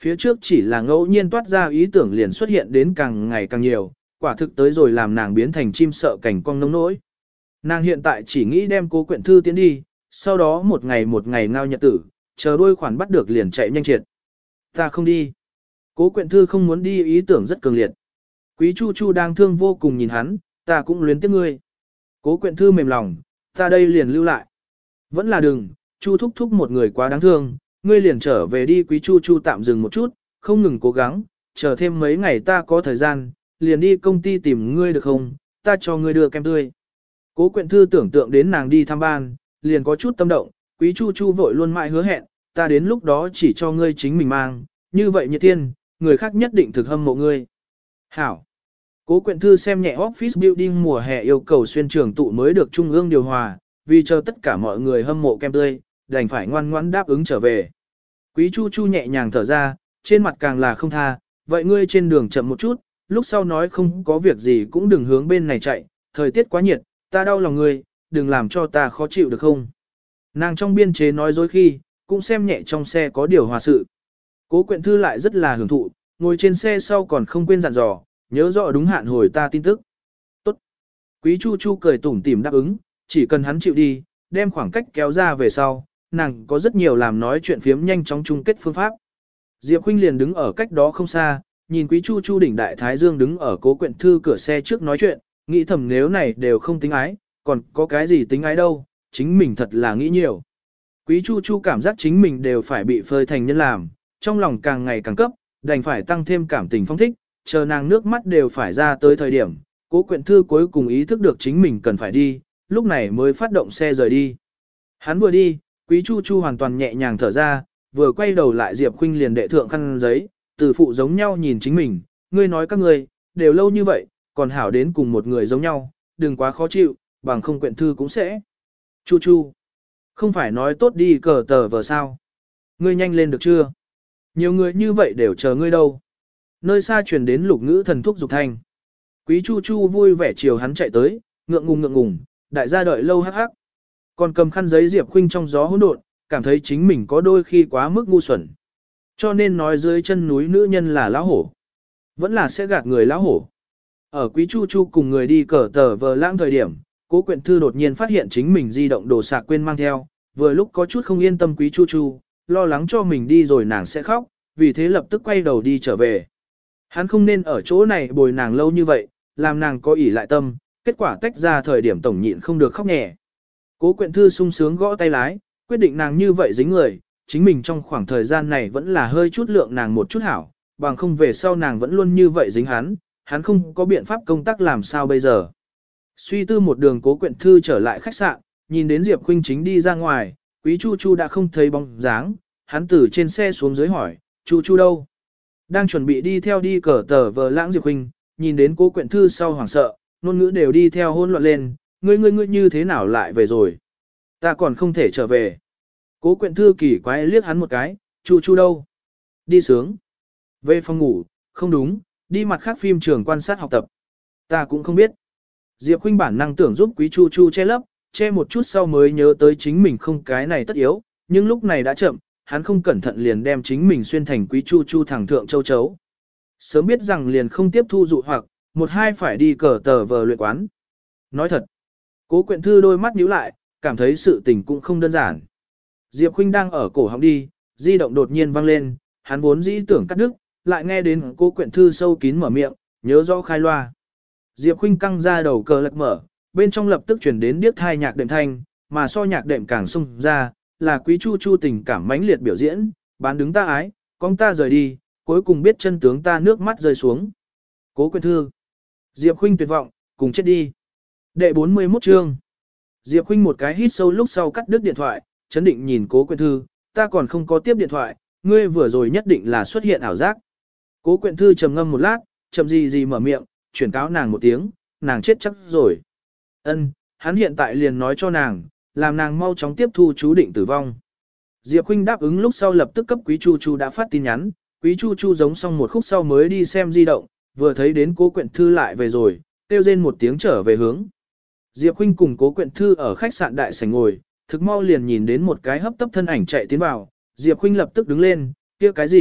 Phía trước chỉ là ngẫu nhiên toát ra ý tưởng liền xuất hiện đến càng ngày càng nhiều, quả thực tới rồi làm nàng biến thành chim sợ cảnh cong nông nỗi. Nàng hiện tại chỉ nghĩ đem Cố Quyện Thư tiến đi, sau đó một ngày ngao nhật tử, chờ đôi khoản bắt được liền chạy nhanh triệt. Ta không đi. Cố Quyện Thư không muốn đi ý tưởng rất cường liệt. Quý Chu Chu đang thương vô cùng nhìn hắn, ta cũng luyến tiếc ngươi. Cố Quyện Thư mềm lòng, ta đây liền lưu lại. Vẫn là đừng, Chu thúc thúc một người quá đáng thương, ngươi liền trở về đi. Quý Chu Chu tạm dừng một chút, không ngừng cố gắng, chờ thêm mấy ngày ta có thời gian, liền đi công ty tìm ngươi được không, ta cho ngươi đưa kem tươi. Cố Quyện Thư tưởng tượng đến nàng đi thăm ban, liền có chút tâm động, Quý Chu Chu vội luôn mãi hứa hẹn, ta đến lúc đó chỉ cho ngươi chính mình mang, như vậy Nhiệt Thiên, người khác nhất định thực hâm mộ ngươi. Hảo. Cố Quyện Thư xem nhẹ office building mùa hè yêu cầu xuyên trường tụ mới được trung ương điều hòa, vì chờ tất cả mọi người hâm mộ kem tươi, đành phải ngoan ngoãn đáp ứng trở về. Quý Chu Chu nhẹ nhàng thở ra, trên mặt càng là không tha, vậy ngươi trên đường chậm một chút, lúc sau nói không có việc gì cũng đừng hướng bên này chạy, thời tiết quá nhiệt, ta đau lòng ngươi, đừng làm cho ta khó chịu được không. Nàng trong biên chế nói dối khi, cũng xem nhẹ trong xe có điều hòa sự. Cố Quyện Thư lại rất là hưởng thụ, ngồi trên xe sau còn không quên dặn dò, nhớ rõ đúng hạn hồi ta tin tức. Tốt. Quý Chu Chu cười tủm tỉm đáp ứng, chỉ cần hắn chịu đi, đem khoảng cách kéo ra về sau, nàng có rất nhiều làm nói chuyện phiếm nhanh chóng chung kết phương pháp. Diệp Khuynh liền đứng ở cách đó không xa, nhìn Quý Chu Chu đỉnh đại thái dương đứng ở Cố Quyện Thư cửa xe trước nói chuyện, nghĩ thầm nếu này đều không tính ái, còn có cái gì tính ái đâu, chính mình thật là nghĩ nhiều. Quý Chu Chu cảm giác chính mình đều phải bị phơi thành nhân làm, trong lòng càng ngày càng cấp, đành phải tăng thêm cảm tình phong thích, chờ nàng nước mắt đều phải ra tới thời điểm, Cố Quyện Thư cuối cùng ý thức được chính mình cần phải đi, lúc này mới phát động xe rời đi. Hắn vừa đi, Quý Chu Chu hoàn toàn nhẹ nhàng thở ra, vừa quay đầu lại Diệp Khuynh liền đệ thượng khăn giấy, từ phụ giống nhau nhìn chính mình, ngươi nói các ngươi, đều lâu như vậy, còn hảo đến cùng một người giống nhau, đừng quá khó chịu, bằng không Quyện Thư cũng sẽ. Chu Chu, không phải nói tốt đi cờ tờ vờ sao? Ngươi nhanh lên được chưa? Nhiều người như vậy đều chờ ngươi đâu. Nơi xa truyền đến Lục Ngữ thần thúc dục thanh. Quý Chu Chu vui vẻ chiều hắn chạy tới, ngượng ngùng, đại gia đợi lâu hắc hắc. Còn cầm khăn giấy Diệp Khuynh trong gió hỗn độn, cảm thấy chính mình có đôi khi quá mức ngu xuẩn. Cho nên nói dưới chân núi nữ nhân là lão hổ. Vẫn là sẽ gạt người lão hổ. Ở Quý Chu Chu cùng người đi cờ tờ vờ lãng thời điểm, Cố Quyện Thư đột nhiên phát hiện chính mình di động đồ sạc quên mang theo, vừa lúc có chút không yên tâm Quý Chu Chu, lo lắng cho mình đi rồi nàng sẽ khóc, vì thế lập tức quay đầu đi trở về. Hắn không nên ở chỗ này bồi nàng lâu như vậy, làm nàng có ỷ lại tâm, kết quả tách ra thời điểm tổng nhịn không được khóc nhẹ. Cố Quyện Thư sung sướng gõ tay lái, quyết định nàng như vậy dính người, chính mình trong khoảng thời gian này vẫn là hơi chút lượng nàng một chút hảo, bằng không về sau nàng vẫn luôn như vậy dính hắn không có biện pháp công tác làm sao bây giờ. Suy tư một đường Cố Quyện Thư trở lại khách sạn, nhìn đến Diệp Khuynh chính đi ra ngoài, Quý Chu Chu đã không thấy bóng dáng, hắn từ trên xe xuống dưới hỏi, Chu Chu đâu? Đang chuẩn bị đi theo đi cờ tờ vờ lãng Diệp Khuynh, nhìn đến Cố Quyện Thư sau hoảng sợ, ngôn ngữ đều đi theo hỗn loạn lên, ngươi như thế nào lại về rồi? Ta còn không thể trở về. Cố Quyện Thư kỳ quái liếc hắn một cái, Chu Chu đâu? Đi sướng. Về phòng ngủ, không đúng, đi mặt khác phim trường quan sát học tập. Ta cũng không biết. Diệp Khuynh bản năng tưởng giúp Quý Chu Chu che lấp, che một chút sau mới nhớ tới chính mình không cái này tất yếu, nhưng lúc này đã chậm, hắn không cẩn thận liền đem chính mình xuyên thành Quý Chu Chu thẳng thượng châu chấu. Sớm biết rằng liền không tiếp thu dụ hoặc, một hai phải đi cờ tờ vờ luyện quán. Nói thật, Cố Quyện Thư đôi mắt nhíu lại, cảm thấy sự tình cũng không đơn giản. Diệp Khuynh đang ở cổ họng đi, di động đột nhiên vang lên, hắn vốn dĩ tưởng cắt đứt, lại nghe đến Cố Quyện Thư sâu kín mở miệng, nhớ rõ khai loa. Diệp Khuynh căng ra đầu cờ lật mở, bên trong lập tức chuyển đến điếc thai nhạc đệm thanh, mà so nhạc đệm càng sung ra, là Quý Chu Chu tình cảm mãnh liệt biểu diễn, bán đứng ta ái, con ta rời đi, cuối cùng biết chân tướng ta nước mắt rơi xuống. Cố Quyện Thư. Diệp Khuynh tuyệt vọng, cùng chết đi. Đệ 41 chương. Diệp Khuynh một cái hít sâu lúc sau cắt đứt điện thoại, chấn định nhìn Cố Quyện Thư, ta còn không có tiếp điện thoại, ngươi vừa rồi nhất định là xuất hiện ảo giác. Cố Quyện Thư trầm ngâm một lát, chậm gì mở miệng, chuyển cáo nàng một tiếng, nàng chết chắc rồi. Ân, hắn hiện tại liền nói cho nàng, làm nàng mau chóng tiếp thu chú định tử vong. Diệp Khuynh đáp ứng lúc sau lập tức cấp Quý Chu Chu đã phát tin nhắn, Quý Chu Chu giống xong một khúc sau mới đi xem di động, vừa thấy đến Cố Quyện Thư lại về rồi, kêu rên một tiếng trở về hướng. Diệp Khuynh cùng Cố Quyện Thư ở khách sạn đại sảnh ngồi, thực mau liền nhìn đến một cái hấp tấp thân ảnh chạy tiến vào, Diệp Khuynh lập tức đứng lên, kia cái gì,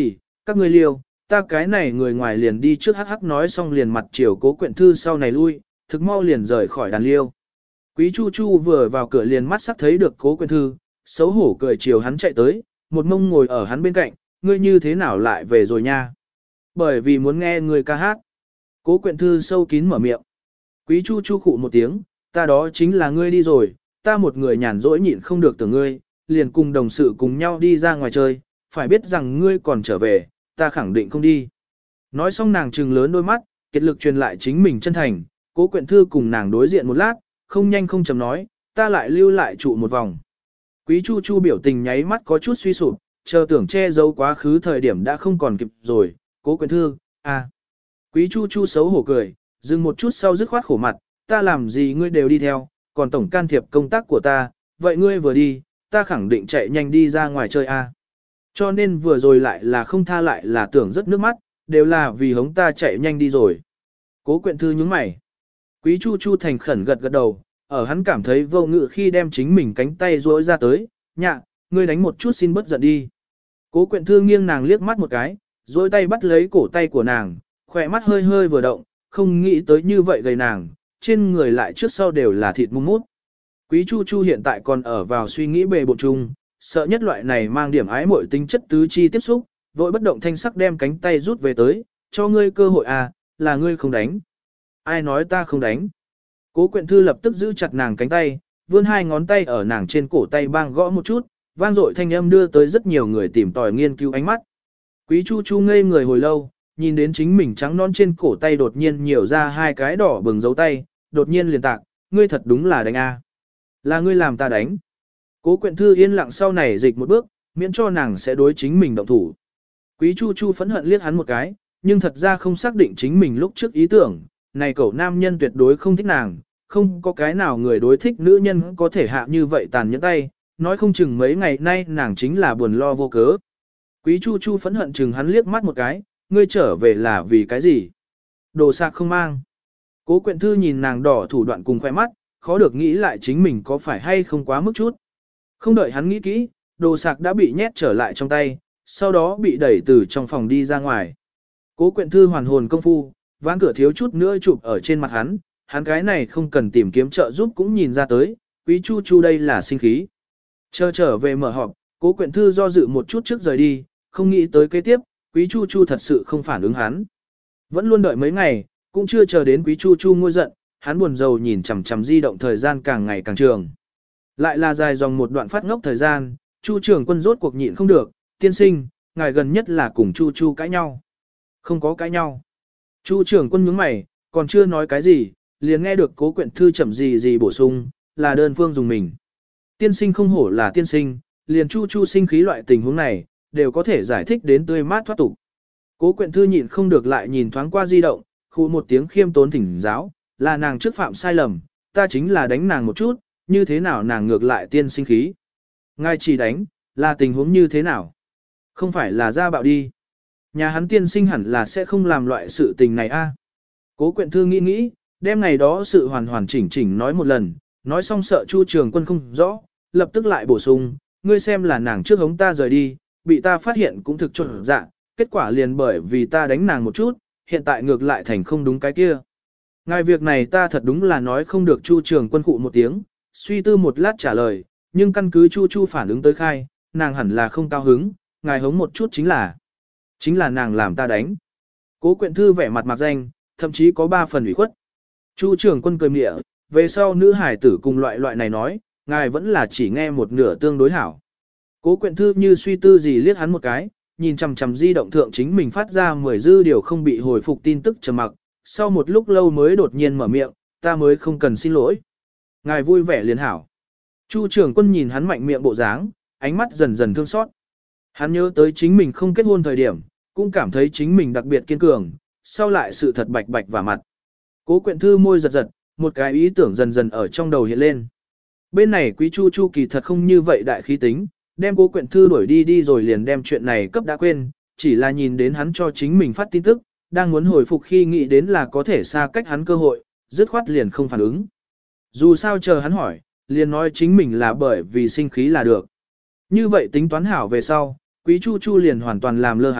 các ngươi liêu, ta cái này người ngoài liền đi trước hắc hắc nói xong liền mặt chiều Cố Quyện Thư sau này lui, thực mau liền rời khỏi đàn liêu. Quý Chu Chu vừa vào cửa liền mắt sắc thấy được Cố Quyện Thư, xấu hổ cười chiều hắn chạy tới, một mông ngồi ở hắn bên cạnh, ngươi như thế nào lại về rồi nha? Bởi vì muốn nghe người ca hát. Cố Quyện Thư sâu kín mở miệng. Quý Chu Chu khụ một tiếng, ta đó chính là ngươi đi rồi, ta một người nhàn rỗi nhịn không được tưởng ngươi, liền cùng đồng sự cùng nhau đi ra ngoài chơi, phải biết rằng ngươi còn trở về, ta khẳng định không đi. Nói xong nàng trừng lớn đôi mắt, kiệt lực truyền lại chính mình chân thành, Cố Quyện Thư cùng nàng đối diện một lát, không nhanh không chậm nói, ta lại lưu lại trụ một vòng. Quý Chu Chu biểu tình nháy mắt có chút suy sụp, chờ tưởng che giấu quá khứ thời điểm đã không còn kịp rồi, Cố Quyện Thư, à. Quý Chu Chu xấu hổ cười, dừng một chút sau dứt khoát khổ mặt, ta làm gì ngươi đều đi theo, còn tổng can thiệp công tác của ta, vậy ngươi vừa đi, ta khẳng định chạy nhanh đi ra ngoài chơi a. Cho nên vừa rồi lại là không tha lại là tưởng rất nước mắt, đều là vì hống ta chạy nhanh đi rồi. Cố Quyện Thư nhướng mày. Quý Chu Chu thành khẩn gật gật đầu, ở hắn cảm thấy vô ngự khi đem chính mình cánh tay duỗi ra tới, nhạ, ngươi đánh một chút xin bớt giận đi. Cố Quyện Thư nghiêng nàng liếc mắt một cái, duỗi tay bắt lấy cổ tay của nàng, khỏe mắt hơi hơi vừa động, không nghĩ tới như vậy gầy nàng, trên người lại trước sau đều là thịt mum mút. Quý Chu Chu hiện tại còn ở vào suy nghĩ bề bộn chung, sợ nhất loại này mang điểm ái muội tính chất tứ chi tiếp xúc, vội bất động thanh sắc đem cánh tay rút về tới, cho ngươi cơ hội à, là ngươi không đánh. Ai nói ta không đánh? Cố Quyện Thư lập tức giữ chặt nàng cánh tay, vươn hai ngón tay ở nàng trên cổ tay bang gõ một chút, vang dội thanh âm đưa tới rất nhiều người tìm tòi nghiên cứu ánh mắt. Quý Chu Chu ngây người hồi lâu, nhìn đến chính mình trắng non trên cổ tay đột nhiên nhiều ra hai cái đỏ bừng dấu tay, đột nhiên liền tạc, ngươi thật đúng là đánh a. Là ngươi làm ta đánh. Cố Quyện Thư yên lặng sau này dịch một bước, miễn cho nàng sẽ đối chính mình động thủ. Quý Chu Chu phẫn hận liếc hắn một cái, nhưng thật ra không xác định chính mình lúc trước ý tưởng, này cậu nam nhân tuyệt đối không thích nàng, không có cái nào người đối thích nữ nhân có thể hạ như vậy tàn nhẫn tay, nói không chừng mấy ngày nay nàng chính là buồn lo vô cớ. Quý Chu Chu phẫn hận chừng hắn liếc mắt một cái, ngươi trở về là vì cái gì? Đồ sạc không mang. Cố Quyện Thư nhìn nàng đỏ thủ đoạn cùng khoe mắt, khó được nghĩ lại chính mình có phải hay không quá mức chút. Không đợi hắn nghĩ kỹ, đồ sạc đã bị nhét trở lại trong tay, sau đó bị đẩy từ trong phòng đi ra ngoài. Cố Quyện Thư hoàn hồn công phu, ván cửa thiếu chút nữa chụp ở trên mặt hắn cái này không cần tìm kiếm trợ giúp cũng nhìn ra tới, Quý Chu Chu đây là sinh khí. Chờ trở về mở họp, Cố Quyện Thư do dự một chút trước rời đi, không nghĩ tới kế tiếp, Quý Chu Chu thật sự không phản ứng hắn. Vẫn luôn đợi mấy ngày, cũng chưa chờ đến Quý Chu Chu ngôi giận, hắn buồn rầu nhìn chằm chằm di động thời gian càng ngày càng trường. Lại là dài dòng một đoạn phát ngốc thời gian, Chu Trường Quân rốt cuộc nhịn không được, tiên sinh, ngài gần nhất là cùng Chu Chu cãi nhau. Không có cãi nhau. Chu Trường Quân nhướng mày, còn chưa nói cái gì, liền nghe được Cố Quyện Thư chậm gì bổ sung, là đơn phương dùng mình. Tiên sinh không hổ là tiên sinh, liền Chu Chu sinh khí loại tình huống này, đều có thể giải thích đến tươi mát thoát tục. Cố Quyện Thư nhịn không được lại nhìn thoáng qua di động, khu một tiếng khiêm tốn thỉnh giáo, là nàng trước phạm sai lầm, ta chính là đánh nàng một chút, như thế nào nàng ngược lại tiên sinh khí. Ngài chỉ đánh, là tình huống như thế nào? Không phải là ra bạo đi. Nhà hắn tiên sinh hẳn là sẽ không làm loại sự tình này a. Cố Quyện Thư nghĩ, đem ngày đó sự hoàn chỉnh nói một lần, nói xong sợ Chu Trường Quân không rõ, lập tức lại bổ sung, ngươi xem là nàng trước hống ta rời đi, bị ta phát hiện cũng thực trộn dạ, kết quả liền bởi vì ta đánh nàng một chút, hiện tại ngược lại thành không đúng cái kia. Ngài việc này ta thật đúng là nói không được. Chu Trường Quân cụ một tiếng, suy tư một lát trả lời, nhưng căn cứ Chu Chu phản ứng tới khai, nàng hẳn là không cao hứng, ngài hống một chút chính là nàng làm ta đánh. Cố Quyện Thư vẻ mặt mặc danh, thậm chí có 3 phần ủy khuất. Chu Trường Quân cười mỉa, về sau nữ hải tử cùng loại này nói, ngài vẫn là chỉ nghe một nửa tương đối hảo. Cố Quyện Thư như suy tư gì liếc hắn một cái, nhìn chằm chằm di động thượng chính mình phát ra 10 dư điều không bị hồi phục tin tức trầm mặc, sau một lúc lâu mới đột nhiên mở miệng, ta mới không cần xin lỗi. Ngài vui vẻ liền hảo. Chu Trường Quân nhìn hắn mạnh miệng bộ dáng, ánh mắt dần dần thương xót. Hắn nhớ tới chính mình không kết hôn thời điểm, cũng cảm thấy chính mình đặc biệt kiên cường, sau lại sự thật bạch và mặt. Cố Quyện Thư môi giật, một cái ý tưởng dần dần ở trong đầu hiện lên. Bên này Quý Chu Chu kỳ thật không như vậy đại khí tính, đem Cố Quyện Thư đuổi đi rồi liền đem chuyện này cấp đã quên, chỉ là nhìn đến hắn cho chính mình phát tin tức, đang muốn hồi phục khi nghĩ đến là có thể xa cách hắn cơ hội, dứt khoát liền không phản ứng. Dù sao chờ hắn hỏi, liền nói chính mình là bởi vì sinh khí là được. Như vậy tính toán hảo về sau, Quý Chu Chu liền hoàn toàn làm lơ hắn,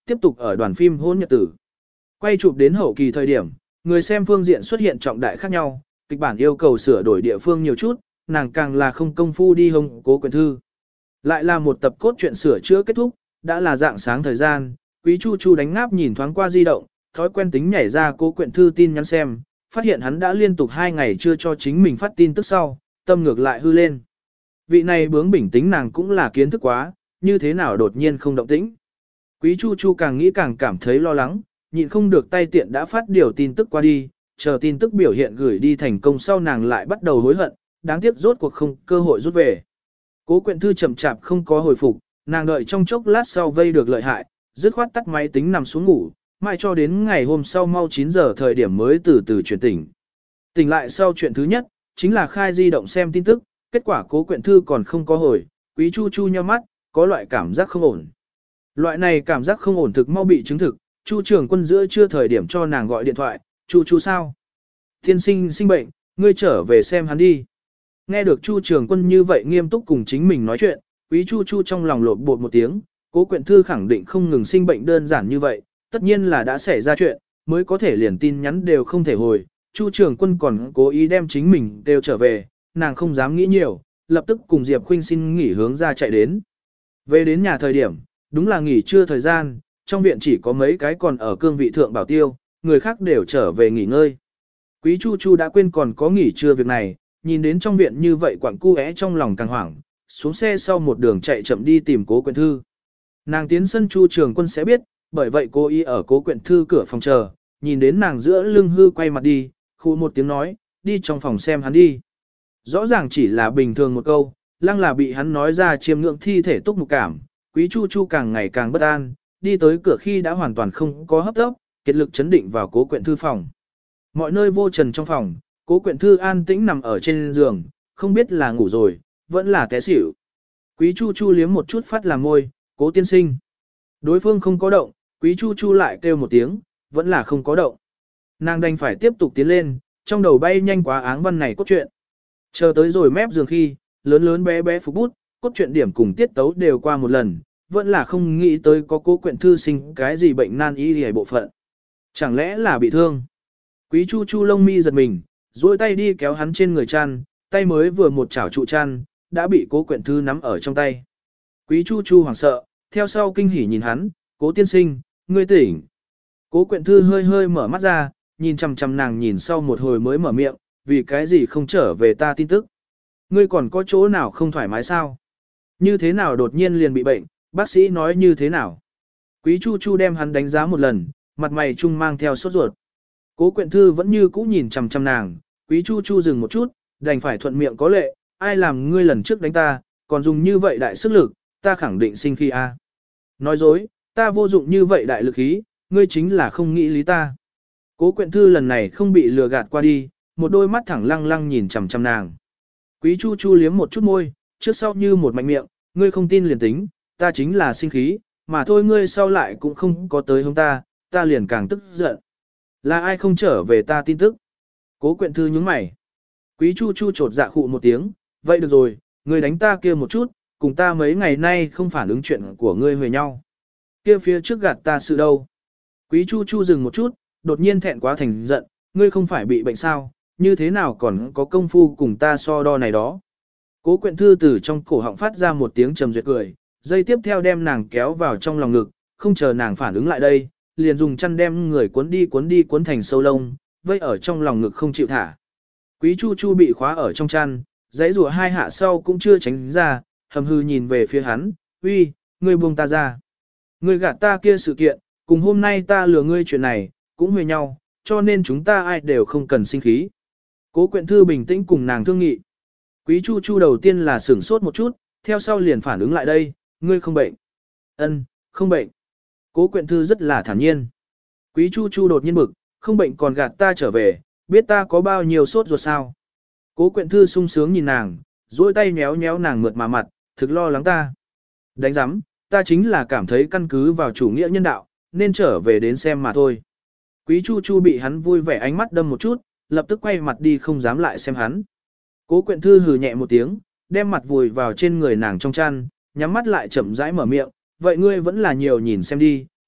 tiếp tục ở đoàn phim hôn nhật tử. Quay chụp đến hậu kỳ thời điểm, người xem phương diện xuất hiện trọng đại khác nhau, kịch bản yêu cầu sửa đổi địa phương nhiều chút, nàng càng là không công phu đi hông Cố Quyện Thư. Lại là một tập cốt truyện sửa chữa kết thúc, đã là dạng sáng thời gian, Quý Chu Chu đánh ngáp nhìn thoáng qua di động, thói quen tính nhảy ra Cố Quyện Thư tin nhắn xem, phát hiện hắn đã liên tục 2 ngày chưa cho chính mình phát tin tức sau, tâm ngược lại hư lên. Vị này bướng bỉnh tính nàng cũng là kiến thức quá, như thế nào đột nhiên không động tĩnh. Quý Chu Chu càng nghĩ càng cảm thấy lo lắng, nhịn không được tay tiện đã phát điều tin tức qua đi, chờ tin tức biểu hiện gửi đi thành công sau nàng lại bắt đầu hối hận, đáng tiếc rốt cuộc không cơ hội rút về. Cố Quyện Thư chậm chạp không có hồi phục, nàng đợi trong chốc lát sau vây được lợi hại, dứt khoát tắt máy tính nằm xuống ngủ, mãi cho đến ngày hôm sau mau 9 giờ thời điểm mới từ từ chuyển tỉnh. Tỉnh lại sau chuyện thứ nhất, chính là khai di động xem tin tức, kết quả Cố Quyện Thư còn không có hồi, Quý Chu Chu nhíu mắt, có loại cảm giác không ổn. Loại này cảm giác không ổn thực mau bị chứng thực, Chu Trường Quân giữa trưa thời điểm cho nàng gọi điện thoại, Chu Chu sao? Tiên sinh sinh bệnh, ngươi trở về xem hắn đi. Nghe được Chu Trường Quân như vậy nghiêm túc cùng chính mình nói chuyện, Quý Chu Chu trong lòng lột bột một tiếng, Cố Quyện Thư khẳng định không ngừng sinh bệnh đơn giản như vậy, tất nhiên là đã xảy ra chuyện, mới có thể liền tin nhắn đều không thể hồi. Chu Trường Quân còn cố ý đem chính mình đều trở về, nàng không dám nghĩ nhiều, lập tức cùng Diệp Khuynh xin nghỉ hướng ra chạy đến. Về đến nhà thời điểm, đúng là nghỉ trưa thời gian, trong viện chỉ có mấy cái còn ở cương vị thượng bảo tiêu, người khác đều trở về nghỉ ngơi. Quý Chu Chu đã quên còn có nghỉ trưa việc này, nhìn đến trong viện như vậy quặng cu é trong lòng càng hoảng, xuống xe sau một đường chạy chậm đi tìm Cố Quyện Thư. Nàng tiến sân Chu Trường Quân sẽ biết, bởi vậy cô ý ở Cố Quyện Thư cửa phòng chờ, nhìn đến nàng giữa lưng hư quay mặt đi, khu một tiếng nói, đi trong phòng xem hắn đi. Rõ ràng chỉ là bình thường một câu, lăng là bị hắn nói ra chiêm ngưỡng thi thể túc mục cảm, Quý Chu Chu càng ngày càng bất an, đi tới cửa khi đã hoàn toàn không có hấp tốc, kiệt lực chấn định vào Cố Quyện Thư phòng. Mọi nơi vô trần trong phòng, Cố Quyện Thư an tĩnh nằm ở trên giường, không biết là ngủ rồi, vẫn là té xỉu. Quý Chu Chu liếm một chút phát làm môi, Cố tiên sinh. Đối phương không có động, Quý Chu Chu lại kêu một tiếng, vẫn là không có động. Nàng đành phải tiếp tục tiến lên, trong đầu bay nhanh quá áng văn này cốt truyện. Chờ tới rồi mép giường khi, lớn lớn bé bé phục bút, cốt truyện điểm cùng tiết tấu đều qua một lần, vẫn là không nghĩ tới có Cố Quyện Thư sinh cái gì bệnh nan y hề bộ phận. Chẳng lẽ là bị thương? Quý Chu Chu lông mi giật mình, duỗi tay đi kéo hắn trên người chăn, tay mới vừa một chảo trụ chăn, đã bị Cố Quyện Thư nắm ở trong tay. Quý Chu Chu hoảng sợ, theo sau kinh hỉ nhìn hắn, Cố tiên sinh, ngươi tỉnh. Cố Quyện Thư hơi hơi mở mắt ra, nhìn chằm chằm nàng nhìn sau một hồi mới mở miệng, vì cái gì không trở về ta tin tức. Ngươi còn có chỗ nào không thoải mái sao? Như thế nào đột nhiên liền bị bệnh, bác sĩ nói như thế nào? Quý Chu Chu đem hắn đánh giá một lần, mặt mày trung mang theo sốt ruột. Cố Quyện Thư vẫn như cũ nhìn chằm chằm nàng, Quý Chu Chu dừng một chút, đành phải thuận miệng có lệ, ai làm ngươi lần trước đánh ta, còn dùng như vậy đại sức lực, ta khẳng định sinh khi a. Nói dối, ta vô dụng như vậy đại lực ý, ngươi chính là không nghĩ lý ta. Cố Quyện Thư lần này không bị lừa gạt qua đi, một đôi mắt thẳng lăng lăng nhìn chằm chằm nàng. Quý Chu Chu liếm một chút môi, trước sau như một mạnh miệng, ngươi không tin liền tính, ta chính là sinh khí, mà thôi ngươi sau lại cũng không có tới hướng ta liền càng tức giận. Là ai không trở về ta tin tức? Cố Quyện Thư nhướng mày. Quý Chu Chu chột dạ khụ một tiếng, vậy được rồi, ngươi đánh ta kia một chút, cùng ta mấy ngày nay không phản ứng chuyện của ngươi về nhau. Kia phía trước gạt ta sự đâu? Quý Chu Chu dừng một chút, đột nhiên thẹn quá thành giận, ngươi không phải bị bệnh sao, như thế nào còn có công phu cùng ta so đo này đó. Cố Quyện Thư từ trong cổ họng phát ra một tiếng trầm duyệt cười, dây tiếp theo đem nàng kéo vào trong lòng ngực, không chờ nàng phản ứng lại đây, liền dùng chăn đem người cuốn thành sâu lông, vây ở trong lòng ngực không chịu thả. Quý Chu Chu bị khóa ở trong chăn, giãy rùa hai hạ sau cũng chưa tránh ra, hầm hư nhìn về phía hắn, uy, ngươi buông ta ra. Ngươi gạt ta kia sự kiện, cùng hôm nay ta lừa ngươi chuyện này, cũng huề nhau, cho nên chúng ta ai đều không cần sinh khí. Cố Quyện Thư bình tĩnh cùng nàng thương nghị. Quý Chu Chu đầu tiên là sửng sốt một chút, theo sau liền phản ứng lại đây, ngươi không bệnh. Ân, không bệnh. Cố Quyện Thư rất là thản nhiên. Quý Chu Chu đột nhiên bực, không bệnh còn gạt ta trở về, biết ta có bao nhiêu sốt ruột sao. Cố Quyện Thư sung sướng nhìn nàng, duỗi tay nhéo nhéo nàng mượt mà mặt, thực lo lắng ta. Đánh giám, ta chính là cảm thấy căn cứ vào chủ nghĩa nhân đạo, nên trở về đến xem mà thôi. Quý Chu Chu bị hắn vui vẻ ánh mắt đâm một chút, lập tức quay mặt đi không dám lại xem hắn. Cố Quyện Thư hừ nhẹ một tiếng, đem mặt vùi vào trên người nàng trong chăn, nhắm mắt lại chậm rãi mở miệng, vậy ngươi vẫn là nhiều nhìn xem đi,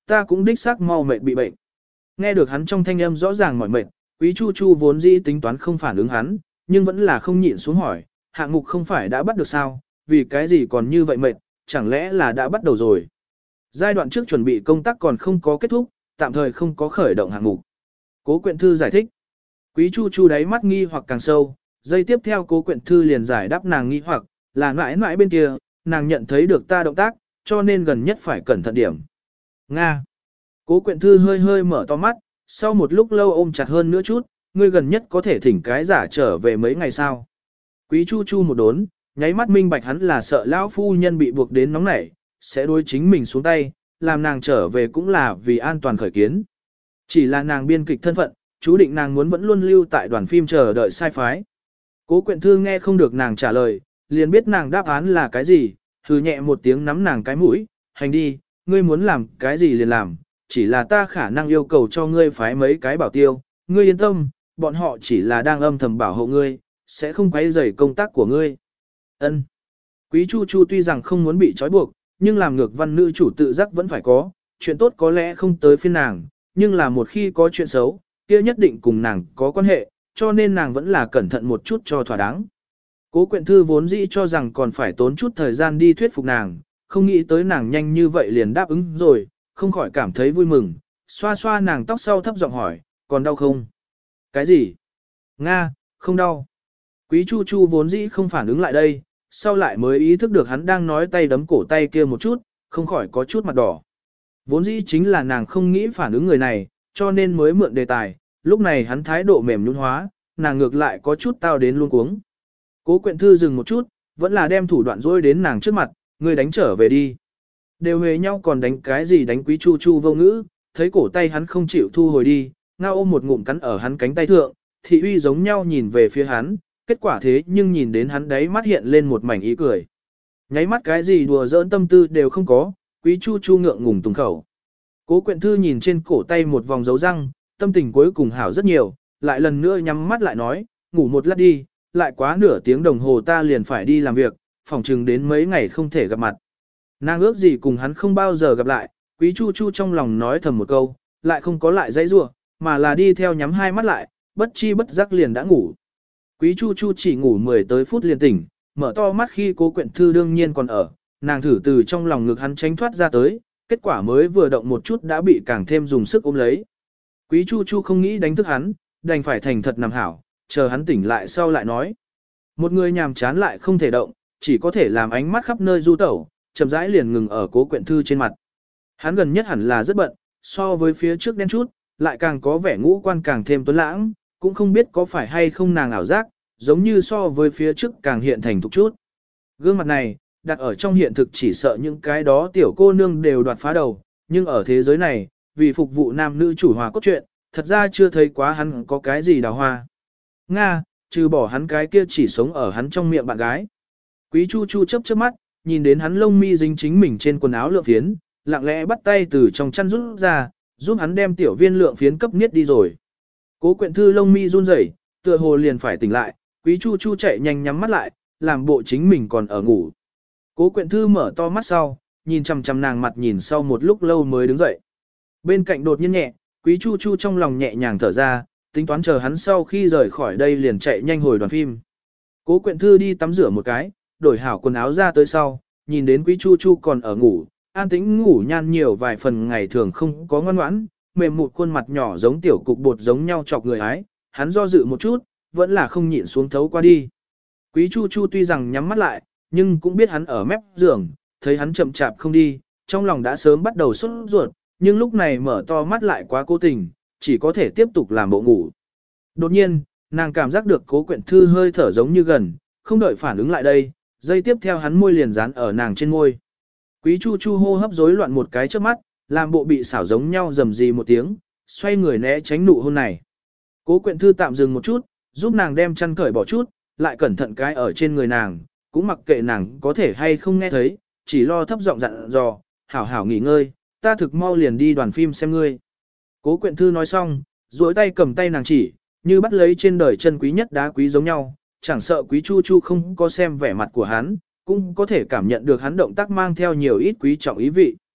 ta cũng đích xác mau mệt bị bệnh. Nghe được hắn trong thanh âm rõ ràng mỏi mệt, Quý Chu Chu vốn dĩ tính toán không phản ứng hắn, nhưng vẫn là không nhịn xuống hỏi, hạng mục không phải đã bắt được sao, vì cái gì còn như vậy mệt, chẳng lẽ là đã bắt đầu rồi. Giai đoạn trước chuẩn bị công tác còn không có kết thúc, tạm thời không có khởi động hạng mục. Cố Quyện Thư giải thích. Quý Chu Chu đáy mắt nghi hoặc càng sâu, giây tiếp theo Cố Quyện Thư liền giải đáp nàng nghi hoặc, là mãi mãi bên kia, nàng nhận thấy được ta động tác, cho nên gần nhất phải cẩn thận điểm. Nga. Cố Quyện Thư hơi hơi mở to mắt, sau một lúc lâu ôm chặt hơn nữa chút, ngươi gần nhất có thể thỉnh cái giả trở về mấy ngày sau. Quý Chu Chu một đốn, nháy mắt minh bạch hắn là sợ lão phu nhân bị buộc đến nóng nảy, sẽ đối chính mình xuống tay, làm nàng trở về cũng là vì an toàn khởi kiến. Chỉ là nàng biên kịch thân phận, chú định nàng muốn vẫn luôn lưu tại đoàn phim chờ đợi sai phái. Cố Quyện Thư nghe không được nàng trả lời, liền biết nàng đáp án là cái gì, hừ nhẹ một tiếng nắm nàng cái mũi, hành đi, ngươi muốn làm cái gì liền làm, chỉ là ta khả năng yêu cầu cho ngươi phái mấy cái bảo tiêu, ngươi yên tâm, bọn họ chỉ là đang âm thầm bảo hộ ngươi, sẽ không quấy rầy công tác của ngươi. Ân. Quý Chu Chu tuy rằng không muốn bị trói buộc, nhưng làm ngược văn nữ chủ tự giác vẫn phải có, chuyện tốt có lẽ không tới phiên nàng, nhưng là một khi có chuyện xấu, kia nhất định cùng nàng có quan hệ, cho nên nàng vẫn là cẩn thận một chút cho thỏa đáng. Cố Quyện Thư vốn dĩ cho rằng còn phải tốn chút thời gian đi thuyết phục nàng, không nghĩ tới nàng nhanh như vậy liền đáp ứng rồi, không khỏi cảm thấy vui mừng, xoa xoa nàng tóc sau thấp giọng hỏi, còn đau không? Cái gì? Nga, không đau. Quý Chu Chu vốn dĩ không phản ứng lại đây, sau lại mới ý thức được hắn đang nói tay đấm cổ tay kia một chút, không khỏi có chút mặt đỏ. Vốn dĩ chính là nàng không nghĩ phản ứng người này, cho nên mới mượn đề tài, lúc này hắn thái độ mềm nhũn hóa, nàng ngược lại có chút tao đến luôn cuống. Cố Quyện Thư dừng một chút, vẫn là đem thủ đoạn dối đến nàng trước mặt, ngươi đánh trở về đi. Đều hề nhau còn đánh cái gì đánh Quý Chu Chu vô ngữ, thấy cổ tay hắn không chịu thu hồi đi, ngao ôm một ngụm cắn ở hắn cánh tay thượng, thị uy giống nhau nhìn về phía hắn, kết quả thế nhưng nhìn đến hắn đấy mắt hiện lên một mảnh ý cười. Nháy mắt cái gì đùa giỡn tâm tư đều không có, Quý Chu Chu ngượng ngùng tùng khẩu. Cố Quyện Thư nhìn trên cổ tay một vòng dấu răng, tâm tình cuối cùng hảo rất nhiều, lại lần nữa nhắm mắt lại nói, ngủ một lát đi, lại quá nửa tiếng đồng hồ ta liền phải đi làm việc, phỏng chừng đến mấy ngày không thể gặp mặt. Nàng ước gì cùng hắn không bao giờ gặp lại, Quý Chu Chu trong lòng nói thầm một câu, lại không có lại dãy rủa, mà là đi theo nhắm hai mắt lại, bất chi bất giác liền đã ngủ. Quý Chu Chu chỉ ngủ 10 tới phút liền tỉnh, mở to mắt khi Cố Quyện Thư đương nhiên còn ở, nàng thử từ trong lòng ngực hắn tránh thoát ra tới, kết quả mới vừa động một chút đã bị càng thêm dùng sức ôm lấy. Quý Chu Chu không nghĩ đánh thức hắn, đành phải thành thật nằm hảo, chờ hắn tỉnh lại sau lại nói. Một người nhàm chán lại không thể động, chỉ có thể làm ánh mắt khắp nơi du tẩu, chậm rãi liền ngừng ở Cố Quyện Thư trên mặt. Hắn gần nhất hẳn là rất bận, so với phía trước đen chút, lại càng có vẻ ngũ quan càng thêm tuấn lãng, cũng không biết có phải hay không nàng ảo giác, giống như so với phía trước càng hiện thành thục chút. Gương mặt này, đặt ở trong hiện thực chỉ sợ những cái đó tiểu cô nương đều đoạt phá đầu, nhưng ở thế giới này, vì phục vụ nam nữ chủ hòa cốt truyện, thật ra chưa thấy quá hắn có cái gì đào hoa. Nga, trừ bỏ hắn cái kia chỉ sống ở hắn trong miệng bạn gái. Quý Chu Chu chớp chớp mắt, nhìn đến hắn lông mi dính chính mình trên quần áo lượng phiến, lặng lẽ bắt tay từ trong chăn rút ra, giúp hắn đem tiểu viên lượng phiến cấp niết đi rồi. Cố Quyện Thư lông mi run rẩy, tựa hồ liền phải tỉnh lại, Quý Chu Chu chạy nhanh nhắm mắt lại, làm bộ chính mình còn ở ngủ. Cố Quyện Thư mở to mắt sau, nhìn chằm chằm nàng mặt nhìn sau một lúc lâu mới đứng dậy. Bên cạnh đột nhiên nhẹ, Quý Chu Chu trong lòng nhẹ nhàng thở ra, tính toán chờ hắn sau khi rời khỏi đây liền chạy nhanh hồi đoàn phim. Cố Quyện Thư đi tắm rửa một cái, đổi hảo quần áo ra tới sau, nhìn đến Quý Chu Chu còn ở ngủ, an tĩnh ngủ nhan nhiều vài phần ngày thường không có ngoan ngoãn, mềm mụt khuôn mặt nhỏ giống tiểu cục bột giống nhau chọc người ái, hắn do dự một chút, vẫn là không nhịn xuống thấu qua đi. Quý Chu Chu tuy rằng nhắm mắt lại, nhưng cũng biết hắn ở mép giường, thấy hắn chậm chạp không đi, trong lòng đã sớm bắt đầu sốt ruột, nhưng lúc này mở to mắt lại quá cố tình, chỉ có thể tiếp tục làm bộ ngủ. Đột nhiên, nàng cảm giác được Cố Quyện Thư hơi thở giống như gần, không đợi phản ứng lại đây, giây tiếp theo hắn môi liền dán ở nàng trên môi. Quý Chu Chu hô hấp rối loạn một cái trước mắt, làm bộ bị xảo giống nhau rầm rì một tiếng, xoay người né tránh nụ hôn này. Cố Quyện Thư tạm dừng một chút, giúp nàng đem chăn cởi bỏ chút, lại cẩn thận cái ở trên người nàng, cũng mặc kệ nàng có thể hay không nghe thấy, chỉ lo thấp giọng dặn dò, hảo hảo nghỉ ngơi, ta thực mau liền đi đoàn phim xem ngươi. Cố Quyện Thư nói xong, duỗi tay cầm tay nàng chỉ, như bắt lấy trên đời chân quý nhất đá quý giống nhau, chẳng sợ Quý Chu Chu không có xem vẻ mặt của hắn, cũng có thể cảm nhận được hắn động tác mang theo nhiều ít quý trọng ý vị.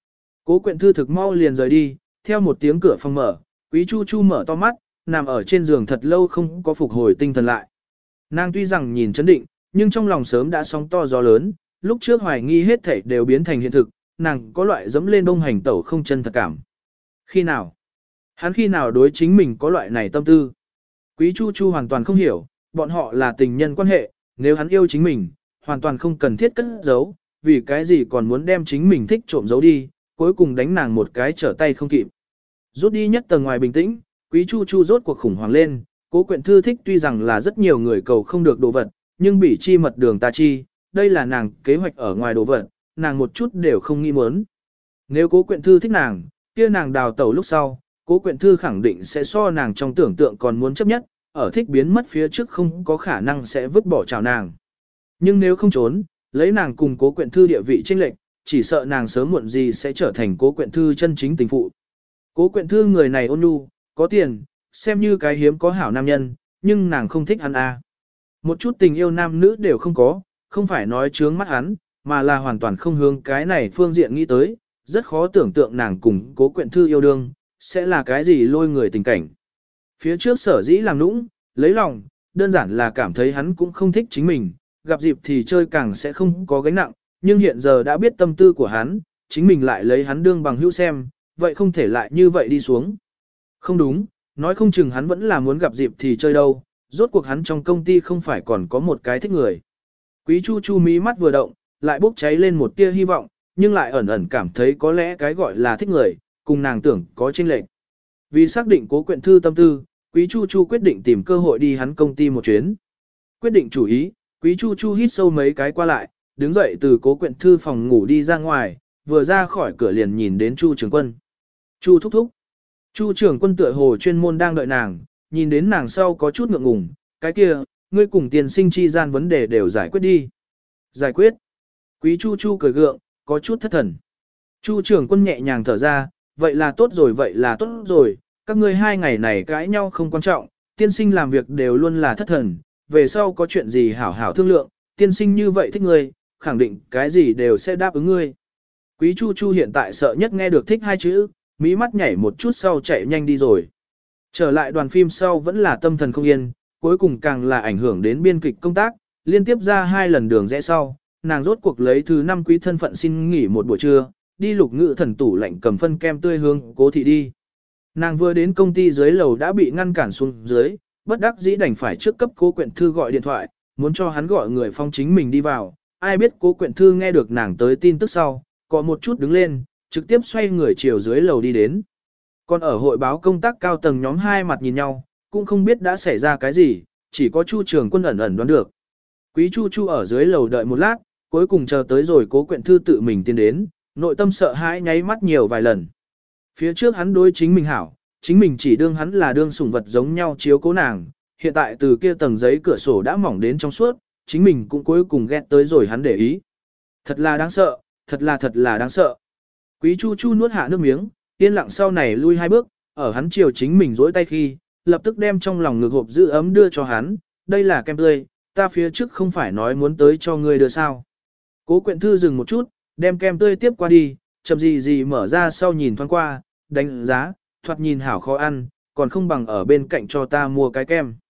Cố Quyện Thư thực mau liền rời đi, theo một tiếng cửa phòng mở, Quý Chu Chu mở to mắt, nằm ở trên giường thật lâu không có phục hồi tinh thần lại. Nàng tuy rằng nhìn chấn định, nhưng trong lòng sớm đã sóng to gió lớn, lúc trước hoài nghi hết thảy đều biến thành hiện thực, nàng có loại dẫm lên bông hành tẩu không chân thật cảm. Khi nào? Hắn khi nào đối chính mình có loại này tâm tư? Quý Chu Chu hoàn toàn không hiểu, bọn họ là tình nhân quan hệ, nếu hắn yêu chính mình, hoàn toàn không cần thiết cất giấu, vì cái gì còn muốn đem chính mình thích trộm giấu đi, cuối cùng đánh nàng một cái trở tay không kịp. Rút đi nhất tầng ngoài bình tĩnh, Quý Chu Chu rốt cuộc khủng hoảng lên, Cố Quyện Thư thích tuy rằng là rất nhiều người cầu không được đồ vật, nhưng bỉ chi mật đường ta chi, đây là nàng kế hoạch ở ngoài đồ vật, nàng một chút đều không nghĩ muốn. Nếu Cố Quyện Thư thích nàng, kia nàng đào tẩu lúc sau, Cố Quyện Thư khẳng định sẽ so nàng trong tưởng tượng còn muốn chấp nhất, ở thích biến mất phía trước không có khả năng sẽ vứt bỏ chào nàng. Nhưng nếu không trốn, lấy nàng cùng Cố Quyện Thư địa vị chênh lệch, chỉ sợ nàng sớm muộn gì sẽ trở thành Cố Quyện Thư chân chính tình phụ. Cố Quyện Thư người này ôn nhu, có tiền, xem như cái hiếm có hảo nam nhân, nhưng nàng không thích hắn a. Một chút tình yêu nam nữ đều không có, không phải nói trướng mắt hắn, mà là hoàn toàn không hướng cái này phương diện nghĩ tới, rất khó tưởng tượng nàng cùng Cố Quyện Thư yêu đương, sẽ là cái gì lôi người tình cảnh. Phía trước sở dĩ làm nũng, lấy lòng, đơn giản là cảm thấy hắn cũng không thích chính mình, gặp dịp thì chơi càng sẽ không có gánh nặng, nhưng hiện giờ đã biết tâm tư của hắn, chính mình lại lấy hắn đương bằng hữu xem, vậy không thể lại như vậy đi xuống. Không đúng, nói không chừng hắn vẫn là muốn gặp dịp thì chơi đâu, rốt cuộc hắn trong công ty không phải còn có một cái thích người. Quý Chu Chu mí mắt vừa động, lại bốc cháy lên một tia hy vọng, nhưng lại ẩn ẩn cảm thấy có lẽ cái gọi là thích người, cùng nàng tưởng có chênh lệch. Vì xác định Cố Quyện Thư tâm tư, Quý Chu Chu quyết định tìm cơ hội đi hắn công ty một chuyến. Quyết định chủ ý, Quý Chu Chu hít sâu mấy cái qua lại, đứng dậy từ Cố Quyện Thư phòng ngủ đi ra ngoài, vừa ra khỏi cửa liền nhìn đến Chu Trường Quân. Chu thúc thúc. Chu Trường Quân tựa hồ chuyên môn đang đợi nàng, nhìn đến nàng sau có chút ngượng ngùng, cái kia, ngươi cùng tiền sinh chi gian vấn đề đều giải quyết đi. Giải quyết. Quý Chu Chu cười gượng, có chút thất thần. Chu Trường Quân nhẹ nhàng thở ra, vậy là tốt rồi, vậy là tốt rồi, các ngươi hai ngày này cãi nhau không quan trọng, tiên sinh làm việc đều luôn là thất thần, về sau có chuyện gì hảo hảo thương lượng, tiên sinh như vậy thích ngươi, khẳng định cái gì đều sẽ đáp ứng ngươi. Quý Chu Chu hiện tại sợ nhất nghe được thích hai chữ, mỹ mắt nhảy một chút sau chạy nhanh đi rồi. Trở lại đoàn phim sau vẫn là tâm thần không yên, cuối cùng càng là ảnh hưởng đến biên kịch công tác, liên tiếp ra 2 lần đường rẽ sau, nàng rốt cuộc lấy thứ 5 quý thân phận xin nghỉ một buổi trưa, đi Lục Ngự Thần tủ lạnh cầm phân kem tươi hương Cố thị đi. Nàng vừa đến công ty dưới lầu đã bị ngăn cản xuống dưới, bất đắc dĩ đành phải trước cấp Cố Quyện Thư gọi điện thoại, muốn cho hắn gọi người phong chính mình đi vào. Ai biết Cố Quyện Thư nghe được nàng tới tin tức sau, có một chút đứng lên, trực tiếp xoay người chiều dưới lầu đi đến. Còn ở hội báo công tác cao tầng nhóm hai mặt nhìn nhau, cũng không biết đã xảy ra cái gì, chỉ có Chu Trường Quân ẩn ẩn đoán được. Quý Chu Chu ở dưới lầu đợi một lát, cuối cùng chờ tới rồi Cố Quyện Thư tự mình tiến đến, nội tâm sợ hãi nháy mắt nhiều vài lần. Phía trước hắn đối chính mình hảo, chính mình chỉ đương hắn là đương sủng vật giống nhau chiếu cố nàng, hiện tại từ kia tầng giấy cửa sổ đã mỏng đến trong suốt, chính mình cũng cuối cùng ghét tới rồi hắn để ý. Thật là đáng sợ, thật là đáng sợ. Quý Chu Chu nuốt hạ nước miếng, yên lặng sau này lui 2 bước, ở hắn chiều chính mình dối tay khi, lập tức đem trong lòng ngực hộp giữ ấm đưa cho hắn, đây là kem tươi, ta phía trước không phải nói muốn tới cho ngươi đưa sao. Cố Quyện Thư dừng một chút, đem kem tươi tiếp qua đi, chậm gì mở ra sau nhìn thoáng qua, đánh giá, thoạt nhìn hảo khó ăn, còn không bằng ở bên cạnh cho ta mua cái kem.